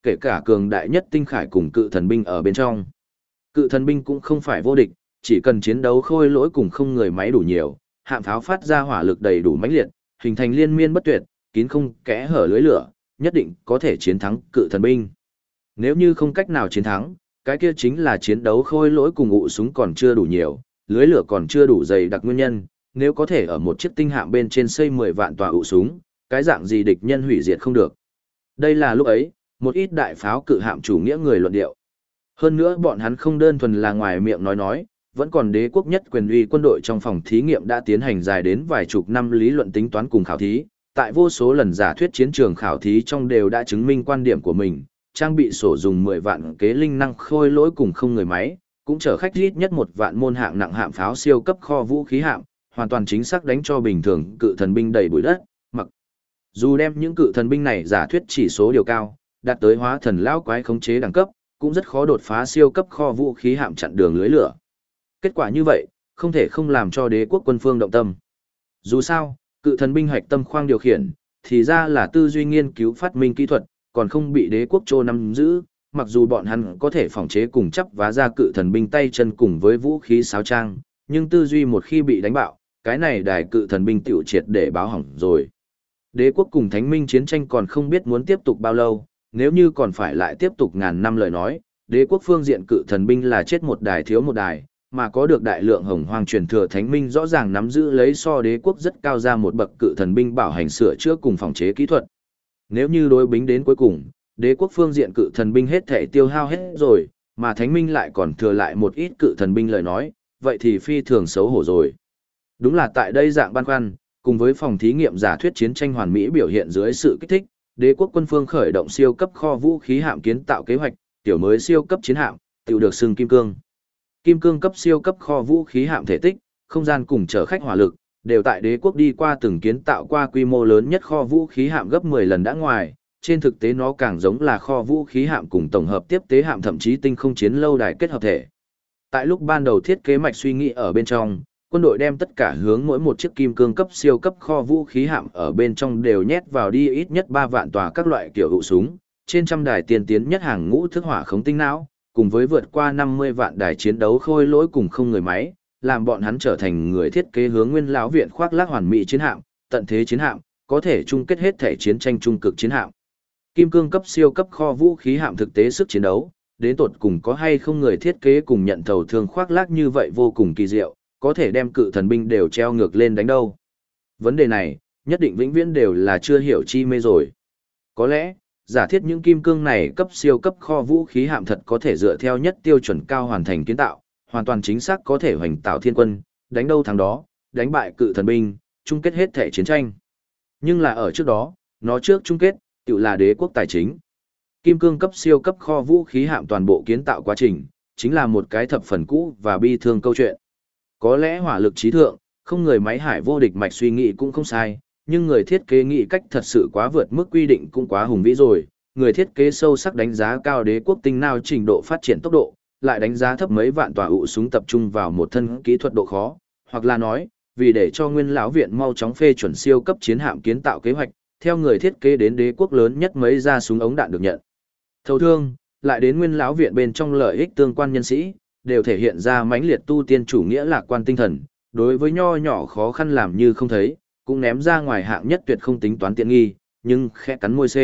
kể cả cường đại nhất tinh khải cùng cự thần binh ở bên trong. Cự thần binh cũng không phải vô địch, chỉ cần chiến đấu khôi lỗi cùng không người máy đủ nhiều, hạm pháo phát ra hỏa lực đầy đủ mãnh liệt, hình thành liên miên bất tuyệt, kín không kẽ hở lưới lửa, nhất định có thể chiến thắng cự thần binh. Nếu như không cách nào chiến thắng, cái kia chính là chiến đấu khôi lỗi cùng ụ súng còn chưa đủ nhiều, lưới lửa còn chưa đủ dày đặc nguyên nhân, nếu có thể ở một chiếc tinh hạm bên trên xây 10 vạn tòa ụ súng, cái dạng gì địch nhân hủy diệt không được. Đây là lúc ấy, một ít đại pháo cự hạm chủ nghĩa người luận điệu. Hơn nữa bọn hắn không đơn thuần là ngoài miệng nói, vẫn còn đế quốc nhất quyền uy quân đội trong phòng thí nghiệm đã tiến hành dài đến vài chục năm lý luận tính toán cùng khảo thí, tại vô số lần giả thuyết chiến trường khảo thí trong đều đã chứng minh quan điểm của mình, trang bị sổ dùng 10 vạn kế linh năng khôi lỗi cùng không người máy, cũng chở khách ít nhất 1 vạn môn hạng nặng hạm pháo siêu cấp kho vũ khí hạm, hoàn toàn chính xác đánh cho bình thường cự thần binh đầy bụi đất, mặc dù đem những cự thần binh này giả thuyết chỉ số điều cao, đạt tới hóa thần lão quái khống chế đẳng cấp, cũng rất khó đột phá siêu cấp kho vũ khí hạm chặn đường lưới lửa. Kết quả như vậy, không thể không làm cho đế quốc quân phương động tâm. Dù sao, cự thần binh hạch tâm khoang điều khiển, thì ra là tư duy nghiên cứu phát minh kỹ thuật, còn không bị đế quốc trô nắm giữ, mặc dù bọn hắn có thể phòng chế cùng chấp vá ra cự thần binh tay chân cùng với vũ khí sáo trang, nhưng tư duy một khi bị đánh bạo, cái này đài cự thần binh tiểu triệt để báo hỏng rồi. Đế quốc cùng thánh minh chiến tranh còn không biết muốn tiếp tục bao lâu, nếu như còn phải lại tiếp tục ngàn năm lời nói, đế quốc phương diện cự thần binh là chết một đài thiếu một đài, mà có được đại lượng hồng hoang truyền thừa thánh minh rõ ràng nắm giữ lấy so đế quốc rất cao ra một bậc cự thần binh bảo hành sửa chữa cùng phòng chế kỹ thuật. Nếu như đối bính đến cuối cùng, đế quốc phương diện cự thần binh hết thể tiêu hao hết rồi, mà thánh minh lại còn thừa lại một ít cự thần binh lời nói, vậy thì phi thường xấu hổ rồi. Đúng là tại đây dạng băn khoăn, cùng với phòng thí nghiệm giả thuyết chiến tranh hoàn mỹ biểu hiện dưới sự kích thích, đế quốc quân phương khởi động siêu cấp kho vũ khí hạm kiến tạo kế hoạch, tiểu mới siêu cấp chiến hạm, tiểu được xưng kim cương. Kim cương cấp siêu cấp kho vũ khí hạm thể tích, không gian cùng chở khách hỏa lực, đều tại đế quốc đi qua từng kiến tạo qua quy mô lớn nhất kho vũ khí hạm gấp 10 lần đã ngoài, trên thực tế nó càng giống là kho vũ khí hạm cùng tổng hợp tiếp tế hạm thậm chí tinh không chiến lâu đài kết hợp thể. Tại lúc ban đầu thiết kế mạch suy nghĩ ở bên trong, quân đội đem tất cả hướng mỗi một chiếc kim cương cấp siêu cấp kho vũ khí hạm ở bên trong đều nhét vào đi ít nhất 3 vạn tòa các loại kiểu hữu súng, trên trăm đài tiên tiến nhất hàng ngũ thức hỏa khống tinh não, cùng với vượt qua 50 vạn đài chiến đấu khôi lỗi cùng không người máy, làm bọn hắn trở thành người thiết kế hướng nguyên lão viện khoác lác hoàn mỹ chiến hạm, tận thế chiến hạm, có thể chung kết hết thể chiến tranh trung cực chiến hạm. Kim cương cấp siêu cấp kho vũ khí hạm thực tế sức chiến đấu, đến tột cùng có hay không người thiết kế cùng nhận thầu thường khoác lác như vậy vô cùng kỳ diệu, có thể đem cự thần binh đều treo ngược lên đánh đâu. Vấn đề này, nhất định vĩnh viễn đều là chưa hiểu chi mê rồi. Có lẽ, giả thiết những kim cương này cấp siêu cấp kho vũ khí hạm thật có thể dựa theo nhất tiêu chuẩn cao hoàn thành kiến tạo, hoàn toàn chính xác có thể hoành tạo thiên quân, đánh đâu thắng đó, đánh bại cự thần binh, chung kết hết thể chiến tranh. Nhưng là ở trước đó, nó trước chung kết, tự là đế quốc tài chính. Kim cương cấp siêu cấp kho vũ khí hạm toàn bộ kiến tạo quá trình, chính là một cái thập phần cũ và bi thương câu chuyện. Có lẽ hỏa lực trí thượng, không người máy hải vô địch mạch suy nghĩ cũng không sai, nhưng người thiết kế nghĩ cách thật sự quá vượt mức quy định cũng quá hùng vĩ rồi. Người thiết kế sâu sắc đánh giá cao đế quốc tinh nào trình độ phát triển tốc độ, lại đánh giá thấp mấy vạn tòa ụ súng tập trung vào một thân kỹ thuật độ khó, hoặc là nói, vì để cho nguyên lão viện mau chóng phê chuẩn siêu cấp chiến hạm kiến tạo kế hoạch, theo người thiết kế đến đế quốc lớn nhất mấy ra súng ống đạn được nhận. Thầu thương, lại đến nguyên lão viện bên trong lợi ích tương quan nhân sĩ, đều thể hiện ra mãnh liệt tu tiên chủ nghĩa lạc quan tinh thần, đối với nho nhỏ khó khăn làm như không thấy, cũng ném ra ngoài hạng nhất tuyệt không tính toán tiện nghi, nhưng khẽ cắn môi C.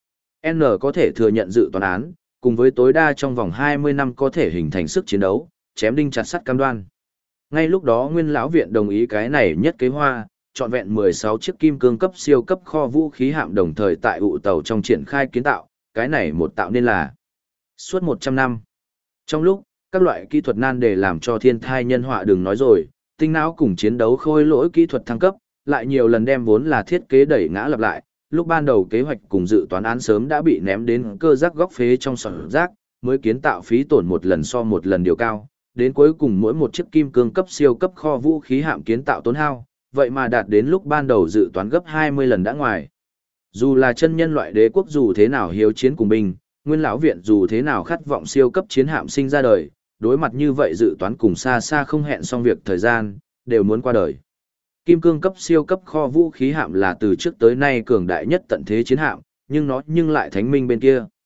N có thể thừa nhận dự toán án, cùng với tối đa trong vòng 20 năm có thể hình thành sức chiến đấu, chém đinh chặt sắt cam đoan. Ngay lúc đó nguyên lão viện đồng ý cái này nhất kế hoa, trọn vẹn 16 chiếc kim cương cấp siêu cấp kho vũ khí hạm đồng thời tại ụ tàu trong triển khai kiến tạo, cái này một tạo nên là suốt 100 năm. Trong lúc, các loại kỹ thuật nan đề làm cho thiên thai nhân họa đừng nói rồi, tinh não cùng chiến đấu khôi lỗi kỹ thuật thăng cấp, lại nhiều lần đem vốn là thiết kế đẩy ngã lặp lại, lúc ban đầu kế hoạch cùng dự toán án sớm đã bị ném đến cơ giác góc phế trong sọt rác, mới kiến tạo phí tổn một lần so một lần điều cao, đến cuối cùng mỗi một chiếc kim cương cấp siêu cấp kho vũ khí hạm kiến tạo tốn hao, vậy mà đạt đến lúc ban đầu dự toán gấp 20 lần đã ngoài. Dù là chân nhân loại đế quốc dù thế nào hiếu chiến cùng binh, nguyên lão viện dù thế nào khát vọng siêu cấp chiến hạm sinh ra đời, đối mặt như vậy dự toán cùng xa xa không hẹn xong việc thời gian, đều muốn qua đời. Kim cương cấp siêu cấp kho vũ khí hạm là từ trước tới nay cường đại nhất tận thế chiến hạm, nhưng nó lại thánh minh bên kia.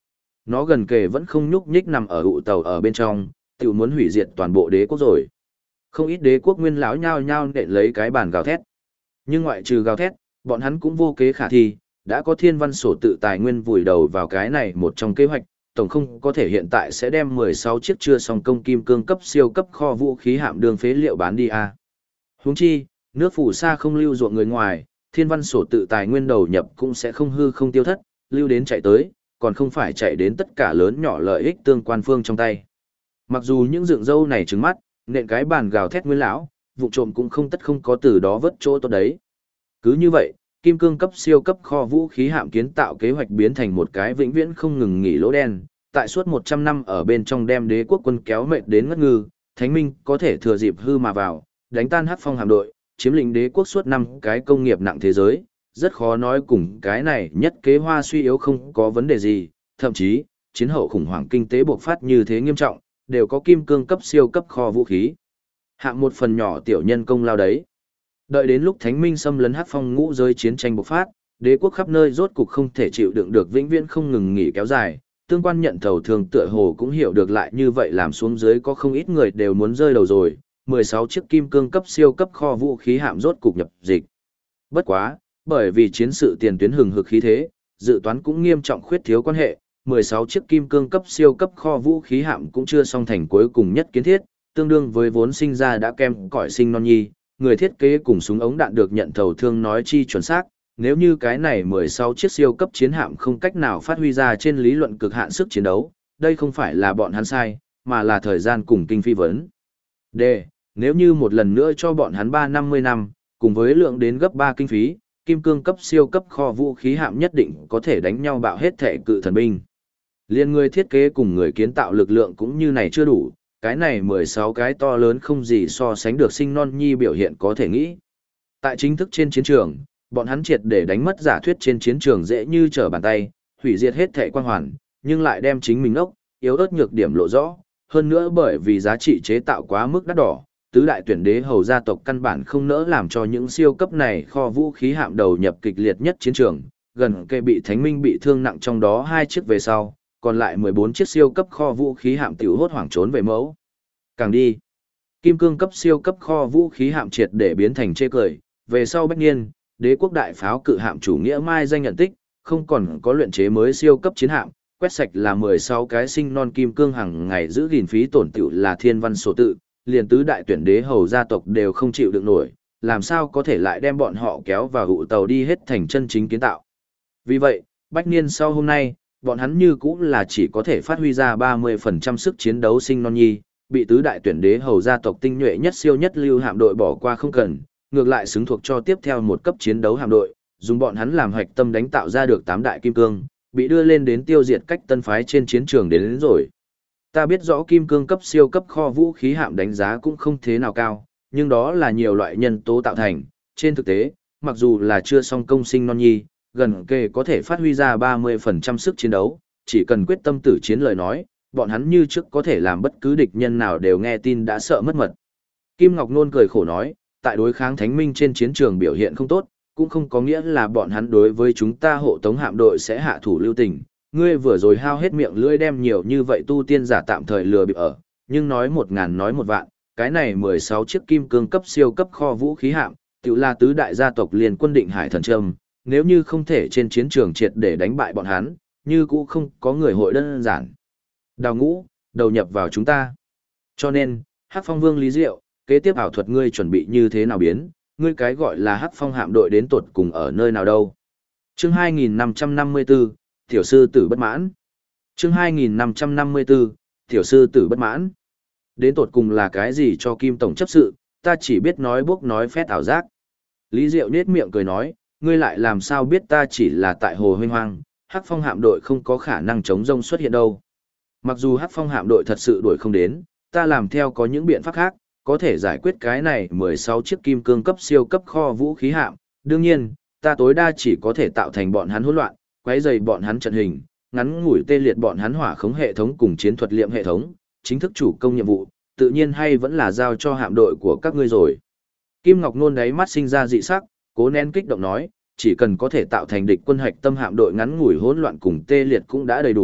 Nó gần kề vẫn không nhúc nhích nằm ở ụ tàu ở bên trong, tiểu muốn hủy diệt toàn bộ đế quốc rồi. Không ít đế quốc nguyên lão nhao nhao nện lấy cái bàn gào thét. Nhưng ngoại trừ gào thét, bọn hắn cũng vô kế khả thi, đã có thiên văn sổ tự tài nguyên vùi đầu vào cái này một trong kế hoạch, tổng không có thể hiện tại sẽ đem 16 chiếc chưa xong công kim cương cấp siêu cấp kho vũ khí hạm đường phế liệu bán đi à. Huống chi, nước phù sa không lưu ruộng người ngoài, thiên văn sổ tự tài nguyên đầu nhập cũng sẽ không hư không tiêu thất, lưu đến chạy tới, còn không phải chạy đến tất cả lớn nhỏ lợi ích tương quan phương trong tay. Mặc dù những dựng dâu này trứng mắt, nện cái bàn gào thét nguyên lão, vụ trộm cũng không tất không có từ đó vớt chỗ tốt đấy. Cứ như vậy, kim cương cấp siêu cấp kho vũ khí hạm kiến tạo kế hoạch biến thành một cái vĩnh viễn không ngừng nghỉ lỗ đen, tại suốt 100 năm ở bên trong đem đế quốc quân kéo mệt đến ngất ngư, Thánh Minh có thể thừa dịp hư mà vào, đánh tan Hắc Phong hạm đội, chiếm lĩnh đế quốc suốt 5 cái công nghiệp nặng thế giới, rất khó nói cùng cái này nhất kế hoa suy yếu không có vấn đề gì, thậm chí, chiến hậu khủng hoảng kinh tế bộc phát như thế nghiêm trọng, đều có kim cương cấp siêu cấp kho vũ khí. Hạng một phần nhỏ tiểu nhân công lao đấy. Đợi đến lúc Thánh Minh xâm lấn Hắc Phong ngũ giới chiến tranh bộc phát, đế quốc khắp nơi rốt cục không thể chịu đựng được vĩnh viễn không ngừng nghỉ kéo dài, tương quan nhận thầu thường tựa hồ cũng hiểu được lại như vậy làm xuống dưới có không ít người đều muốn rơi đầu rồi, 16 chiếc kim cương cấp siêu cấp kho vũ khí hạm rốt cục nhập dịch. Bất quá, bởi vì chiến sự tiền tuyến hừng hực khí thế, dự toán cũng nghiêm trọng khuyết thiếu quan hệ, 16 chiếc kim cương cấp siêu cấp kho vũ khí hạm cũng chưa xong thành cuối cùng nhất kiến thiết, tương đương với vốn sinh ra đã kem cõi sinh non nhi, người thiết kế cùng súng ống đạn được nhận thầu thương nói chi chuẩn xác, nếu như cái này 16 chiếc siêu cấp chiến hạm không cách nào phát huy ra trên lý luận cực hạn sức chiến đấu, đây không phải là bọn hắn sai, mà là thời gian cùng kinh phi vấn. D. Nếu như một lần nữa cho bọn hắn 350 năm, cùng với lượng đến gấp 3 kinh phí, kim cương cấp siêu cấp kho vũ khí hạm nhất định có thể đánh nhau bạo hết thể cự thần binh. Liên người thiết kế cùng người kiến tạo lực lượng cũng như này chưa đủ, cái này 16 cái to lớn không gì so sánh được sinh non nhi biểu hiện có thể nghĩ. Tại chính thức trên chiến trường, bọn hắn triệt để đánh mất giả thuyết trên chiến trường dễ như trở bàn tay, hủy diệt hết thể quang hoàn, nhưng lại đem chính mình ốc, yếu ớt nhược điểm lộ rõ, hơn nữa bởi vì giá trị chế tạo quá mức đắt đỏ, tứ đại tuyển đế hầu gia tộc căn bản không nỡ làm cho những siêu cấp này kho vũ khí hạm đầu nhập kịch liệt nhất chiến trường, gần kề bị Thánh Minh bị thương nặng trong đó 2 chiếc về sau, còn lại 14 chiếc siêu cấp kho vũ khí hạm tiểu hốt hoảng trốn về mẫu. Càng đi, kim cương cấp siêu cấp kho vũ khí hạm triệt để biến thành chê cười, về sau bách niên, đế quốc đại pháo cự hạm chủ nghĩa mai danh nhận tích, không còn có luyện chế mới siêu cấp chiến hạm, quét sạch là 16 cái sinh non kim cương hàng ngày giữ gìn phí tổn tiểu là thiên văn số tự, liền tứ đại tuyển đế hầu gia tộc đều không chịu được nổi, làm sao có thể lại đem bọn họ kéo vào hụ tàu đi hết thành chân chính kiến tạo. Vì vậy, bách niên sau hôm nay, bọn hắn như cũng là chỉ có thể phát huy ra 30% sức chiến đấu sinh non nhi, bị tứ đại tuyển đế hầu gia tộc tinh nhuệ nhất siêu nhất lưu hạm đội bỏ qua không cần, ngược lại xứng thuộc cho tiếp theo một cấp chiến đấu hạm đội, dùng bọn hắn làm hoạch tâm đánh tạo ra được 8 đại kim cương, bị đưa lên đến tiêu diệt cách tân phái trên chiến trường đến rồi. Ta biết rõ kim cương cấp siêu cấp kho vũ khí hạm đánh giá cũng không thế nào cao, nhưng đó là nhiều loại nhân tố tạo thành, trên thực tế, mặc dù là chưa xong công sinh non nhi, gần kề có thể phát huy ra 30% sức chiến đấu, chỉ cần quyết tâm tử chiến lời nói, bọn hắn như trước có thể làm bất cứ địch nhân nào đều nghe tin đã sợ mất mật. Kim Ngọc Nôn cười khổ nói, tại đối kháng Thánh Minh trên chiến trường biểu hiện không tốt, cũng không có nghĩa là bọn hắn đối với chúng ta hộ tống hạm đội sẽ hạ thủ lưu tình. Ngươi vừa rồi hao hết miệng lưỡi đem nhiều như vậy tu tiên giả tạm thời lừa bịp ở, nhưng nói 1000 nói 1 vạn, cái này 16 chiếc kim cương cấp siêu cấp kho vũ khí hạm, tự là tứ đại gia tộc liền quân định hải thần trâm, nếu như không thể trên chiến trường triệt để đánh bại bọn hắn, như cũng không có người hội đơn giản. Đào ngũ, đầu nhập vào chúng ta. Cho nên, Hắc Phong Vương Lý Diệu, kế tiếp ảo thuật ngươi chuẩn bị như thế nào biến, ngươi cái gọi là Hắc Phong hạm đội đến tột cùng ở nơi nào đâu. Chương 2554, Tiểu sư tử bất mãn. Chương 2554, Tiểu sư tử bất mãn. Đến tột cùng là cái gì cho Kim Tổng chấp sự, ta chỉ biết nói bốc nói phét ảo giác. Lý Diệu nết miệng cười nói, ngươi lại làm sao biết ta chỉ là tại hồ huynh hoang, Hắc Phong hạm đội không có khả năng chống rông xuất hiện đâu. Mặc dù Hắc Phong hạm đội thật sự đuổi không đến, ta làm theo có những biện pháp khác, có thể giải quyết cái này 16 chiếc kim cương cấp siêu cấp kho vũ khí hạm. Đương nhiên, ta tối đa chỉ có thể tạo thành bọn hắn hỗn loạn, quấy rầy bọn hắn trận hình, ngắn ngủi tê liệt bọn hắn hỏa khống hệ thống cùng chiến thuật liệm hệ thống, chính thức chủ công nhiệm vụ, tự nhiên hay vẫn là giao cho hạm đội của các ngươi rồi. Kim Ngọc Nôn đáy mắt sinh ra dị sắc, cố nén kích động nói, chỉ cần có thể tạo thành địch quân hạch tâm hạm đội ngắn ngủi hỗn loạn cùng tê liệt cũng đã đầy đủ,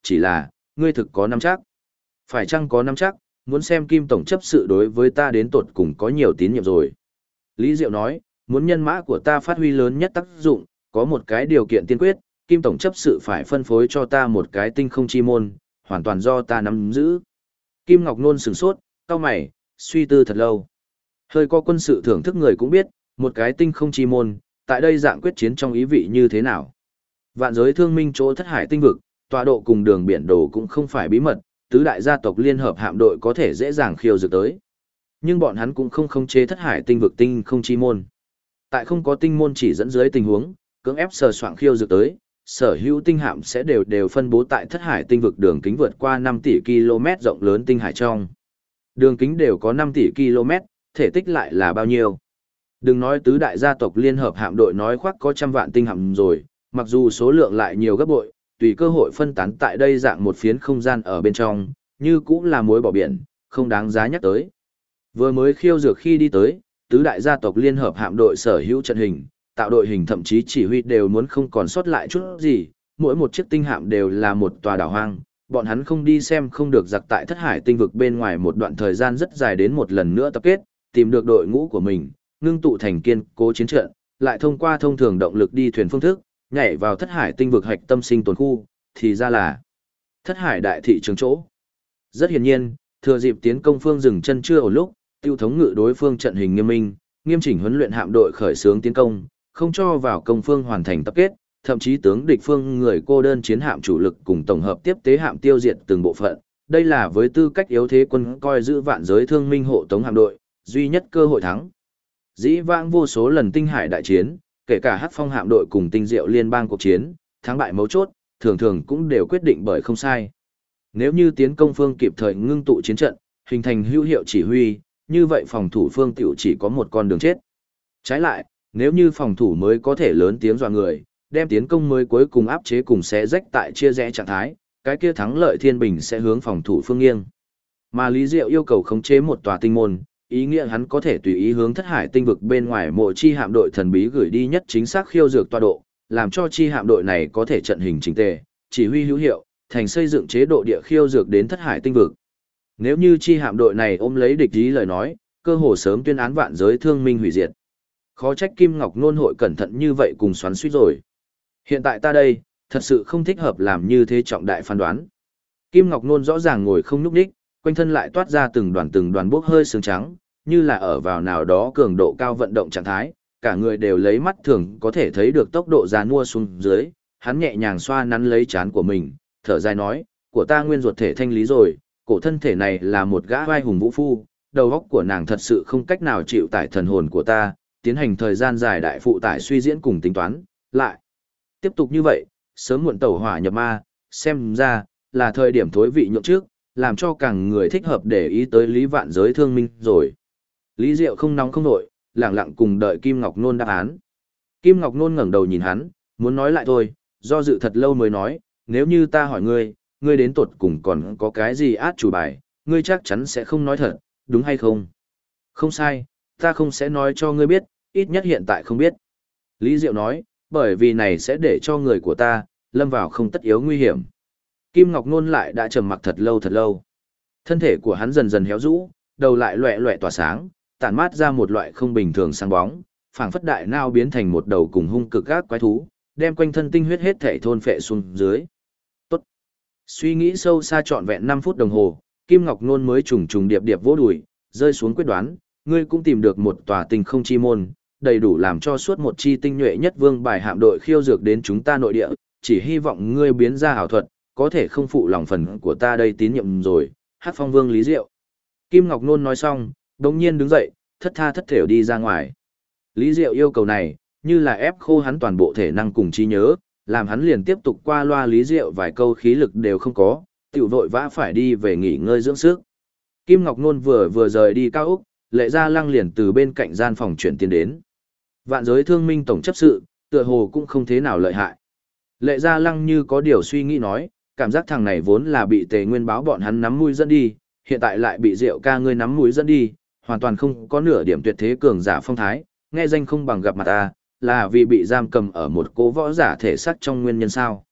chỉ là, ngươi thực có nắm chắc. Phải chăng có nắm chắc, muốn xem Kim Tổng chấp sự đối với ta đến tột cùng có nhiều tín nhiệm rồi. Lý Diệu nói, muốn nhân mã của ta phát huy lớn nhất tác dụng, có một cái điều kiện tiên quyết, Kim Tổng chấp sự phải phân phối cho ta một cái tinh không chi môn, hoàn toàn do ta nắm giữ. Kim Ngọc Nôn sửng sốt, cau mày, suy tư thật lâu. Hơi có quân sự thưởng thức người cũng biết, một cái tinh không chi môn, tại đây dạng quyết chiến trong ý vị như thế nào. Vạn giới thương minh chỗ thất hải tinh vực, tọa độ cùng đường biển đồ cũng không phải bí mật, tứ đại gia tộc liên hợp hạm đội có thể dễ dàng khiêu dược tới. Nhưng bọn hắn cũng không khống chế thất hải tinh vực tinh không chi môn. Tại không có tinh môn chỉ dẫn dưới tình huống, cưỡng ép sờ soạng khiêu dược tới, sở hữu tinh hạm sẽ đều phân bố tại thất hải tinh vực đường kính vượt qua 5 tỷ km rộng lớn tinh hải trong. Đường kính đều có 5 tỷ km, thể tích lại là bao nhiêu? Đừng nói tứ đại gia tộc liên hợp hạm đội nói khoác có trăm vạn tinh hạm rồi, mặc dù số lượng lại nhiều gấp bội, tùy cơ hội phân tán tại đây dạng một phiến không gian ở bên trong, như cũng là muối bỏ biển, không đáng giá nhắc tới. Vừa mới khiêu dược khi đi tới, tứ đại gia tộc liên hợp hạm đội sở hữu trận hình, tạo đội hình thậm chí chỉ huy đều muốn không còn sót lại chút gì, mỗi một chiếc tinh hạm đều là một tòa đảo hoang, bọn hắn không đi xem không được giặc tại thất hải tinh vực bên ngoài một đoạn thời gian rất dài đến một lần nữa tập kết, tìm được đội ngũ của mình, ngưng tụ thành kiên cố chiến trận, lại thông qua thông thường động lực đi thuyền phương thức, nhảy vào thất hải tinh vực hạch tâm sinh tồn khu, thì ra là thất hải đại thị trường chỗ. Rất hiển nhiên, thừa dịp tiến công phương dừng chân chưa ổn lúc, tiêu thống ngự đối phương trận hình nghiêm minh, nghiêm chỉnh huấn luyện hạm đội khởi xướng tiến công, không cho vào công phương hoàn thành tập kết, thậm chí tướng địch phương người cô đơn chiến hạm chủ lực cùng tổng hợp tiếp tế hạm tiêu diệt từng bộ phận. Đây là với tư cách yếu thế quân coi giữ vạn giới thương minh hộ tống hạm đội, duy nhất cơ hội thắng. Dĩ vãng vô số lần tinh hải đại chiến, kể cả Hắc Phong hạm đội cùng Tinh Diệu liên bang cuộc chiến, thắng bại mấu chốt, thường thường cũng đều quyết định bởi không sai. Nếu như tiến công phương kịp thời ngưng tụ chiến trận, hình thành hữu hiệu chỉ huy, như vậy phòng thủ phương tiểu chỉ có một con đường chết. Trái lại, nếu như phòng thủ mới có thể lớn tiếng dọa người, đem tiến công mới cuối cùng áp chế cùng xé rách tại chia rẽ trạng thái, cái kia thắng lợi thiên bình sẽ hướng phòng thủ phương nghiêng. Mà Lý Diệu yêu cầu khống chế một tòa tinh môn, ý nghĩa hắn có thể tùy ý hướng thất hải tinh vực bên ngoài mộ chi hạm đội thần bí gửi đi nhất chính xác khiêu dược tọa độ, làm cho chi hạm đội này có thể trận hình chỉnh tề, chỉ huy hữu hiệu, thành xây dựng chế độ địa khiêu dược đến thất hải tinh vực. Nếu như chi hạm đội này ôm lấy địch ý lời nói, cơ hồ sớm tuyên án vạn giới thương minh hủy diệt. Khó trách Kim Ngọc Nôn hội cẩn thận như vậy cùng xoắn suýt rồi. Hiện tại ta đây, thật sự không thích hợp làm như thế trọng đại phán đoán. Kim Ngọc Nôn rõ ràng ngồi không nhúc nhích, quanh thân lại toát ra từng đoàn bốc hơi sương trắng, như là ở vào nào đó cường độ cao vận động trạng thái, cả người đều lấy mắt thường có thể thấy được tốc độ già nua xuống dưới, hắn nhẹ nhàng xoa nắn lấy trán của mình, thở dài nói, của ta nguyên ruột thể thanh lý rồi, cổ thân thể này là một gã vai hùng vũ phu, đầu óc của nàng thật sự không cách nào chịu tải thần hồn của ta, tiến hành thời gian dài đại phụ tải suy diễn cùng tính toán, lại. Tiếp tục như vậy, sớm muộn tẩu hỏa nhập ma, xem ra, là thời điểm thối vị nhượng trước, làm cho càng người thích hợp để ý tới Lý Vạn giới thương minh rồi. Lý Diệu không nóng không nổi, lẳng lặng cùng đợi Kim Ngọc Nôn đáp án. Kim Ngọc Nôn ngẩng đầu nhìn hắn, muốn nói lại thôi, do dự thật lâu mới nói, nếu như ta hỏi ngươi, ngươi đến tột cùng còn có cái gì át chủ bài, ngươi chắc chắn sẽ không nói thật, đúng hay không? Không sai, ta không sẽ nói cho ngươi biết, ít nhất hiện tại không biết. Lý Diệu nói, bởi vì này sẽ để cho người của ta, lâm vào không tất yếu nguy hiểm. Kim Ngọc Nôn lại đã trầm mặc thật lâu. Thân thể của hắn dần dần héo rũ, đầu lại loẹ loẹ tỏa sáng, tản mát ra một loại không bình thường sáng bóng, phảng phất đại nao biến thành một đầu cùng hung cực gác quái thú, đem quanh thân tinh huyết hết thể thôn phệ xuống dưới. Tốt. Suy nghĩ sâu xa trọn vẹn 5 phút đồng hồ, Kim Ngọc Nôn mới trùng trùng điệp điệp vỗ đùi, rơi xuống quyết đoán, ngươi cũng tìm được một tòa tinh không chi môn, đầy đủ làm cho suốt một chi tinh nhuệ nhất vương bài hạm đội khiêu dược đến chúng ta nội địa, chỉ hy vọng ngươi biến ra ảo thuật, có thể không phụ lòng phần của ta đây tín nhiệm rồi. Hắc Phong Vương Lý Diệu. Kim Ngọc Nôn nói xong, đống nhiên đứng dậy, thất tha thất thểu đi ra ngoài. Lý Diệu yêu cầu này, như là ép khô hắn toàn bộ thể năng cùng trí nhớ, làm hắn liền tiếp tục qua loa Lý Diệu vài câu khí lực đều không có, tiểu vội vã phải đi về nghỉ ngơi dưỡng sức. Kim Ngọc Nôn vừa rời đi cao úc, Lệ Gia Lăng liền từ bên cạnh gian phòng chuyển tiến đến. Vạn giới thương minh tổng chấp sự, tựa hồ cũng không thế nào lợi hại. Lệ Gia Lăng như có điều suy nghĩ nói, cảm giác thằng này vốn là bị Tề Nguyên báo bọn hắn nắm mũi dẫn đi, hiện tại lại bị Diệu ca ngươi nắm mũi dẫn đi, hoàn toàn không có nửa điểm tuyệt thế cường giả phong thái, nghe danh không bằng gặp mặt ta, là vì bị giam cầm ở một cố võ giả thể xác trong nguyên nhân sao.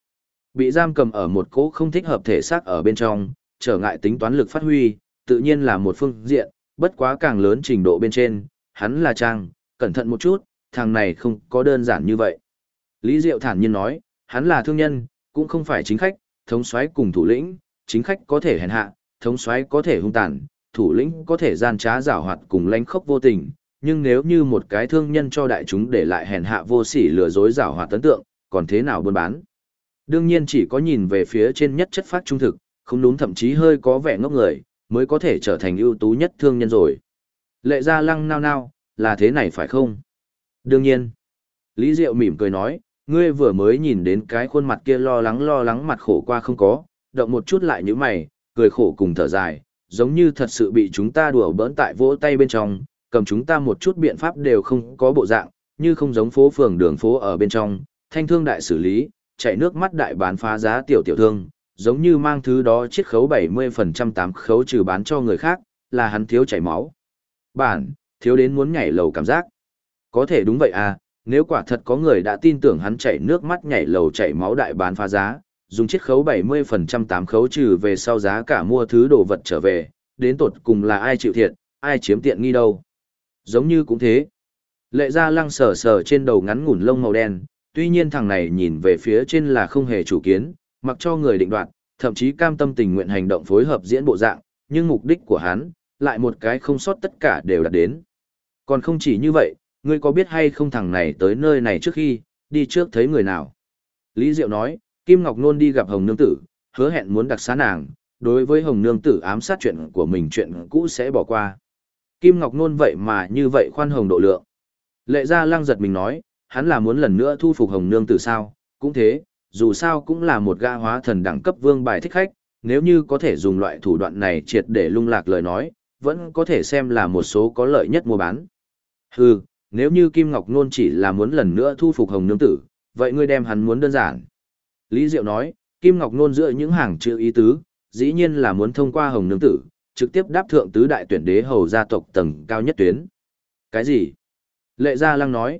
Bị giam cầm ở một cỗ không thích hợp thể xác ở bên trong, trở ngại tính toán lực phát huy, tự nhiên là một phương diện, bất quá càng lớn trình độ bên trên, hắn là Trang, cẩn thận một chút, thằng này không có đơn giản như vậy. Lý Diệu thản nhiên nói, hắn là thương nhân, cũng không phải chính khách, thống soái cùng thủ lĩnh, chính khách có thể hèn hạ, thống soái có thể hung tàn, thủ lĩnh có thể gian trá giảo hoạt cùng lánh khốc vô tình, nhưng nếu như một cái thương nhân cho đại chúng để lại hèn hạ vô sỉ lừa dối giảo hoạt ấn tượng, còn thế nào buôn bán? Đương nhiên chỉ có nhìn về phía trên nhất chất phát trung thực, không đúng thậm chí hơi có vẻ ngốc người, mới có thể trở thành ưu tú nhất thương nhân rồi. Lệ Gia Lăng nao nao, là thế này phải không? Đương nhiên. Lý Diệu mỉm cười nói, ngươi vừa mới nhìn đến cái khuôn mặt kia lo lắng mặt khổ qua không có, động một chút lại như mày, cười khổ cùng thở dài, giống như thật sự bị chúng ta đùa bỡn tại vỗ tay bên trong, cầm chúng ta một chút biện pháp đều không có bộ dạng, như không giống phố phường đường phố ở bên trong, thanh thương đại xử lý, chạy nước mắt đại bán phá giá tiểu thương, giống như mang thứ đó chiết khấu 70% 8 khấu trừ bán cho người khác, là hắn thiếu chảy máu. Bản, thiếu đến muốn nhảy lầu cảm giác. Có thể đúng vậy à, nếu quả thật có người đã tin tưởng hắn chảy nước mắt nhảy lầu chảy máu đại bán phá giá, dùng chiết khấu 70% 8 khấu trừ về sau giá cả mua thứ đồ vật trở về, đến tột cùng là ai chịu thiệt, ai chiếm tiện nghi đâu. Giống như cũng thế. Lệ Gia Lăng sờ sờ trên đầu ngắn ngủn lông màu đen, tuy nhiên thằng này nhìn về phía trên là không hề chủ kiến, mặc cho người định đoạt, thậm chí cam tâm tình nguyện hành động phối hợp diễn bộ dạng, nhưng mục đích của hắn, lại một cái không sót tất cả đều đạt đến. Còn không chỉ như vậy, ngươi có biết hay không thằng này tới nơi này trước khi, đi trước thấy người nào? Lý Diệu nói, Kim Ngọc Nôn đi gặp Hồng Nương Tử, hứa hẹn muốn đặc xá nàng, đối với Hồng Nương Tử ám sát chuyện của mình chuyện cũ sẽ bỏ qua. Kim Ngọc Nôn vậy mà như vậy khoan hồng độ lượng. Lệ Gia Lăng giật mình nói, hắn là muốn lần nữa thu phục Hồng Nương Tử sao? Cũng thế, dù sao cũng là một gã hóa thần đẳng cấp vương bài thích khách, nếu như có thể dùng loại thủ đoạn này triệt để lung lạc lời nói, vẫn có thể xem là một số có lợi nhất mua bán. Hừ, nếu như Kim Ngọc Nôn chỉ là muốn lần nữa thu phục Hồng Nương Tử, vậy ngươi đem hắn muốn đơn giản. Lý Diệu nói, Kim Ngọc Nôn giữa những hàng chữ ý tứ, dĩ nhiên là muốn thông qua Hồng Nương Tử, trực tiếp đáp thượng tứ đại tuyển đế hầu gia tộc tầng cao nhất tuyến. Cái gì? Lệ Gia Lăng nói,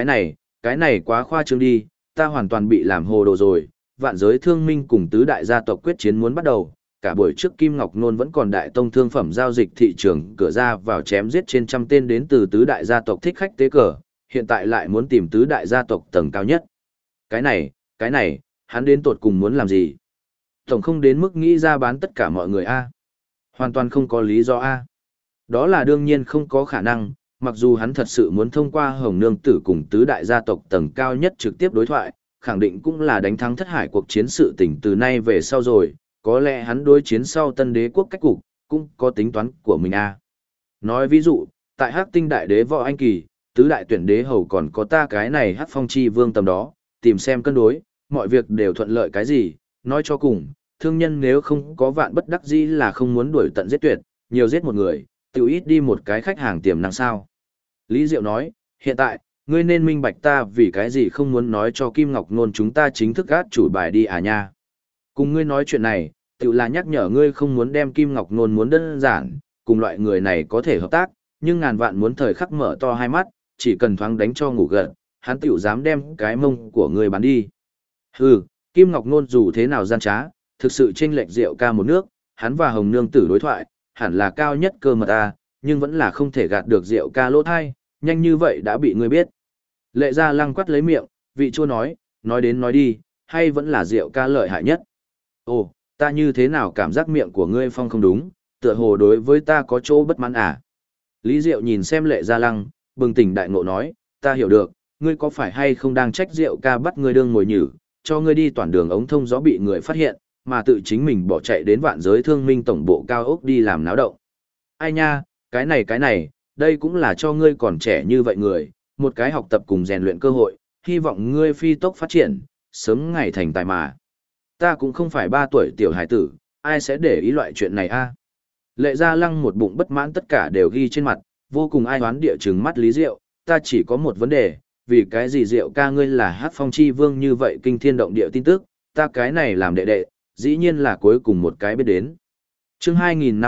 cái này quá khoa trương đi, ta hoàn toàn bị làm hồ đồ rồi, vạn giới thương minh cùng tứ đại gia tộc quyết chiến muốn bắt đầu, cả buổi trước Kim Ngọc Nôn vẫn còn đại tông thương phẩm giao dịch thị trường cửa ra vào chém giết trên trăm tên đến từ tứ đại gia tộc thích khách tế cờ, hiện tại lại muốn tìm tứ đại gia tộc tầng cao nhất. Cái này, hắn đến tột cùng muốn làm gì? Tổng không đến mức nghĩ ra bán tất cả mọi người a. Hoàn toàn không có lý do a. Đó là đương nhiên không có khả năng, mặc dù hắn thật sự muốn thông qua Hồng Nương Tử cùng tứ đại gia tộc tầng cao nhất trực tiếp đối thoại, khẳng định cũng là đánh thắng thất hải cuộc chiến sự tỉnh từ nay về sau rồi, có lẽ hắn đối chiến sau tân đế quốc cách cục, cũng có tính toán của mình a. Nói ví dụ, tại Hắc Tinh Đại Đế Võ Anh Kỳ, tứ đại tuyển đế hầu còn có ta cái này Hắc Phong Chi Vương tầm đó, tìm xem cân đối, mọi việc đều thuận lợi cái gì, nói cho cùng, thương nhân nếu không có vạn bất đắc dĩ là không muốn đuổi tận giết tuyệt, nhiều giết một người, tiêu ít đi một cái khách hàng tiềm năng sao. Lý Diệu nói, hiện tại, ngươi nên minh bạch ta vì cái gì không muốn nói cho Kim Ngọc Nôn chúng ta chính thức gát chủ bài đi à nha. Cùng ngươi nói chuyện này, tự là nhắc nhở ngươi không muốn đem Kim Ngọc Nôn muốn đơn giản, cùng loại người này có thể hợp tác, nhưng ngàn vạn muốn thời khắc mở to hai mắt, chỉ cần thoáng đánh cho ngủ gật, hắn tiểu dám đem cái mông của ngươi bán đi. Hừ, Kim Ngọc Nôn dù thế nào gian trá, thực sự chênh lệch Diệu ca một nước, hắn và Hồng Nương Tử đối thoại, hẳn là cao nhất cơ mật ta, nhưng vẫn là không thể gạt được Diệu ca lỗ thai, nhanh như vậy đã bị ngươi biết. Lệ Gia Lăng quát lấy miệng, vị chua nói đến nói đi, hay vẫn là Diệu ca lợi hại nhất. Ồ, ta như thế nào cảm giác miệng của ngươi phong không đúng, tựa hồ đối với ta có chỗ bất mãn à. Lý Diệu nhìn xem Lệ Gia Lăng, bừng tỉnh đại ngộ nói, ta hiểu được, ngươi có phải hay không đang trách Diệu ca bắt ngươi đương ngồi nhử, cho ngươi đi toàn đường ống thông gió bị người phát hiện, mà tự chính mình bỏ chạy đến vạn giới thương minh tổng bộ cao ốc đi làm náo động. Ai nha, cái này, đây cũng là cho ngươi còn trẻ như vậy người, một cái học tập cùng rèn luyện cơ hội, hy vọng ngươi phi tốc phát triển, sớm ngày thành tài mà. Ta cũng không phải 3 tuổi tiểu hải tử, ai sẽ để ý loại chuyện này a? Lệ Gia Lăng một bụng bất mãn tất cả đều ghi trên mặt, vô cùng ai oán địa trừng mắt Lý Diệu, ta chỉ có một vấn đề, vì cái gì Diệu ca ngươi là Hắc Phong Chi Vương như vậy kinh thiên động địa tin tức, ta cái này làm đệ đệ, dĩ nhiên là cuối cùng một cái biết đến. Chương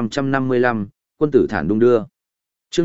2555, quân tử thản đung đưa. Chương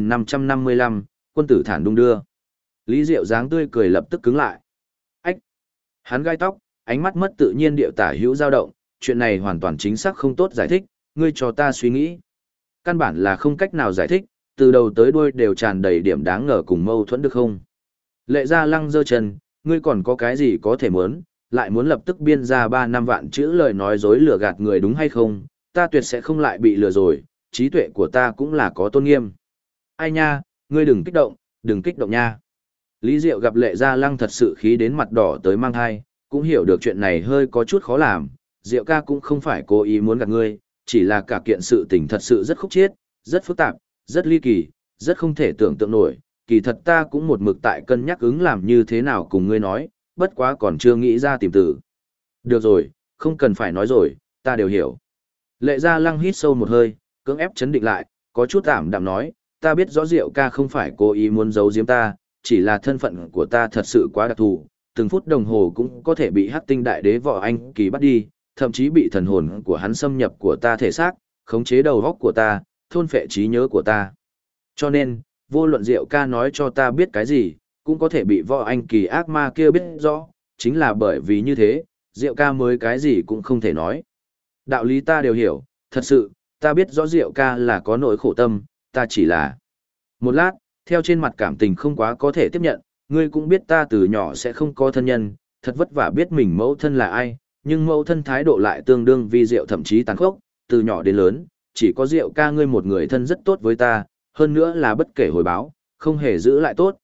2555, quân tử thản đung đưa. Lý Diệu dáng tươi cười lập tức cứng lại. Ách! Hắn gai tóc, ánh mắt mất tự nhiên điệu tả hữu dao động, chuyện này hoàn toàn chính xác không tốt giải thích, ngươi cho ta suy nghĩ. Căn bản là không cách nào giải thích, từ đầu tới đuôi đều tràn đầy điểm đáng ngờ cùng mâu thuẫn được không? Lệ Gia Lăng giơ chân, ngươi còn có cái gì có thể muốn, lại muốn lập tức biên ra 3-5 vạn chữ lời nói dối lừa gạt người đúng hay không, ta tuyệt sẽ không lại bị lừa rồi, trí tuệ của ta cũng là có tôn nghiêm. Ai nha, ngươi đừng kích động nha. Lý Diệu gặp Lệ Gia Lăng thật sự khí đến mặt đỏ tới mang hai, cũng hiểu được chuyện này hơi có chút khó làm, Diệu ca cũng không phải cố ý muốn gạt ngươi, chỉ là cả kiện sự tình thật sự rất khúc chiết, rất phức tạp, rất ly kỳ, rất không thể tưởng tượng nổi, kỳ thật ta cũng một mực tại cân nhắc ứng làm như thế nào cùng ngươi nói, bất quá còn chưa nghĩ ra tìm từ. Được rồi, không cần phải nói rồi, ta đều hiểu. Lệ Gia Lăng hít sâu một hơi, cưỡng ép chấn định lại, có chút ảm đạm nói, ta biết rõ Diệu ca không phải cố ý muốn giấu giếm ta, chỉ là thân phận của ta thật sự quá đặc thù, từng phút đồng hồ cũng có thể bị Hắc Tinh Đại Đế Võ Anh Kỳ bắt đi, thậm chí bị thần hồn của hắn xâm nhập của ta thể xác, khống chế đầu óc của ta, thôn phệ trí nhớ của ta. Cho nên, vô luận Diệu ca nói cho ta biết cái gì, cũng có thể bị Võ Anh Kỳ ác ma kia biết rõ, chính là bởi vì như thế, Diệu ca mới cái gì cũng không thể nói. Đạo lý ta đều hiểu, thật sự, ta biết rõ Diệu ca là có nỗi khổ tâm, ta chỉ là... Một lát, theo trên mặt cảm tình không quá có thể tiếp nhận, ngươi cũng biết ta từ nhỏ sẽ không có thân nhân, thật vất vả biết mình mẫu thân là ai, nhưng mẫu thân thái độ lại tương đương vi Diệu thậm chí tàn khốc, từ nhỏ đến lớn, chỉ có Diệu ca ngươi một người thân rất tốt với ta, hơn nữa là bất kể hồi báo, không hề giữ lại tốt,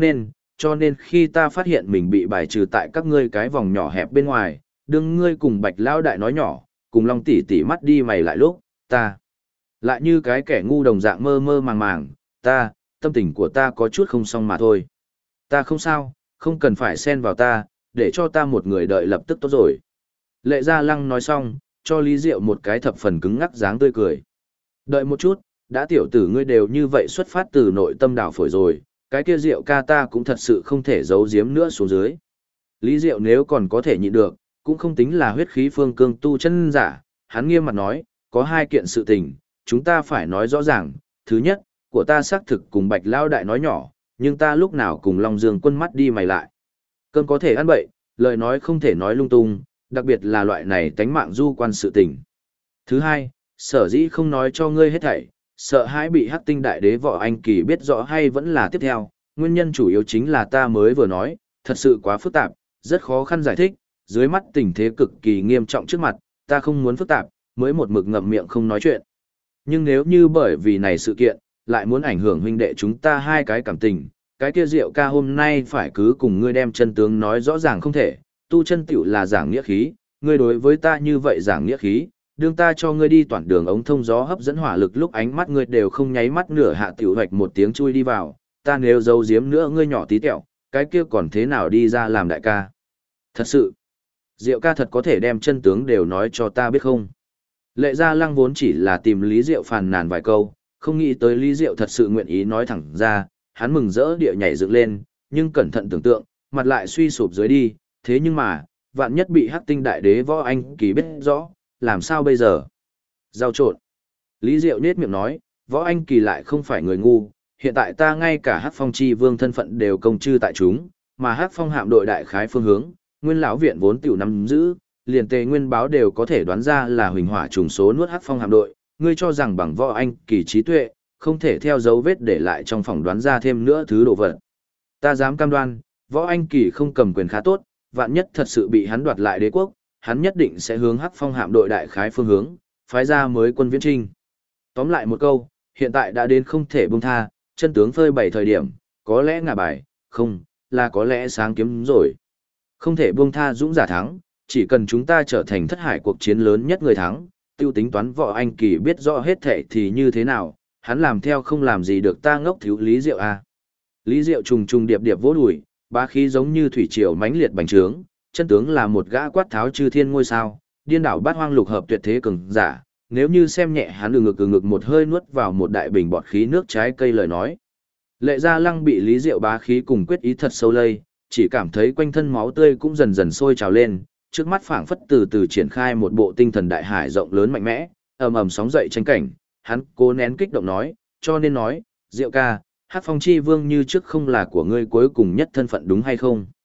cho nên khi ta phát hiện mình bị bài trừ tại các ngươi cái vòng nhỏ hẹp bên ngoài, đừng ngươi cùng Bạch Lão đại nói nhỏ, cùng Long tỷ tỷ mắt đi mày lại lúc, ta lại như cái kẻ ngu đồng dạng mơ mơ màng màng, tâm tình của ta có chút không xong mà thôi. Ta không sao, không cần phải xen vào ta, để cho ta một người đợi lập tức tốt rồi. Lệ Gia Lăng nói xong, cho Lý Diệu một cái thập phần cứng ngắc dáng tươi cười. Đợi một chút, đã tiểu tử ngươi đều như vậy xuất phát từ nội tâm đảo phổi rồi, cái kia Diệu ca ta cũng thật sự không thể giấu giếm nữa xuống dưới. Lý Diệu nếu còn có thể nhịn được, cũng không tính là huyết khí phương cương tu chân giả, hắn nghiêm mặt nói, có hai kiện sự tình, chúng ta phải nói rõ ràng, thứ nhất, của ta xác thực cùng Bạch Lao đại nói nhỏ, nhưng ta lúc nào cùng Long Dương quân mắt đi mày lại. Cơm có thể ăn bậy, lời nói không thể nói lung tung, đặc biệt là loại này tánh mạng du quan sự tình. Thứ hai, sở dĩ không nói cho ngươi hết thảy, sợ hãi bị Hắc Tinh Đại Đế Võ Anh Kỳ biết rõ hay vẫn là tiếp theo, nguyên nhân chủ yếu chính là ta mới vừa nói, thật sự quá phức tạp, rất khó khăn giải thích, dưới mắt tình thế cực kỳ nghiêm trọng trước mặt, ta không muốn phức tạp, mới một mực ngậm miệng không nói chuyện. Nhưng nếu như bởi vì này sự kiện, lại muốn ảnh hưởng huynh đệ chúng ta hai cái cảm tình, cái kia Diệu ca hôm nay phải cứ cùng ngươi đem chân tướng nói rõ ràng không thể, tu chân tiểu là giảng nghĩa khí, ngươi đối với ta như vậy giảng nghĩa khí, đương ta cho ngươi đi toàn đường ống thông gió hấp dẫn hỏa lực lúc ánh mắt ngươi đều không nháy mắt nửa hạ tiểu hoạch một tiếng chui đi vào, ta nếu giấu giếm nữa ngươi nhỏ tí tẹo, cái kia còn thế nào đi ra làm đại ca. Thật sự, Diệu ca thật có thể đem chân tướng đều nói cho ta biết không? Lệ Gia Lăng vốn chỉ là tìm Lý Diệu phàn nàn vài câu, không nghĩ tới Lý Diệu thật sự nguyện ý nói thẳng ra, hắn mừng rỡ địa nhảy dựng lên, nhưng cẩn thận tưởng tượng, mặt lại suy sụp dưới đi, thế nhưng mà, vạn nhất bị Hắc Tinh Đại Đế Võ Anh Kỳ biết rõ, làm sao bây giờ? Giao trộn. Lý Diệu nhếch miệng nói, Võ Anh Kỳ lại không phải người ngu, hiện tại ta ngay cả Hắc Phong Chi Vương thân phận đều công chư tại chúng, mà Hắc Phong hạm đội đại khái phương hướng, Nguyên lão viện vốn tiểu nắm giữ, liền Tề Nguyên báo đều có thể đoán ra là huỳnh hỏa trùng số nuốt Hắc Phong hạm đội, ngươi cho rằng bằng Võ Anh Kỳ trí tuệ, không thể theo dấu vết để lại trong phòng đoán ra thêm nữa thứ đồ vật. Ta dám cam đoan, Võ Anh Kỳ không cầm quyền khá tốt, vạn nhất thật sự bị hắn đoạt lại đế quốc, hắn nhất định sẽ hướng Hắc Phong hạm đội đại khái phương hướng, phái ra mới quân viễn trinh. Tóm lại một câu, hiện tại đã đến không thể buông tha, chân tướng phơi bày thời điểm, có lẽ ngả bài, không, là có lẽ sáng kiếm rồi. Không thể buông tha dũng giả thắng, chỉ cần chúng ta trở thành thất hải cuộc chiến lớn nhất người thắng, tiêu tính toán Võ Anh Kỳ biết rõ hết thệ thì như thế nào, hắn làm theo không làm gì được ta ngốc thiếu Lý Diệu à. Lý Diệu trùng trùng điệp điệp vỗ đùi, bá khí giống như thủy triều mãnh liệt bành trướng, chân tướng là một gã quát tháo chư thiên ngôi sao, điên đảo bát hoang lục hợp tuyệt thế cường giả, nếu như xem nhẹ hắn ừ ngực một hơi nuốt vào một đại bình bọt khí nước trái cây lời nói. Lệ Gia Lăng bị Lý Diệu bá khí cùng quyết ý thật sâu lây, chỉ cảm thấy quanh thân máu tươi cũng dần dần sôi trào lên, trước mắt phảng phất từ từ triển khai một bộ tinh thần đại hải rộng lớn mạnh mẽ, ầm ầm sóng dậy tranh cảnh, hắn cố nén kích động nói, cho nên nói, Diệu ca, Hắc Phong Chi Vương như trước không là của ngươi cuối cùng nhất thân phận đúng hay không?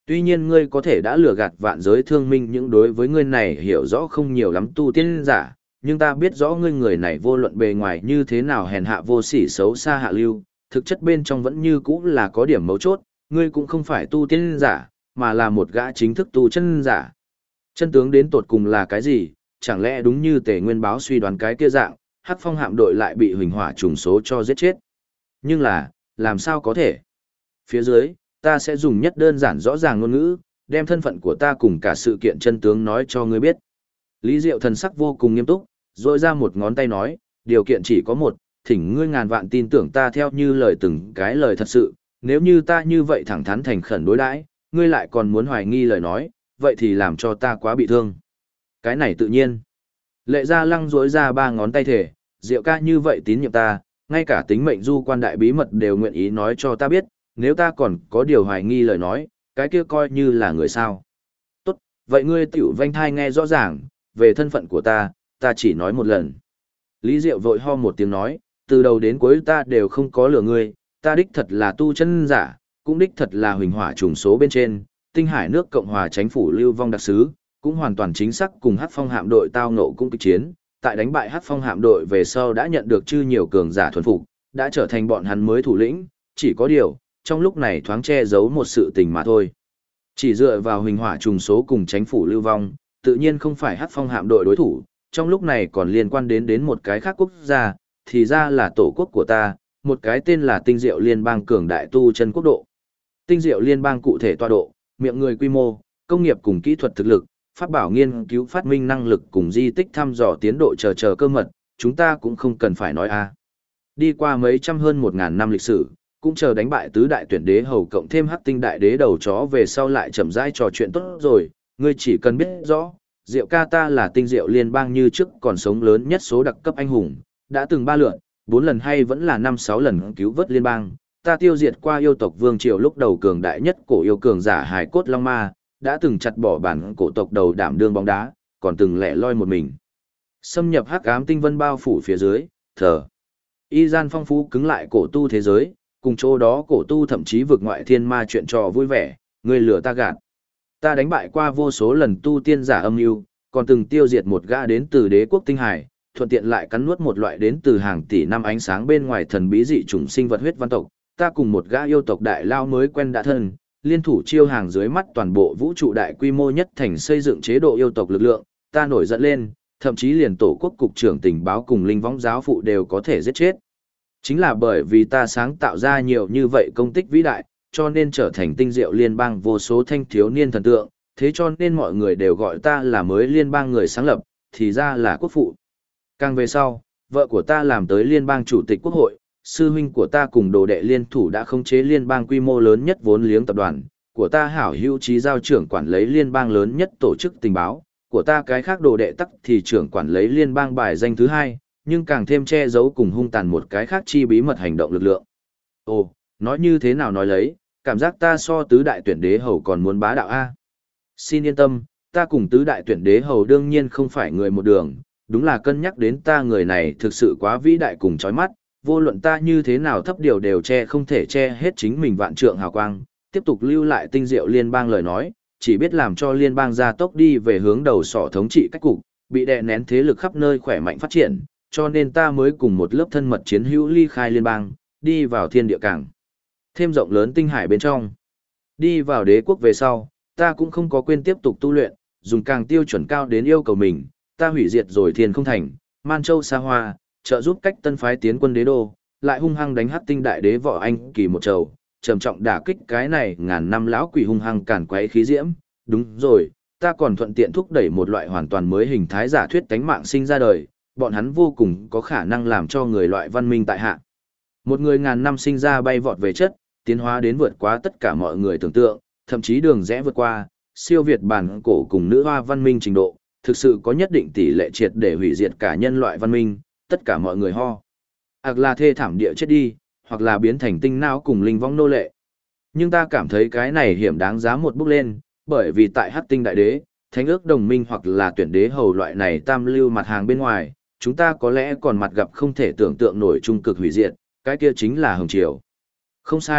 Tuy nhiên ngươi có thể đã lừa gạt vạn giới thương minh những đối với ngươi này hiểu rõ không nhiều lắm tu tiên giả, nhưng ta biết rõ ngươi người này vô luận bề ngoài như thế nào hèn hạ vô sỉ xấu xa hạ lưu, thực chất bên trong vẫn như cũ là có điểm mấu chốt, ngươi cũng không phải tu tiên giả, mà là một gã chính thức tu chân giả. Chân tướng đến tột cùng là cái gì, chẳng lẽ đúng như Tề Nguyên báo suy đoán cái kia dạng, Hắc Phong hạm đội lại bị huỳnh hỏa trùng số cho giết chết. Nhưng là, làm sao có thể? Phía dưới, ta sẽ dùng nhất đơn giản rõ ràng ngôn ngữ, đem thân phận của ta cùng cả sự kiện chân tướng nói cho ngươi biết. Lý Diệu thần sắc vô cùng nghiêm túc, rỗi ra một ngón tay nói, điều kiện chỉ có một, thỉnh ngươi ngàn vạn tin tưởng ta theo như lời từng cái lời thật sự, nếu như ta như vậy thẳng thắn thành khẩn đối đãi, ngươi lại còn muốn hoài nghi lời nói, vậy thì làm cho ta quá bị thương. Cái này tự nhiên. Lệ Gia Lăng rỗi ra ba ngón tay thể, Diệu ca như vậy tín nhiệm ta, ngay cả tính mệnh du quan đại bí mật đều nguyện ý nói cho ta biết, nếu ta còn có điều hoài nghi lời nói, cái kia coi như là người sao. Tốt, vậy ngươi tiểu vanh thai nghe rõ ràng, về thân phận của ta chỉ nói một lần. Lý Diệu vội ho một tiếng nói, từ đầu đến cuối ta đều không có lừa ngươi, ta đích thật là tu chân giả, cũng đích thật là huỳnh hỏa trùng số bên trên, tinh hải nước Cộng hòa Chánh phủ lưu vong đặc sứ, cũng hoàn toàn chính xác cùng Hắc Phong hạm đội tao ngộ cũng kịch chiến, tại đánh bại Hắc Phong hạm đội về sau đã nhận được chư nhiều cường giả thuần phục, đã trở thành bọn hắn mới thủ lĩnh, chỉ có điều, trong lúc này thoáng che giấu một sự tình mà thôi. Chỉ dựa vào huỳnh hỏa trùng số cùng Chánh phủ lưu vong, tự nhiên không phải Hắc Phong hạm đội đối thủ, trong lúc này còn liên quan đến một cái khác quốc gia, thì ra là tổ quốc của ta, một cái tên là Tinh Diệu Liên bang cường đại tu chân quốc độ. Tinh Diệu Liên bang cụ thể tọa độ, miệng người quy mô, công nghiệp cùng kỹ thuật thực lực, pháp bảo nghiên cứu phát minh năng lực cùng di tích thăm dò tiến độ chờ cơ mật, chúng ta cũng không cần phải nói a. Đi qua mấy trăm hơn 1000 năm lịch sử, cũng chờ đánh bại tứ đại tuyển đế hầu cộng thêm Hắc Tinh đại đế đầu chó về sau lại chậm rãi trò chuyện tốt rồi, ngươi chỉ cần biết rõ, Diệu ca ta là Tinh Diệu Liên bang như trước còn sống lớn nhất số đặc cấp anh hùng, đã từng 3 lượt, 4 lần hay vẫn là 5-6 lần cứu vớt liên bang, ta tiêu diệt qua yêu tộc vương triều lúc đầu cường đại nhất cổ yêu cường giả hải cốt long ma, đã từng chặt bỏ bản cổ tộc đầu đảm đương bóng đá, còn từng lẻ loi một mình. Xâm nhập hắc ám tinh vân bao phủ phía dưới, thờ. Y gian phong phú cứng lại cổ tu thế giới, cùng chỗ đó cổ tu thậm chí vượt ngoại thiên ma chuyện trò vui vẻ, người lừa ta gạt. Ta đánh bại qua vô số lần tu tiên giả âm mưu, còn từng tiêu diệt một gã đến từ đế quốc tinh hải, thuận tiện lại cắn nuốt một loại đến từ hàng tỷ năm ánh sáng bên ngoài thần bí dị chủng sinh vật huyết văn tộc. Ta cùng một gã yêu tộc đại lao mới quen đã thân, liên thủ chiêu hàng dưới mắt toàn bộ vũ trụ đại quy mô nhất thành xây dựng chế độ yêu tộc lực lượng, ta nổi giận lên, thậm chí liền tổ quốc cục trưởng tình báo cùng linh võng giáo phụ đều có thể giết chết. Chính là bởi vì ta sáng tạo ra nhiều như vậy công tích vĩ đại, cho nên trở thành Tinh Diệu Liên bang vô số thanh thiếu niên thần tượng, thế cho nên mọi người đều gọi ta là mới liên bang người sáng lập, thì ra là quốc phụ. Càng về sau, vợ của ta làm tới liên bang chủ tịch quốc hội, sư huynh của ta cùng đồ đệ liên thủ đã khống chế liên bang quy mô lớn nhất vốn liếng tập đoàn, của ta hảo hữu trí giao trưởng quản lấy liên bang lớn nhất tổ chức tình báo, của ta cái khác đồ đệ tắc thì trưởng quản lấy liên bang bài danh thứ 2, nhưng càng thêm che giấu cùng hung tàn một cái khác chi bí mật hành động lực lượng. Ồ, nói như thế nào nói lấy, cảm giác ta so tứ đại tuyển đế hầu còn muốn bá đạo a. Xin yên tâm, ta cùng tứ đại tuyển đế hầu đương nhiên không phải người một đường, đúng là cân nhắc đến ta người này thực sự quá vĩ đại cùng chói mắt, vô luận ta như thế nào thấp điều đều che không thể che hết chính mình vạn trượng hào quang, tiếp tục lưu lại Tinh Diệu Liên bang lời nói, chỉ biết làm cho liên bang gia tốc đi về hướng đầu sỏ thống trị cách cục, bị đè nén thế lực khắp nơi khỏe mạnh phát triển, cho nên ta mới cùng một lớp thân mật chiến hữu ly khai liên bang, đi vào thiên địa cảng. Thêm rộng lớn tinh hải bên trong. Đi vào đế quốc về sau, ta cũng không có quên tiếp tục tu luyện, dùng càng tiêu chuẩn cao đến yêu cầu mình, ta hủy diệt rồi thiên không thành, Man Châu xa hoa, trợ giúp cách tân phái tiến quân đế đô, lại hung hăng đánh Hắc Tinh đại đế võ anh kỳ một trầu, trầm trọng đả kích cái này ngàn năm lão quỷ hung hăng càn quấy khí diễm. Đúng rồi, ta còn thuận tiện thúc đẩy một loại hoàn toàn mới hình thái giả thuyết tánh mạng sinh ra đời, bọn hắn vô cùng có khả năng làm cho người loại văn minh tại hạ. Một người ngàn năm sinh ra bay vọt về chất, tiến hóa đến vượt quá tất cả mọi người tưởng tượng, thậm chí đường rẽ vượt qua, siêu việt bản cổ cùng nữ hoa văn minh trình độ, thực sự có nhất định tỷ lệ triệt để hủy diệt cả nhân loại văn minh, tất cả mọi người ho. Hoặc là thê thảm địa chết đi, hoặc là biến thành tinh não cùng linh vong nô lệ. Nhưng ta cảm thấy cái này hiểm đáng giá một bước lên, bởi vì tại Hắc Tinh đại đế, thánh ước đồng minh hoặc là tuyển đế hầu loại này tam lưu mặt hàng bên ngoài, chúng ta có lẽ còn mặt gặp không thể tưởng tượng nổi trung cực hủy diệt, cái kia chính là Hồng Triều. Không sai,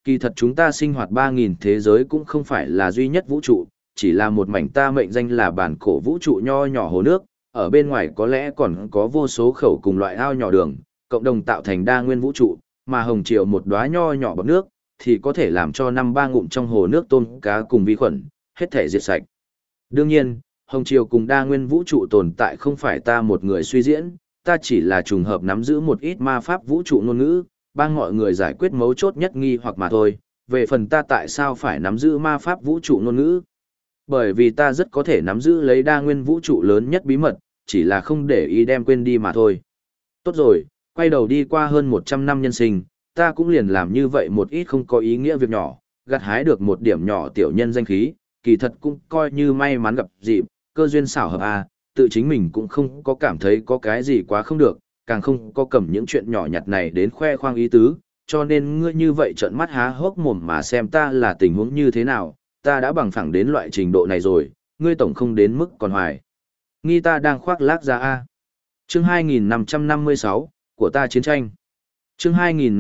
kỳ thật chúng ta sinh hoạt 3.000 thế giới cũng không phải là duy nhất vũ trụ, chỉ là một mảnh ta mệnh danh là bản cổ vũ trụ nho nhỏ hồ nước, ở bên ngoài có lẽ còn có vô số khẩu cùng loại ao nhỏ đường, cộng đồng tạo thành đa nguyên vũ trụ, mà hồng triều một đóa nho nhỏ bọt nước, thì có thể làm cho 5-3 ngụm trong hồ nước tôm cá cùng vi khuẩn, hết thể diệt sạch. Đương nhiên, hồng triều cùng đa nguyên vũ trụ tồn tại không phải ta một người suy diễn, ta chỉ là trùng hợp nắm giữ một ít ma pháp vũ trụ ngôn ngữ,帮mọi người giải quyết mấu chốt nhất nghi hoặc mà thôi. Về phần ta tại sao phải nắm giữ ma pháp vũ trụ ngôn ngữ? Bởi vì ta rất có thể nắm giữ lấy đa nguyên vũ trụ lớn nhất bí mật, chỉ là không để ý đem quên đi mà thôi. Tốt rồi, quay đầu đi qua hơn 100 năm nhân sinh, ta cũng liền làm như vậy một ít không có ý nghĩa việc nhỏ, gặt hái được một điểm nhỏ tiểu nhân danh khí, kỳ thật cũng coi như may mắn gặp dịp, cơ duyên xảo hợp à, tự chính mình cũng không có cảm thấy có cái gì quá không được, càng không có cầm những chuyện nhỏ nhặt này đến khoe khoang ý tứ, cho nên ngươi như vậy trợn mắt há hốc mồm mà xem ta là tình huống như thế nào, ta đã bằng phẳng đến loại trình độ này rồi, ngươi tổng không đến mức còn hoài. Nghi ta đang khoác lác ra a. Chương 2556, của ta chiến tranh. Chương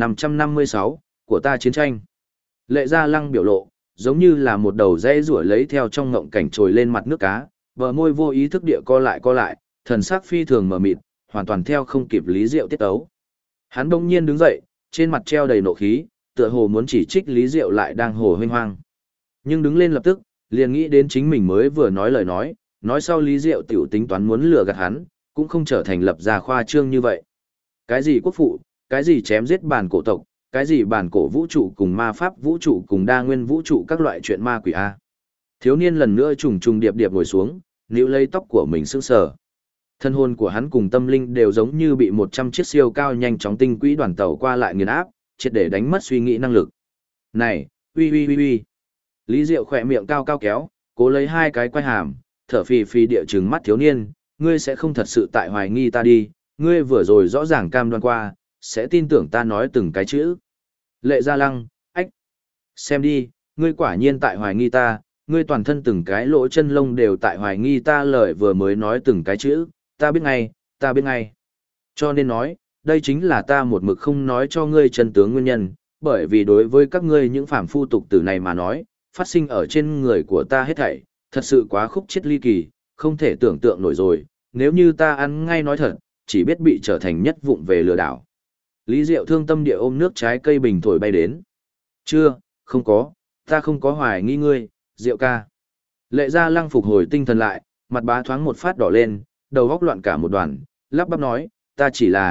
2556, của ta chiến tranh. Lệ Gia Lăng biểu lộ, giống như là một đầu dây rủa lấy theo trong ngộng cảnh trồi lên mặt nước cá, bờ môi vô ý thức địa co lại, thần sắc phi thường mờ mịt, hoàn toàn theo không kịp Lý Diệu tiết tấu. Hắn bỗng nhiên đứng dậy, trên mặt treo đầy nộ khí, tựa hồ muốn chỉ trích Lý Diệu lại đang hồ huynh hoang. Nhưng đứng lên lập tức, liền nghĩ đến chính mình mới vừa nói lời nói sau Lý Diệu tiểu tính toán muốn lừa gạt hắn, cũng không trở thành lập ra khoa trương như vậy. Cái gì quốc phụ, cái gì chém giết bản cổ tộc, cái gì bản cổ vũ trụ cùng ma pháp vũ trụ cùng đa nguyên vũ trụ các loại chuyện ma quỷ a. Thiếu niên lần nữa trùng trùng điệp điệp ngồi xuống, níu lấy tóc của mình sững sờ. Thân hồn của hắn cùng tâm linh đều giống như bị 100 chiếc siêu cao nhanh chóng tinh quỹ đoàn tàu qua lại nghiền áp, triệt để đánh mất suy nghĩ năng lực. Này, uy. Lý Diệu khỏe miệng cao cao kéo, cố lấy hai cái quai hàm, thở phì phì địa trừng mắt thiếu niên, ngươi sẽ không thật sự tại hoài nghi ta đi, ngươi vừa rồi rõ ràng cam đoan qua, sẽ tin tưởng ta nói từng cái chữ. Lệ Gia Lăng, ách, xem đi, ngươi quả nhiên tại hoài nghi ta, ngươi toàn thân từng cái lỗ chân lông đều tại hoài nghi ta lời vừa mới nói từng cái chữ, ta biết ngay. Cho nên nói, đây chính là ta một mực không nói cho ngươi chân tướng nguyên nhân, bởi vì đối với các ngươi những phàm phu tục tử này mà nói, phát sinh ở trên người của ta hết thảy, thật sự quá khúc chết ly kỳ, không thể tưởng tượng nổi rồi, nếu như ta ăn ngay nói thật, chỉ biết bị trở thành nhất vụng về lừa đảo. Lý Diệu thương tâm địa ôm nước trái cây bình thổi bay đến. Chưa, không có, ta không có hoài nghi ngươi, Diệu ca. Lệ Gia Lăng phục hồi tinh thần lại, mặt bá thoáng một phát đỏ lên, đầu góc loạn cả một đoàn, lắp bắp nói, ta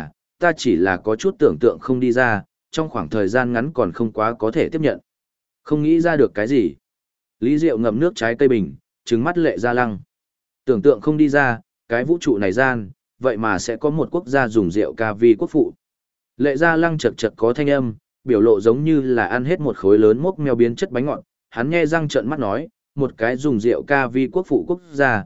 chỉ là có chút tưởng tượng không đi ra, trong khoảng thời gian ngắn còn không quá có thể tiếp nhận. Không nghĩ ra được cái gì. Lý Diệu ngậm nước trái cây bình, trừng mắt Lệ Gia Lăng. Tưởng tượng không đi ra, cái vũ trụ này gian, vậy mà sẽ có một quốc gia dùng rượu ca vi quốc phụ. Lệ Gia Lăng chật chật có thanh âm, biểu lộ giống như là ăn hết một khối lớn mốc meo biến chất bánh ngọt, hắn nhe răng trợn mắt nói, một cái dùng rượu ca vi quốc phụ quốc gia,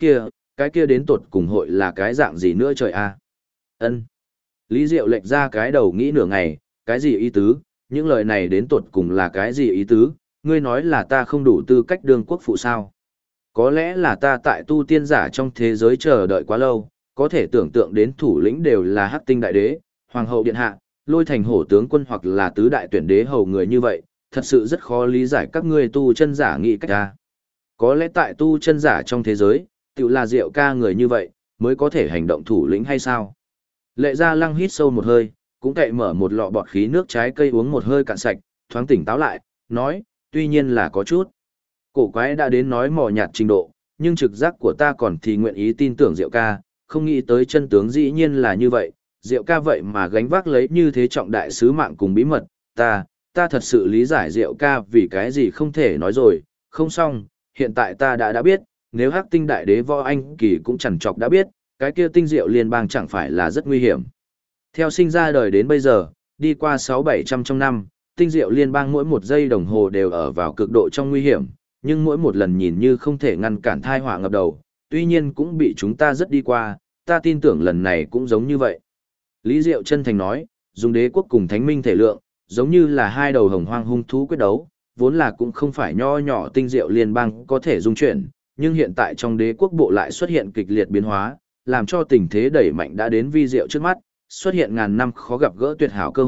cái kia đến tột cùng hội là cái dạng gì nữa trời a. Ân. Lý Diệu lệch ra cái đầu nghĩ nửa ngày, cái gì ý tứ, những lời này đến tột cùng là cái gì ý tứ, ngươi nói là ta không đủ tư cách đương quốc phụ sao? Có lẽ là ta tại tu tiên giả trong thế giới chờ đợi quá lâu, có thể tưởng tượng đến thủ lĩnh đều là Hắc Tinh Đại Đế, Hoàng hậu điện hạ, Lôi Thành Hổ tướng quân hoặc là tứ đại tuyển đế hầu người như vậy, thật sự rất khó lý giải các ngươi tu chân giả nghĩ cách ra. Có lẽ tại tu chân giả trong thế giới, tự là Diệu ca người như vậy, mới có thể hành động thủ lĩnh hay sao? Lệ Gia Lăng hít sâu một hơi, cũng cậy mở một lọ bọt khí nước trái cây uống một hơi cạn sạch, thoáng tỉnh táo lại, nói, tuy nhiên là có chút. Cổ quái đã đến nói mò nhạt trình độ, nhưng trực giác của ta còn thì nguyện ý tin tưởng Diệu ca, không nghĩ tới chân tướng dĩ nhiên là như vậy, Diệu ca vậy mà gánh vác lấy như thế trọng đại sứ mạng cùng bí mật, ta thật sự lý giải Diệu ca vì cái gì không thể nói rồi, không xong, hiện tại ta đã biết, nếu Hắc Tinh Đại Đế Võ Anh Kỳ cũng chẳng chọc đã biết, cái kia tinh diệu liên bang chẳng phải là rất nguy hiểm. Theo sinh ra đời đến bây giờ, đi qua 600-700 trong năm, tinh diệu liên bang mỗi một giây đồng hồ đều ở vào cực độ trong nguy hiểm, nhưng mỗi một lần nhìn như không thể ngăn cản thai họa ngập đầu, tuy nhiên cũng bị chúng ta rất đi qua, ta tin tưởng lần này cũng giống như vậy. Lý Diệu chân thành nói, dùng đế quốc cùng thánh minh thể lượng, giống như là hai đầu hồng hoang hung thú quyết đấu, vốn là cũng không phải nho nhỏ tinh diệu liên bang có thể dung chuyển, nhưng hiện tại trong đế quốc bộ lại xuất hiện kịch liệt biến hóa, làm cho tình thế đẩy mạnh đã đến vi diệu trước mắt, xuất hiện ngàn năm khó gặp gỡ tuyệt hảo cơ hội,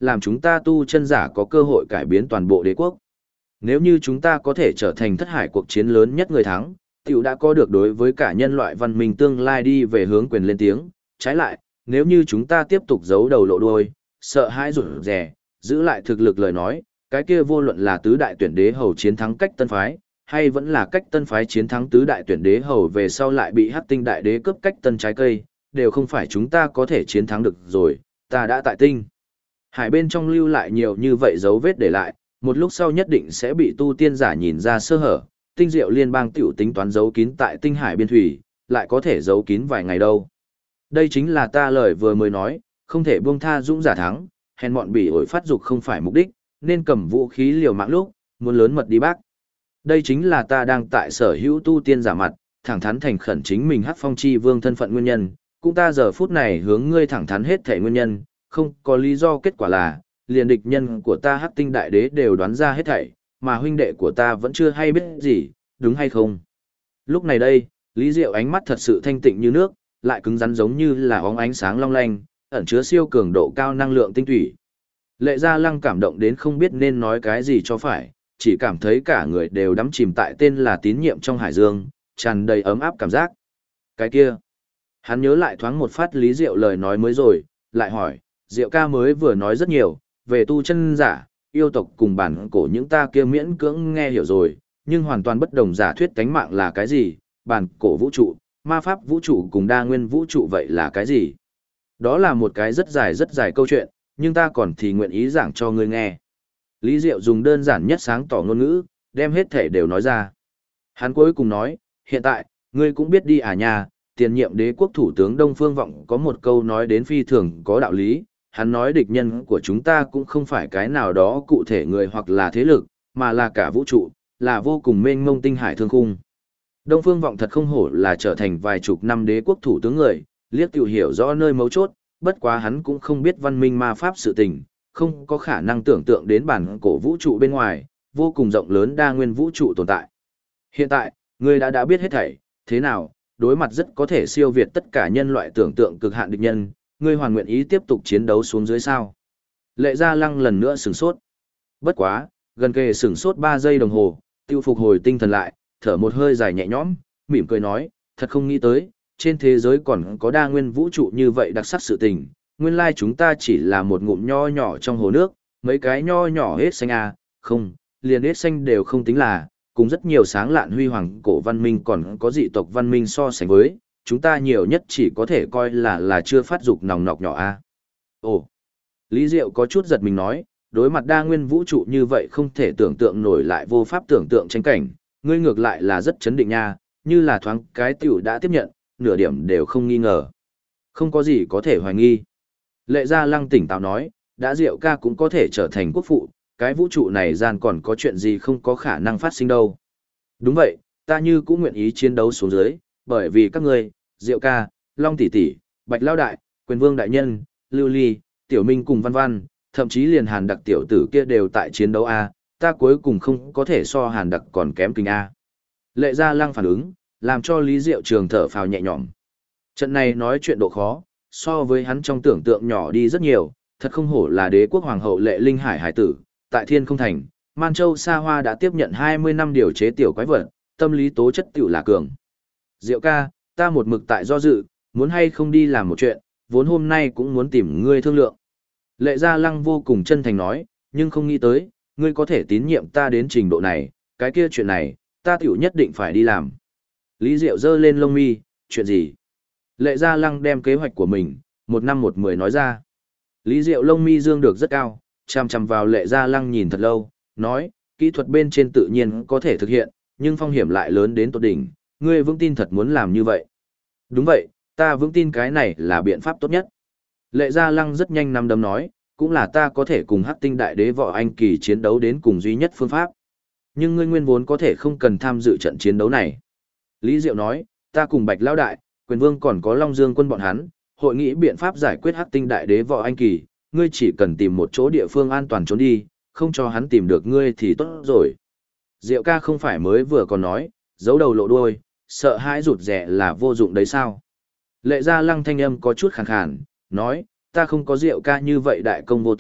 làm chúng ta tu chân giả có cơ hội cải biến toàn bộ đế quốc. Nếu như chúng ta có thể trở thành thất hải cuộc chiến lớn nhất người thắng, tiểu đã có được đối với cả nhân loại văn minh tương lai đi về hướng quyền lên tiếng. Trái lại, nếu như chúng ta tiếp tục giấu đầu lộ đuôi, sợ hãi rụt rè, giữ lại thực lực lời nói, cái kia vô luận là tứ đại tuyển đế hầu chiến thắng cách tân phái, hay vẫn là cách tân phái chiến thắng tứ đại tuyển đế hầu về sau lại bị hắc tinh đại đế cướp cách tân trái cây, đều không phải chúng ta có thể chiến thắng được rồi, ta đã tại tinh. Hải bên trong lưu lại nhiều như vậy dấu vết để lại, một lúc sau nhất định sẽ bị tu tiên giả nhìn ra sơ hở, tinh diệu liên bang tiểu tính toán giấu kín tại tinh hải biên thủy, lại có thể giấu kín vài ngày đâu. Đây chính là ta lời vừa mới nói, không thể buông tha dũng giả thắng, hèn mọn bỉ ổi phát dục không phải mục đích, nên cầm vũ khí liều mạng lúc, muốn lớn mật đi bác. Đây chính là ta đang tại sở hữu tu tiên giả mặt, thẳng thắn thành khẩn chính mình hắc phong chi vương thân phận nguyên nhân, cũng ta giờ phút này hướng ngươi thẳng thắn hết thể nguyên nhân, không có lý do kết quả là, liền địch nhân của ta hắc tinh đại đế đều đoán ra hết thảy, mà huynh đệ của ta vẫn chưa hay biết gì, đúng hay không? Lúc này đây, Lý Diệu ánh mắt thật sự thanh tịnh như nước, lại cứng rắn giống như là óng ánh sáng long lanh, ẩn chứa siêu cường độ cao năng lượng tinh thủy. Lệ Gia Lăng cảm động đến không biết nên nói cái gì cho phải, chỉ cảm thấy cả người đều đắm chìm tại tên là tín nhiệm trong hải dương, tràn đầy ấm áp cảm giác. Cái kia, hắn nhớ lại thoáng một phát Lý Diệu lời nói mới rồi, lại hỏi, Diệu ca mới vừa nói rất nhiều, về tu chân giả, yêu tộc cùng bản cổ những ta kia miễn cưỡng nghe hiểu rồi, nhưng hoàn toàn bất đồng giả thuyết cánh mạng là cái gì, bản cổ vũ trụ, ma pháp vũ trụ cùng đa nguyên vũ trụ vậy là cái gì? Đó là một cái rất dài câu chuyện, nhưng ta còn thì nguyện ý giảng cho ngươi nghe. Lý Diệu dùng đơn giản nhất sáng tỏ ngôn ngữ, đem hết thể đều nói ra. Hắn cuối cùng nói, hiện tại, ngươi cũng biết đi à nha, tiền nhiệm đế quốc thủ tướng Đông Phương Vọng có một câu nói đến phi thường có đạo lý, hắn nói địch nhân của chúng ta cũng không phải cái nào đó cụ thể người hoặc là thế lực, mà là cả vũ trụ, là vô cùng mênh mông tinh hải thương khung. Đông Phương Vọng thật không hổ là trở thành vài chục năm đế quốc thủ tướng người, liếc tiểu hiểu rõ nơi mấu chốt, bất quá hắn cũng không biết văn minh ma pháp sự tình, không có khả năng tưởng tượng đến bản cổ vũ trụ bên ngoài, vô cùng rộng lớn đa nguyên vũ trụ tồn tại. Hiện tại, ngươi đã biết hết thảy, thế nào, đối mặt rất có thể siêu việt tất cả nhân loại tưởng tượng cực hạn địch nhân, ngươi hoàn nguyện ý tiếp tục chiến đấu xuống dưới sao? Lệ Gia Lăng lần nữa sửng sốt. Bất quá, gần kề sửng sốt 3 giây đồng hồ, tiêu phục hồi tinh thần lại, thở một hơi dài nhẹ nhõm, mỉm cười nói, thật không nghĩ tới, trên thế giới còn có đa nguyên vũ trụ như vậy đặc sắc sự tình, nguyên lai chúng ta chỉ là một ngụm nho nhỏ trong hồ nước, mấy cái nho nhỏ hết xanh à, không, liền hết xanh đều không tính là, cùng rất nhiều sáng lạn huy hoàng cổ văn minh còn có dị tộc văn minh so sánh với, chúng ta nhiều nhất chỉ có thể coi là chưa phát dục nòng nọc nhỏ a. À. Ồ, Lý Diệu có chút giật mình nói, đối mặt đa nguyên vũ trụ như vậy không thể tưởng tượng nổi lại vô pháp tưởng tượng tranh cảnh, ngươi ngược lại là rất chấn định nha, như là thoáng cái tiểu đã tiếp nhận, nửa điểm đều không nghi ngờ. Không có gì có thể hoài nghi. Lệ Gia Lăng tỉnh táo nói, đã Diệu ca cũng có thể trở thành quốc phụ, cái vũ trụ này gian còn có chuyện gì không có khả năng phát sinh đâu. Đúng vậy, ta như cũng nguyện ý chiến đấu xuống dưới, bởi vì các ngươi, Diệu ca, Long tỷ tỷ, Bạch Lao đại, Quyền Vương đại nhân, Lưu Ly, Tiểu Minh cùng Văn Văn, thậm chí liền Hàn Đặc tiểu tử kia đều tại chiến đấu a, ta cuối cùng không có thể so Hàn Đặc còn kém kinh a. Lệ Gia Lăng phản ứng, làm cho Lý Diệu Trường thở phào nhẹ nhõm. Trận này nói chuyện độ khó, so với hắn trong tưởng tượng nhỏ đi rất nhiều, thật không hổ là đế quốc hoàng hậu Lệ Linh Hải hải tử, tại Thiên Không Thành, Man Châu Sa Hoa đã tiếp nhận 20 năm điều chế tiểu quái vật, tâm lý tố chất tiểu là cường. Diệu ca, ta một mực tại do dự, muốn hay không đi làm một chuyện, vốn hôm nay cũng muốn tìm ngươi thương lượng. Lệ Gia Lăng vô cùng chân thành nói, nhưng không nghĩ tới, ngươi có thể tín nhiệm ta đến trình độ này, cái kia chuyện này, ta tiểu nhất định phải đi làm. Lý Diệu giơ lên lông mi, chuyện gì? Lệ Gia Lăng đem kế hoạch của mình, 1 năm 1 10 nói ra. Lý Diệu lông mi dương được rất cao, chằm chằm vào Lệ Gia Lăng nhìn thật lâu, nói, kỹ thuật bên trên tự nhiên có thể thực hiện, nhưng phong hiểm lại lớn đến tột đỉnh, ngươi vững tin thật muốn làm như vậy. Đúng vậy, ta vững tin cái này là biện pháp tốt nhất. Lệ Gia Lăng rất nhanh nắm đấm nói, cũng là ta có thể cùng Hắc Tinh Đại Đế Võ Anh Kỳ chiến đấu đến cùng duy nhất phương pháp. Nhưng ngươi nguyên vốn có thể không cần tham dự trận chiến đấu này. Lý Diệu nói, ta cùng Bạch Lão Đại, Quyền Vương còn có Long Dương quân bọn hắn, hội nghị biện pháp giải quyết Hắc Tinh Đại Đế Võ Anh Kỳ, ngươi chỉ cần tìm một chỗ địa phương an toàn trốn đi, không cho hắn tìm được ngươi thì tốt rồi. Diệu ca không phải mới vừa còn nói, giấu đầu lộ đuôi, sợ hãi rụt rẻ là vô dụng đấy sao? Lệ Gia Lăng thanh âm có chút khàn khàn, nói, ta không có Diệu ca như vậy đại công vô tư,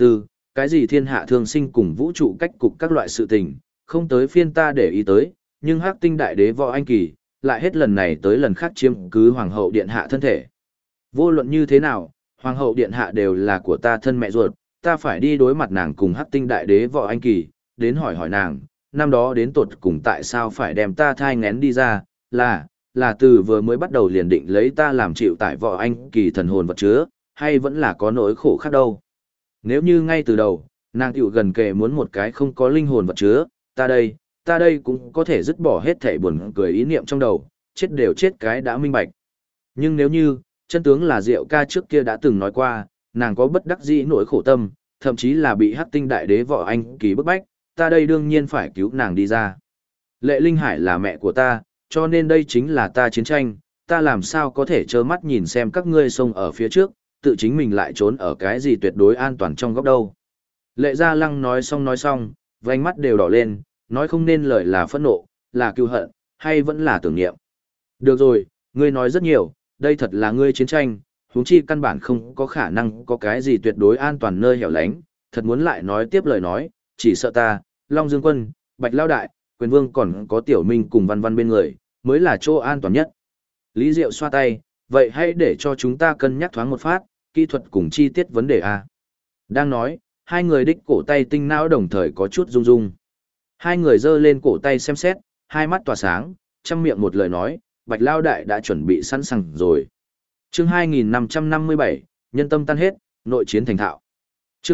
cái gì thiên hạ thương sinh cùng vũ trụ cách cục các loại sự tình, không tới phiên ta để ý tới, nhưng Hắc Tinh Đại Đế Võ Anh Kỳ, lại hết lần này tới lần khác chiếm cứ Hoàng hậu Điện Hạ thân thể. Vô luận như thế nào, Hoàng hậu Điện Hạ đều là của ta thân mẹ ruột, ta phải đi đối mặt nàng cùng Hắc Tinh Đại Đế Võ Anh Kỳ, đến hỏi hỏi nàng, năm đó đến tột cùng tại sao phải đem ta thai ngén đi ra, là từ vừa mới bắt đầu liền định lấy ta làm chịu tại Võ Anh Kỳ thần hồn vật chứa, hay vẫn là có nỗi khổ khác đâu. Nếu như ngay từ đầu, nàng tiểu gần kề muốn một cái không có linh hồn vật chứa, ta đây cũng có thể dứt bỏ hết thảy buồn cười ý niệm trong đầu, chết đều chết cái đã minh bạch. Nhưng nếu như, chân tướng là Diệu ca trước kia đã từng nói qua, nàng có bất đắc dĩ nỗi khổ tâm, thậm chí là bị Hắc Tinh Đại Đế Võ Anh Kỳ bức bách, ta đây đương nhiên phải cứu nàng đi ra. Lệ Linh Hải là mẹ của ta, cho nên đây chính là ta chiến tranh, ta làm sao có thể trơ mắt nhìn xem các ngươi xông ở phía trước, tự chính mình lại trốn ở cái gì tuyệt đối an toàn trong góc đâu. Lệ Gia Lăng nói xong, vành mắt đều đỏ lên, nói không nên lời là phẫn nộ, là cừu hận, hay vẫn là tưởng niệm. Được rồi, ngươi nói rất nhiều, đây thật là ngươi chiến tranh, huống chi căn bản không có khả năng có cái gì tuyệt đối an toàn nơi hẻo lánh, thật muốn lại nói tiếp lời nói, chỉ sợ ta, Long Dương Quân, Bạch Lao Đại, Quyền Vương còn có Tiểu Minh cùng Văn Văn bên người, mới là chỗ an toàn nhất. Lý Diệu xoa tay, vậy hãy để cho chúng ta cân nhắc thoáng một phát, kỹ thuật cùng chi tiết vấn đề A. Đang nói, hai người đích cổ tay tinh não đồng thời có chút rung rung. Hai người giơ lên cổ tay xem xét, hai mắt tỏa sáng, trăm miệng một lời nói, Bạch Lao Đại đã chuẩn bị sẵn sàng rồi. Chương 2557, nhân tâm tan hết, nội chiến thành thạo. Chương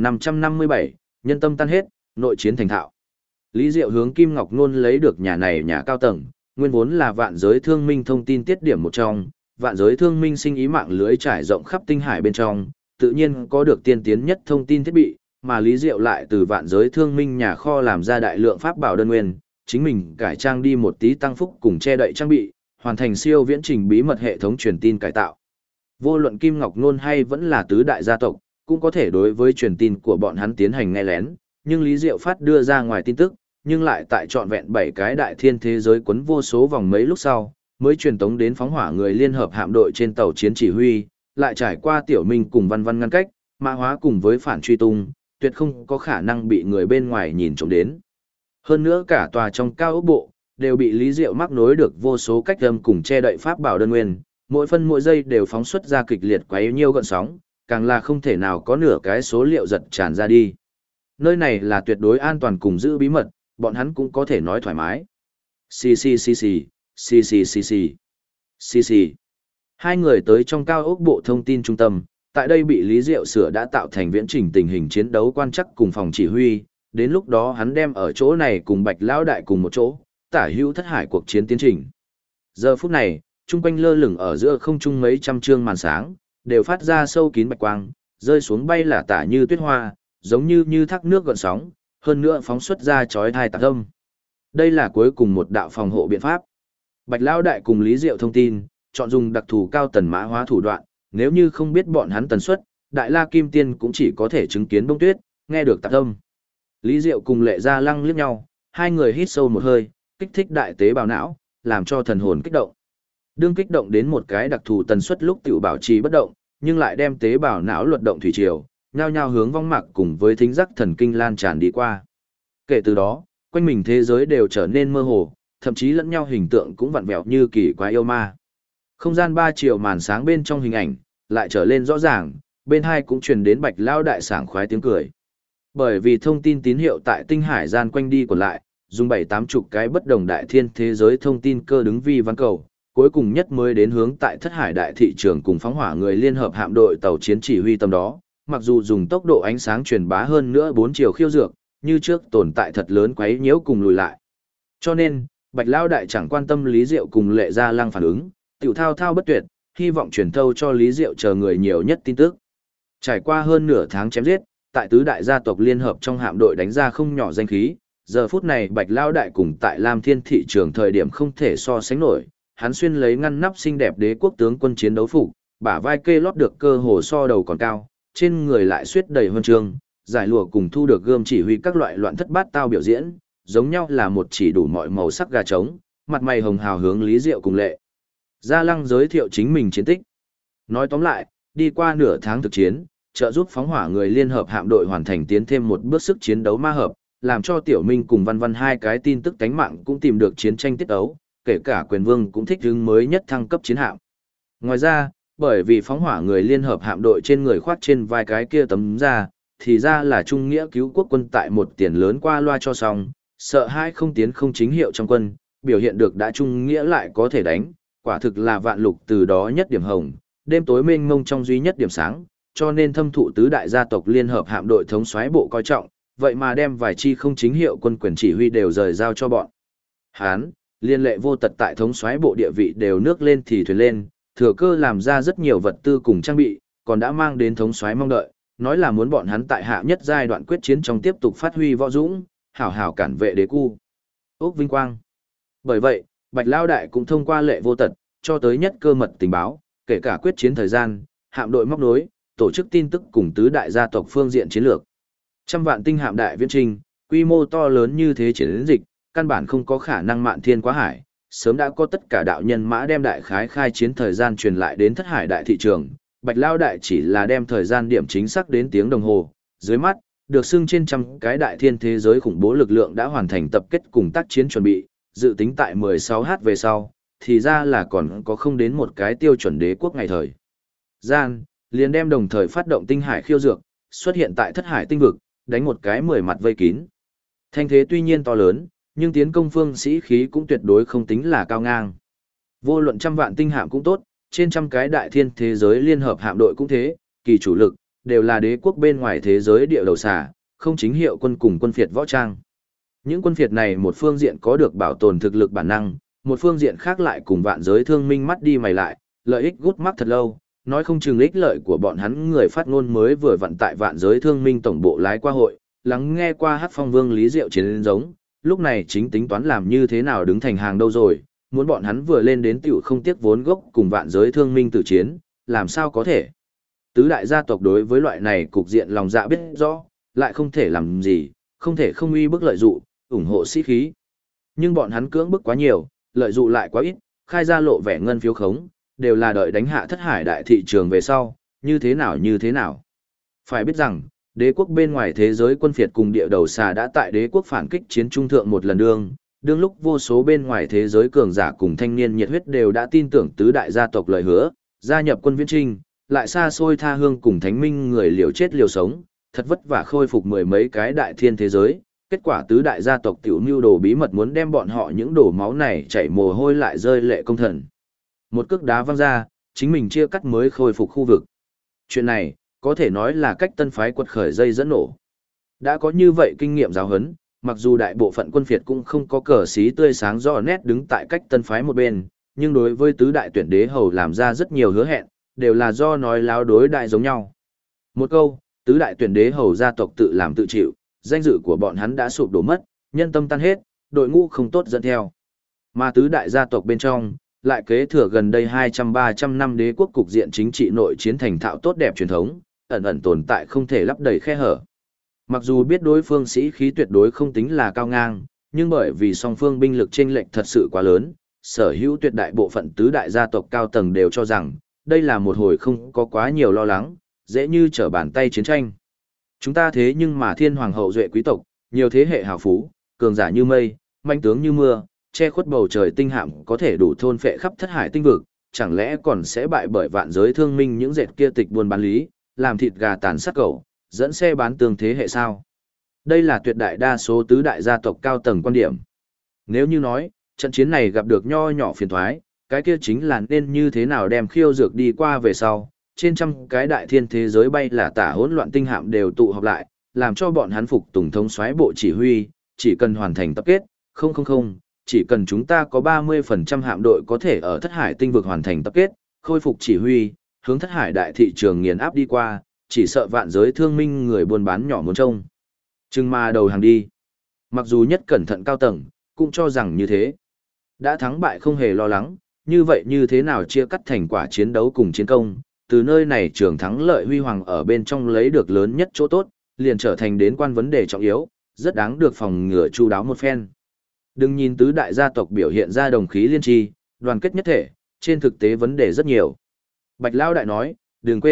2557, nhân tâm tan hết, nội chiến thành thạo. Lý Diệu hướng Kim Ngọc Nôn lấy được nhà này nhà cao tầng, nguyên vốn là vạn giới thương minh thông tin tiết điểm một trong, vạn giới thương minh sinh ý mạng lưới trải rộng khắp tinh hải bên trong, tự nhiên có được tiên tiến nhất thông tin thiết bị, mà Lý Diệu lại từ vạn giới thương minh nhà kho làm ra đại lượng pháp bảo đơn nguyên, chính mình cải trang đi một tí tăng phúc cùng che đậy trang bị, hoàn thành siêu viễn trình bí mật hệ thống truyền tin cải tạo. Vô luận Kim Ngọc Nôn hay vẫn là tứ đại gia tộc, cũng có thể đối với truyền tin của bọn hắn tiến hành nghe lén, nhưng Lý Diệu phát đưa ra ngoài tin tức, nhưng lại tại trọn vẹn 7 cái đại thiên thế giới quấn vô số vòng mấy lúc sau, mới truyền tống đến phóng hỏa người liên hợp hạm đội trên tàu chiến chỉ huy, lại trải qua Tiểu Minh cùng Văn Văn ngăn cách, mã hóa cùng với phản truy tung, tuyệt không có khả năng bị người bên ngoài nhìn trộm đến. Hơn nữa cả tòa trong cao ốc bộ, đều bị Lý Diệu mắc nối được vô số cách âm cùng che đậy pháp bảo đơn nguyên, mỗi phân mỗi giây đều phóng xuất ra kịch liệt quấy nhiêu gợn sóng, càng là không thể nào có nửa cái số liệu giật tràn ra đi. Nơi này là tuyệt đối an toàn cùng giữ bí mật, bọn hắn cũng có thể nói thoải mái. Xì. Hai người tới trong cao ốc bộ thông tin trung tâm, tại đây bị Lý Diệu sửa đã tạo thành viễn trình tình hình chiến đấu quan chắc cùng phòng chỉ huy, đến lúc đó hắn đem ở chỗ này cùng Bạch Lão Đại cùng một chỗ, tả hữu thất hải cuộc chiến tiến trình. Giờ phút này, trung quanh lơ lửng ở giữa không trung mấy trăm trương màn sáng, đều phát ra sâu kín bạch quang, rơi xuống bay là tả như tuyết hoa, giống như thác nước gợn sóng, hơn nữa phóng xuất ra chói tai tạc âm. Đây là cuối cùng một đạo phòng hộ biện pháp. Bạch Lão Đại cùng Lý Diệu thông tin, chọn dùng đặc thù cao tần mã hóa thủ đoạn, nếu như không biết bọn hắn tần suất, Đại La Kim Tiên cũng chỉ có thể chứng kiến bông tuyết, nghe được tạc âm. Lý Diệu cùng Lệ Gia Lăng liếc nhau, hai người hít sâu một hơi, kích thích đại tế bào não, làm cho thần hồn kích động. Đương kích động đến một cái đặc thù tần suất lúc tiểu bảo trì bất động, nhưng lại đem tế bào não luật động thủy triều, nhao nhao hướng vong mạc cùng với thính giác thần kinh lan tràn đi qua. Kể từ đó, quanh mình thế giới đều trở nên mơ hồ, thậm chí lẫn nhau hình tượng cũng vặn vẹo như kỳ quái yêu ma. Không gian 3 chiều màn sáng bên trong hình ảnh, lại trở lên rõ ràng, bên hai cũng truyền đến Bạch Lão Đại sảng khoái tiếng cười. Bởi vì thông tin tín hiệu tại tinh hải gian quanh đi còn lại, dùng 7-80 cái bất đồng đại thiên thế giới thông tin cơ đứng vi văn cầu, cuối cùng nhất mới đến hướng tại thất hải đại thị trường cùng phóng hỏa người liên hợp hạm đội tàu chiến chỉ huy tâm đó, mặc dù dùng tốc độ ánh sáng truyền bá hơn nữa 4 chiều khiêu dược, như trước tồn tại thật lớn quấy nhiễu cùng lùi lại. Cho nên, Bạch Lão Đại chẳng quan tâm Lý Diệu cùng Lệ Gia Lăng phản ứng, tiểu thao thao bất tuyệt, hy vọng truyền thâu cho Lý Diệu chờ người nhiều nhất tin tức. Trải qua hơn nửa tháng chém giết, tại tứ đại gia tộc liên hợp trong hạm đội đánh ra không nhỏ danh khí, giờ phút này Bạch Lão Đại cùng tại Lam Thiên thị trường thời điểm không thể so sánh nổi, hắn xuyên lấy ngăn nắp xinh đẹp đế quốc tướng quân chiến đấu phục, bả vai kê lót được cơ hồ so đầu còn cao, trên người lại xuyết đầy huân chương, giải lụa cùng thu được gươm chỉ huy các loại loạn thất bát tao biểu diễn, giống nhau là một chỉ đủ mọi màu sắc gà trống, mặt mày hồng hào hướng Lý Diệu cùng Lệ Gia Lăng giới thiệu chính mình chiến tích. Nói tóm lại, đi qua nửa tháng thực chiến, trợ giúp phóng hỏa người liên hợp hạm đội hoàn thành tiến thêm một bước sức chiến đấu ma hợp, làm cho Tiểu Minh cùng Văn Văn hai cái tin tức tánh mạng cũng tìm được chiến tranh tiết ấu, kể cả Quyền Vương cũng thích hứng mới nhất thăng cấp chiến hạm. Ngoài ra, bởi vì phóng hỏa người liên hợp hạm đội trên người khoác trên vai cái kia tấm ra, thì ra là trung nghĩa cứu quốc quân tại một tiền lớn qua loa cho xong, sợ hai không tiến không chính hiệu trong quân, biểu hiện được đã trung nghĩa lại có thể đánh, quả thực là vạn lục từ đó nhất điểm hồng, đêm tối mênh mông trong duy nhất điểm sáng, cho nên thâm thụ tứ đại gia tộc liên hợp hạm đội thống soái bộ coi trọng, vậy mà đem vài chi không chính hiệu quân quyền chỉ huy đều rời giao cho bọn. Hán, liên lệ vô tật tại thống soái bộ địa vị đều nước lên thì thuyền lên, thừa cơ làm ra rất nhiều vật tư cùng trang bị, còn đã mang đến thống soái mong đợi, nói là muốn bọn hắn tại hạ nhất giai đoạn quyết chiến trong tiếp tục phát huy võ dũng, hảo hảo cản vệ đế cu. Úc vinh quang. Bởi vậy, Bạch Lao Đại cũng thông qua lệ vô tật, cho tới nhất cơ mật tình báo, kể cả quyết chiến thời gian, hạm đội móc nối, tổ chức tin tức cùng tứ đại gia tộc phương diện chiến lược. Trăm vạn tinh hạm đại viễn trình, quy mô to lớn như thế chiến dịch, căn bản không có khả năng mạn thiên quá hải, sớm đã có tất cả đạo nhân mã đem đại khái khai chiến thời gian truyền lại đến thất hải đại thị trường, Bạch Lao Đại chỉ là đem thời gian điểm chính xác đến tiếng đồng hồ, dưới mắt, được xưng trên trăm cái đại thiên thế giới khủng bố lực lượng đã hoàn thành tập kết cùng tác chiến chuẩn bị, dự tính tại 16h về sau, thì ra là còn có không đến một cái tiêu chuẩn đế quốc ngày thời. Gian, liền đem đồng thời phát động tinh hải khiêu dược, xuất hiện tại thất hải tinh vực, đánh một cái 10 mặt vây kín. Thanh thế tuy nhiên to lớn, nhưng tiến công phương sĩ khí cũng tuyệt đối không tính là cao ngang. Vô luận trăm vạn tinh hạm cũng tốt, trên trăm cái đại thiên thế giới liên hợp hạm đội cũng thế, kỳ chủ lực, đều là đế quốc bên ngoài thế giới địa đầu xà, không chính hiệu quân cùng quân phiệt võ trang. Những quân phiệt này một phương diện có được bảo tồn thực lực bản năng, một phương diện khác lại cùng vạn giới thương minh mắt đi mày lại, lợi ích gút mắt thật lâu, nói không chừng ích lợi của bọn hắn người phát ngôn mới vừa vận tại vạn giới thương minh tổng bộ lái qua hội, lắng nghe qua hát phong vương lý diệu chiến giống, lúc này chính tính toán làm như thế nào đứng thành hàng đâu rồi, muốn bọn hắn vừa lên đến tiểu không tiếc vốn gốc cùng vạn giới thương minh tử chiến, làm sao có thể. Tứ đại gia tộc đối với loại này cục diện lòng dạ biết rõ, lại không thể làm gì, không thể không uy bức lợi dụ, ủng hộ sĩ khí. Nhưng bọn hắn cưỡng bức quá nhiều, lợi dụ lại quá ít, khai ra lộ vẻ ngân phiếu khống, đều là đợi đánh hạ thất hải đại thị trường về sau, như thế nào như thế nào. Phải biết rằng, đế quốc bên ngoài thế giới quân phiệt cùng địa đầu xà đã tại đế quốc phản kích chiến trung thượng một lần đương lúc vô số bên ngoài thế giới cường giả cùng thanh niên nhiệt huyết đều đã tin tưởng tứ đại gia tộc lời hứa, gia nhập quân viễn trinh, lại xa xôi tha hương cùng thánh minh người liều chết liều sống, thật vất vả khôi phục mười mấy cái đại thiên thế giới, kết quả tứ đại gia tộc tiểu mưu đồ bí mật muốn đem bọn họ những đổ máu này chảy mồ hôi lại rơi lệ công thần. Một cước đá văng ra, chính mình chia cắt mới khôi phục khu vực. Chuyện này, có thể nói là cách tân phái quật khởi dây dẫn nổ. Đã có như vậy kinh nghiệm giáo huấn, mặc dù đại bộ phận quân phiệt cũng không có cờ xí tươi sáng rõ nét đứng tại cách tân phái một bên, nhưng đối với tứ đại tuyển đế hầu làm ra rất nhiều hứa hẹn, đều là do nói láo đối đại giống nhau. Một câu, tứ đại tuyển đế hầu gia tộc tự làm tự chịu, danh dự của bọn hắn đã sụp đổ mất, nhân tâm tan hết, đội ngũ không tốt dẫn theo. Mà tứ đại gia tộc bên trong, lại kế thừa gần đây 200-300 năm đế quốc cục diện chính trị nội chiến thành thạo tốt đẹp truyền thống, ẩn ẩn tồn tại không thể lấp đầy khe hở. Mặc dù biết đối phương sĩ khí tuyệt đối không tính là cao ngang, nhưng bởi vì song phương binh lực chênh lệch thật sự quá lớn, sở hữu tuyệt đại bộ phận tứ đại gia tộc cao tầng đều cho rằng, đây là một hồi không có quá nhiều lo lắng, dễ như trở bàn tay chiến tranh. Chúng ta thế nhưng mà thiên hoàng hậu duệ quý tộc, nhiều thế hệ hào phú, cường giả như mây, manh tướng như mưa, che khuất bầu trời tinh hạm có thể đủ thôn phệ khắp thất hải tinh vực, chẳng lẽ còn sẽ bại bởi vạn giới thương minh những dệt kia tịch buôn bán lý, làm thịt gà tàn sát cẩu, dẫn xe bán tương thế hệ sao? Đây là tuyệt đại đa số tứ đại gia tộc cao tầng quan điểm. Nếu như nói, trận chiến này gặp được nho nhỏ phiền thoái, cái kia chính là nên như thế nào đem khiêu dược đi qua về sau, trên trăm cái đại thiên thế giới bay là tả hỗn loạn tinh hạm đều tụ họp lại, làm cho bọn hắn phục tùng thống soái bộ chỉ huy, chỉ cần hoàn thành tập kết, không, chỉ cần chúng ta có 30% hạm đội có thể ở thất hải tinh vực hoàn thành tập kết, khôi phục chỉ huy, hướng thất hải đại thị trường nghiền áp đi qua, chỉ sợ vạn giới thương minh người buôn bán nhỏ muốn trông. Chừng mà đầu hàng đi. Mặc dù nhất cẩn thận cao tầng, cũng cho rằng như thế. Đã thắng bại không hề lo lắng, như vậy như thế nào chia cắt thành quả chiến đấu cùng chiến công, từ nơi này trường thắng lợi huy hoàng ở bên trong lấy được lớn nhất chỗ tốt, liền trở thành đến quan vấn đề trọng yếu, rất đáng được phòng ngừa chu đáo một phen. Đừng nhìn tứ đại gia tộc biểu hiện ra đồng khí liên tri, đoàn kết nhất thể, trên thực tế vấn đề rất nhiều. Bạch Lao Đại nói, đừng quên,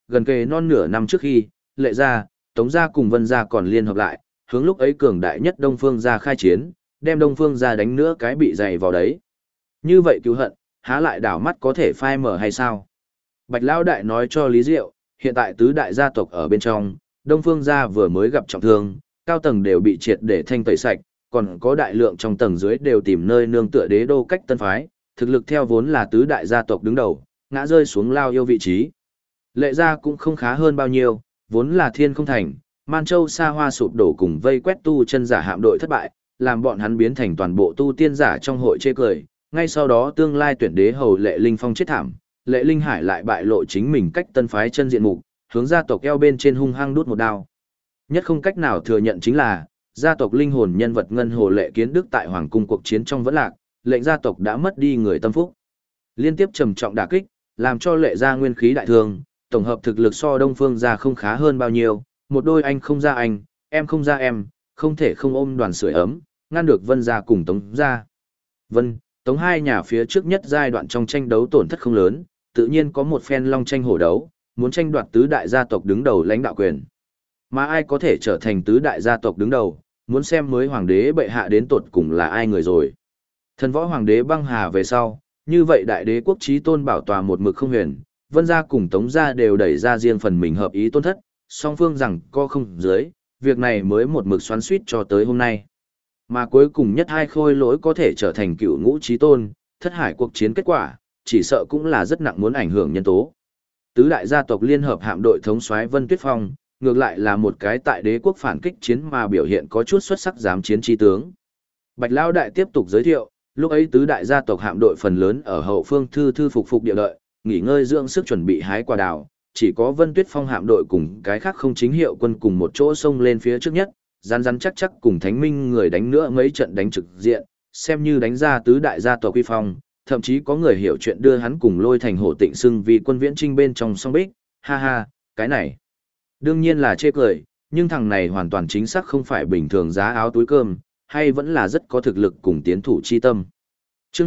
gần kề non nửa năm trước khi, Lệ gia, Tống gia cùng Vân gia còn liên hợp lại, hướng lúc ấy cường đại nhất Đông Phương gia khai chiến, đem Đông Phương gia đánh nữa cái bị dày vào đấy. Như vậy cứu hận, há lại đảo mắt có thể phai mở hay sao? Bạch Lão Đại nói cho Lý Diệu, hiện tại tứ đại gia tộc ở bên trong, Đông Phương gia vừa mới gặp trọng thương, cao tầng đều bị triệt để thanh tẩy sạch, còn có đại lượng trong tầng dưới đều tìm nơi nương tựa đế đô cách tân phái, thực lực theo vốn là tứ đại gia tộc đứng đầu, ngã rơi xuống lao yêu vị trí. Lệ gia cũng không khá hơn bao nhiêu, vốn là thiên không thành, Man Châu xa hoa sụp đổ cùng vây quét tu chân giả hạm đội thất bại, làm bọn hắn biến thành toàn bộ tu tiên giả trong hội chê cười, ngay sau đó tương lai tuyển đế hầu Lệ Linh Phong chết thảm, Lệ Linh Hải lại bại lộ chính mình cách tân phái chân diện mục, hướng gia tộc eo bên trên hung hăng đút một đao. Nhất không cách nào thừa nhận chính là, gia tộc linh hồn nhân vật Ngân Hồ Lệ Kiến Đức tại Hoàng cung cuộc chiến trong vẫn lạc, lệnh gia tộc đã mất đi người tâm phúc. Liên tiếp trầm trọng đả kích, làm cho Lệ gia nguyên khí đại thương, tổng hợp thực lực so Đông Phương gia không khá hơn bao nhiêu, một đôi anh không ra anh, em không ra em, không thể không ôm đoàn sưởi ấm, ngăn được Vân gia cùng Tống gia. Vân, Tống hai nhà phía trước nhất giai đoạn trong tranh đấu tổn thất không lớn, tự nhiên có một phen long tranh hổ đấu, muốn tranh đoạt tứ đại gia tộc đứng đầu lãnh đạo quyền. Mà ai có thể trở thành tứ đại gia tộc đứng đầu, muốn xem mới hoàng đế bệ hạ đến tột cùng là ai người rồi. Thần võ hoàng đế băng hà về sau, như vậy đại đế quốc chí tôn bảo tòa một mực không huyền, Vân gia cùng Tống gia đều đẩy ra riêng phần mình hợp ý tôn thất, song phương rằng co không dưới, việc này mới một mực xoắn suýt cho tới hôm nay. Mà cuối cùng nhất hai khôi lỗi có thể trở thành cựu ngũ chí tôn, thất hải cuộc chiến kết quả, chỉ sợ cũng là rất nặng muốn ảnh hưởng nhân tố. Tứ đại gia tộc liên hợp hạm đội thống soái Vân Tuyết Phong, ngược lại là một cái tại đế quốc phản kích chiến mà biểu hiện có chút xuất sắc giám chiến chi tướng. Bạch Lão Đại tiếp tục giới thiệu, lúc ấy tứ đại gia tộc hạm đội phần lớn ở hậu phương thư thư phục địa đợi, nghỉ ngơi dưỡng sức chuẩn bị hái quả đào, chỉ có Vân Tuyết Phong hạm đội cùng cái khác không chính hiệu quân cùng một chỗ xông lên phía trước nhất, rắn chắc cùng Thánh Minh người đánh nữa mấy trận đánh trực diện, xem như đánh ra tứ đại gia tộc uy phong, thậm chí có người hiểu chuyện đưa hắn cùng Lôi Thành Hổ Tịnh xưng vì quân viễn trinh bên trong song bích, ha ha, cái này đương nhiên là chê cười, nhưng thằng này hoàn toàn chính xác không phải bình thường giá áo túi cơm, hay vẫn là rất có thực lực cùng tiến thủ chi tâm. Chương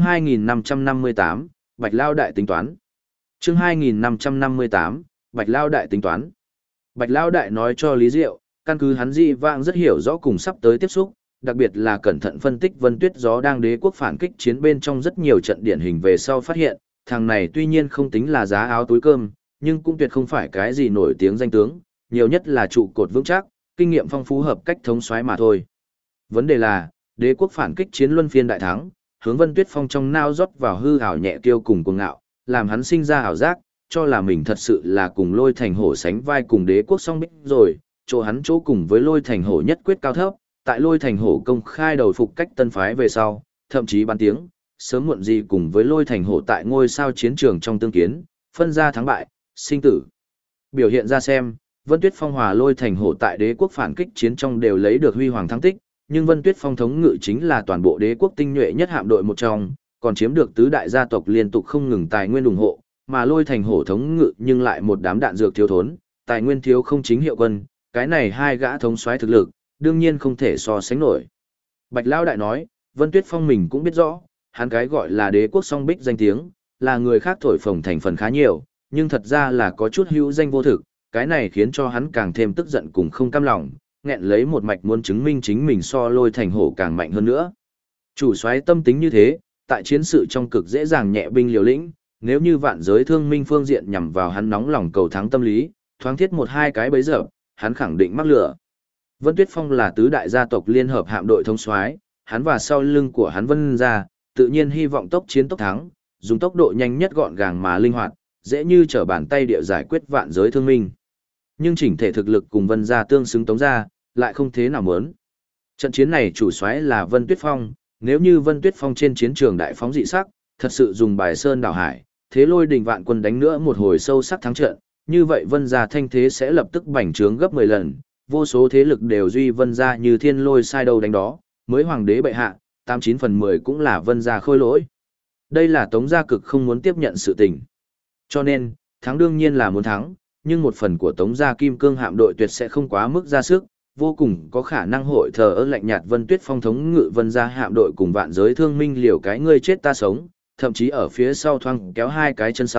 2558, Bạch Lao Đại tính toán. Chương 2558, Bạch Lao Đại tính toán. Bạch Lao Đại nói cho Lý Diệu, căn cứ hắn dị vãng rất hiểu rõ cùng sắp tới tiếp xúc, đặc biệt là cẩn thận phân tích Vân Tuyết Gió đang đế quốc phản kích chiến bên trong rất nhiều trận điển hình về sau phát hiện, thằng này tuy nhiên không tính là giá áo túi cơm, nhưng cũng tuyệt không phải cái gì nổi tiếng danh tướng, nhiều nhất là trụ cột vững chắc, kinh nghiệm phong phú hợp cách thống soái mà thôi. Vấn đề là, đế quốc phản kích chiến luân phiên đại thắng, hướng Vân Tuyết Phong trong nao rót vào hư ảo nhẹ kiêu cùng cuồng ngạo, làm hắn sinh ra ảo giác, cho là mình thật sự là cùng Lôi Thành Hổ sánh vai cùng đế quốc song bích rồi, chỗ hắn chỗ cùng với Lôi Thành Hổ nhất quyết cao thấp, tại Lôi Thành Hổ công khai đầu phục cách tân phái về sau, thậm chí ban tiếng, sớm muộn gì cùng với Lôi Thành Hổ tại ngôi sao chiến trường trong tương kiến, phân ra thắng bại, sinh tử. Biểu hiện ra xem, Vân Tuyết Phong hòa Lôi Thành Hổ tại đế quốc phản kích chiến trong đều lấy được huy hoàng thắng tích, nhưng Vân Tuyết Phong thống ngự chính là toàn bộ đế quốc tinh nhuệ nhất hạm đội một trong, còn chiếm được tứ đại gia tộc liên tục không ngừng tài nguyên ủng hộ, mà Lôi Thành Hổ thống ngự nhưng lại một đám đạn dược thiếu thốn, tài nguyên thiếu không chính hiệu quân, cái này hai gã thống soái thực lực, đương nhiên không thể so sánh nổi. Bạch Lão Đại nói, Vân Tuyết Phong mình cũng biết rõ, hắn cái gọi là đế quốc song bích danh tiếng, là người khác thổi phồng thành phần khá nhiều, nhưng thật ra là có chút hữu danh vô thực, cái này khiến cho hắn càng thêm tức giận cùng không cam lòng, nghẹn lấy một mạch muốn chứng minh chính mình so Lôi Thành Hổ càng mạnh hơn nữa. Chủ soái tâm tính như thế, tại chiến sự trong cực dễ dàng nhẹ binh liều lĩnh, nếu như vạn giới thương minh phương diện nhằm vào hắn nóng lòng cầu thắng tâm lý, thoáng thiết một hai cái bấy giờ, hắn khẳng định mắc lửa. Vân Tuyết Phong là tứ đại gia tộc liên hợp hạm đội thống soái, hắn và sau lưng của hắn Vân gia, tự nhiên hy vọng tốc chiến tốc thắng, dùng tốc độ nhanh nhất gọn gàng mà linh hoạt, dễ như trở bàn tay địa giải quyết vạn giới thương minh. Nhưng chỉnh thể thực lực cùng Vân gia tương xứng Tống gia, lại không thế nào muốn. Trận chiến này chủ soái là Vân Tuyết Phong, nếu như Vân Tuyết Phong trên chiến trường đại phóng dị sắc, thật sự dùng bài sơn đảo hải, thế lôi đình vạn quân đánh nữa một hồi sâu sắc thắng trận, như vậy Vân gia thanh thế sẽ lập tức bành trướng gấp 10 lần, vô số thế lực đều duy Vân gia như thiên lôi sai đâu đánh đó, mới hoàng đế bệ hạ, 89 phần 10 cũng là Vân gia khôi lỗi. Đây là Tống gia cực không muốn tiếp nhận sự tình. Cho nên, thắng đương nhiên là muốn thắng, nhưng một phần của Tống gia kim cương hạm đội tuyệt sẽ không quá mức ra sức, vô cùng có khả năng hội thờ ơ lạnh nhạt Vân Tuyết Phong thống ngự Vân gia hạm đội cùng vạn giới thương minh liều cái ngươi chết ta sống, thậm chí ở phía sau thoang kéo hai cái chân sau,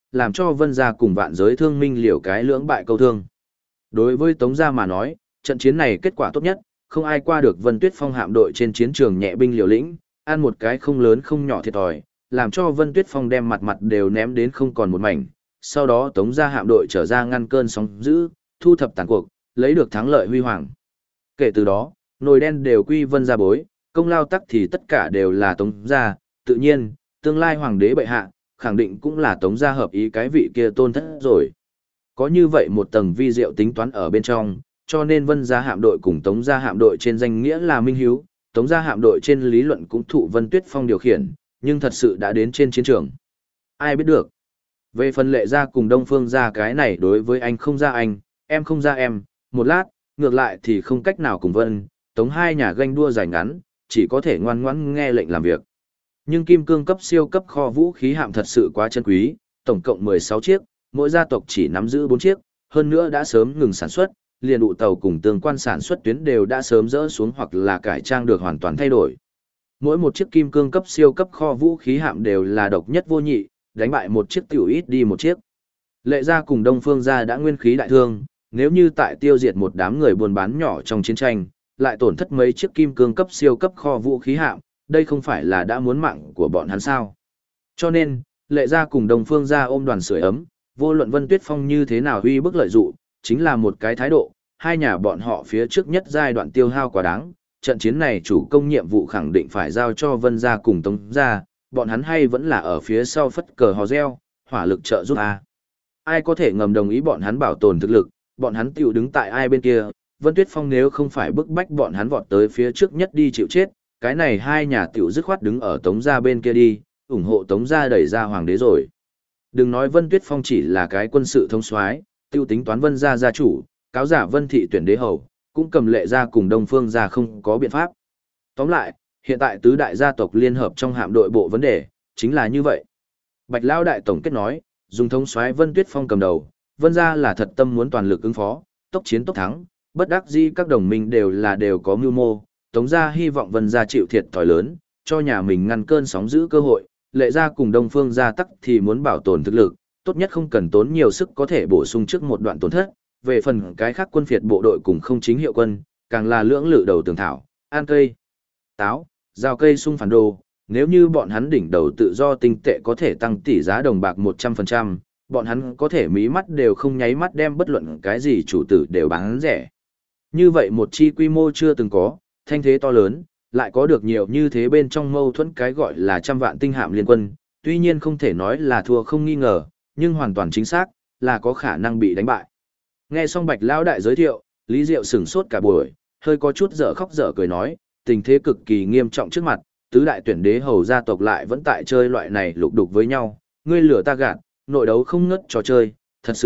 làm cho Vân gia cùng Vạn Giới Thương Minh liều cái lưỡng bại câu thương. Đối với Tống gia mà nói, trận chiến này kết quả tốt nhất, không ai qua được Vân Tuyết Phong hạm đội trên chiến trường nhẹ binh liều lĩnh, ăn một cái không lớn không nhỏ thiệt thòi, làm cho Vân Tuyết Phong đem mặt mặt đều ném đến không còn một mảnh. Sau đó Tống gia hạm đội trở ra ngăn cơn sóng dữ, thu thập tàn cuộc, lấy được thắng lợi huy hoàng. Kể từ đó, nồi đen đều quy Vân gia bối, công lao tắc thì tất cả đều là Tống gia, tự nhiên, tương lai hoàng đế bệ hạ, khẳng định cũng là Tống gia hợp ý cái vị kia tôn thất rồi. Có như vậy một tầng vi diệu tính toán ở bên trong, cho nên Vân gia hạm đội cùng Tống gia hạm đội trên danh nghĩa là minh hiếu, Tống gia hạm đội trên lý luận cũng thụ Vân Tuyết Phong điều khiển, nhưng thật sự đã đến trên chiến trường. Ai biết được. Về phần Lệ gia cùng Đông Phương gia cái này đối với anh không ra anh, em không ra em, một lát, ngược lại thì không cách nào cùng Vân, Tống hai nhà ganh đua dài ngắn, chỉ có thể ngoan ngoãn nghe lệnh làm việc. Nhưng kim cương cấp siêu cấp kho vũ khí hạm thật sự quá chân quý, tổng cộng 16 chiếc, mỗi gia tộc chỉ nắm giữ 4 chiếc, hơn nữa đã sớm ngừng sản xuất, liền ụ tàu cùng tương quan sản xuất tuyến đều đã sớm dỡ xuống hoặc là cải trang được hoàn toàn thay đổi. Mỗi một chiếc kim cương cấp siêu cấp kho vũ khí hạm đều là độc nhất vô nhị, đánh bại một chiếc tiểu ít đi một chiếc. Lệ gia cùng Đông Phương gia đã nguyên khí đại thương, nếu như tại tiêu diệt một đám người buôn bán nhỏ trong chiến tranh, lại tổn thất mấy chiếc kim cương cấp siêu cấp kho vũ khí hạm, đây không phải là đã muốn mạng của bọn hắn sao. Cho nên, Lệ gia cùng Đông Phương gia ôm đoàn sưởi ấm, vô luận Vân Tuyết Phong như thế nào huy bức lợi dụ, chính là một cái thái độ, hai nhà bọn họ phía trước nhất giai đoạn tiêu hao quá đáng, trận chiến này chủ công nhiệm vụ khẳng định phải giao cho Vân gia cùng Tống gia, bọn hắn hay vẫn là ở phía sau phất cờ hò reo, hỏa lực trợ giúp a. Ai có thể ngầm đồng ý bọn hắn bảo tồn thực lực, bọn hắn tiểu đứng tại ai bên kia, Vân Tuyết Phong nếu không phải bức bách bọn hắn vọt tới phía trước nhất đi chịu chết, cái này hai nhà tiểu dứt khoát đứng ở Tống gia bên kia đi, ủng hộ Tống gia đẩy ra hoàng đế rồi. Đừng nói Vân Tuyết Phong chỉ là cái quân sự thông soái, tiêu tính toán Vân gia gia chủ, cáo giả Vân thị tuyển đế hầu, cũng cầm Lệ gia cùng Đông Phương gia không có biện pháp. Tóm lại, hiện tại tứ đại gia tộc liên hợp trong hạm đội bộ vấn đề, chính là như vậy. Bạch Lão đại tổng kết nói, dùng thống soái Vân Tuyết Phong cầm đầu, Vân gia là thật tâm muốn toàn lực ứng phó, tốc chiến tốc thắng, bất đắc dĩ các đồng minh đều có mưu mô, Tống gia hy vọng Vân gia chịu thiệt thòi lớn, cho nhà mình ngăn cơn sóng dữ cơ hội, Lệ gia cùng Đông Phương gia tắc thì muốn bảo tồn thực lực, tốt nhất không cần tốn nhiều sức có thể bổ sung trước một đoạn tổn thất, về phần cái khác quân phiệt bộ đội cùng không chính hiệu quân, càng là lưỡng lự đầu tường thảo, an cây, táo, giao cây sung phản đồ, nếu như bọn hắn đỉnh đầu tự do tinh tệ có thể tăng tỷ giá đồng bạc 100%, bọn hắn có thể mí mắt đều không nháy mắt đem bất luận cái gì chủ tử đều bán rẻ. Như vậy một chi quy mô chưa từng có, thanh thế to lớn, lại có được nhiều như thế bên trong mâu thuẫn cái gọi là trăm vạn tinh hạm liên quân, tuy nhiên không thể nói là thua không nghi ngờ, nhưng hoàn toàn chính xác, là có khả năng bị đánh bại. Nghe xong Bạch Lão đại giới thiệu, Lý Diệu sửng sốt cả buổi, hơi có chút dở khóc dở cười nói, tình thế cực kỳ nghiêm trọng trước mặt, tứ đại tuyển đế hầu gia tộc lại vẫn tại chơi loại này lục đục với nhau, ngươi lửa ta gạt, nội đấu không ngớt trò chơi, thật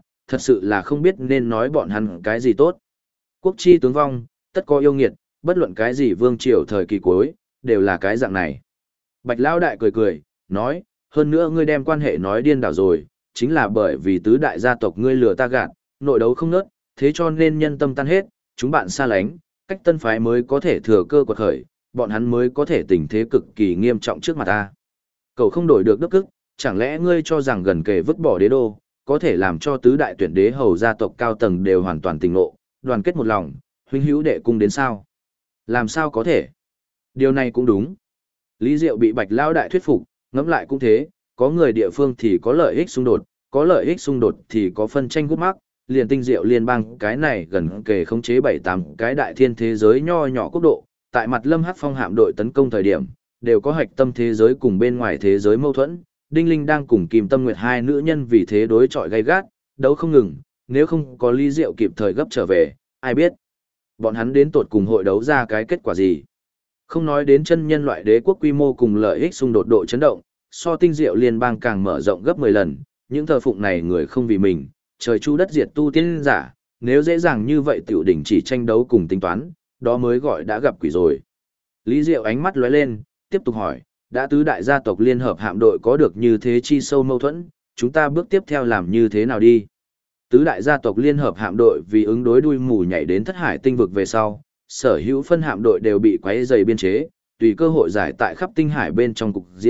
sự là không biết nên nói bọn hắn cái gì tốt. Quốc chi tướng vong, tất có yêu nghiệt, bất luận cái gì vương triều thời kỳ cuối, đều là cái dạng này. Bạch Lão đại cười cười, nói, hơn nữa ngươi đem quan hệ nói điên đảo rồi, chính là bởi vì tứ đại gia tộc ngươi lừa ta gạt, nội đấu không ngớt, thế cho nên nhân tâm tan hết, chúng bạn xa lánh, cách tân phái mới có thể thừa cơ quật khởi, bọn hắn mới có thể tình thế cực kỳ nghiêm trọng trước mặt ta. Cậu không đổi được đức ức, chẳng lẽ ngươi cho rằng gần kề vứt bỏ đế đô, có thể làm cho tứ đại tuyển đế hầu gia tộc cao tầng đều hoàn toàn tình ngộ, đoàn kết một lòng, huynh hữu đệ cung đến sao? Làm sao có thể? Điều này cũng đúng. Lý Diệu bị Bạch Lão đại thuyết phục, ngẫm lại cũng thế, có người địa phương thì có lợi ích xung đột, có lợi ích xung đột thì có phân tranh gút mắc, liền Tinh Diệu liên bang cái này gần kề khống chế 7-8 cái đại thiên thế giới nho nhỏ quốc độ, tại mặt Lâm Hắc Phong hạm đội tấn công thời điểm, đều có hạch tâm thế giới cùng bên ngoài thế giới mâu thuẫn, Đinh Linh đang cùng Kim Tâm Nguyệt hai nữ nhân vì thế đối chọi gay gắt, đấu không ngừng, nếu không có Lý Diệu kịp thời gấp trở về, ai biết bọn hắn đến tột cùng hội đấu ra cái kết quả gì. Không nói đến chân nhân loại đế quốc quy mô cùng lợi ích xung đột độ chấn động, so Tinh Diệu liên bang càng mở rộng gấp 10 lần, những thờ phụng này người không vì mình, trời chu đất diệt tu tiên giả, nếu dễ dàng như vậy tiểu đỉnh chỉ tranh đấu cùng tính toán, đó mới gọi đã gặp quỷ rồi. Lý Diệu ánh mắt lóe lên, tiếp tục hỏi, đã tứ đại gia tộc liên hợp hạm đội có được như thế chi sâu mâu thuẫn, chúng ta bước tiếp theo làm như thế nào đi? Tứ đại gia tộc liên hợp hạm đội vì ứng đối đuôi mù nhảy đến thất hải tinh vực về sau, sở hữu phân hạm đội đều bị quấy dày biên chế, tùy cơ hội giải tại khắp tinh hải bên trong cục diện,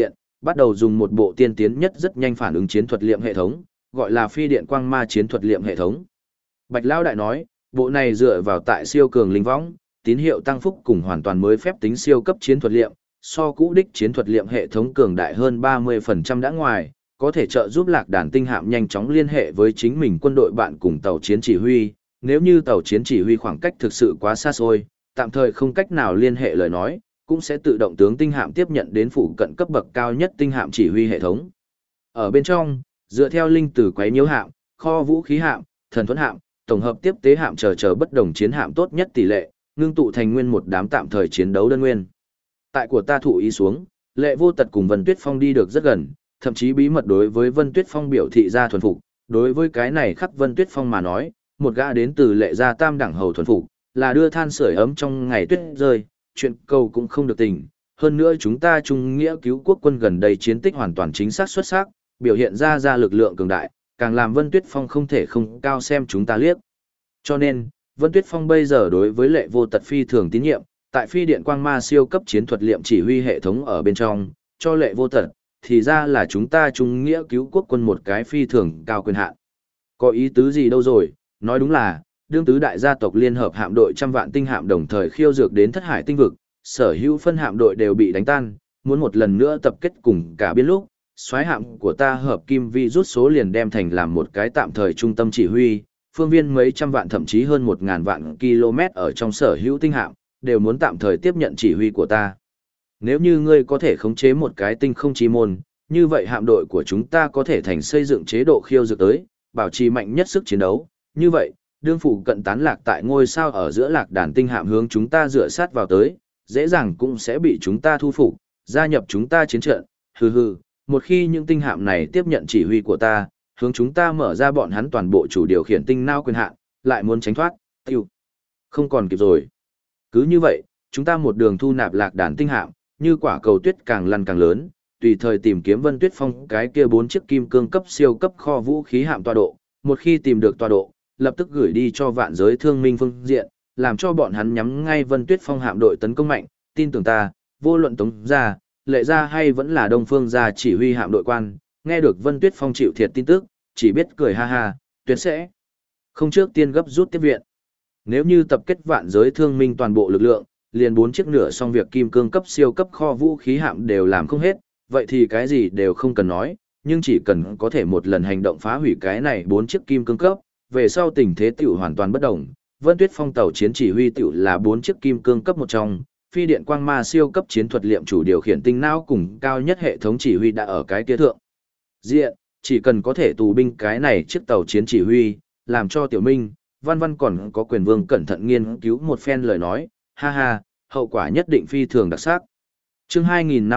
bắt đầu dùng một bộ tiên tiến nhất rất nhanh phản ứng chiến thuật liệm hệ thống, gọi là phi điện quang ma chiến thuật liệm hệ thống. Bạch Lão đại nói, bộ này dựa vào tại siêu cường linh võng, tín hiệu tăng phúc cùng hoàn toàn mới phép tính siêu cấp chiến thuật liệm, so cũ đích chiến thuật liệm hệ thống cường đại hơn 30% đã ngoài, có thể trợ giúp lạc đàn tinh hạm nhanh chóng liên hệ với chính mình quân đội bạn cùng tàu chiến chỉ huy. Nếu như tàu chiến chỉ huy khoảng cách thực sự quá xa xôi, tạm thời không cách nào liên hệ lời nói, cũng sẽ tự động tướng tinh hạm tiếp nhận đến phụ cận cấp bậc cao nhất tinh hạm chỉ huy hệ thống. Ở bên trong, dựa theo linh từ quấy nhiễu hạm, kho vũ khí hạm, thần thuẫn hạm, tổng hợp tiếp tế hạm chờ bất đồng chiến hạm tốt nhất tỷ lệ, ngưng tụ thành nguyên một đám tạm thời chiến đấu đơn nguyên. Tại của ta thụ ý xuống, Lệ Vô Tật cùng Vân Tuyết Phong đi được rất gần, thậm chí bí mật đối với Vân Tuyết Phong biểu thị ra thuần phục. Đối với cái này khắc Vân Tuyết Phong mà nói, một gã đến từ Lệ gia tam đẳng hầu thuần phục, là đưa than sưởi ấm trong ngày tuyết rơi, chuyện cầu cũng không được tình. Hơn nữa chúng ta trung nghĩa cứu quốc quân gần đây chiến tích hoàn toàn chính xác xuất sắc, biểu hiện ra lực lượng cường đại, càng làm Vân Tuyết Phong không thể không cao xem chúng ta liếc. Cho nên, Vân Tuyết Phong bây giờ đối với Lệ Vô Tật phi thường tín nhiệm, tại phi điện quang ma siêu cấp chiến thuật liệm chỉ huy hệ thống ở bên trong, cho Lệ Vô Tật, thì ra là chúng ta trung nghĩa cứu quốc quân một cái phi thường cao quyền hạn. Có ý tứ gì đâu rồi, nói đúng là, đương tứ đại gia tộc liên hợp hạm đội trăm vạn tinh hạm đồng thời khiêu dược đến thất hải tinh vực, sở hữu phân hạm đội đều bị đánh tan, muốn một lần nữa tập kết cùng cả biên lúc, soái hạm của ta hợp kim vi rút số liền đem thành làm một cái tạm thời trung tâm chỉ huy, phương viên mấy trăm vạn thậm chí hơn 1.000 vạn km ở trong sở hữu tinh hạm, đều muốn tạm thời tiếp nhận chỉ huy của ta. Nếu như ngươi có thể khống chế một cái tinh không chi môn, như vậy hạm đội của chúng ta có thể thành xây dựng chế độ khiêu dược tới, bảo trì mạnh nhất sức chiến đấu. Như vậy, đương phủ cận tán lạc tại ngôi sao ở giữa lạc đàn tinh hạm hướng chúng ta dựa sát vào tới, dễ dàng cũng sẽ bị chúng ta thu phục, gia nhập chúng ta chiến trận. Hừ hừ, một khi những tinh hạm này tiếp nhận chỉ huy của ta, hướng chúng ta mở ra bọn hắn toàn bộ chủ điều khiển tinh nao quyền hạn, lại muốn tránh thoát, tiêu. Không còn kịp rồi. Cứ như vậy, chúng ta một đường thu nạp lạc đàn tinh hạm, như quả cầu tuyết càng lăn càng lớn, tùy thời tìm kiếm Vân Tuyết Phong cái kia 4 chiếc kim cương cấp siêu cấp kho vũ khí hạm tọa độ, một khi tìm được tọa độ, lập tức gửi đi cho vạn giới thương minh phương diện, làm cho bọn hắn nhắm ngay Vân Tuyết Phong hạm đội tấn công mạnh, tin tưởng ta, vô luận Tống gia, Lệ gia hay vẫn là Đông Phương gia chỉ huy hạm đội quan, nghe được Vân Tuyết Phong chịu thiệt tin tức, chỉ biết cười ha ha, tuyệt sẽ không trước tiên gấp rút tiếp viện. Nếu như tập kết vạn giới thương minh toàn bộ lực lượng, liền 4 chiếc nửa xong việc kim cương cấp siêu cấp kho vũ khí hạm đều làm không hết, vậy thì cái gì đều không cần nói, nhưng chỉ cần có thể một lần hành động phá hủy cái này 4 chiếc kim cương cấp, về sau tình thế tiểu hoàn toàn bất động. Vân Tuyết Phong tàu chiến chỉ huy tiểu là 4 chiếc kim cương cấp một trong, phi điện quang ma siêu cấp chiến thuật liệm chủ điều khiển tinh não cùng cao nhất hệ thống chỉ huy đã ở cái kia thượng diện, chỉ cần có thể tù binh cái này chiếc tàu chiến chỉ huy, làm cho Tiểu Minh, Văn Văn còn có quyền vương cẩn thận nghiên cứu một phen lời nói, ha ha, hậu quả nhất định phi thường đặc sắc. Chương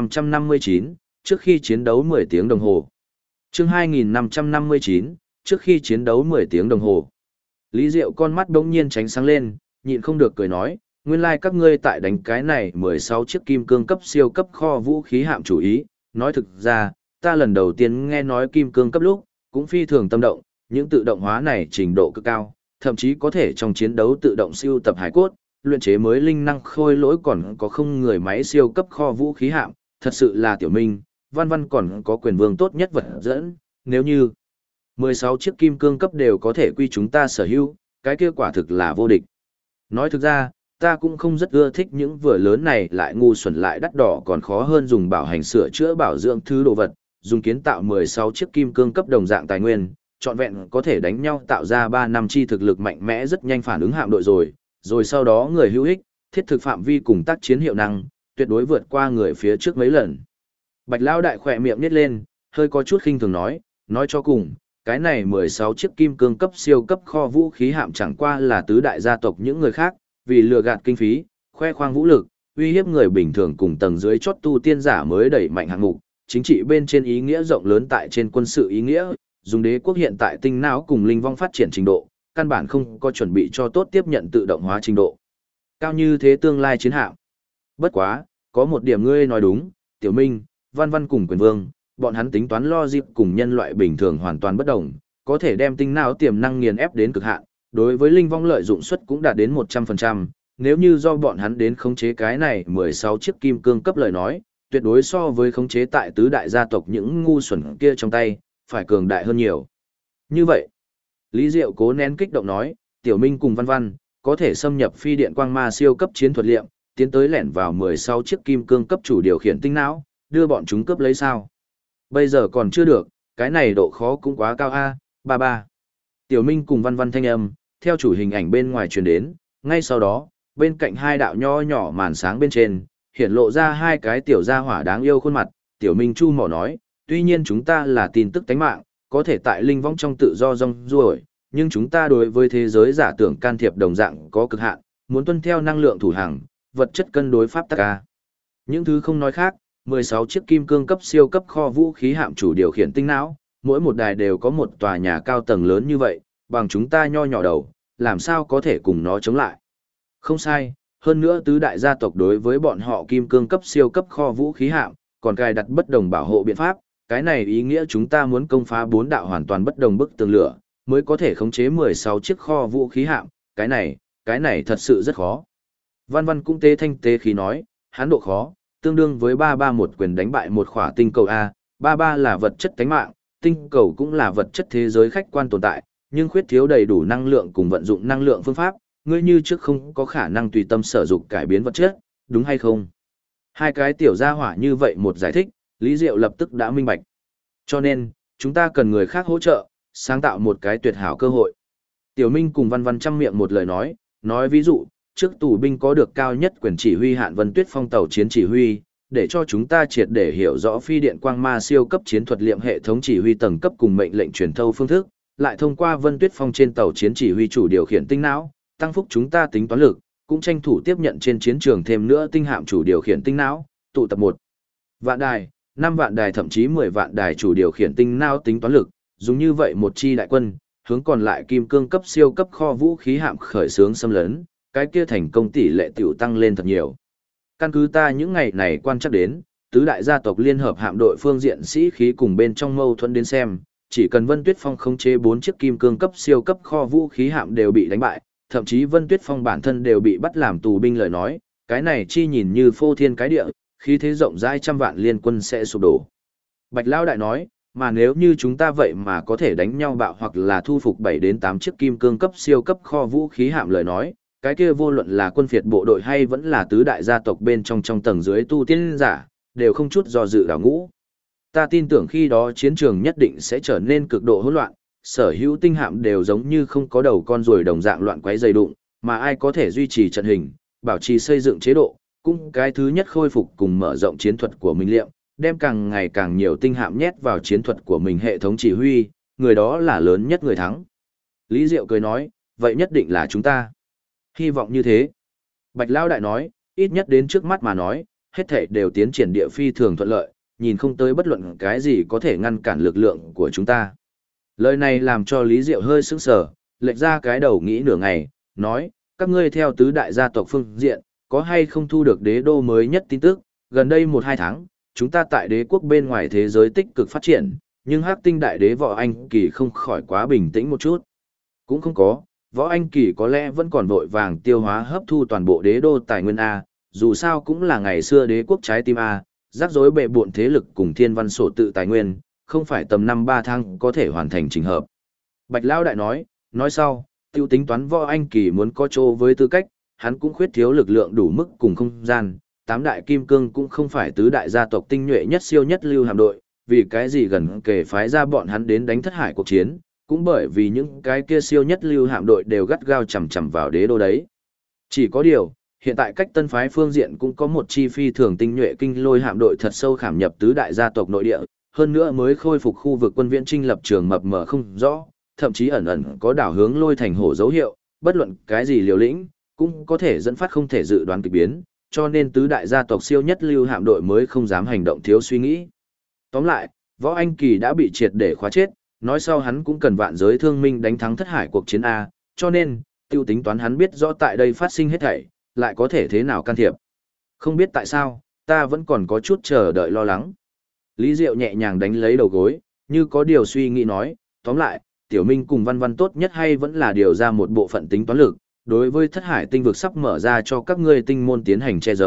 2559, trước khi chiến đấu 10 tiếng đồng hồ. Chương 2559, trước khi chiến đấu 10 tiếng đồng hồ. Lý Diệu con mắt đống nhiên tránh sáng lên, nhịn không được cười nói, nguyên lai các ngươi tại đánh cái này 16 chiếc kim cương cấp siêu cấp kho vũ khí hạm chủ ý, nói thực ra, ta lần đầu tiên nghe nói kim cương cấp lúc, cũng phi thường tâm động, những tự động hóa này trình độ cực cao, thậm chí có thể trong chiến đấu tự động siêu tập hải cốt, luyện chế mới linh năng khôi lỗi còn có không người máy siêu cấp kho vũ khí hạm, thật sự là Tiểu Minh, Văn Văn còn có quyền vương tốt nhất vật dẫn, nếu như 16 chiếc kim cương cấp đều có thể quy chúng ta sở hữu, cái kia quả thực là vô địch. Nói thực ra, ta cũng không rất ưa thích những vừa lớn này lại ngu xuẩn lại đắt đỏ còn khó hơn dùng bảo hành sửa chữa bảo dưỡng thứ đồ vật, dùng kiến tạo 16 chiếc kim cương cấp đồng dạng tài nguyên, trọn vẹn có thể đánh nhau tạo ra 3 năm chi thực lực mạnh mẽ rất nhanh phản ứng hạm đội rồi sau đó người hữu ích, thiết thực phạm vi cùng tác chiến hiệu năng, tuyệt đối vượt qua người phía trước mấy lần. Bạch Lão đại khỏe miệng nhếch lên, hơi có chút khinh thường nói cho cùng, cái này 16 chiếc kim cương cấp siêu cấp kho vũ khí hạm chẳng qua là tứ đại gia tộc những người khác, vì lừa gạt kinh phí, khoe khoang vũ lực, uy hiếp người bình thường cùng tầng dưới chót tu tiên giả mới đẩy mạnh hạng mục, chính trị bên trên ý nghĩa rộng lớn tại trên quân sự ý nghĩa, dùng đế quốc hiện tại tinh não cùng linh vong phát triển trình độ, căn bản không có chuẩn bị cho tốt tiếp nhận tự động hóa trình độ. Cao như thế tương lai chiến hạm. Bất quá, có một điểm ngươi nói đúng, Tiểu Minh, Văn Văn cùng quyền vương, bọn hắn tính toán logic cùng nhân loại bình thường hoàn toàn bất đồng, có thể đem tinh não tiềm năng nghiền ép đến cực hạn, đối với linh vong lợi dụng suất cũng đạt đến 100%, nếu như do bọn hắn đến khống chế cái này 16 chiếc kim cương cấp lời nói, tuyệt đối so với khống chế tại tứ đại gia tộc những ngu xuẩn kia trong tay, phải cường đại hơn nhiều. Như vậy, Lý Diệu cố nén kích động nói, Tiểu Minh cùng Văn Văn, có thể xâm nhập phi điện quang ma siêu cấp chiến thuật liệm, tiến tới lẻn vào 16 chiếc kim cương cấp chủ điều khiển tinh não, đưa bọn chúng cướp lấy sao. Bây giờ còn chưa được, cái này độ khó cũng quá cao a. Ba ba. Tiểu Minh cùng Văn Văn thanh âm, theo chủ hình ảnh bên ngoài truyền đến, ngay sau đó, bên cạnh hai đạo nho nhỏ màn sáng bên trên, hiện lộ ra hai cái tiểu gia hỏa đáng yêu khuôn mặt, Tiểu Minh chu mỏ nói, tuy nhiên chúng ta là tin tức tánh mạng, có thể tại linh vong trong tự do rong ruổi, nhưng chúng ta đối với thế giới giả tưởng can thiệp đồng dạng có cực hạn, muốn tuân theo năng lượng thủ hàng, vật chất cân đối pháp tắc a. Những thứ không nói khác, 16 chiếc kim cương cấp siêu cấp kho vũ khí hạm chủ điều khiển tinh não, mỗi một đài đều có một tòa nhà cao tầng lớn như vậy, bằng chúng ta nho nhỏ đầu, làm sao có thể cùng nó chống lại. Không sai, hơn nữa tứ đại gia tộc đối với bọn họ kim cương cấp siêu cấp kho vũ khí hạm, còn cài đặt bất đồng bảo hộ biện pháp, cái này ý nghĩa chúng ta muốn công phá 4 đạo hoàn toàn bất đồng bức tường lửa, mới có thể khống chế 16 chiếc kho vũ khí hạm, cái này thật sự rất khó. Văn Văn cũng tế thanh tế khí nói, hắn độ khó, tương đương với 3-3 một quyền đánh bại một khỏa tinh cầu A, 3-3 là vật chất tánh mạng, tinh cầu cũng là vật chất thế giới khách quan tồn tại, nhưng khuyết thiếu đầy đủ năng lượng cùng vận dụng năng lượng phương pháp, ngươi như trước không có khả năng tùy tâm sở dục cải biến vật chất, đúng hay không? Hai cái tiểu gia hỏa như vậy một giải thích, Lý Diệu lập tức đã minh bạch. Cho nên, chúng ta cần người khác hỗ trợ, sáng tạo một cái tuyệt hảo cơ hội. Tiểu Minh cùng Văn Văn chăm miệng một lời nói ví dụ, trước tù binh có được cao nhất quyền chỉ huy Hạn Vân Tuyết Phong tàu chiến chỉ huy, để cho chúng ta triệt để hiểu rõ phi điện quang ma siêu cấp chiến thuật liệm hệ thống chỉ huy tầng cấp cùng mệnh lệnh truyền thâu phương thức, lại thông qua Vân Tuyết Phong trên tàu chiến chỉ huy chủ điều khiển tinh não, tăng phúc chúng ta tính toán lực, cũng tranh thủ tiếp nhận trên chiến trường thêm nữa tinh hạm chủ điều khiển tinh não, tụ tập 1 vạn đài, 5 vạn đài thậm chí 10 vạn đài chủ điều khiển tinh não tính toán lực, dùng như vậy một chi đại quân, hướng còn lại kim cương cấp siêu cấp kho vũ khí hạm khởi xướng xâm lấn, cái kia thành công tỷ lệ tiểu tăng lên thật nhiều. Căn cứ ta những ngày này quan chắc đến, tứ đại gia tộc liên hợp hạm đội phương diện sĩ khí cùng bên trong mâu thuẫn đến xem, chỉ cần Vân Tuyết Phong khống chế 4 chiếc kim cương cấp siêu cấp kho vũ khí hạm đều bị đánh bại, thậm chí Vân Tuyết Phong bản thân đều bị bắt làm tù binh lời nói, cái này chi nhìn như phô thiên cái địa, khí thế rộng rãi trăm vạn liên quân sẽ sụp đổ. Bạch Lão Đại nói, mà nếu như chúng ta vậy mà có thể đánh nhau bạo hoặc là thu phục 7 đến 8 chiếc kim cương cấp siêu cấp kho vũ khí hạm lời nói, cái kia vô luận là quân phiệt bộ đội hay vẫn là tứ đại gia tộc bên trong tầng dưới tu tiên giả, đều không chút do dự đảo ngũ. Ta tin tưởng khi đó chiến trường nhất định sẽ trở nên cực độ hỗn loạn, sở hữu tinh hạm đều giống như không có đầu con ruồi đồng dạng loạn quấy dày đụng, mà ai có thể duy trì trận hình, bảo trì xây dựng chế độ, cũng cái thứ nhất khôi phục cùng mở rộng chiến thuật của mình liệm, đem càng ngày càng nhiều tinh hạm nhét vào chiến thuật của mình hệ thống chỉ huy, người đó là lớn nhất người thắng. Lý Diệu cười nói, vậy nhất định là chúng ta. Hy vọng như thế. Bạch Lão Đại nói, ít nhất đến trước mắt mà nói, hết thảy đều tiến triển địa phi thường thuận lợi, nhìn không tới bất luận cái gì có thể ngăn cản lực lượng của chúng ta. Lời này làm cho Lý Diệu hơi sững sờ, lệch ra cái đầu nghĩ nửa ngày, nói, các ngươi theo tứ đại gia tộc phương diện, có hay không thu được đế đô mới nhất tin tức, gần đây 1-2 tháng, chúng ta tại đế quốc bên ngoài thế giới tích cực phát triển, nhưng Hắc Tinh Đại Đế Võ Anh Kỳ không khỏi quá bình tĩnh một chút. Cũng không có, Võ Anh Kỳ có lẽ vẫn còn vội vàng tiêu hóa hấp thu toàn bộ đế đô tài nguyên A, dù sao cũng là ngày xưa đế quốc trái tim A, rắc rối bệ bộn thế lực cùng thiên văn sổ tự tài nguyên, không phải tầm 5-3 tháng có thể hoàn thành trình hợp. Bạch Lão Đại nói sau, tiêu tính toán Võ Anh Kỳ muốn có chỗ với tư cách, hắn cũng khuyết thiếu lực lượng đủ mức cùng không gian, 8 đại kim cương cũng không phải tứ đại gia tộc tinh nhuệ nhất siêu nhất lưu hạm đội, vì cái gì gần kề phái ra bọn hắn đến đánh thất hải cuộc chiến, cũng bởi vì những cái kia siêu nhất lưu hạm đội đều gắt gao chầm chầm vào đế đô đấy. Chỉ có điều, hiện tại cách tân phái phương diện cũng có một chi phi thường tinh nhuệ kinh lôi hạm đội thật sâu khảm nhập tứ đại gia tộc nội địa, hơn nữa mới khôi phục khu vực quân viễn trinh lập trường mập mờ không rõ, thậm chí ẩn ẩn có đảo hướng lôi thành hổ dấu hiệu, bất luận cái gì liều lĩnh, cũng có thể dẫn phát không thể dự đoán kịch biến, cho nên tứ đại gia tộc siêu nhất lưu hạm đội mới không dám hành động thiếu suy nghĩ. Tóm lại, Võ Anh Kỳ đã bị triệt để khóa chết, nói sau hắn cũng cần vạn giới thương minh đánh thắng thất hải cuộc chiến A, cho nên, tiêu tính toán hắn biết rõ tại đây phát sinh hết thảy, lại có thể thế nào can thiệp. Không biết tại sao, ta vẫn còn có chút chờ đợi lo lắng. Lý Diệu nhẹ nhàng đánh lấy đầu gối, như có điều suy nghĩ nói, tóm lại, Tiểu Minh cùng Văn Văn tốt nhất hay vẫn là điều ra một bộ phận tính toán lực, đối với thất hải tinh vực sắp mở ra cho các ngươi tinh môn tiến hành che giấu,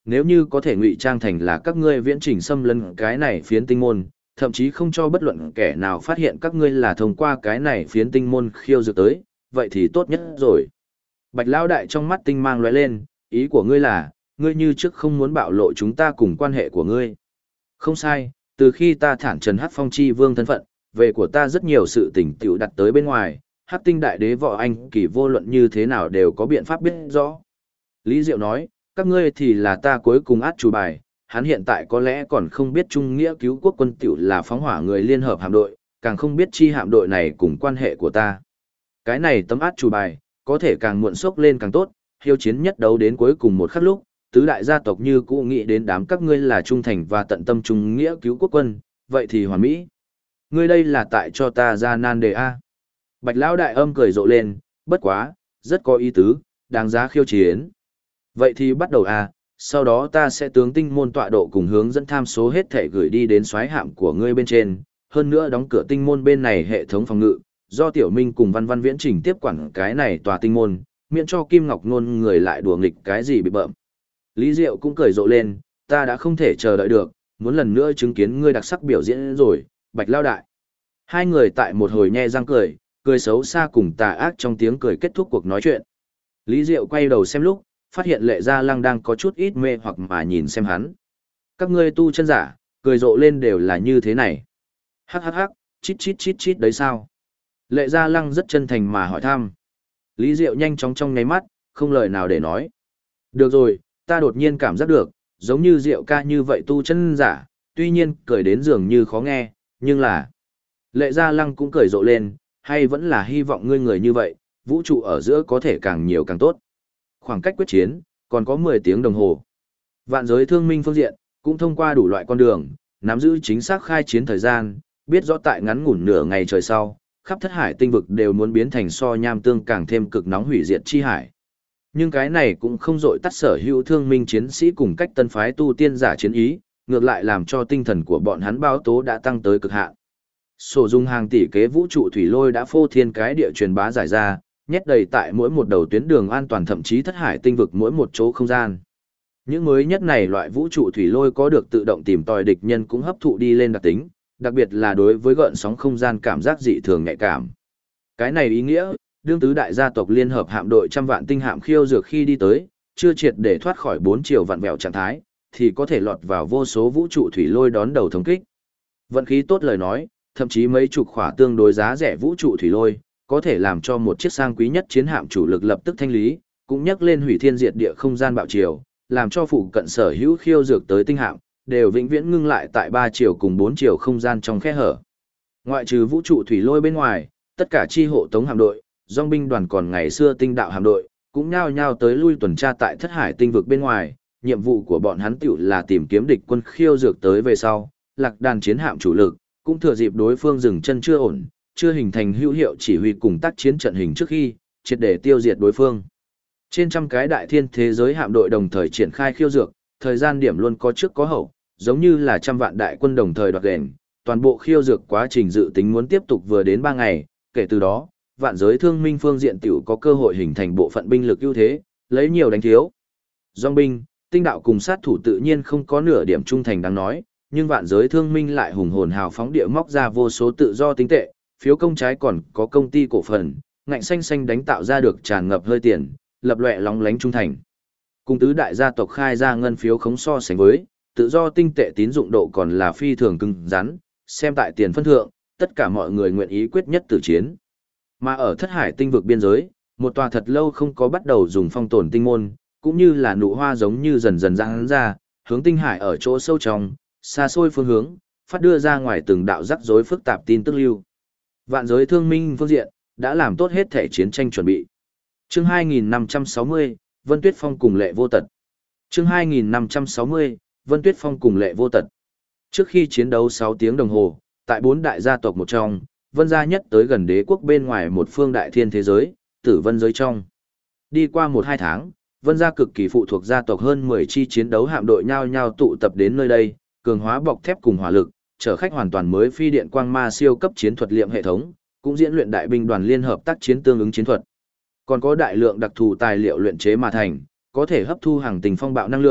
nếu như có thể ngụy trang thành là các ngươi viễn trình xâm lấn cái này phiến tinh môn, thậm chí không cho bất luận kẻ nào phát hiện các ngươi là thông qua cái này phiến tinh môn khiêu dược tới, vậy thì tốt nhất rồi. Bạch Lão Đại trong mắt tinh mang lóe lên, ý của ngươi là, ngươi như trước không muốn bạo lộ chúng ta cùng quan hệ của ngươi. Không sai, từ khi ta thản trần Hắc Phong Chi Vương thân phận, về của ta rất nhiều sự tình tiểu đặt tới bên ngoài, Hắc Tinh Đại Đế Võ Anh Kỳ vô luận như thế nào đều có biện pháp biết rõ. Lý Diệu nói, các ngươi thì là ta cuối cùng át chủ bài, hắn hiện tại có lẽ còn không biết Trung Nghĩa Cứu Quốc Quân tiểu là phóng hỏa người liên hợp hạm đội, càng không biết chi hạm đội này cùng quan hệ của ta. Cái này tấm át chủ bài, có thể càng muộn sốc lên càng tốt, hiếu chiến nhất đấu đến cuối cùng một khắc lúc, tứ đại gia tộc như cũ nghĩ đến đám các ngươi là trung thành và tận tâm Trung Nghĩa Cứu Quốc Quân, vậy thì hoàn mỹ. Ngươi đây là tại cho ta ra nan đề A. Bạch Lão Đại âm cười rộ lên, bất quá, rất có ý tứ, đáng giá khiêu chiến. Vậy thì bắt đầu A, sau đó ta sẽ tướng tinh môn tọa độ cùng hướng dẫn tham số hết thể gửi đi đến soái hạm của ngươi bên trên, hơn nữa đóng cửa tinh môn bên này hệ thống phòng ngự, do Tiểu Minh cùng Văn Văn Viễn Trình tiếp quản cái này tòa tinh môn, miễn cho Kim Ngọc Nôn người lại đùa nghịch cái gì bị bợm. Lý Diệu cũng cười rộ lên, ta đã không thể chờ đợi được, muốn lần nữa chứng kiến ngươi đặc sắc biểu diễn rồi, Bạch Lao Đại. Hai người tại một hồi nhe răng cười, cười xấu xa cùng tà ác trong tiếng cười kết thúc cuộc nói chuyện. Lý Diệu quay đầu xem lúc, phát hiện Lệ Gia Lăng đang có chút ít mê hoặc mà nhìn xem hắn. Các ngươi tu chân giả, cười rộ lên đều là như thế này. Hắc hắc hắc, chít chít chít chít đấy sao? Lệ Gia Lăng rất chân thành mà hỏi thăm. Lý Diệu nhanh chóng trong nháy mắt, không lời nào để nói. Được rồi, ta đột nhiên cảm giác được, giống như Diệu ca như vậy tu chân giả, tuy nhiên cười đến dường như khó nghe, nhưng là... Lệ Gia Lăng cũng cười rộ lên, hay vẫn là hy vọng ngươi người như vậy, vũ trụ ở giữa có thể càng nhiều càng tốt. Khoảng cách quyết chiến, còn có 10 tiếng đồng hồ. Vạn giới thương minh phương diện, cũng thông qua đủ loại con đường, nắm giữ chính xác khai chiến thời gian, biết rõ tại ngắn ngủn nửa ngày trời sau, khắp thất hải tinh vực đều muốn biến thành so nham tương càng thêm cực nóng hủy diệt chi hải. Nhưng cái này cũng không dội tắt sở hữu thương minh chiến sĩ cùng cách tân phái tu tiên giả chiến ý, ngược lại làm cho tinh thần của bọn hắn báo tố đã tăng tới cực hạn. Sổ dung hàng tỷ kế vũ trụ thủy lôi đã phô thiên cái địa truyền bá giải ra, nhét đầy tại mỗi một đầu tuyến đường an toàn, thậm chí thất hải tinh vực mỗi một chỗ không gian. Những mới nhất này loại vũ trụ thủy lôi có được tự động tìm tòi địch nhân cũng hấp thụ đi lên đặc tính, đặc biệt là đối với gợn sóng không gian cảm giác dị thường nhạy cảm. Cái này ý nghĩa, đương tứ đại gia tộc liên hợp hạm đội trăm vạn tinh hạm khiêu dược khi đi tới, chưa triệt để thoát khỏi 4 chiều vặn vẹo trạng thái, thì có thể lọt vào vô số vũ trụ thủy lôi đón đầu thống kích. Vận khí tốt lời nói, thậm chí mấy chục khỏa tương đối giá rẻ vũ trụ thủy lôi, có thể làm cho một chiếc sang quý nhất chiến hạm chủ lực lập tức thanh lý, cũng nhắc lên hủy thiên diệt địa không gian bạo chiều, làm cho phụ cận sở hữu khiêu dược tới tinh hạm, đều vĩnh viễn ngưng lại tại 3 chiều cùng 4 chiều không gian trong khe hở. Ngoại trừ vũ trụ thủy lôi bên ngoài, tất cả chi hộ tống hạm đội, dòng binh đoàn còn ngày xưa tinh đạo hạm đội, cũng nhao nhao tới lui tuần tra tại thất hải tinh vực bên ngoài, nhiệm vụ của bọn hắn tiểu là tìm kiếm địch quân khiêu dược tới về sau, lạc đàn chiến hạm chủ lực, cũng thừa dịp đối phương dừng chân chưa ổn, chưa hình thành hữu hiệu chỉ huy cùng tác chiến trận hình trước khi, triệt để tiêu diệt đối phương. Trên trăm cái đại thiên thế giới hạm đội đồng thời triển khai khiêu dược, thời gian điểm luôn có trước có hậu, giống như là trăm vạn đại quân đồng thời đoạt đền, toàn bộ khiêu dược quá trình dự tính muốn tiếp tục vừa đến 3 ngày, kể từ đó, vạn giới thương minh phương diện tiểu có cơ hội hình thành bộ phận binh lực ưu thế, lấy nhiều đánh thiếu. Dòng binh, tinh đạo cùng sát thủ tự nhiên không có nửa điểm trung thành đáng nói, nhưng vạn giới thương minh lại hùng hồn hào phóng địa móc ra vô số tự do tính tệ, phiếu công trái còn có công ty cổ phần, ngạnh xanh xanh đánh tạo ra được tràn ngập hơi tiền, lập lòe lóng lánh trung thành. Cùng tứ đại gia tộc khai ra ngân phiếu khống so sánh với, tự do tinh tệ tín dụng độ còn là phi thường cứng rắn, xem tại tiền phân thượng, tất cả mọi người nguyện ý quyết nhất tử chiến. Mà ở thất hải tinh vực biên giới, một tòa thật lâu không có bắt đầu dùng phong tồn tinh môn, cũng như là nụ hoa giống như dần dần giãn ra, hướng tinh hải ở chỗ sâu trong, xa xôi phương hướng, phát đưa ra ngoài từng đạo rắc rối phức tạp tin tức lưu. Vạn giới thương minh phương diện, đã làm tốt hết thể chiến tranh chuẩn bị. Chương 2560, Vân Tuyết Phong cùng Lệ Vô Tật. Chương 2560, Vân Tuyết Phong cùng Lệ Vô Tật. Trước khi chiến đấu 6 tiếng đồng hồ, tại 4 đại gia tộc một trong, Vân gia nhất tới gần đế quốc bên ngoài một phương đại thiên thế giới, Tử Vân giới trong. Đi qua 1-2 tháng, Vân gia cực kỳ phụ thuộc gia tộc hơn 10 chi chiến đấu hạm đội nhau nhau tụ tập đến nơi đây, cường hóa bọc thép cùng hỏa lực, chở khách hoàn toàn mới phi điện quang ma siêu cấp chiến thuật liệm hệ thống, cũng diễn luyện đại binh đoàn liên hợp tác chiến tương ứng chiến thuật. Còn có đại lượng đặc thù tài liệu luyện chế mà thành, có thể hấp thu hàng tình phong bạo năng lượng,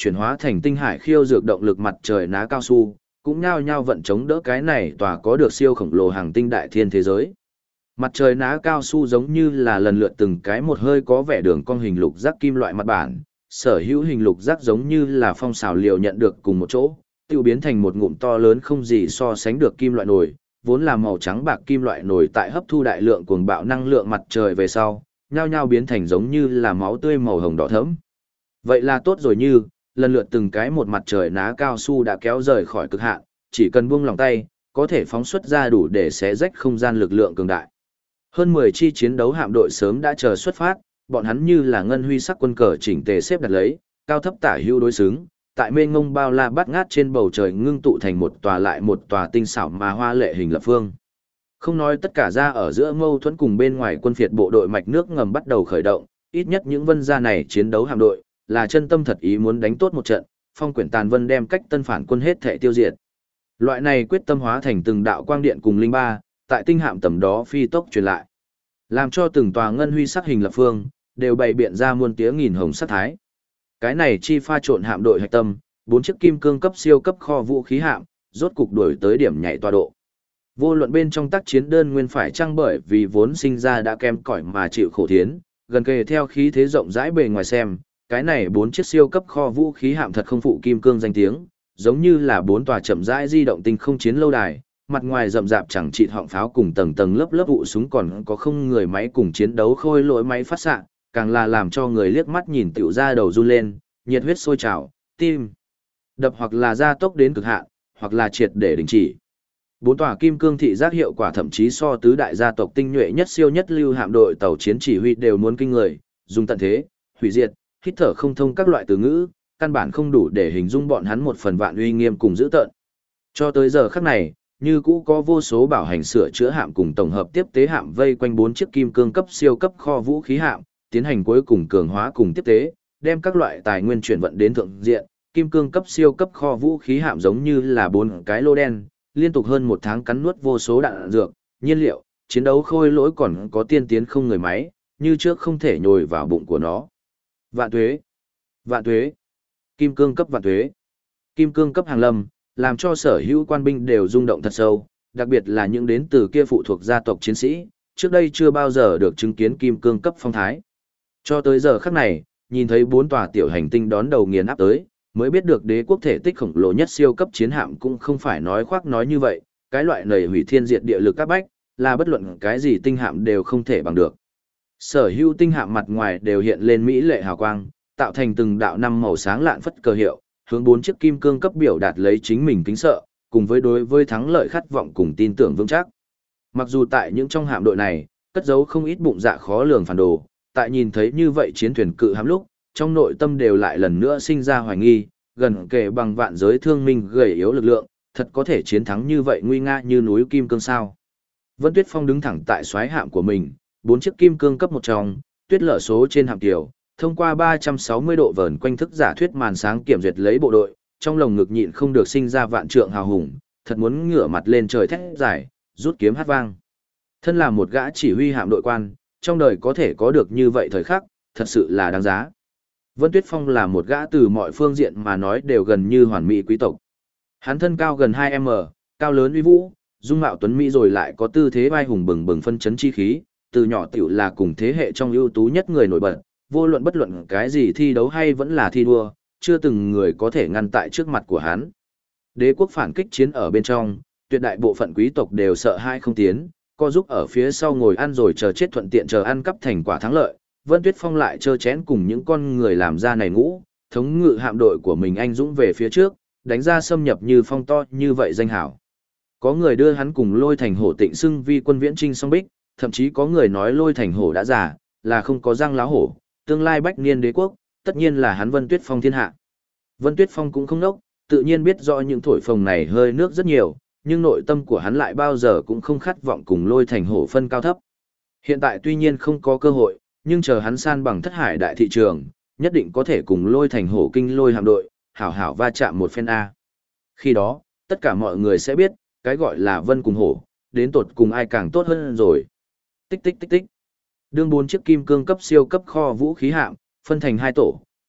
chuyển hóa thành tinh hải khiêu dược động lực mặt trời ná cao su, cũng nhao nhao vận chống đỡ cái này tòa có được siêu khổng lồ hàng tinh đại thiên thế giới. Mặt trời ná cao su giống như là lần lượt từng cái một hơi có vẻ đường cong hình lục giác kim loại mặt bản, sở hữu hình lục giác giống như là phong xào liều nhận được cùng một chỗ, tiêu biến thành một ngụm to lớn không gì so sánh được kim loại nồi, vốn là màu trắng bạc kim loại nồi tại hấp thu đại lượng cuồng bạo năng lượng mặt trời về sau, nhao nhao biến thành giống như là máu tươi màu hồng đỏ thẫm. Vậy là tốt rồi, như lần lượt từng cái một mặt trời ná cao su đã kéo rời khỏi cực hạn, chỉ cần buông lòng tay, có thể phóng xuất ra đủ để xé rách không gian lực lượng cường đại. Hơn 10 chi chiến đấu hạm đội sớm đã chờ xuất phát, bọn hắn như là ngân huy sắc quân cờ chỉnh tề xếp đặt lấy, cao thấp tả hữu đối xứng, tại mênh ngông bao la bát ngát trên bầu trời ngưng tụ thành một tòa lại một tòa tinh xảo mà hoa lệ hình lập phương. Không nói tất cả ra ở giữa mâu thuẫn cùng bên ngoài quân phiệt bộ đội mạch nước ngầm bắt đầu khởi động, ít nhất những vân gia này chiến đấu hạm đội, là chân tâm thật ý muốn đánh tốt một trận, phong quyển tàn vân đem cách tân phản quân hết thể tiêu diệt. Loại này quyết tâm hóa thành từng đạo quang điện cùng linh ba, tại tinh hạm tầm đó phi tốc truyền lại, làm cho từng tòa ngân huy sắc hình lập phương đều bày biện ra muôn tía nghìn hồng sắc thái. Cái này chi pha trộn hạm đội hạch tâm, 4 chiếc kim cương cấp siêu cấp kho vũ khí hạm, rốt cục đuổi tới điểm nhảy tọa độ. Vô luận bên trong tác chiến đơn nguyên phải chăng bởi vì vốn sinh ra đã kém cỏi mà chịu khổ thiến, gần kề theo khí thế rộng rãi bề ngoài xem, cái này 4 chiếc siêu cấp kho vũ khí hạm thật không phụ kim cương danh tiếng, giống như là 4 tòa chậm rãi di động tinh không chiến lâu đài, mặt ngoài rậm rạp chẳng chịt họng pháo cùng tầng tầng lớp lớp vụ súng, còn có không người máy cùng chiến đấu khôi lỗi máy phát xạ, càng là làm cho người liếc mắt nhìn tiểu ra đầu run lên, nhiệt huyết sôi trào, tim đập hoặc là gia tốc đến cực hạn, hoặc là triệt để đình chỉ. 4 tòa kim cương thị giác hiệu quả thậm chí so tứ đại gia tộc tinh nhuệ nhất siêu nhất lưu hạm đội tàu chiến chỉ huy đều muốn kinh người, dùng tận thế, hủy diệt, hít thở không thông các loại từ ngữ, căn bản không đủ để hình dung bọn hắn một phần vạn uy nghiêm cùng dữ tợn. Cho tới giờ khắc này, như cũ có vô số bảo hành sửa chữa hạm cùng tổng hợp tiếp tế hạm vây quanh 4 chiếc kim cương cấp siêu cấp kho vũ khí hạm, tiến hành cuối cùng cường hóa cùng tiếp tế, đem các loại tài nguyên chuyển vận đến thượng diện. Kim cương cấp siêu cấp kho vũ khí hạm giống như là 4 cái lô đen, liên tục hơn 1 tháng cắn nuốt vô số đạn dược, nhiên liệu, chiến đấu khôi lỗi còn có tiên tiến không người máy, như trước không thể nhồi vào bụng của nó. Vạn tuế, vạn tuế, kim cương cấp vạn tuế, kim cương cấp hàng lâm, làm cho sở hữu quan binh đều rung động thật sâu, đặc biệt là những đến từ kia phụ thuộc gia tộc chiến sĩ, trước đây chưa bao giờ được chứng kiến kim cương cấp phong thái. Cho tới giờ khắc này, nhìn thấy 4 tòa tiểu hành tinh đón đầu nghiền áp tới, mới biết được đế quốc thể tích khổng lồ nhất siêu cấp chiến hạm cũng không phải nói khoác nói như vậy, cái loại nầy hủy thiên diệt địa lực các bách, là bất luận cái gì tinh hạm đều không thể bằng được. Sở hữu tinh hạm mặt ngoài đều hiện lên mỹ lệ hào quang, tạo thành từng đạo năm màu sáng lạn phất cờ hiệu, hướng 4 chiếc kim cương cấp biểu đạt lấy chính mình kính sợ, cùng với đối với thắng lợi khát vọng cùng tin tưởng vững chắc. Mặc dù tại những trong hạm đội này, cất giấu không ít bụng dạ khó lường phản đồ, tại nhìn thấy như vậy chiến thuyền cự hạm lúc, trong nội tâm đều lại lần nữa sinh ra hoài nghi, gần kề bằng vạn giới thương minh gầy yếu lực lượng, thật có thể chiến thắng như vậy nguy nga như núi kim cương sao. Vân Tuyết Phong đứng thẳng tại xoáy hạm của mình, 4 chiếc kim cương cấp một trong, tuyết lở số trên hạm tiểu, thông qua 360 độ vờn quanh thức giả thuyết màn sáng kiểm duyệt lấy bộ đội, trong lồng ngực nhịn không được sinh ra vạn trượng hào hùng, thật muốn ngửa mặt lên trời thét giải, rút kiếm hát vang. Thân là một gã chỉ huy hạm đội quan, trong đời có thể có được như vậy thời khắc, thật sự là đáng giá. Vân Tuyết Phong là một gã từ mọi phương diện mà nói đều gần như hoàn mỹ quý tộc. Hắn thân cao gần 2m, cao lớn uy vũ, dung mạo tuấn mỹ rồi lại có tư thế vai hùng bừng bừng phân chấn chi khí, từ nhỏ tiểu là cùng thế hệ trong ưu tú nhất người nổi bật, vô luận bất luận cái gì thi đấu hay vẫn là thi đua, chưa từng người có thể ngăn tại trước mặt của hắn. Đế quốc phản kích chiến ở bên trong, tuyệt đại bộ phận quý tộc đều sợ hai không tiến, co giúp ở phía sau ngồi ăn rồi chờ chết thuận tiện chờ ăn cắp thành quả thắng lợi. Vân Tuyết Phong lại chơ chén cùng những con người làm ra này ngũ, thống ngự hạm đội của mình anh dũng về phía trước, đánh ra xâm nhập như phong to như vậy danh hảo. Có người đưa hắn cùng Lôi Thành Hổ tịnh xưng vi quân viễn trinh song bích, thậm chí có người nói Lôi Thành Hổ đã già, là không có răng láo hổ, tương lai bách niên đế quốc, tất nhiên là hắn Vân Tuyết Phong thiên hạ. Vân Tuyết Phong cũng không nốc, tự nhiên biết rõ những thổi phồng này hơi nước rất nhiều, nhưng nội tâm của hắn lại bao giờ cũng không khát vọng cùng Lôi Thành Hổ phân cao thấp. Hiện tại tuy nhiên không có cơ hội, nhưng chờ hắn san bằng thất hải đại thị trường, nhất định có thể cùng Lôi Thành Hổ kinh lôi hạm đội, hảo hảo va chạm một phen A. Khi đó, tất cả mọi người sẽ biết, cái gọi là Vân cùng Hổ, đến tột cùng ai càng tốt hơn rồi. Tích tích tích tích. Đương 4 chiếc kim cương cấp siêu cấp kho vũ khí hạm, phân thành 2 tổ,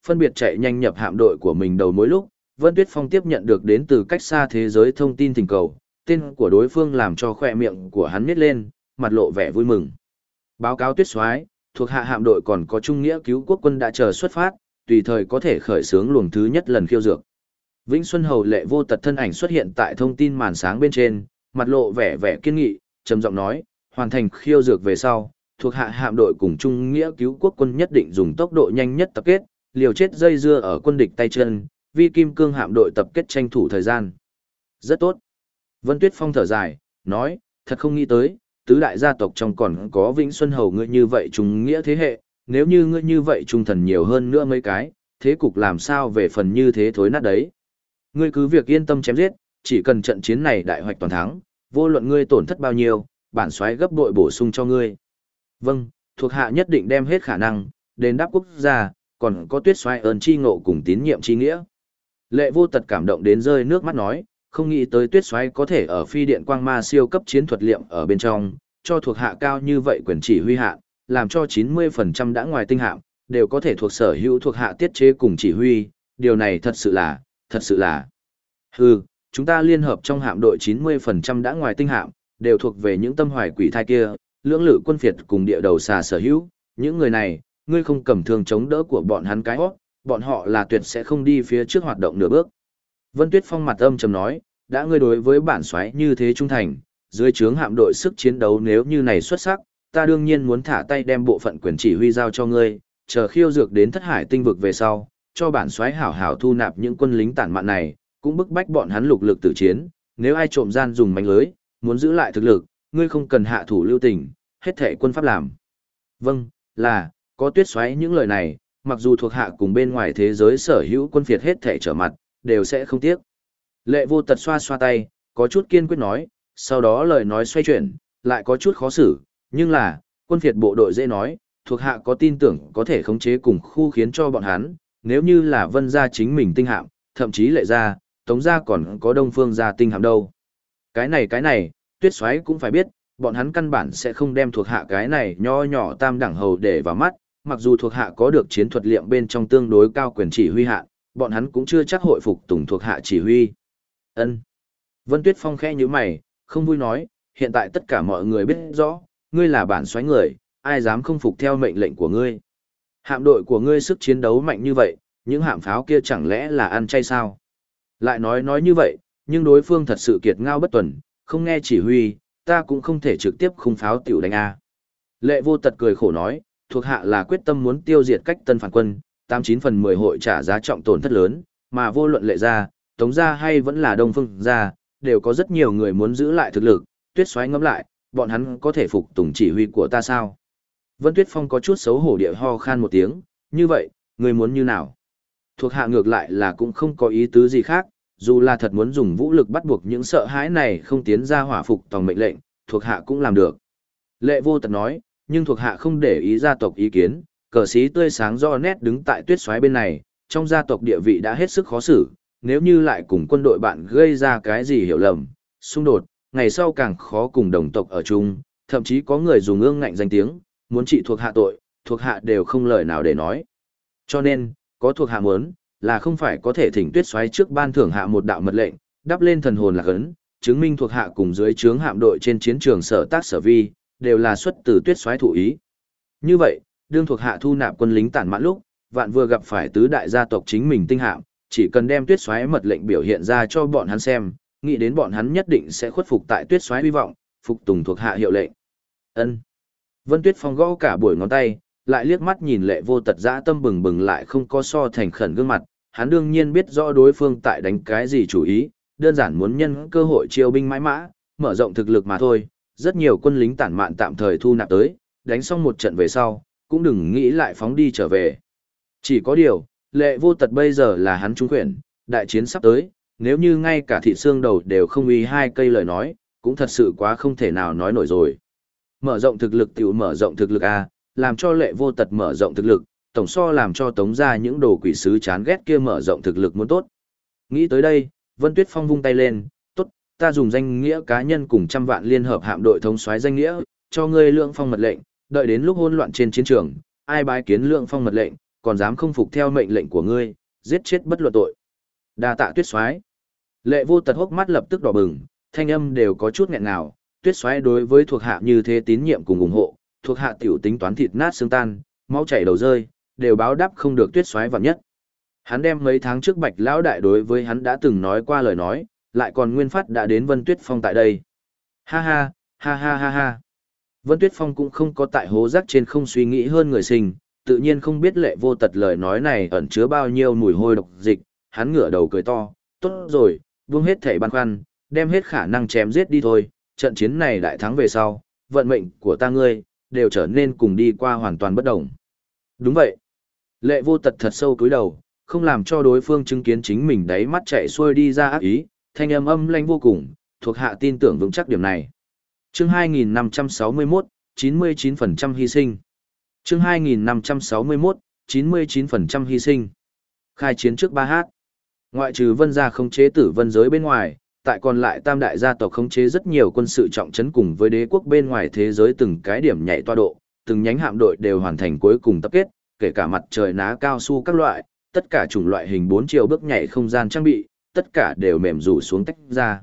phân biệt chạy nhanh nhập hạm đội của mình đầu mối lúc, Vân Tuyết Phong tiếp nhận được đến từ cách xa thế giới thông tin thỉnh cầu, tên của đối phương làm cho khỏe miệng của hắn nhếch lên, mặt lộ vẻ vui mừng. Báo cáo Tuyết Soái, thuộc hạ hạm đội còn có trung nghĩa cứu quốc quân đã chờ xuất phát, tùy thời có thể khởi xướng luồng thứ nhất lần khiêu dược. Vĩnh Xuân Hầu Lệ Vô Tật thân ảnh xuất hiện tại thông tin màn sáng bên trên, mặt lộ vẻ vẻ kiên nghị, trầm giọng nói, hoàn thành khiêu dược về sau, thuộc hạ hạm đội cùng trung nghĩa cứu quốc quân nhất định dùng tốc độ nhanh nhất tập kết, liều chết dây dưa ở quân địch tay chân, vi kim cương hạm đội tập kết tranh thủ thời gian. Rất tốt. Vân Tuyết Phong thở dài, nói, thật không nghĩ tới, tứ đại gia tộc trong còn có Vĩnh Xuân Hầu ngươi như vậy trung nghĩa thế hệ, nếu như ngươi như vậy trung thần nhiều hơn nữa mấy cái, thế cục làm sao về phần như thế thối nát đấy. Ngươi cứ việc yên tâm chém giết, chỉ cần trận chiến này đại hoạch toàn thắng, vô luận ngươi tổn thất bao nhiêu, bản soái gấp bội bổ sung cho ngươi. Vâng, thuộc hạ nhất định đem hết khả năng, đền đáp quốc gia, còn có Tuyết soái ơn chi ngộ cùng tín nhiệm chi nghĩa. Lệ Vô Tật cảm động đến rơi nước mắt nói, không nghĩ tới Tuyết soái có thể ở phi điện quang ma siêu cấp chiến thuật liệm ở bên trong, cho thuộc hạ cao như vậy quyền chỉ huy hạ, làm cho 90% đã ngoài tinh hạm, đều có thể thuộc sở hữu thuộc hạ tiết chế cùng chỉ huy, điều này thật sự là. Hừ, chúng ta liên hợp trong hạm đội 90% đã ngoài tinh hạm, đều thuộc về những tâm hoài quỷ thai kia, lưỡng lự quân phiệt cùng địa đầu xà sở hữu, những người này, ngươi không cầm thương chống đỡ của bọn hắn cái hót, bọn họ là tuyệt sẽ không đi phía trước hoạt động nửa bước. Vân Tuyết Phong mặt âm trầm nói, đã ngươi đối với bản soái như thế trung thành, dưới trướng hạm đội sức chiến đấu nếu như này xuất sắc, ta đương nhiên muốn thả tay đem bộ phận quyền chỉ huy giao cho ngươi, chờ khiêu dược đến Thất Hải tinh vực về sau, cho bản soái hảo hảo thu nạp những quân lính tản mạn này, cũng bức bách bọn hắn lục lực tử chiến, nếu ai trộm gian dùng mánh lưới, muốn giữ lại thực lực, ngươi không cần hạ thủ lưu tình, hết thảy quân pháp làm. Vâng, là, có Tuyết soái những lời này, mặc dù thuộc hạ cùng bên ngoài thế giới sở hữu quân phiệt hết thảy trở mặt, đều sẽ không tiếc. Lệ Vô Tật xoa xoa tay, có chút kiên quyết nói, sau đó lời nói xoay chuyển, lại có chút khó xử, nhưng là, quân phiệt bộ đội dễ nói, thuộc hạ có tin tưởng có thể khống chế cùng khu khiến cho bọn hắn, nếu như là Vân gia chính mình tinh hạm, thậm chí Lệ gia, Tống gia còn có Đông Phương gia tinh hạm đâu. Cái này, Tuyết soái cũng phải biết, bọn hắn căn bản sẽ không đem thuộc hạ cái này nho nhỏ tam đẳng hầu để vào mắt, mặc dù thuộc hạ có được chiến thuật liệm bên trong tương đối cao quyền chỉ huy hạ, bọn hắn cũng chưa chắc hội phục tùng thuộc hạ chỉ huy. Ân. Vân Tuyết Phong khẽ nhíu mày, không vui nói, hiện tại tất cả mọi người biết rõ, ngươi là bản soái người, ai dám không phục theo mệnh lệnh của ngươi. Hạm đội của ngươi sức chiến đấu mạnh như vậy, những hạm pháo kia chẳng lẽ là ăn chay sao? Lại nói như vậy, nhưng đối phương thật sự kiệt ngao bất tuần, không nghe chỉ huy, ta cũng không thể trực tiếp khung pháo tiểu đánh A. Lệ Vô Tật cười khổ nói, thuộc hạ là quyết tâm muốn tiêu diệt cách tân phản quân, 89/10 hội trả giá trọng tổn thất lớn, mà vô luận Lệ gia, Tống gia hay vẫn là Đông Phương gia, đều có rất nhiều người muốn giữ lại thực lực, Tuyết soái ngẫm lại, bọn hắn có thể phục tùng chỉ huy của ta sao? Vân Tuyết Phong có chút xấu hổ địa ho khan một tiếng, như vậy, ngươi muốn như nào? Thuộc hạ ngược lại là cũng không có ý tứ gì khác, dù là thật muốn dùng vũ lực bắt buộc những sợ hãi này không tiến ra hỏa phục tòng mệnh lệnh, thuộc hạ cũng làm được. Lệ Vô Tật nói, nhưng thuộc hạ không để ý gia tộc ý kiến, cờ xí tươi sáng rõ nét đứng tại Tuyết soái bên này, trong gia tộc địa vị đã hết sức khó xử, nếu như lại cùng quân đội bạn gây ra cái gì hiểu lầm, xung đột, ngày sau càng khó cùng đồng tộc ở chung, thậm chí có người dùng ương ngạnh danh tiếng, muốn trị thuộc hạ tội, thuộc hạ đều không lời nào để nói. Cho nên, có thuộc hạ muốn, là không phải có thể thỉnh Tuyết soái trước ban thưởng hạ một đạo mật lệnh, đắp lên thần hồn lạc ấn, chứng minh thuộc hạ cùng dưới trướng hạm đội trên chiến trường sở tác sở vi, đều là xuất từ Tuyết soái thụ ý. Như vậy, đương thuộc hạ thu nạp quân lính tản mạn lúc, vạn vừa gặp phải tứ đại gia tộc chính mình tinh hạm, chỉ cần đem Tuyết soái mật lệnh biểu hiện ra cho bọn hắn xem, nghĩ đến bọn hắn nhất định sẽ khuất phục tại Tuyết soái hy vọng, phục tùng thuộc hạ hiệu lệnh. Ân. Vân Tuyết Phong gõ cả buổi ngón tay, lại liếc mắt nhìn Lệ Vô Tật dã tâm bừng bừng lại không có so thành khẩn gương mặt, hắn đương nhiên biết rõ đối phương tại đánh cái gì chủ ý, đơn giản muốn nhân cơ hội chiêu binh mãi mã, mở rộng thực lực mà thôi, rất nhiều quân lính tản mạn tạm thời thu nạp tới, đánh xong một trận về sau, cũng đừng nghĩ lại phóng đi trở về. Chỉ có điều, Lệ Vô Tật bây giờ là hắn trung quyền, đại chiến sắp tới, nếu như ngay cả thị xương đầu đều không uy hai cây lời nói, cũng thật sự quá không thể nào nói nổi rồi. Mở rộng thực lực tiểu mở rộng thực lực A, làm cho Lệ Vô Tật mở rộng thực lực, tổng so làm cho Tống ra những đồ quỷ sứ chán ghét kia mở rộng thực lực muốn tốt. Nghĩ tới đây, Vân Tuyết Phong vung tay lên, tốt, ta dùng danh nghĩa cá nhân cùng 100 vạn liên hợp hạm đội thống soái danh nghĩa, cho ngươi lượng phong mật lệnh, đợi đến lúc hỗn loạn trên chiến trường, ai bái kiến lượng phong mật lệnh, còn dám không phục theo mệnh lệnh của ngươi, giết chết bất luận tội. Đa tạ Tuyết Soái. Lệ Vô Tật hốc mắt lập tức đỏ bừng, thanh âm đều có chút nghẹn ngào, Tuyết Soái đối với thuộc hạ như thế tín nhiệm cùng ủng hộ, thuộc hạ tiểu tính toán thịt nát xương tan, máu chảy đầu rơi, đều báo đáp không được Tuyết Soái vạn nhất. Hắn đem mấy tháng trước Bạch lão đại đối với hắn đã từng nói qua lời nói, lại còn nguyên phát đã đến Vân Tuyết Phong tại đây. Ha ha, ha ha ha ha. Vân Tuyết Phong cũng không có tại hố rác trên không suy nghĩ hơn người sinh, tự nhiên không biết Lệ Vô Tật lời nói này ẩn chứa bao nhiêu mùi hôi độc dịch, hắn ngửa đầu cười to, tốt rồi, buông hết thảy băn khoăn, đem hết khả năng chém giết đi thôi, trận chiến này đại thắng về sau, vận mệnh của ta ngươi, đều trở nên cùng đi qua hoàn toàn bất động. Đúng vậy. Lệ Vô Tật thật sâu cúi đầu, không làm cho đối phương chứng kiến chính mình đáy mắt chạy xuôi đi ra ác ý, thanh âm âm lãnh vô cùng, thuộc hạ tin tưởng vững chắc điểm này. Chương 2561, 99% hy sinh. Chương 2561, 99% hy sinh. Khai chiến trước 3h. Ngoại trừ Vân gia khống chế Tử Vân giới bên ngoài, tại còn lại tam đại gia tộc khống chế rất nhiều quân sự trọng trấn cùng với đế quốc bên ngoài thế giới từng cái điểm nhảy toa độ, từng nhánh hạm đội đều hoàn thành cuối cùng tập kết, kể cả mặt trời ná cao su các loại, tất cả chủng loại hình 4 chiều bước nhảy không gian trang bị, tất cả đều mềm rủ xuống tách ra.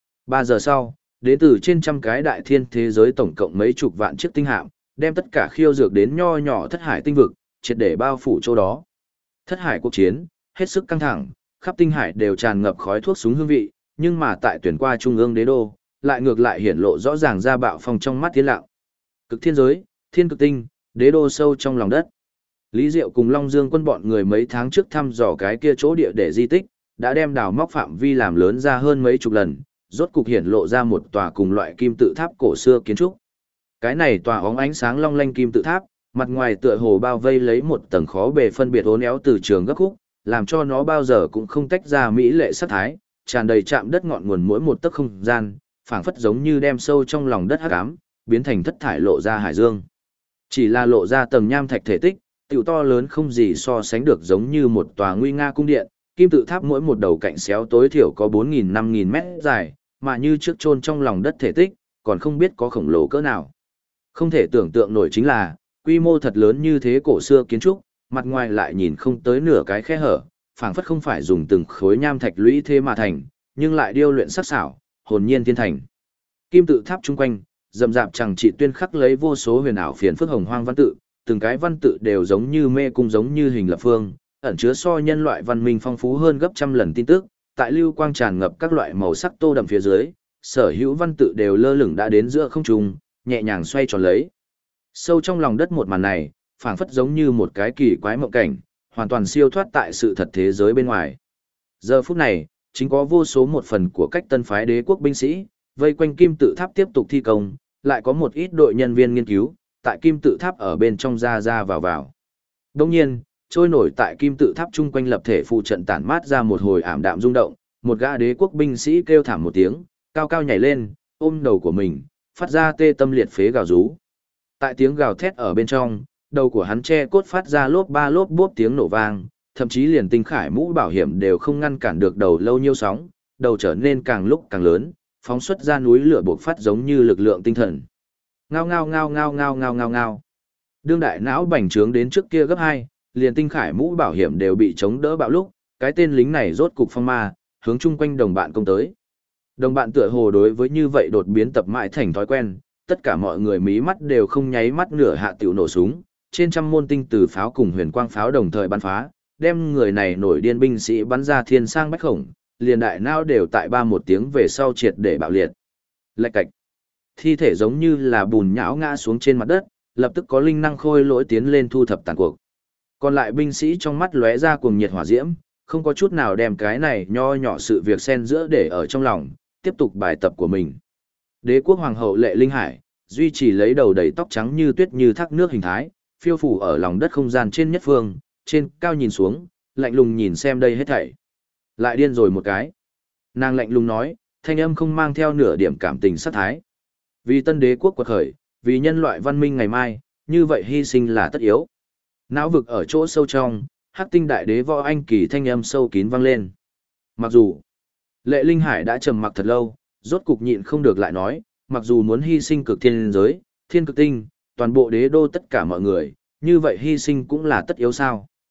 3 giờ sau, đến từ trên trăm cái đại thiên thế giới tổng cộng mấy chục vạn chiếc tinh hạm, đem tất cả khiêu dược đến nho nhỏ thất hải tinh vực, triệt để bao phủ chỗ đó. Thất hải cuộc chiến, hết sức căng thẳng, khắp tinh hải đều tràn ngập khói thuốc súng hương vị, nhưng mà tại tuyển qua trung ương đế đô, lại ngược lại hiển lộ rõ ràng ra bạo phong trong mắt thiên lặng. Cực thiên giới, thiên cực tinh, đế đô sâu trong lòng đất. Lý Diệu cùng Long Dương quân bọn người mấy tháng trước thăm dò cái kia chỗ địa để di tích, đã đem đào móc phạm vi làm lớn ra hơn mấy chục lần, rốt cục hiển lộ ra một tòa cùng loại kim tự tháp cổ xưa kiến trúc. Cái này tòa óng ánh sáng long lanh kim tự tháp, mặt ngoài tựa hồ bao vây lấy một tầng khó bề phân biệt uốn éo từ trường gấp khúc, làm cho nó bao giờ cũng không tách ra mỹ lệ sắc thái, tràn đầy chạm đất ngọn nguồn mỗi một tấc không gian, phảng phất giống như đem sâu trong lòng đất hắc ám, biến thành thất thải lộ ra hải dương. Chỉ là lộ ra tầng nham thạch thể tích, tiểu to lớn không gì so sánh được, giống như một tòa nguy nga cung điện, kim tự tháp mỗi một đầu cạnh xéo tối thiểu có 4.000-5.000 mét dài, mà như trước chôn trong lòng đất thể tích, còn không biết có khổng lồ cỡ nào. Không thể tưởng tượng nổi chính là, quy mô thật lớn như thế cổ xưa kiến trúc, mặt ngoài lại nhìn không tới nửa cái khe hở, phảng phất không phải dùng từng khối nham thạch lũy thế mà thành, nhưng lại điêu luyện sắc sảo, hồn nhiên thiên thành. Kim tự tháp chung quanh, rậm rạp chẳng chỉ tuyên khắc lấy vô số huyền ảo phiền phức hồng hoang văn tự, từng cái văn tự đều giống như mê cung, giống như hình lập phương, ẩn chứa so nhân loại văn minh phong phú hơn gấp trăm lần tin tức, tại lưu quang tràn ngập các loại màu sắc tô đậm phía dưới, sở hữu văn tự đều lơ lửng đã đến giữa không trung, nhẹ nhàng xoay tròn lấy. Sâu trong lòng đất một màn này, phảng phất giống như một cái kỳ quái mộng cảnh, hoàn toàn siêu thoát tại sự thật thế giới bên ngoài. Giờ phút này, chính có vô số một phần của cách tân phái đế quốc binh sĩ, vây quanh kim tự tháp tiếp tục thi công, lại có một ít đội nhân viên nghiên cứu, tại kim tự tháp ở bên trong ra ra vào vào. Đồng nhiên, trôi nổi tại kim tự tháp chung quanh lập thể phụ trận tản mát ra một hồi ảm đạm rung động, một gã đế quốc binh sĩ kêu thảm một tiếng, cao cao nhảy lên, ôm đầu của mình, phát ra tê tâm liệt phế gào rú. Tại tiếng gào thét ở bên trong, đầu của hắn che cốt phát ra lốp ba lốp bốp tiếng nổ vang, thậm chí liền tinh khải mũ bảo hiểm đều không ngăn cản được đầu lâu nhiêu sóng, đầu trở nên càng lúc càng lớn, phóng xuất ra núi lửa bộc phát giống như lực lượng tinh thần. Ngao ngao ngao ngao ngao ngao ngao ngao. Đương đại não bành trướng đến trước kia gấp 2, liền tinh khải mũ bảo hiểm đều bị chống đỡ bạo lúc, cái tên lính này rốt cục phong ma, hướng chung quanh đồng bạn công tới. Đồng bạn tựa hồ đối với như vậy đột biến tập mãi thành thói quen, tất cả mọi người mí mắt đều không nháy mắt nửa hạ tiểu nổ súng, trên trăm môn tinh từ pháo cùng huyền quang pháo đồng thời bắn phá, đem người này nổi điên binh sĩ bắn ra thiên sang bách khổng, liền đại não đều tại một tiếng về sau triệt để bạo liệt. Lạch cạch. Thi thể giống như là bùn nhão ngã xuống trên mặt đất, lập tức có linh năng khôi lỗi tiến lên thu thập tàn cuộc. Còn lại binh sĩ trong mắt lóe ra cuồng nhiệt hỏa diễm, không có chút nào đem cái này nho nhỏ sự việc xen giữa để ở trong lòng, tiếp tục bài tập của mình. Đế quốc hoàng hậu Lệ Linh Hải, duy trì lấy đầu đầy tóc trắng như tuyết như thác nước hình thái, phiêu phủ ở lòng đất không gian trên nhất phương, trên cao nhìn xuống, lạnh lùng nhìn xem đây hết thảy. Lại điên rồi một cái. Nàng lạnh lùng nói, thanh âm không mang theo nửa điểm cảm tình sát thái. Vì tân đế quốc quật khởi, vì nhân loại văn minh ngày mai, như vậy hy sinh là tất yếu. Não vực ở chỗ sâu trong, Hắc Tinh đại đế Võ Anh Kỳ thanh âm sâu kín vang lên. Mặc dù Lệ Linh Hải đã trầm mặc thật lâu, rốt cục nhịn không được lại nói, mặc dù muốn hy sinh cực thiên giới, thiên cực tinh, toàn bộ đế đô tất cả mọi người, như vậy hy sinh cũng là tất yếu sao?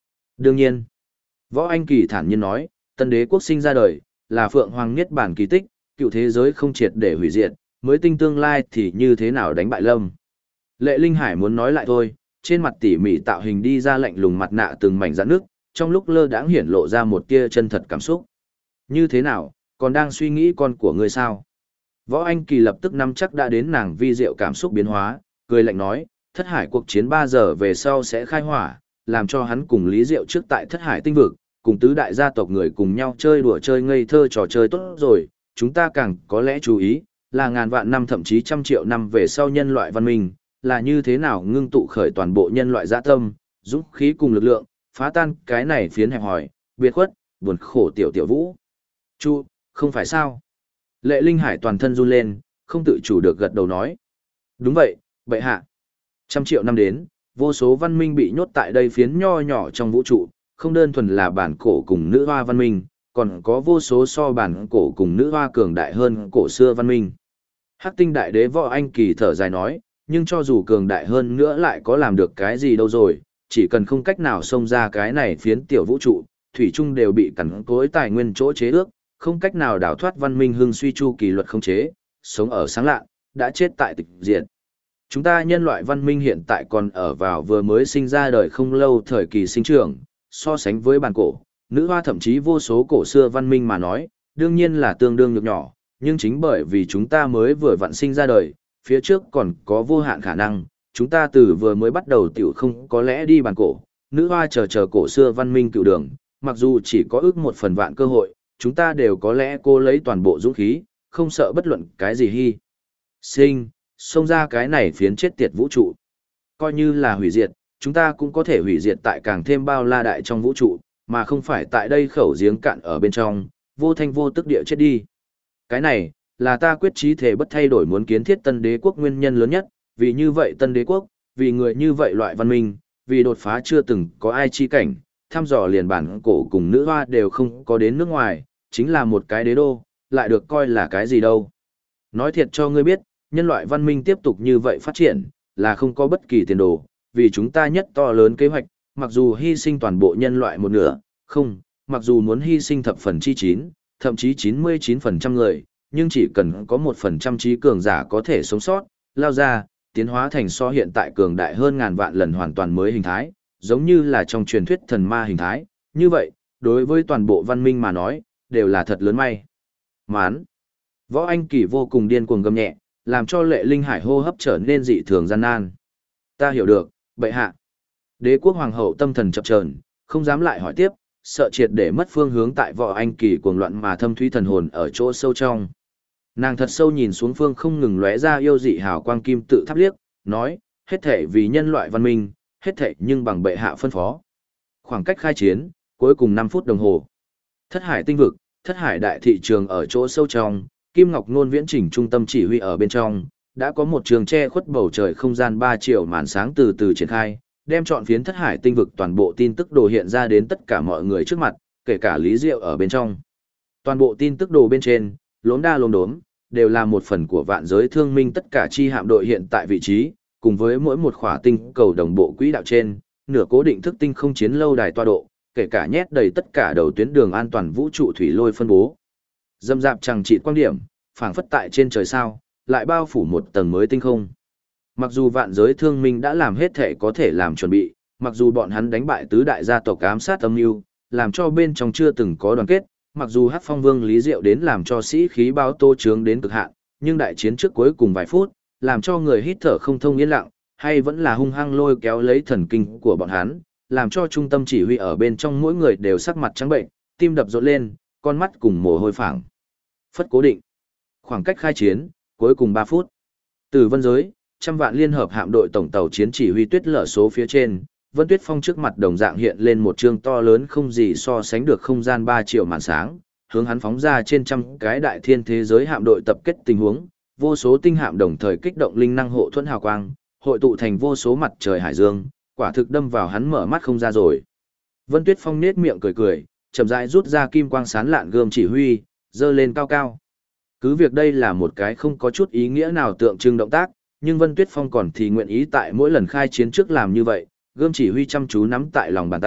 Đương nhiên, Võ Anh Kỳ thản nhiên nói, tân đế quốc sinh ra đời, là Phượng Hoàng Niết Bàn kỳ tích, cựu thế giới không triệt để hủy diệt, mới tinh tương lai thì như thế nào đánh bại Lâm. Lệ Linh Hải muốn nói lại thôi, trên mặt tỉ mỉ tạo hình đi ra lạnh lùng mặt nạ từng mảnh rạn nước, trong lúc lơ đãng hiển lộ ra một tia chân thật cảm xúc. Như thế nào, còn đang suy nghĩ con của ngươi sao? Võ Anh Kỳ lập tức nắm chắc đã đến nàng vi diệu cảm xúc biến hóa, cười lạnh nói, thất hải cuộc chiến 3 giờ về sau sẽ khai hỏa, làm cho hắn cùng Lý Diệu trước tại thất hải tinh vực, cùng tứ đại gia tộc người cùng nhau chơi đùa chơi ngây thơ trò chơi tốt rồi, chúng ta càng có lẽ chú ý, là ngàn vạn năm thậm chí trăm triệu năm về sau nhân loại văn minh, là như thế nào ngưng tụ khởi toàn bộ nhân loại dã tâm, dũng khí cùng lực lượng, phá tan cái này phiến hẹp hòi, biệt khuất, buồn khổ tiểu tiểu vũ. Chu, không phải sao? Lệ Linh Hải toàn thân run lên, không tự chủ được gật đầu nói. Đúng vậy, bệ hạ. Trăm triệu năm đến, vô số văn minh bị nhốt tại đây phiến nho nhỏ trong vũ trụ, không đơn thuần là bản cổ cùng nữ hoa văn minh, còn có vô số so bản cổ cùng nữ hoa cường đại hơn cổ xưa văn minh. Hắc tinh đại đế Võ Anh Kỳ thở dài nói, nhưng cho dù cường đại hơn nữa lại có làm được cái gì đâu rồi, chỉ cần không cách nào xông ra cái này phiến tiểu vũ trụ, thủy chung đều bị cắn cối tài nguyên chỗ chế ước, không cách nào đào thoát văn minh hưng suy chu kỳ luật không chế, sống ở sáng lạ, đã chết tại tịch diệt. Chúng ta nhân loại văn minh hiện tại còn ở vào vừa mới sinh ra đời không lâu thời kỳ sinh trưởng, so sánh với bản cổ, nữ hoa thậm chí vô số cổ xưa văn minh mà nói, đương nhiên là tương đương nhược nhỏ, nhưng chính bởi vì chúng ta mới vừa vặn sinh ra đời, phía trước còn có vô hạn khả năng, chúng ta từ vừa mới bắt đầu tiểu không có lẽ đi bản cổ, nữ hoa chờ cổ xưa văn minh cựu đường, mặc dù chỉ có ước 1/1000 cơ hội, chúng ta đều có lẽ cô lấy toàn bộ dũng khí, không sợ bất luận cái gì hy sinh, xông ra cái này phiến chết tiệt vũ trụ. Coi như là hủy diệt, chúng ta cũng có thể hủy diệt tại càng thêm bao la đại trong vũ trụ, mà không phải tại đây khẩu giếng cạn ở bên trong, vô thanh vô tức địa chết đi. Cái này, là ta quyết chí thể bất thay đổi muốn kiến thiết tân đế quốc nguyên nhân lớn nhất, vì như vậy tân đế quốc, vì người như vậy loại văn minh, vì đột phá chưa từng có ai chi cảnh, thăm dò liền bản cổ cùng nữ hoa đều không có đến nước ngoài, chính là một cái đế đô, lại được coi là cái gì đâu. Nói thiệt cho ngươi biết, nhân loại văn minh tiếp tục như vậy phát triển, là không có bất kỳ tiền đồ, vì chúng ta nhất to lớn kế hoạch, mặc dù hy sinh toàn bộ nhân loại một nửa, không, mặc dù muốn hy sinh thập phần chi 9, thậm chí 99% người, nhưng chỉ cần có 1% trí cường giả có thể sống sót, lao ra, tiến hóa thành so hiện tại cường đại hơn ngàn vạn lần hoàn toàn mới hình thái, giống như là trong truyền thuyết thần ma hình thái, như vậy, đối với toàn bộ văn minh mà nói, đều là thật lớn may mắn. Võ Anh Kỳ vô cùng điên cuồng gầm nhẹ, làm cho Lệ Linh Hải hô hấp trở nên dị thường gian nan. Ta hiểu được, bệ hạ. Đế quốc hoàng hậu tâm thần chập chờn, không dám lại hỏi tiếp, sợ triệt để mất phương hướng tại Võ Anh Kỳ cuồng loạn mà thâm thúy thần hồn ở chỗ sâu trong. Nàng thật sâu nhìn xuống phương không ngừng lóe ra yêu dị hào quang kim tự tháp liếc, nói, hết thể vì nhân loại văn minh, hết thể nhưng bằng bệ hạ phân phó. Khoảng cách khai chiến, cuối cùng 5 phút đồng hồ. Thất hải tinh vực, thất hải đại thị trường ở chỗ sâu trong, Kim Ngọc Nôn viễn chỉnh trung tâm chỉ huy ở bên trong, đã có một trường che khuất bầu trời không gian 3 triệu màn sáng từ từ triển khai, đem chọn phiến thất hải tinh vực toàn bộ tin tức đồ hiện ra đến tất cả mọi người trước mặt, kể cả Lý Diệu ở bên trong. Toàn bộ tin tức đồ bên trên, lốm đa lốm đốm, đều là một phần của vạn giới thương minh tất cả chi hạm đội hiện tại vị trí, cùng với mỗi một khỏa tinh cầu đồng bộ quỹ đạo trên, nửa cố định thức tinh không chiến lâu đài tọa độ, kể cả nhét đầy tất cả đầu tuyến đường an toàn vũ trụ thủy lôi phân bố. Dâm dạp chẳng trị quan điểm, phảng phất tại trên trời sao, lại bao phủ một tầng mới tinh không. Mặc dù vạn giới thương minh đã làm hết thể có thể làm chuẩn bị, mặc dù bọn hắn đánh bại tứ đại gia tộc ám sát âm mưu, làm cho bên trong chưa từng có đoàn kết, mặc dù Hắc Phong Vương Lý Diệu đến làm cho sĩ khí bao tô trướng đến cực hạn, nhưng đại chiến trước cuối cùng vài phút, làm cho người hít thở không thông yên lặng, hay vẫn là hung hăng lôi kéo lấy thần kinh của bọn hắn, làm cho trung tâm chỉ huy ở bên trong mỗi người đều sắc mặt trắng bệnh, tim đập rộn lên, con mắt cùng mồ hôi phảng phất cố định. Khoảng cách khai chiến, cuối cùng 3 phút. Từ vân giới, trăm vạn liên hợp hạm đội tổng tàu chiến chỉ huy tuyết lở số phía trên, Vân Tuyết Phong trước mặt đồng dạng hiện lên một chương to lớn không gì so sánh được không gian 3 triệu màn sáng, hướng hắn phóng ra trên trăm cái đại thiên thế giới hạm đội tập kết tình huống, vô số tinh hạm đồng thời kích động linh năng hộ thuẫn hào quang, hội tụ thành vô số mặt trời hải dương, quả thực đâm vào hắn mở mắt không ra rồi. Vân Tuyết Phong nết miệng cười cười, chậm rãi rút ra kim quang sáng lạn gươm chỉ huy, giơ lên cao cao. Cứ việc đây là một cái không có chút ý nghĩa nào tượng trưng động tác, nhưng Vân Tuyết Phong còn thì nguyện ý tại mỗi lần khai chiến trước làm như vậy, gươm chỉ huy chăm chú nắm tại lòng bàn tay,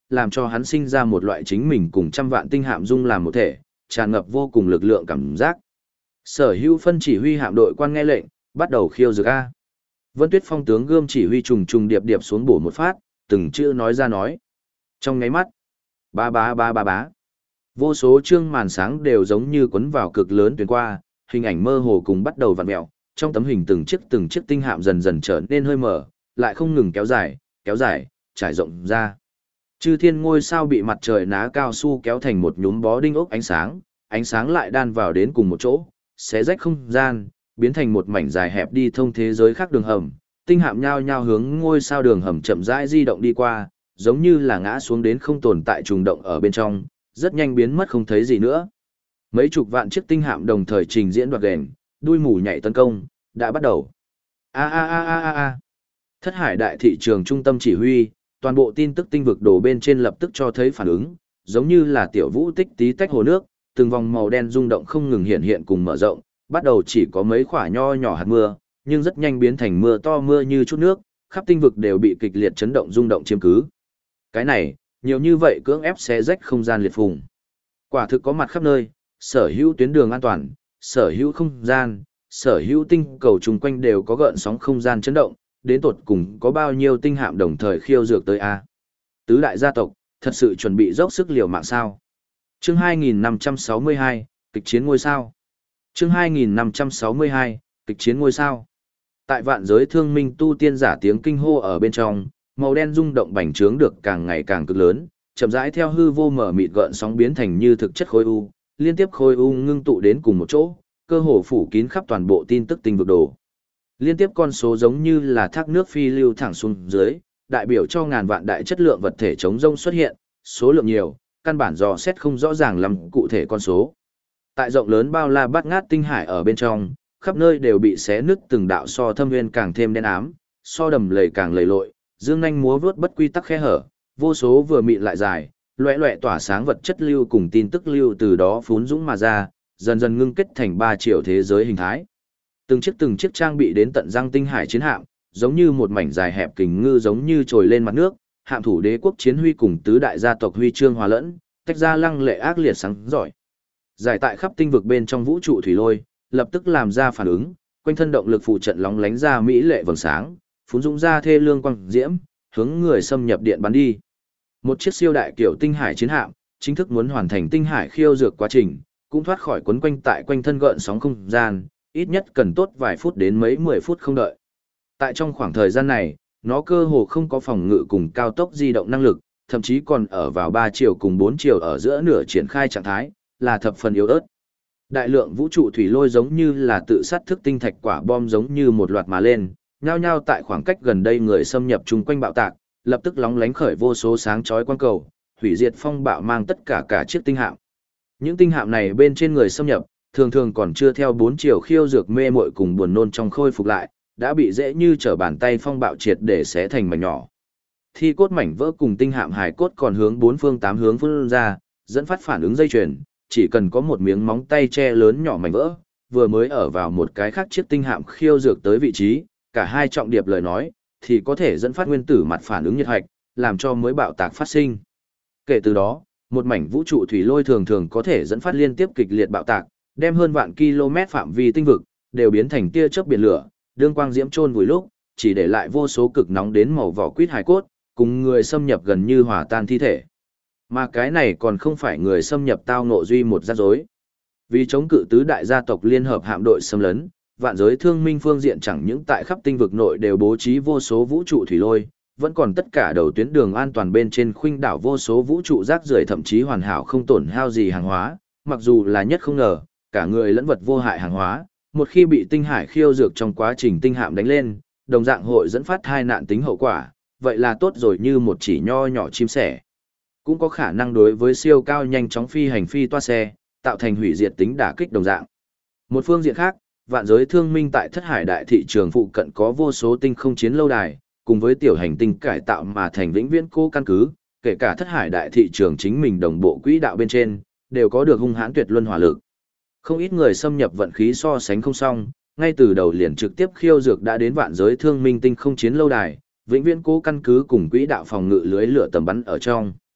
làm cho hắn sinh ra một loại chính mình cùng trăm vạn tinh hạm dung làm một thể, tràn ngập vô cùng lực lượng cảm giác. Sở Hữu phân chỉ huy hạm đội quan nghe lệnh, bắt đầu khiêu dược A. Vân Tuyết Phong tướng gươm chỉ huy trùng trùng điệp điệp xuống bổ một phát, từng chữ nói ra nói. Trong ngáy mắt, ba ba ba ba bá. Vô số chương màn sáng đều giống như quấn vào cực lớn tuyến qua, hình ảnh mơ hồ cùng bắt đầu vặn mèo, trong tấm hình từng chiếc tinh hạm dần dần trở nên hơi mở, lại không ngừng kéo dài, trải rộng ra. Chư thiên ngôi sao bị mặt trời ná cao su kéo thành một nhúm bó đinh ốc ánh sáng lại đan vào đến cùng một chỗ, xé rách không gian, biến thành một mảnh dài hẹp đi thông thế giới khác đường hầm, tinh hạm nhao nhao hướng ngôi sao đường hầm chậm rãi di động đi qua, giống như là ngã xuống đến không tồn tại trùng động ở bên trong, rất nhanh biến mất không thấy gì nữa. Mấy chục vạn chiếc tinh hạm đồng thời trình diễn đoạt gền, đuôi mù nhảy tấn công, đã bắt đầu. A. Thất Hải đại thị trường trung tâm chỉ huy, toàn bộ tin tức tinh vực đổ bên trên lập tức cho thấy phản ứng, giống như là tiểu vũ tích tí tách hồ nước, từng vòng màu đen rung động không ngừng hiện hiện cùng mở rộng, bắt đầu chỉ có mấy quả nho nhỏ hạt mưa, nhưng rất nhanh biến thành mưa to mưa như chút nước, khắp tinh vực đều bị kịch liệt chấn động rung động chiếm cứ. Cái này, nhiều như vậy cưỡng ép xé rách không gian liệt phùng. Quả thực có mặt khắp nơi, sở hữu tuyến đường an toàn, sở hữu không gian, sở hữu tinh cầu chung quanh đều có gợn sóng không gian chấn động, đến tột cùng có bao nhiêu tinh hạm đồng thời khiêu dược tới A. Tứ đại gia tộc, thật sự chuẩn bị dốc sức liều mạng sao. Chương 2562, kịch chiến ngôi sao. Chương 2562, kịch chiến ngôi sao. Tại vạn giới thương minh tu tiên giả tiếng kinh hô ở bên trong, màu đen rung động bành trướng được càng ngày càng cực lớn, chậm rãi theo hư vô mở mịt gợn sóng biến thành như thực chất khối u, liên tiếp khối u ngưng tụ đến cùng một chỗ, cơ hồ phủ kín khắp toàn bộ tin tức tinh vực đồ. Liên tiếp con số giống như là thác nước phi lưu thẳng xuống dưới, đại biểu cho ngàn vạn đại chất lượng vật thể chống rông xuất hiện, số lượng nhiều, căn bản dò xét không rõ ràng lắm cụ thể con số. Tại rộng lớn bao la bát ngát tinh hải ở bên trong, khắp nơi đều bị xé nứt từng đạo so thâm nguyên càng thêm đen ám, so đầm lầy càng lầy lội, dương nhanh múa vớt bất quy tắc khe hở, vô số vừa mịn lại dài, loẻ loẻ tỏa sáng vật chất lưu cùng tin tức lưu từ đó phún dũng mà ra, dần dần ngưng kết thành ba triệu thế giới hình thái. Từng chiếc trang bị đến tận răng tinh hải chiến hạm, giống như một mảnh dài hẹp kình ngư giống như trồi lên mặt nước, hạm thủ đế quốc chiến huy cùng tứ đại gia tộc huy chương hòa lẫn, tách ra lăng lệ ác liệt sáng giỏi. Giải tại khắp tinh vực bên trong vũ trụ thủy lôi, lập tức làm ra phản ứng, quanh thân động lực phụ trận lóng lánh ra mỹ lệ vầng sáng, phún dũng ra thê lương quang diễm, hướng người xâm nhập điện bắn đi. Một chiếc siêu đại kiểu tinh hải chiến hạm, chính thức muốn hoàn thành tinh hải khiêu dược quá trình, cũng thoát khỏi quấn quanh tại quanh thân gợn sóng không gian, ít nhất cần tốt vài phút đến mấy 10 phút không đợi. Tại trong khoảng thời gian này, nó cơ hồ không có phòng ngự cùng cao tốc di động năng lực, thậm chí còn ở vào 3 chiều cùng 4 chiều ở giữa nửa triển khai trạng thái, là thập phần yếu ớt. Đại lượng vũ trụ thủy lôi giống như là tự sát thức tinh thạch quả bom giống như một loạt mà lên, nhao nhao tại khoảng cách gần đây người xâm nhập chung quanh bạo tạc, lập tức lóng lánh khởi vô số sáng chói quang cầu, hủy diệt phong bạo mang tất cả chiếc tinh hạm. Những tinh hạm này bên trên người xâm nhập, thường thường còn chưa theo 4 chiều khiêu dược mê muội cùng buồn nôn trong khôi phục lại, đã bị dễ như trở bàn tay phong bạo triệt để xé thành mảnh nhỏ. Thi cốt mảnh vỡ cùng tinh hạm hài cốt còn hướng bốn phương tám hướng phun ra, dẫn phát phản ứng dây chuyền, chỉ cần có một miếng móng tay che lớn nhỏ mảnh vỡ, vừa mới ở vào một cái khác chiếc tinh hạm khiêu dược tới vị trí, cả hai trọng điệp lời nói, thì có thể dẫn phát nguyên tử mặt phản ứng nhiệt hạch, làm cho mới bạo tạc phát sinh. Kể từ đó, một mảnh vũ trụ thủy lôi thường thường có thể dẫn phát liên tiếp kịch liệt bạo tạc, đem hơn vạn km phạm vi tinh vực đều biến thành tia chớp biển lửa, đương quang diễm chôn vùi lúc, chỉ để lại vô số cực nóng đến màu vỏ quýt hài cốt, cùng người xâm nhập gần như hòa tan thi thể. Mà cái này còn không phải người xâm nhập tao ngộ duy một rắc rối. Vì chống cự tứ đại gia tộc liên hợp hạm đội xâm lấn, vạn giới thương minh phương diện chẳng những tại khắp tinh vực nội đều bố trí vô số vũ trụ thủy lôi, vẫn còn tất cả đầu tuyến đường an toàn bên trên khuynh đảo vô số vũ trụ rác rưởi thậm chí hoàn hảo không tổn hao gì hàng hóa, mặc dù là nhất không ngờ, cả người lẫn vật vô hại hàng hóa, một khi bị tinh hải khiêu dược trong quá trình tinh hạm đánh lên, đồng dạng hội dẫn phát hai nạn tính hậu quả, vậy là tốt rồi như một chỉ nho nhỏ chim sẻ. Cũng có khả năng đối với siêu cao nhanh chóng phi hành phi toa xe, tạo thành hủy diệt tính đả kích đồng dạng. Một phương diện khác, vạn giới thương minh tại Thất Hải đại thị trường phụ cận có vô số tinh không chiến lâu đài, cùng với tiểu hành tinh cải tạo mà thành vĩnh viễn cố căn cứ, kể cả Thất Hải đại thị trường chính mình đồng bộ quỹ đạo bên trên, đều có được hung hãn tuyệt luân hỏa lực. Không ít người xâm nhập vận khí so sánh không xong, ngay từ đầu liền trực tiếp khiêu dược đã đến vạn giới thương minh tinh không chiến lâu đài, vĩnh viễn cố căn cứ cùng quỹ đạo phòng ngự lưới lửa tầm bắn ở trong.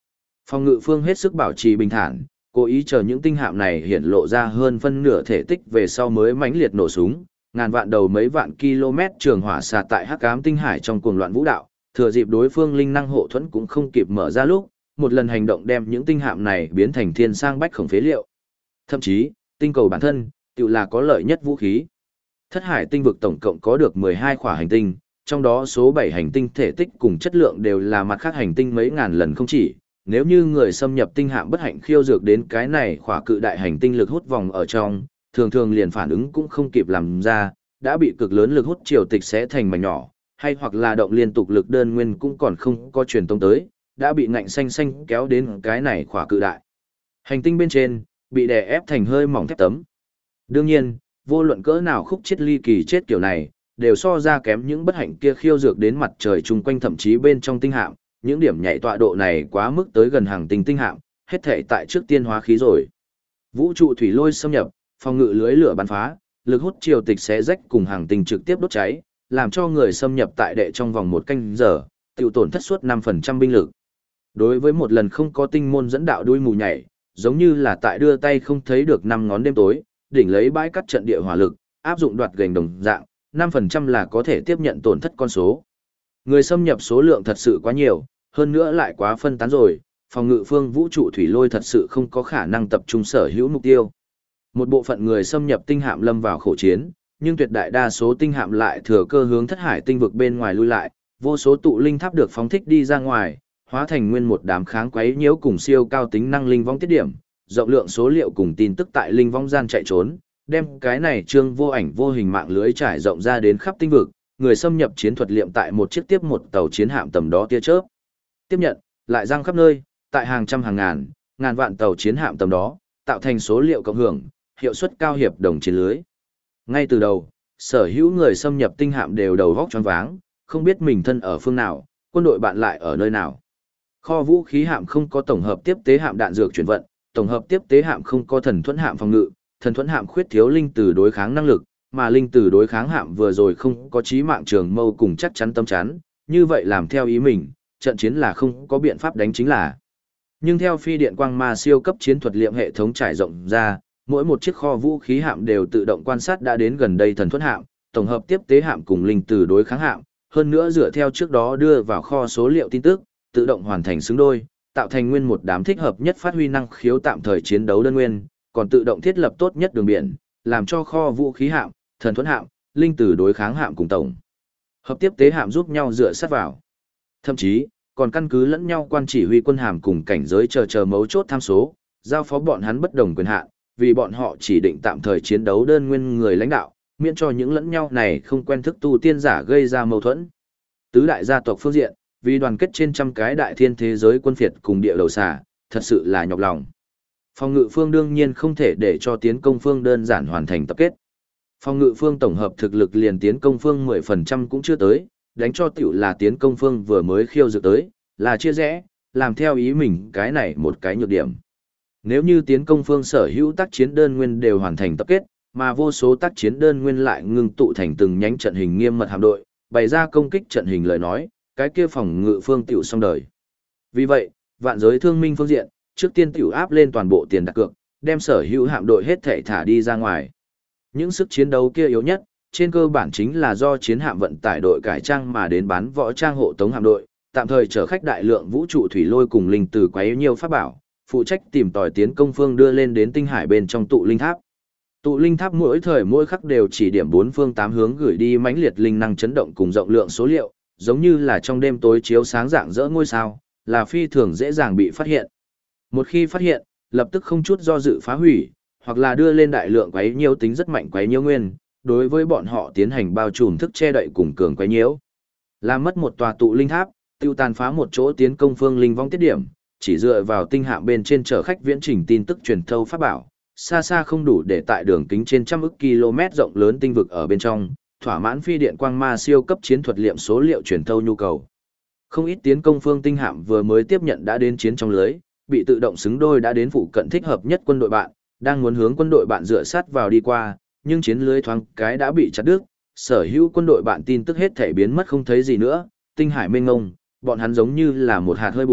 Phòng ngự phương hết sức bảo trì bình thản, cố ý chờ những tinh hạm này hiện lộ ra hơn phân nửa thể tích về sau mới mãnh liệt nổ súng, ngàn vạn đầu mấy vạn km trường hỏa xạ tại hắc ám tinh hải trong cuồng loạn vũ đạo, thừa dịp đối phương linh năng hộ thuẫn cũng không kịp mở ra lúc, một lần hành động đem những tinh hạm này biến thành thiên sang bách khổng phế liệu. Thậm chí, tinh cầu bản thân, tự là có lợi nhất vũ khí. Thất hải tinh vực tổng cộng có được 12 khỏa hành tinh, trong đó số 7 hành tinh thể tích cùng chất lượng đều là mặt khác hành tinh mấy ngàn lần không chỉ. Nếu như người xâm nhập tinh hạm bất hạnh khiêu dược đến cái này khỏa cự đại hành tinh lực hút vòng ở trong, thường thường liền phản ứng cũng không kịp làm ra, đã bị cực lớn lực hút triều tịch xé thành mảnh nhỏ, hay hoặc là động liên tục lực đơn nguyên cũng còn không có truyền tông tới, đã bị ngạnh xanh xanh kéo đến cái này khỏa cự đại. Hành tinh bên trên, bị đè ép thành hơi mỏng thép tấm. Đương nhiên, vô luận cỡ nào khúc chết ly kỳ chết kiểu này, đều so ra kém những bất hạnh kia khiêu dược đến mặt trời chung quanh thậm chí bên trong tinh hạm, những điểm nhạy tọa độ này quá mức tới gần hàng tinh tinh hạm, hết thể tại trước tiên hóa khí rồi. Vũ trụ thủy lôi xâm nhập, phòng ngự lưới lửa bắn phá, lực hút triều tịch xé rách cùng hàng tinh trực tiếp đốt cháy, làm cho người xâm nhập tại đệ trong vòng một canh giờ, tiêu tổn thất suốt 5% binh lực. Đối với một lần không có tinh môn dẫn đạo đuôi mù nhảy, giống như là tại đưa tay không thấy được năm ngón đêm tối, đỉnh lấy bãi cắt trận địa hỏa lực, áp dụng đoạt gành đồng dạng, 5% là có thể tiếp nhận tổn thất con số. Người xâm nhập số lượng thật sự quá nhiều, hơn nữa lại quá phân tán rồi, phòng ngự phương vũ trụ thủy lôi thật sự không có khả năng tập trung sở hữu mục tiêu. Một bộ phận người xâm nhập tinh hạm lâm vào khổ chiến, nhưng tuyệt đại đa số tinh hạm lại thừa cơ hướng thất hải tinh vực bên ngoài lui lại, vô số tụ linh tháp được phóng thích đi ra ngoài, hóa thành nguyên một đám kháng quấy nhiễu cùng siêu cao tính năng linh vong tiết điểm, rộng lượng số liệu cùng tin tức tại linh vong gian chạy trốn, đem cái này trương vô ảnh vô hình mạng lưới trải rộng ra đến khắp tinh vực, người xâm nhập chiến thuật liệm tại một chiếc tiếp một tàu chiến hạm tầm đó tia chớp. Tiếp nhận, lại giăng khắp nơi, tại hàng trăm hàng ngàn, ngàn vạn tàu chiến hạm tầm đó, tạo thành số liệu cộng hưởng, hiệu suất cao hiệp đồng chiến lưới. Ngay từ đầu, sở hữu người xâm nhập tinh hạm đều đầu vóc choáng váng, không biết mình thân ở phương nào, quân đội bạn lại ở nơi nào. Kho vũ khí hạm không có tổng hợp tiếp tế hạm đạn dược chuyển vận, tổng hợp tiếp tế hạm không có thần thuẫn hạm phòng ngự, thần thuẫn hạm khuyết thiếu linh tử đối kháng năng lực, mà linh tử đối kháng hạm vừa rồi không có chí mạng trường mâu cùng chắc chắn tâm chắn, như vậy làm theo ý mình, trận chiến là không có biện pháp đánh chính là. Nhưng theo phi điện quang ma siêu cấp chiến thuật liệm hệ thống trải rộng ra, mỗi một chiếc kho vũ khí hạm đều tự động quan sát đã đến gần đây thần thuẫn hạm, tổng hợp tiếp tế hạm cùng linh tử đối kháng hạm, hơn nữa dựa theo trước đó đưa vào kho số liệu tin tức, tự động hoàn thành xứng đôi, tạo thành nguyên một đám thích hợp nhất phát huy năng khiếu tạm thời chiến đấu đơn nguyên, còn tự động thiết lập tốt nhất đường biển, làm cho kho vũ khí hạm, thần thuẫn hạm, linh tử đối kháng hạm cùng tổng hợp tiếp tế hạm giúp nhau dựa sát vào. Thậm chí, còn căn cứ lẫn nhau quan chỉ huy quân hàm cùng cảnh giới chờ mấu chốt tham số, giao phó bọn hắn bất đồng quyền hạn, vì bọn họ chỉ định tạm thời chiến đấu đơn nguyên người lãnh đạo, miễn cho những lẫn nhau này không quen thức tu tiên giả gây ra mâu thuẫn. Tứ đại gia tộc phương diện, vì đoàn kết trên trăm cái đại thiên thế giới quân phiệt cùng địa đầu xà, thật sự là nhọc lòng. Phòng ngự phương đương nhiên không thể để cho tiến công phương đơn giản hoàn thành tập kết. Phòng ngự phương tổng hợp thực lực liền tiến công phương 10% cũng chưa tới, đánh cho tiểu là tiến công phương vừa mới khiêu dược tới, là chia rẽ, làm theo ý mình cái này một cái nhược điểm. Nếu như tiến công phương sở hữu tác chiến đơn nguyên đều hoàn thành tập kết, mà vô số tác chiến đơn nguyên lại ngưng tụ thành từng nhánh trận hình nghiêm mật hạm đội, bày ra công kích trận hình lời nói, cái kia phòng ngự phương tiểu xong đời. Vì vậy, vạn giới thương minh phương diện, trước tiên tiểu áp lên toàn bộ tiền đặt cược, đem sở hữu hạm đội hết thảy thả đi ra ngoài. Những sức chiến đấu kia yếu nhất, trên cơ bản chính là do chiến hạm vận tải đội cải trang mà đến bán võ trang hộ tống hạm đội, tạm thời chở khách đại lượng vũ trụ thủy lôi cùng linh tử quấy nhiều pháp bảo, phụ trách tìm tòi tiến công phương đưa lên đến tinh hải bên trong tụ linh tháp. Tụ linh tháp mỗi thời mỗi khắc đều chỉ điểm bốn phương tám hướng gửi đi mãnh liệt linh năng chấn động cùng rộng lượng số liệu, giống như là trong đêm tối chiếu sáng rạng rỡ ngôi sao, là phi thường dễ dàng bị phát hiện. Một khi phát hiện, lập tức không chút do dự phá hủy, hoặc là đưa lên đại lượng quấy nhiễu tính rất mạnh quấy nhiễu nguyên, đối với bọn họ tiến hành bao trùm thức che đậy cùng cường quấy nhiễu. Làm mất một tòa tụ linh tháp, tiêu tàn phá một chỗ tiến công phương linh vong tiết điểm, chỉ dựa vào tinh hạm bên trên chở khách viễn trình tin tức truyền thâu pháp bảo, xa xa không đủ để tại đường kính trên trăm ức km rộng lớn tinh vực ở bên trong, thỏa mãn phi điện quang ma siêu cấp chiến thuật liệm số liệu truyền thâu nhu cầu. Không ít tiến công phương tinh hạm vừa mới tiếp nhận đã đến chiến trong lưới, bị tự động xứng đôi đã đến phụ cận thích hợp nhất quân đội bạn, đang muốn hướng quân đội bạn dựa sát vào đi qua, nhưng chiến lưới thoáng cái đã bị chặt đứt, sở hữu quân đội bạn tin tức hết thể biến mất không thấy gì nữa, tinh hải mênh mông, bọn hắn giống như là một hạt hơi bụi,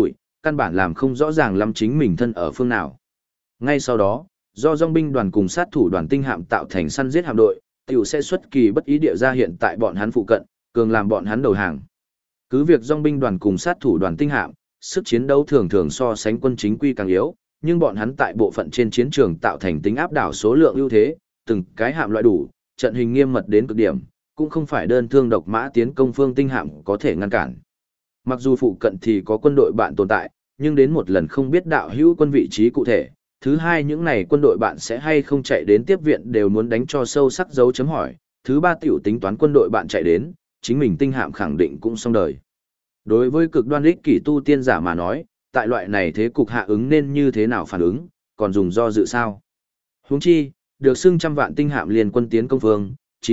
căn bản làm không rõ ràng lắm chính mình thân ở phương nào. Ngay sau đó, do dòng binh đoàn cùng sát thủ đoàn tinh hạm tạo thành săn giết hạm đội, tiểu sẽ xuất kỳ bất ý địa ra hiện tại bọn hắn phụ cận, cường làm bọn hắn đầu hàng. Cứ việc dòng binh đoàn cùng sát thủ đoàn tinh hạm, sức chiến đấu thường thường so sánh quân chính quy càng yếu, nhưng bọn hắn tại bộ phận trên chiến trường tạo thành tính áp đảo số lượng ưu thế, từng cái hạm loại đủ, trận hình nghiêm mật đến cực điểm, cũng không phải đơn thương độc mã tiến công phương tinh hạm có thể ngăn cản. Mặc dù phụ cận thì có quân đội bạn tồn tại, nhưng đến một lần không biết đạo hữu quân vị trí cụ thể. Thứ hai, những này quân đội bạn sẽ hay không chạy đến tiếp viện đều muốn đánh cho sâu sắc dấu chấm hỏi. Thứ ba, tiểu tính toán quân đội bạn chạy đến, chính mình tinh hạm khẳng định cũng xong đời. Đối với cực đoan ích kỷ tu tiên giả mà nói, tại loại này thế cục hạ ứng nên như thế nào phản ứng, còn dùng do dự sao? Huống chi, được xưng trăm vạn tinh hạm liên quân tiến công phương,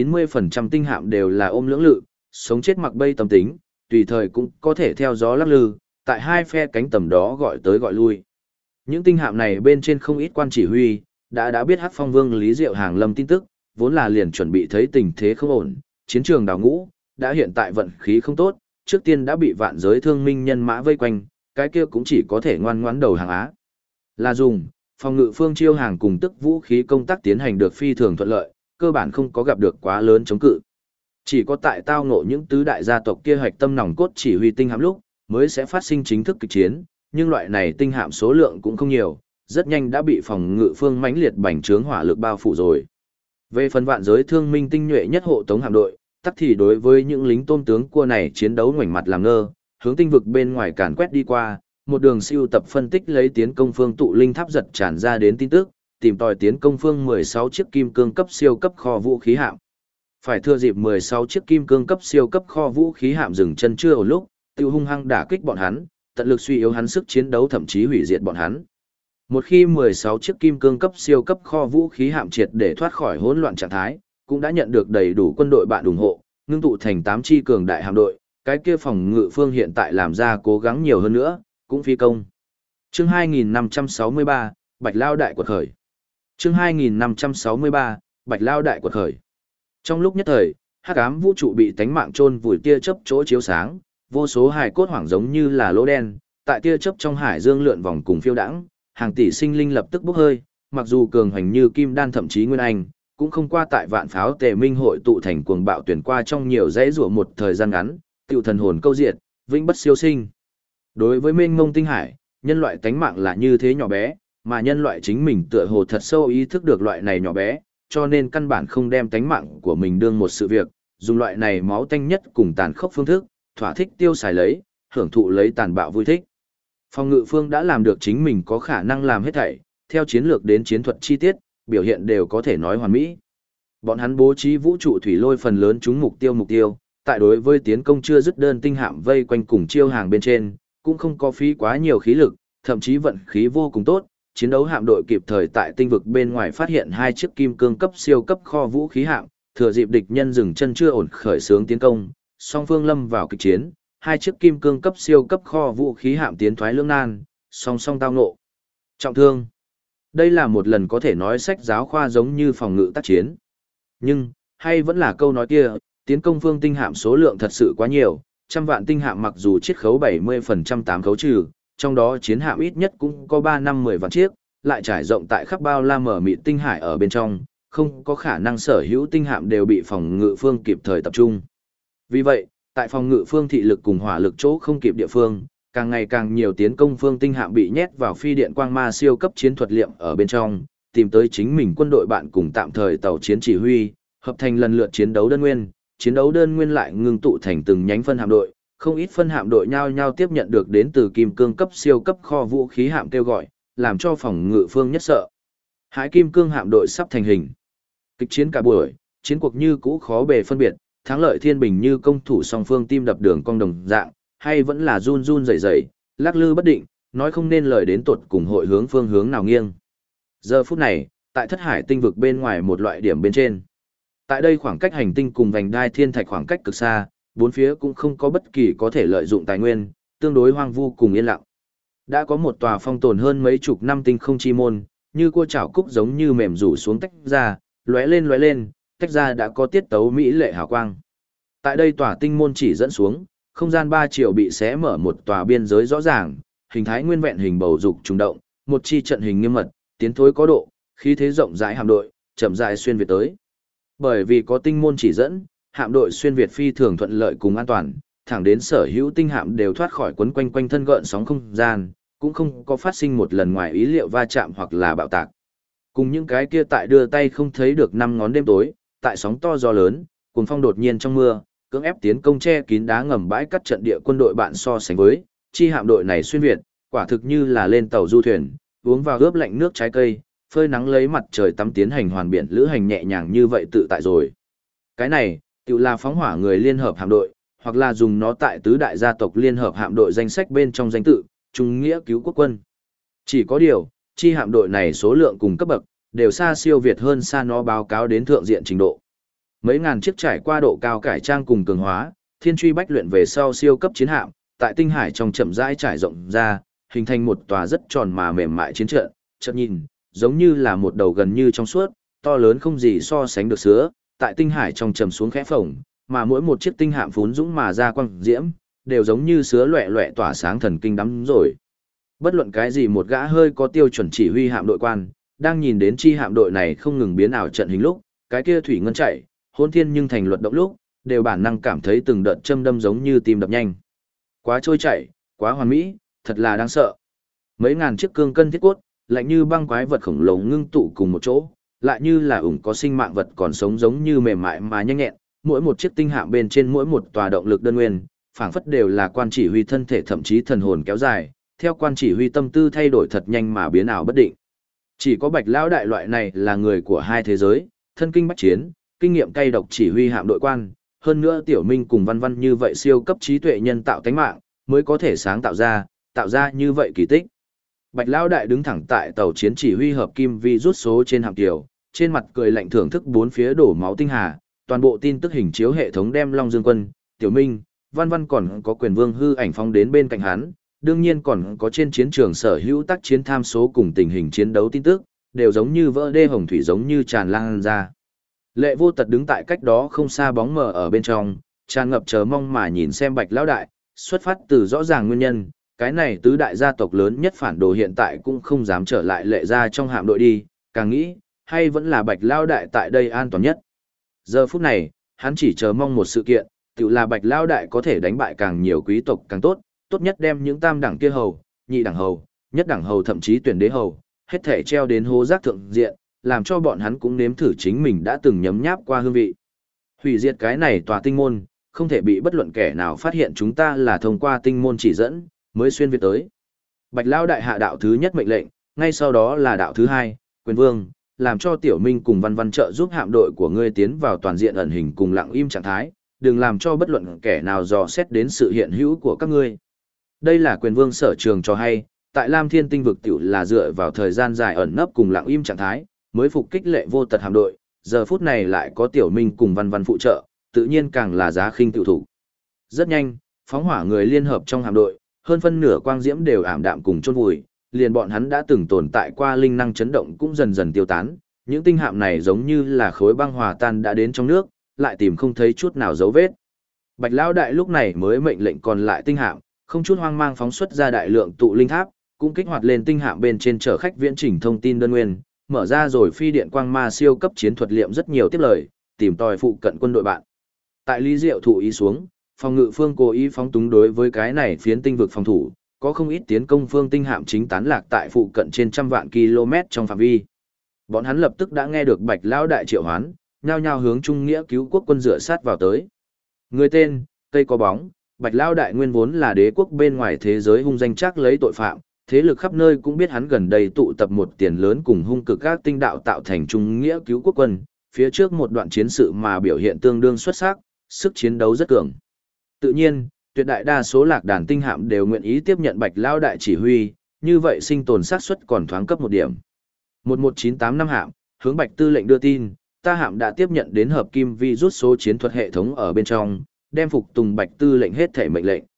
90% tinh hạm đều là ôm lưỡng lự, sống chết mặc bay tâm tính, tùy thời cũng có thể theo gió lắc lư, tại hai phe cánh tầm đó gọi tới gọi lui. Những tinh hạm này bên trên không ít quan chỉ huy, đã biết Hắc Phong Vương Lý Diệu hàng lâm tin tức, vốn là liền chuẩn bị thấy tình thế không ổn, chiến trường đào ngũ, đã hiện tại vận khí không tốt, trước tiên đã bị vạn giới thương minh nhân mã vây quanh, cái kia cũng chỉ có thể ngoan ngoãn đầu hàng á. Là dùng, phòng ngự phương chiêu hàng cùng tức vũ khí công tác tiến hành được phi thường thuận lợi, cơ bản không có gặp được quá lớn chống cự. Chỉ có tại tao ngộ những tứ đại gia tộc kia hạch tâm nòng cốt chỉ huy tinh hạm lúc, mới sẽ phát sinh chính thức kịch chiến, nhưng loại này tinh hạm số lượng cũng không nhiều, rất nhanh đã bị phòng ngự phương mãnh liệt bành trướng hỏa lực bao phủ rồi. Về phần vạn giới thương minh tinh nhuệ nhất hộ tống hạm đội, tắc thì đối với những lính tôm tướng cua này chiến đấu ngoảnh mặt làm ngơ, hướng tinh vực bên ngoài càn quét đi qua, một đường siêu tập phân tích lấy tiến công phương tụ linh tháp giật tràn ra đến tin tức, tìm tòi tiến công phương 16 chiếc kim cương cấp siêu cấp kho vũ khí hạm. Phải thừa dịp 16 chiếc kim cương cấp siêu cấp kho vũ khí hạm dừng chân chưa ổn lúc, tiêu hung hăng đả kích bọn hắn, tận lực suy yếu hắn sức chiến đấu thậm chí hủy diệt bọn hắn. Một khi 16 chiếc kim cương cấp siêu cấp kho vũ khí hạm triệt để thoát khỏi hỗn loạn trạng thái, cũng đã nhận được đầy đủ quân đội bạn ủng hộ, ngưng tụ thành 8 chi cường đại hạm đội, cái kia phòng ngự phương hiện tại làm ra cố gắng nhiều hơn nữa, cũng phi công. Chương 2563, Bạch Lao đại quật khởi. Chương 2563, Bạch Lao đại quật khởi. Trong lúc nhất thời, hắc ám vũ trụ bị tánh mạng chôn vùi tia chớp chỗ chiếu sáng, vô số hài cốt hoảng giống như là lỗ đen, tại tia chớp trong hải dương lượn vòng cùng phiêu đãng, hàng tỷ sinh linh lập tức bốc hơi, mặc dù cường hành như kim đan thậm chí nguyên anh, cũng không qua tại vạn pháo tề minh hội tụ thành cuồng bạo tuyển qua trong nhiều dãy rủa một thời gian ngắn, tiêu thần hồn câu diệt, vĩnh bất siêu sinh. Đối với mênh mông tinh hải, nhân loại tánh mạng là như thế nhỏ bé, mà nhân loại chính mình tựa hồ thật sâu ý thức được loại này nhỏ bé, cho nên căn bản không đem tánh mạng của mình đương một sự việc, dùng loại này máu tanh nhất cùng tàn khốc phương thức, thỏa thích tiêu xài lấy, hưởng thụ lấy tàn bạo vui thích. Phòng ngự phương đã làm được chính mình có khả năng làm hết thảy, theo chiến lược đến chiến thuật chi tiết, biểu hiện đều có thể nói hoàn mỹ. Bọn hắn bố trí vũ trụ thủy lôi phần lớn trúng mục tiêu, tại đối với tiến công chưa dứt đơn tinh hạm vây quanh cùng chiêu hàng bên trên, cũng không có phí quá nhiều khí lực, thậm chí vận khí vô cùng tốt, chiến đấu hạm đội kịp thời tại tinh vực bên ngoài phát hiện hai chiếc kim cương cấp siêu cấp kho vũ khí hạm, thừa dịp địch nhân dừng chân chưa ổn khởi xướng tiến công, song phương lâm vào kịch chiến, hai chiếc kim cương cấp siêu cấp kho vũ khí hạm tiến thoái lưỡng nan, song song tao ngộ. Trọng thương. Đây là một lần có thể nói sách giáo khoa giống như phòng ngự tác chiến. Nhưng, hay vẫn là câu nói kia, tiến công phương tinh hạm số lượng thật sự quá nhiều, trăm vạn tinh hạm mặc dù chiết khấu 70% 8 khấu trừ, trong đó chiến hạm ít nhất cũng có 3-5-10 vạn chiếc, lại trải rộng tại khắp bao la mở mịt tinh hải ở bên trong, không có khả năng sở hữu tinh hạm đều bị phòng ngự phương kịp thời tập trung. Vì vậy, tại phòng ngự phương thị lực cùng hỏa lực chỗ không kịp địa phương, càng ngày càng nhiều tiến công phương tinh hạm bị nhét vào phi điện quang ma siêu cấp chiến thuật liệm ở bên trong, tìm tới chính mình quân đội bạn cùng tạm thời tàu chiến chỉ huy, hợp thành lần lượt chiến đấu đơn nguyên lại ngưng tụ thành từng nhánh phân hạm đội, không ít phân hạm đội nhau nhau tiếp nhận được đến từ kim cương cấp siêu cấp kho vũ khí hạm kêu gọi, làm cho phòng ngự phương nhất sợ. Hải kim cương hạm đội sắp thành hình. Kịch chiến cả buổi, chiến cuộc như cũ khó bề phân biệt, thắng lợi thiên bình như công thủ song phương tim đập đường cong đồng dạng, hay vẫn là run run rẩy rẩy, lắc lư bất định, nói không nên lời đến tột cùng hội hướng phương hướng nào nghiêng. Giờ phút này, tại thất hải tinh vực bên ngoài một loại điểm bên trên. Tại đây khoảng cách hành tinh cùng vành đai thiên thạch khoảng cách cực xa, bốn phía cũng không có bất kỳ có thể lợi dụng tài nguyên, tương đối hoang vu cùng yên lặng. Đã có một tòa phong tồn hơn mấy chục năm tinh không chi môn, như cua chảo cúc giống như mềm rủ xuống tách ra, lóe lên, tách ra đã có tiết tấu mỹ lệ hào quang. Tại đây tòa tinh môn chỉ dẫn xuống, không gian 3 chiều bị xé mở một tòa biên giới rõ ràng, hình thái nguyên vẹn hình bầu dục trùng động, một chi trận hình nghiêm mật, tiến thối có độ, khí thế rộng rãi hạm đội, chậm rãi xuyên việt tới. Bởi vì có tinh môn chỉ dẫn, hạm đội xuyên việt phi thường thuận lợi cùng an toàn, thẳng đến sở hữu tinh hạm đều thoát khỏi quấn quanh quanh thân gợn sóng không gian, cũng không có phát sinh một lần ngoài ý liệu va chạm hoặc là bạo tạc. Cùng những cái kia tại đưa tay không thấy được năm ngón đêm tối, tại sóng to gió lớn, cuồng phong đột nhiên trong mưa, cưỡng ép tiến công che kín đá ngầm bãi cắt trận địa quân đội bạn so sánh với, chi hạm đội này xuyên việt, quả thực như là lên tàu du thuyền, uống vào ướp lạnh nước trái cây, phơi nắng lấy mặt trời tắm tiến hành hoàn biển lữ hành nhẹ nhàng như vậy tự tại rồi. Cái này, tự là phóng hỏa người liên hợp hạm đội, hoặc là dùng nó tại tứ đại gia tộc liên hợp hạm đội danh sách bên trong danh tự, trung nghĩa cứu quốc quân. Chỉ có điều, chi hạm đội này số lượng cùng cấp bậc, đều xa siêu việt hơn xa nó báo cáo đến thượng diện trình độ. Mấy ngàn chiếc trải qua độ cao cải trang cùng cường hóa, thiên truy bách luyện về sau siêu cấp chiến hạm, tại tinh hải trong chậm rãi trải rộng ra, hình thành một tòa rất tròn mà mềm mại chiến trận, chợt nhìn, giống như là một đầu gần như trong suốt, to lớn không gì so sánh được sứa, tại tinh hải trong trầm xuống khẽ phồng, mà mỗi một chiếc tinh hạm phún dũng mà ra quang diễm, đều giống như sứa loẹ loẹ tỏa sáng thần kinh đắm rồi. Bất luận cái gì một gã hơi có tiêu chuẩn chỉ huy hạm đội quan, đang nhìn đến chi hạm đội này không ngừng biến ảo trận hình lúc, cái kia thủy ngân chạy, hôn thiên nhưng thành luật động lúc, đều bản năng cảm thấy từng đợt châm đâm giống như tim đập nhanh. Quá trôi chảy, quá hoàn mỹ, thật là đáng sợ. Mấy ngàn chiếc cương cân thiết cốt, lạnh như băng quái vật khổng lồ ngưng tụ cùng một chỗ, lại như là ủng có sinh mạng vật còn sống giống như mềm mại mà nhanh nhẹn, mỗi một chiếc tinh hạm bên trên mỗi một tòa động lực đơn nguyên, phảng phất đều là quan chỉ huy thân thể thậm chí thần hồn kéo dài, theo quan chỉ huy tâm tư thay đổi thật nhanh mà biến ảo bất định. Chỉ có Bạch lão đại loại này là người của hai thế giới, thân kinh bách chiến, kinh nghiệm cay độc chỉ huy hạm đội quan, hơn nữa Tiểu Minh cùng Văn Văn như vậy siêu cấp trí tuệ nhân tạo tánh mạng, mới có thể sáng tạo ra như vậy kỳ tích. Bạch lão đại đứng thẳng tại tàu chiến chỉ huy hợp kim vi rút số trên hạm tiểu, trên mặt cười lạnh thưởng thức bốn phía đổ máu tinh hà, toàn bộ tin tức hình chiếu hệ thống đem Long Dương Quân, Tiểu Minh, Văn Văn còn có Quyền Vương hư ảnh phóng đến bên cạnh hắn, đương nhiên còn có trên chiến trường sở hữu tác chiến tham số cùng tình hình chiến đấu tin tức, đều giống như vỡ đê hồng thủy giống như tràn lan ra. Lệ Vô Tật đứng tại cách đó không xa bóng mờ ở bên trong, tràn ngập chờ mong mà nhìn xem Bạch lão đại, xuất phát từ rõ ràng nguyên nhân, cái này tứ đại gia tộc lớn nhất phản đồ hiện tại cũng không dám trở lại Lệ gia trong hạm đội đi, càng nghĩ, hay vẫn là Bạch lão đại tại đây an toàn nhất. Giờ phút này, hắn chỉ chờ mong một sự kiện, tự là Bạch lão đại có thể đánh bại càng nhiều quý tộc càng tốt, tốt nhất đem những tam đẳng kia hầu, nhị đẳng hầu, nhất đẳng hầu thậm chí tuyển đế hầu, hết thể treo đến hố giác thượng diện, làm cho bọn hắn cũng nếm thử chính mình đã từng nhấm nháp qua hương vị. Hủy diệt cái này tòa tinh môn, không thể bị bất luận kẻ nào phát hiện chúng ta là thông qua tinh môn chỉ dẫn, mới xuyên việt tới. Bạch lão đại hạ đạo thứ nhất mệnh lệnh, ngay sau đó là đạo thứ hai, Quyền Vương, làm cho Tiểu Minh cùng Văn Văn trợ giúp hạm đội của ngươi tiến vào toàn diện ẩn hình cùng lặng im trạng thái, đừng làm cho bất luận kẻ nào dò xét đến sự hiện hữu của các ngươi. Đây là Quyền Vương sở trường cho hay, tại Lam Thiên Tinh vực tiểu là dựa vào thời gian dài ẩn nấp cùng lặng im trạng thái, mới phục kích Lệ Vô Tật hạm đội, giờ phút này lại có Tiểu Minh cùng Văn Văn phụ trợ, tự nhiên càng là giá khinh tiểu thủ. Rất nhanh, phóng hỏa người liên hợp trong hạm đội, hơn phân nửa quang diễm đều ảm đạm cùng chôn vùi, liền bọn hắn đã từng tồn tại qua linh năng chấn động cũng dần dần tiêu tán, những tinh hạm này giống như là khối băng hòa tan đã đến trong nước, lại tìm không thấy chút nào dấu vết. Bạch lão đại lúc này mới mệnh lệnh còn lại tinh hạm, không chút hoang mang phóng xuất ra đại lượng tụ linh tháp, cũng kích hoạt lên tinh hạm bên trên chở khách viễn chỉnh thông tin đơn nguyên, mở ra rồi phi điện quang ma siêu cấp chiến thuật liệm rất nhiều tiếp lời, tìm tòi phụ cận quân đội bạn. Tại Lý Diệu thụ ý xuống, phòng ngự phương cố ý phóng túng đối với cái này phiến tinh vực phòng thủ, có không ít tiến công phương tinh hạm chính tán lạc tại phụ cận trên trăm vạn km trong phạm vi. Bọn hắn lập tức đã nghe được Bạch lão đại triệu hoán, nhao nhao hướng trung nghĩa cứu quốc quân dựa sát vào tới. Người tên, cây có bóng, Bạch lão đại nguyên vốn là đế quốc bên ngoài thế giới hung danh chắc lấy tội phạm, thế lực khắp nơi cũng biết hắn gần đây tụ tập một tiền lớn cùng hung cực các tinh đạo tạo thành trung nghĩa cứu quốc quân, phía trước một đoạn chiến sự mà biểu hiện tương đương xuất sắc, sức chiến đấu rất cường. Tự nhiên, tuyệt đại đa số lạc đàn tinh hạm đều nguyện ý tiếp nhận Bạch lão đại chỉ huy, như vậy sinh tồn xác suất còn thoáng cấp một điểm. 11985 hạm, hướng Bạch tư lệnh đưa tin, ta hạm đã tiếp nhận đến hợp kim vi rút số chiến thuật hệ thống ở bên trong, đem phục tùng Bạch tư lệnh hết thể mệnh lệnh.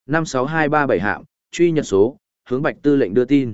56237 hạm, truy nhật số, hướng Bạch tư lệnh đưa tin.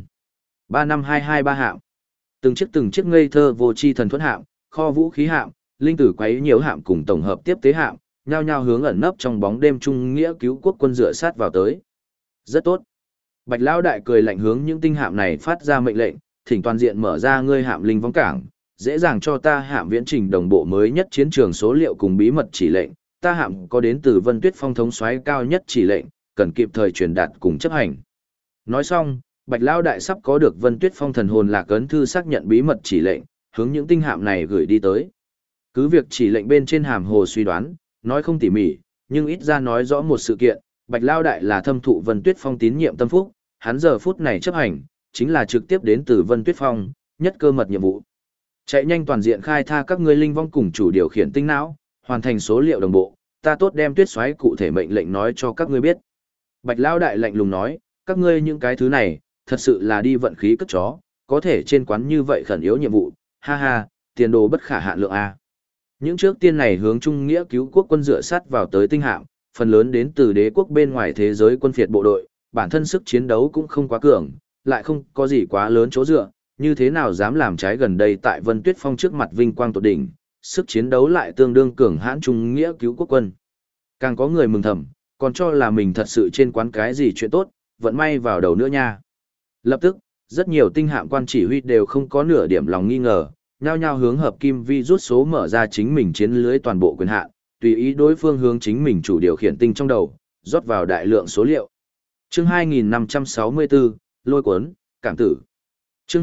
35223 hạm. Từng chiếc ngây thơ vô tri thần thuẫn hạm, kho vũ khí hạm, linh tử quấy nhiều hạm cùng tổng hợp tiếp tế hạm, nhao nhao hướng ẩn nấp trong bóng đêm trung nghĩa cứu quốc quân dựa sát vào tới. Rất tốt. Bạch Lão đại cười lạnh hướng những tinh hạm này phát ra mệnh lệnh, thỉnh toàn diện mở ra ngươi hạm linh võng cảng, dễ dàng cho ta hạm viễn trình đồng bộ mới nhất chiến trường số liệu cùng bí mật chỉ lệnh, ta hạm có đến từ Vân Tuyết Phong thống soái cao nhất chỉ lệnh, cần kịp thời truyền đạt cùng chấp hành. Nói xong, Bạch Lão đại sắp có được Vân Tuyết Phong thần hồn lạc ấn thư xác nhận bí mật chỉ lệnh, hướng những tinh hạm này gửi đi tới. Cứ việc chỉ lệnh bên trên hàm hồ suy đoán, nói không tỉ mỉ, nhưng ít ra nói rõ một sự kiện, Bạch Lão đại là thâm thụ Vân Tuyết Phong tín nhiệm tâm phúc, hắn giờ phút này chấp hành, chính là trực tiếp đến từ Vân Tuyết Phong, nhất cơ mật nhiệm vụ. Chạy nhanh toàn diện khai thác các ngươi linh vong cùng chủ điều khiển tinh não, hoàn thành số liệu đồng bộ, ta tốt đem Tuyết Soái cụ thể mệnh lệnh nói cho các ngươi biết. Bạch Lão đại lạnh lùng nói, các ngươi những cái thứ này, thật sự là đi vận khí cất chó, có thể trên quán như vậy khẩn yếu nhiệm vụ, ha ha, tiền đồ bất khả hạn lượng a. Những trước tiên này hướng trung nghĩa cứu quốc quân dựa sát vào tới tinh hạm, phần lớn đến từ đế quốc bên ngoài thế giới quân phiệt bộ đội, bản thân sức chiến đấu cũng không quá cường, lại không có gì quá lớn chỗ dựa, như thế nào dám làm trái gần đây tại Vân Tuyết Phong trước mặt vinh quang tột đỉnh, sức chiến đấu lại tương đương cường hãn trung nghĩa cứu quốc quân. Càng có người mừng thầm, còn cho là mình thật sự trên quán cái gì chuyện tốt, vận may vào đầu nữa nha. Lập tức, rất nhiều tinh hạm quan chỉ huy đều không có nửa điểm lòng nghi ngờ, nhao nhao hướng hợp kim vi rút số mở ra chính mình chiến lưới toàn bộ quyền hạn, tùy ý đối phương hướng chính mình chủ điều khiển tinh trong đầu, rót vào đại lượng số liệu. Chương 2564, lôi cuốn, cảm tử. Chương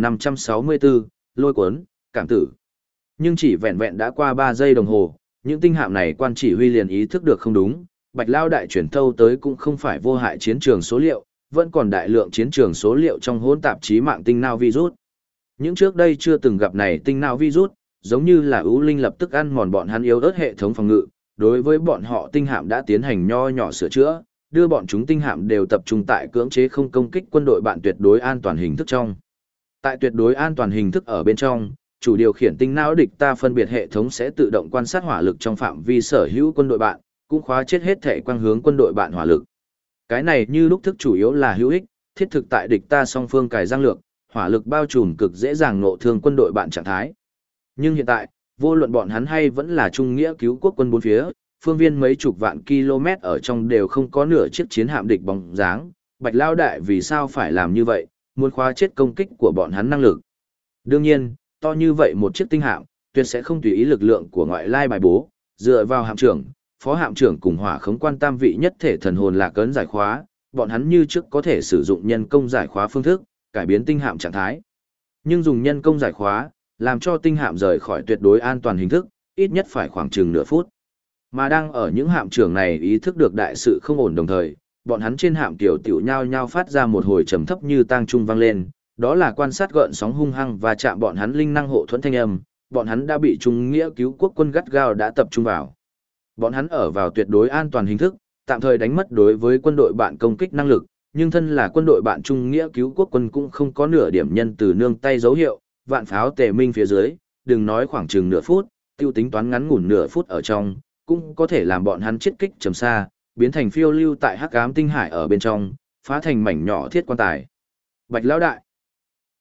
2564, lôi cuốn, cảm tử. Nhưng chỉ vẹn vẹn đã qua 3 giây đồng hồ, những tinh hạm này quan chỉ huy liền ý thức được không đúng, Bạch Lao đại chuyển thâu tới cũng không phải vô hại chiến trường số liệu, vẫn còn đại lượng chiến trường số liệu trong hỗn tạp chí mạng tinh não virus. Những trước đây chưa từng gặp này tinh não virus, giống như là ưu linh lập tức ăn mòn bọn hắn yếu ớt hệ thống phòng ngự, đối với bọn họ tinh hạm đã tiến hành nho nhỏ sửa chữa, đưa bọn chúng tinh hạm đều tập trung tại cưỡng chế không công kích quân đội bạn tuyệt đối an toàn hình thức trong. Tại tuyệt đối an toàn hình thức ở bên trong, chủ điều khiển tinh não địch ta phân biệt hệ thống sẽ tự động quan sát hỏa lực trong phạm vi sở hữu quân đội bạn, cũng khóa chết hết thể quang hướng quân đội bạn hỏa lực. Cái này như lúc thức chủ yếu là hữu ích, thiết thực tại địch ta song phương cài giang lược, hỏa lực bao trùm cực dễ dàng nộ thương quân đội bạn trạng thái. Nhưng hiện tại, vô luận bọn hắn hay vẫn là trung nghĩa cứu quốc quân bốn phía, phương viên mấy chục vạn km ở trong đều không có nửa chiếc chiến hạm địch bóng dáng, Bạch Lao đại vì sao phải làm như vậy, muốn khóa chết công kích của bọn hắn năng lực. Đương nhiên, to như vậy một chiếc tinh hạm, tuyệt sẽ không tùy ý lực lượng của ngoại lai bài bố, dựa vào hạm trưởng, phó hạm trưởng cùng hỏa khống quan tam vị nhất thể thần hồn lạc ấn giải khóa, bọn hắn như trước có thể sử dụng nhân công giải khóa phương thức, cải biến tinh hạm trạng thái. Nhưng dùng nhân công giải khóa, làm cho tinh hạm rời khỏi tuyệt đối an toàn hình thức, ít nhất phải khoảng chừng nửa phút. Mà đang ở những hạm trưởng này ý thức được đại sự không ổn đồng thời, bọn hắn trên hạm tiểu nhao nhao phát ra một hồi trầm thấp như tang trung vang lên, đó là quan sát gợn sóng hung hăng và chạm bọn hắn linh năng hộ thuẫn thanh âm, bọn hắn đã bị trung nghĩa cứu quốc quân gắt gao đã tập trung vào. Bọn hắn ở vào tuyệt đối an toàn hình thức, tạm thời đánh mất đối với quân đội bạn công kích năng lực, nhưng thân là quân đội bạn trung nghĩa cứu quốc quân cũng không có nửa điểm nhân từ nương tay dấu hiệu, vạn pháo tề minh phía dưới, đừng nói khoảng chừng nửa phút, tiêu tính toán ngắn ngủn nửa phút ở trong, cũng có thể làm bọn hắn chết kích trầm xa, biến thành phiêu lưu tại hắc ám tinh hải ở bên trong, phá thành mảnh nhỏ thiết quan tài. Bạch Lão đại,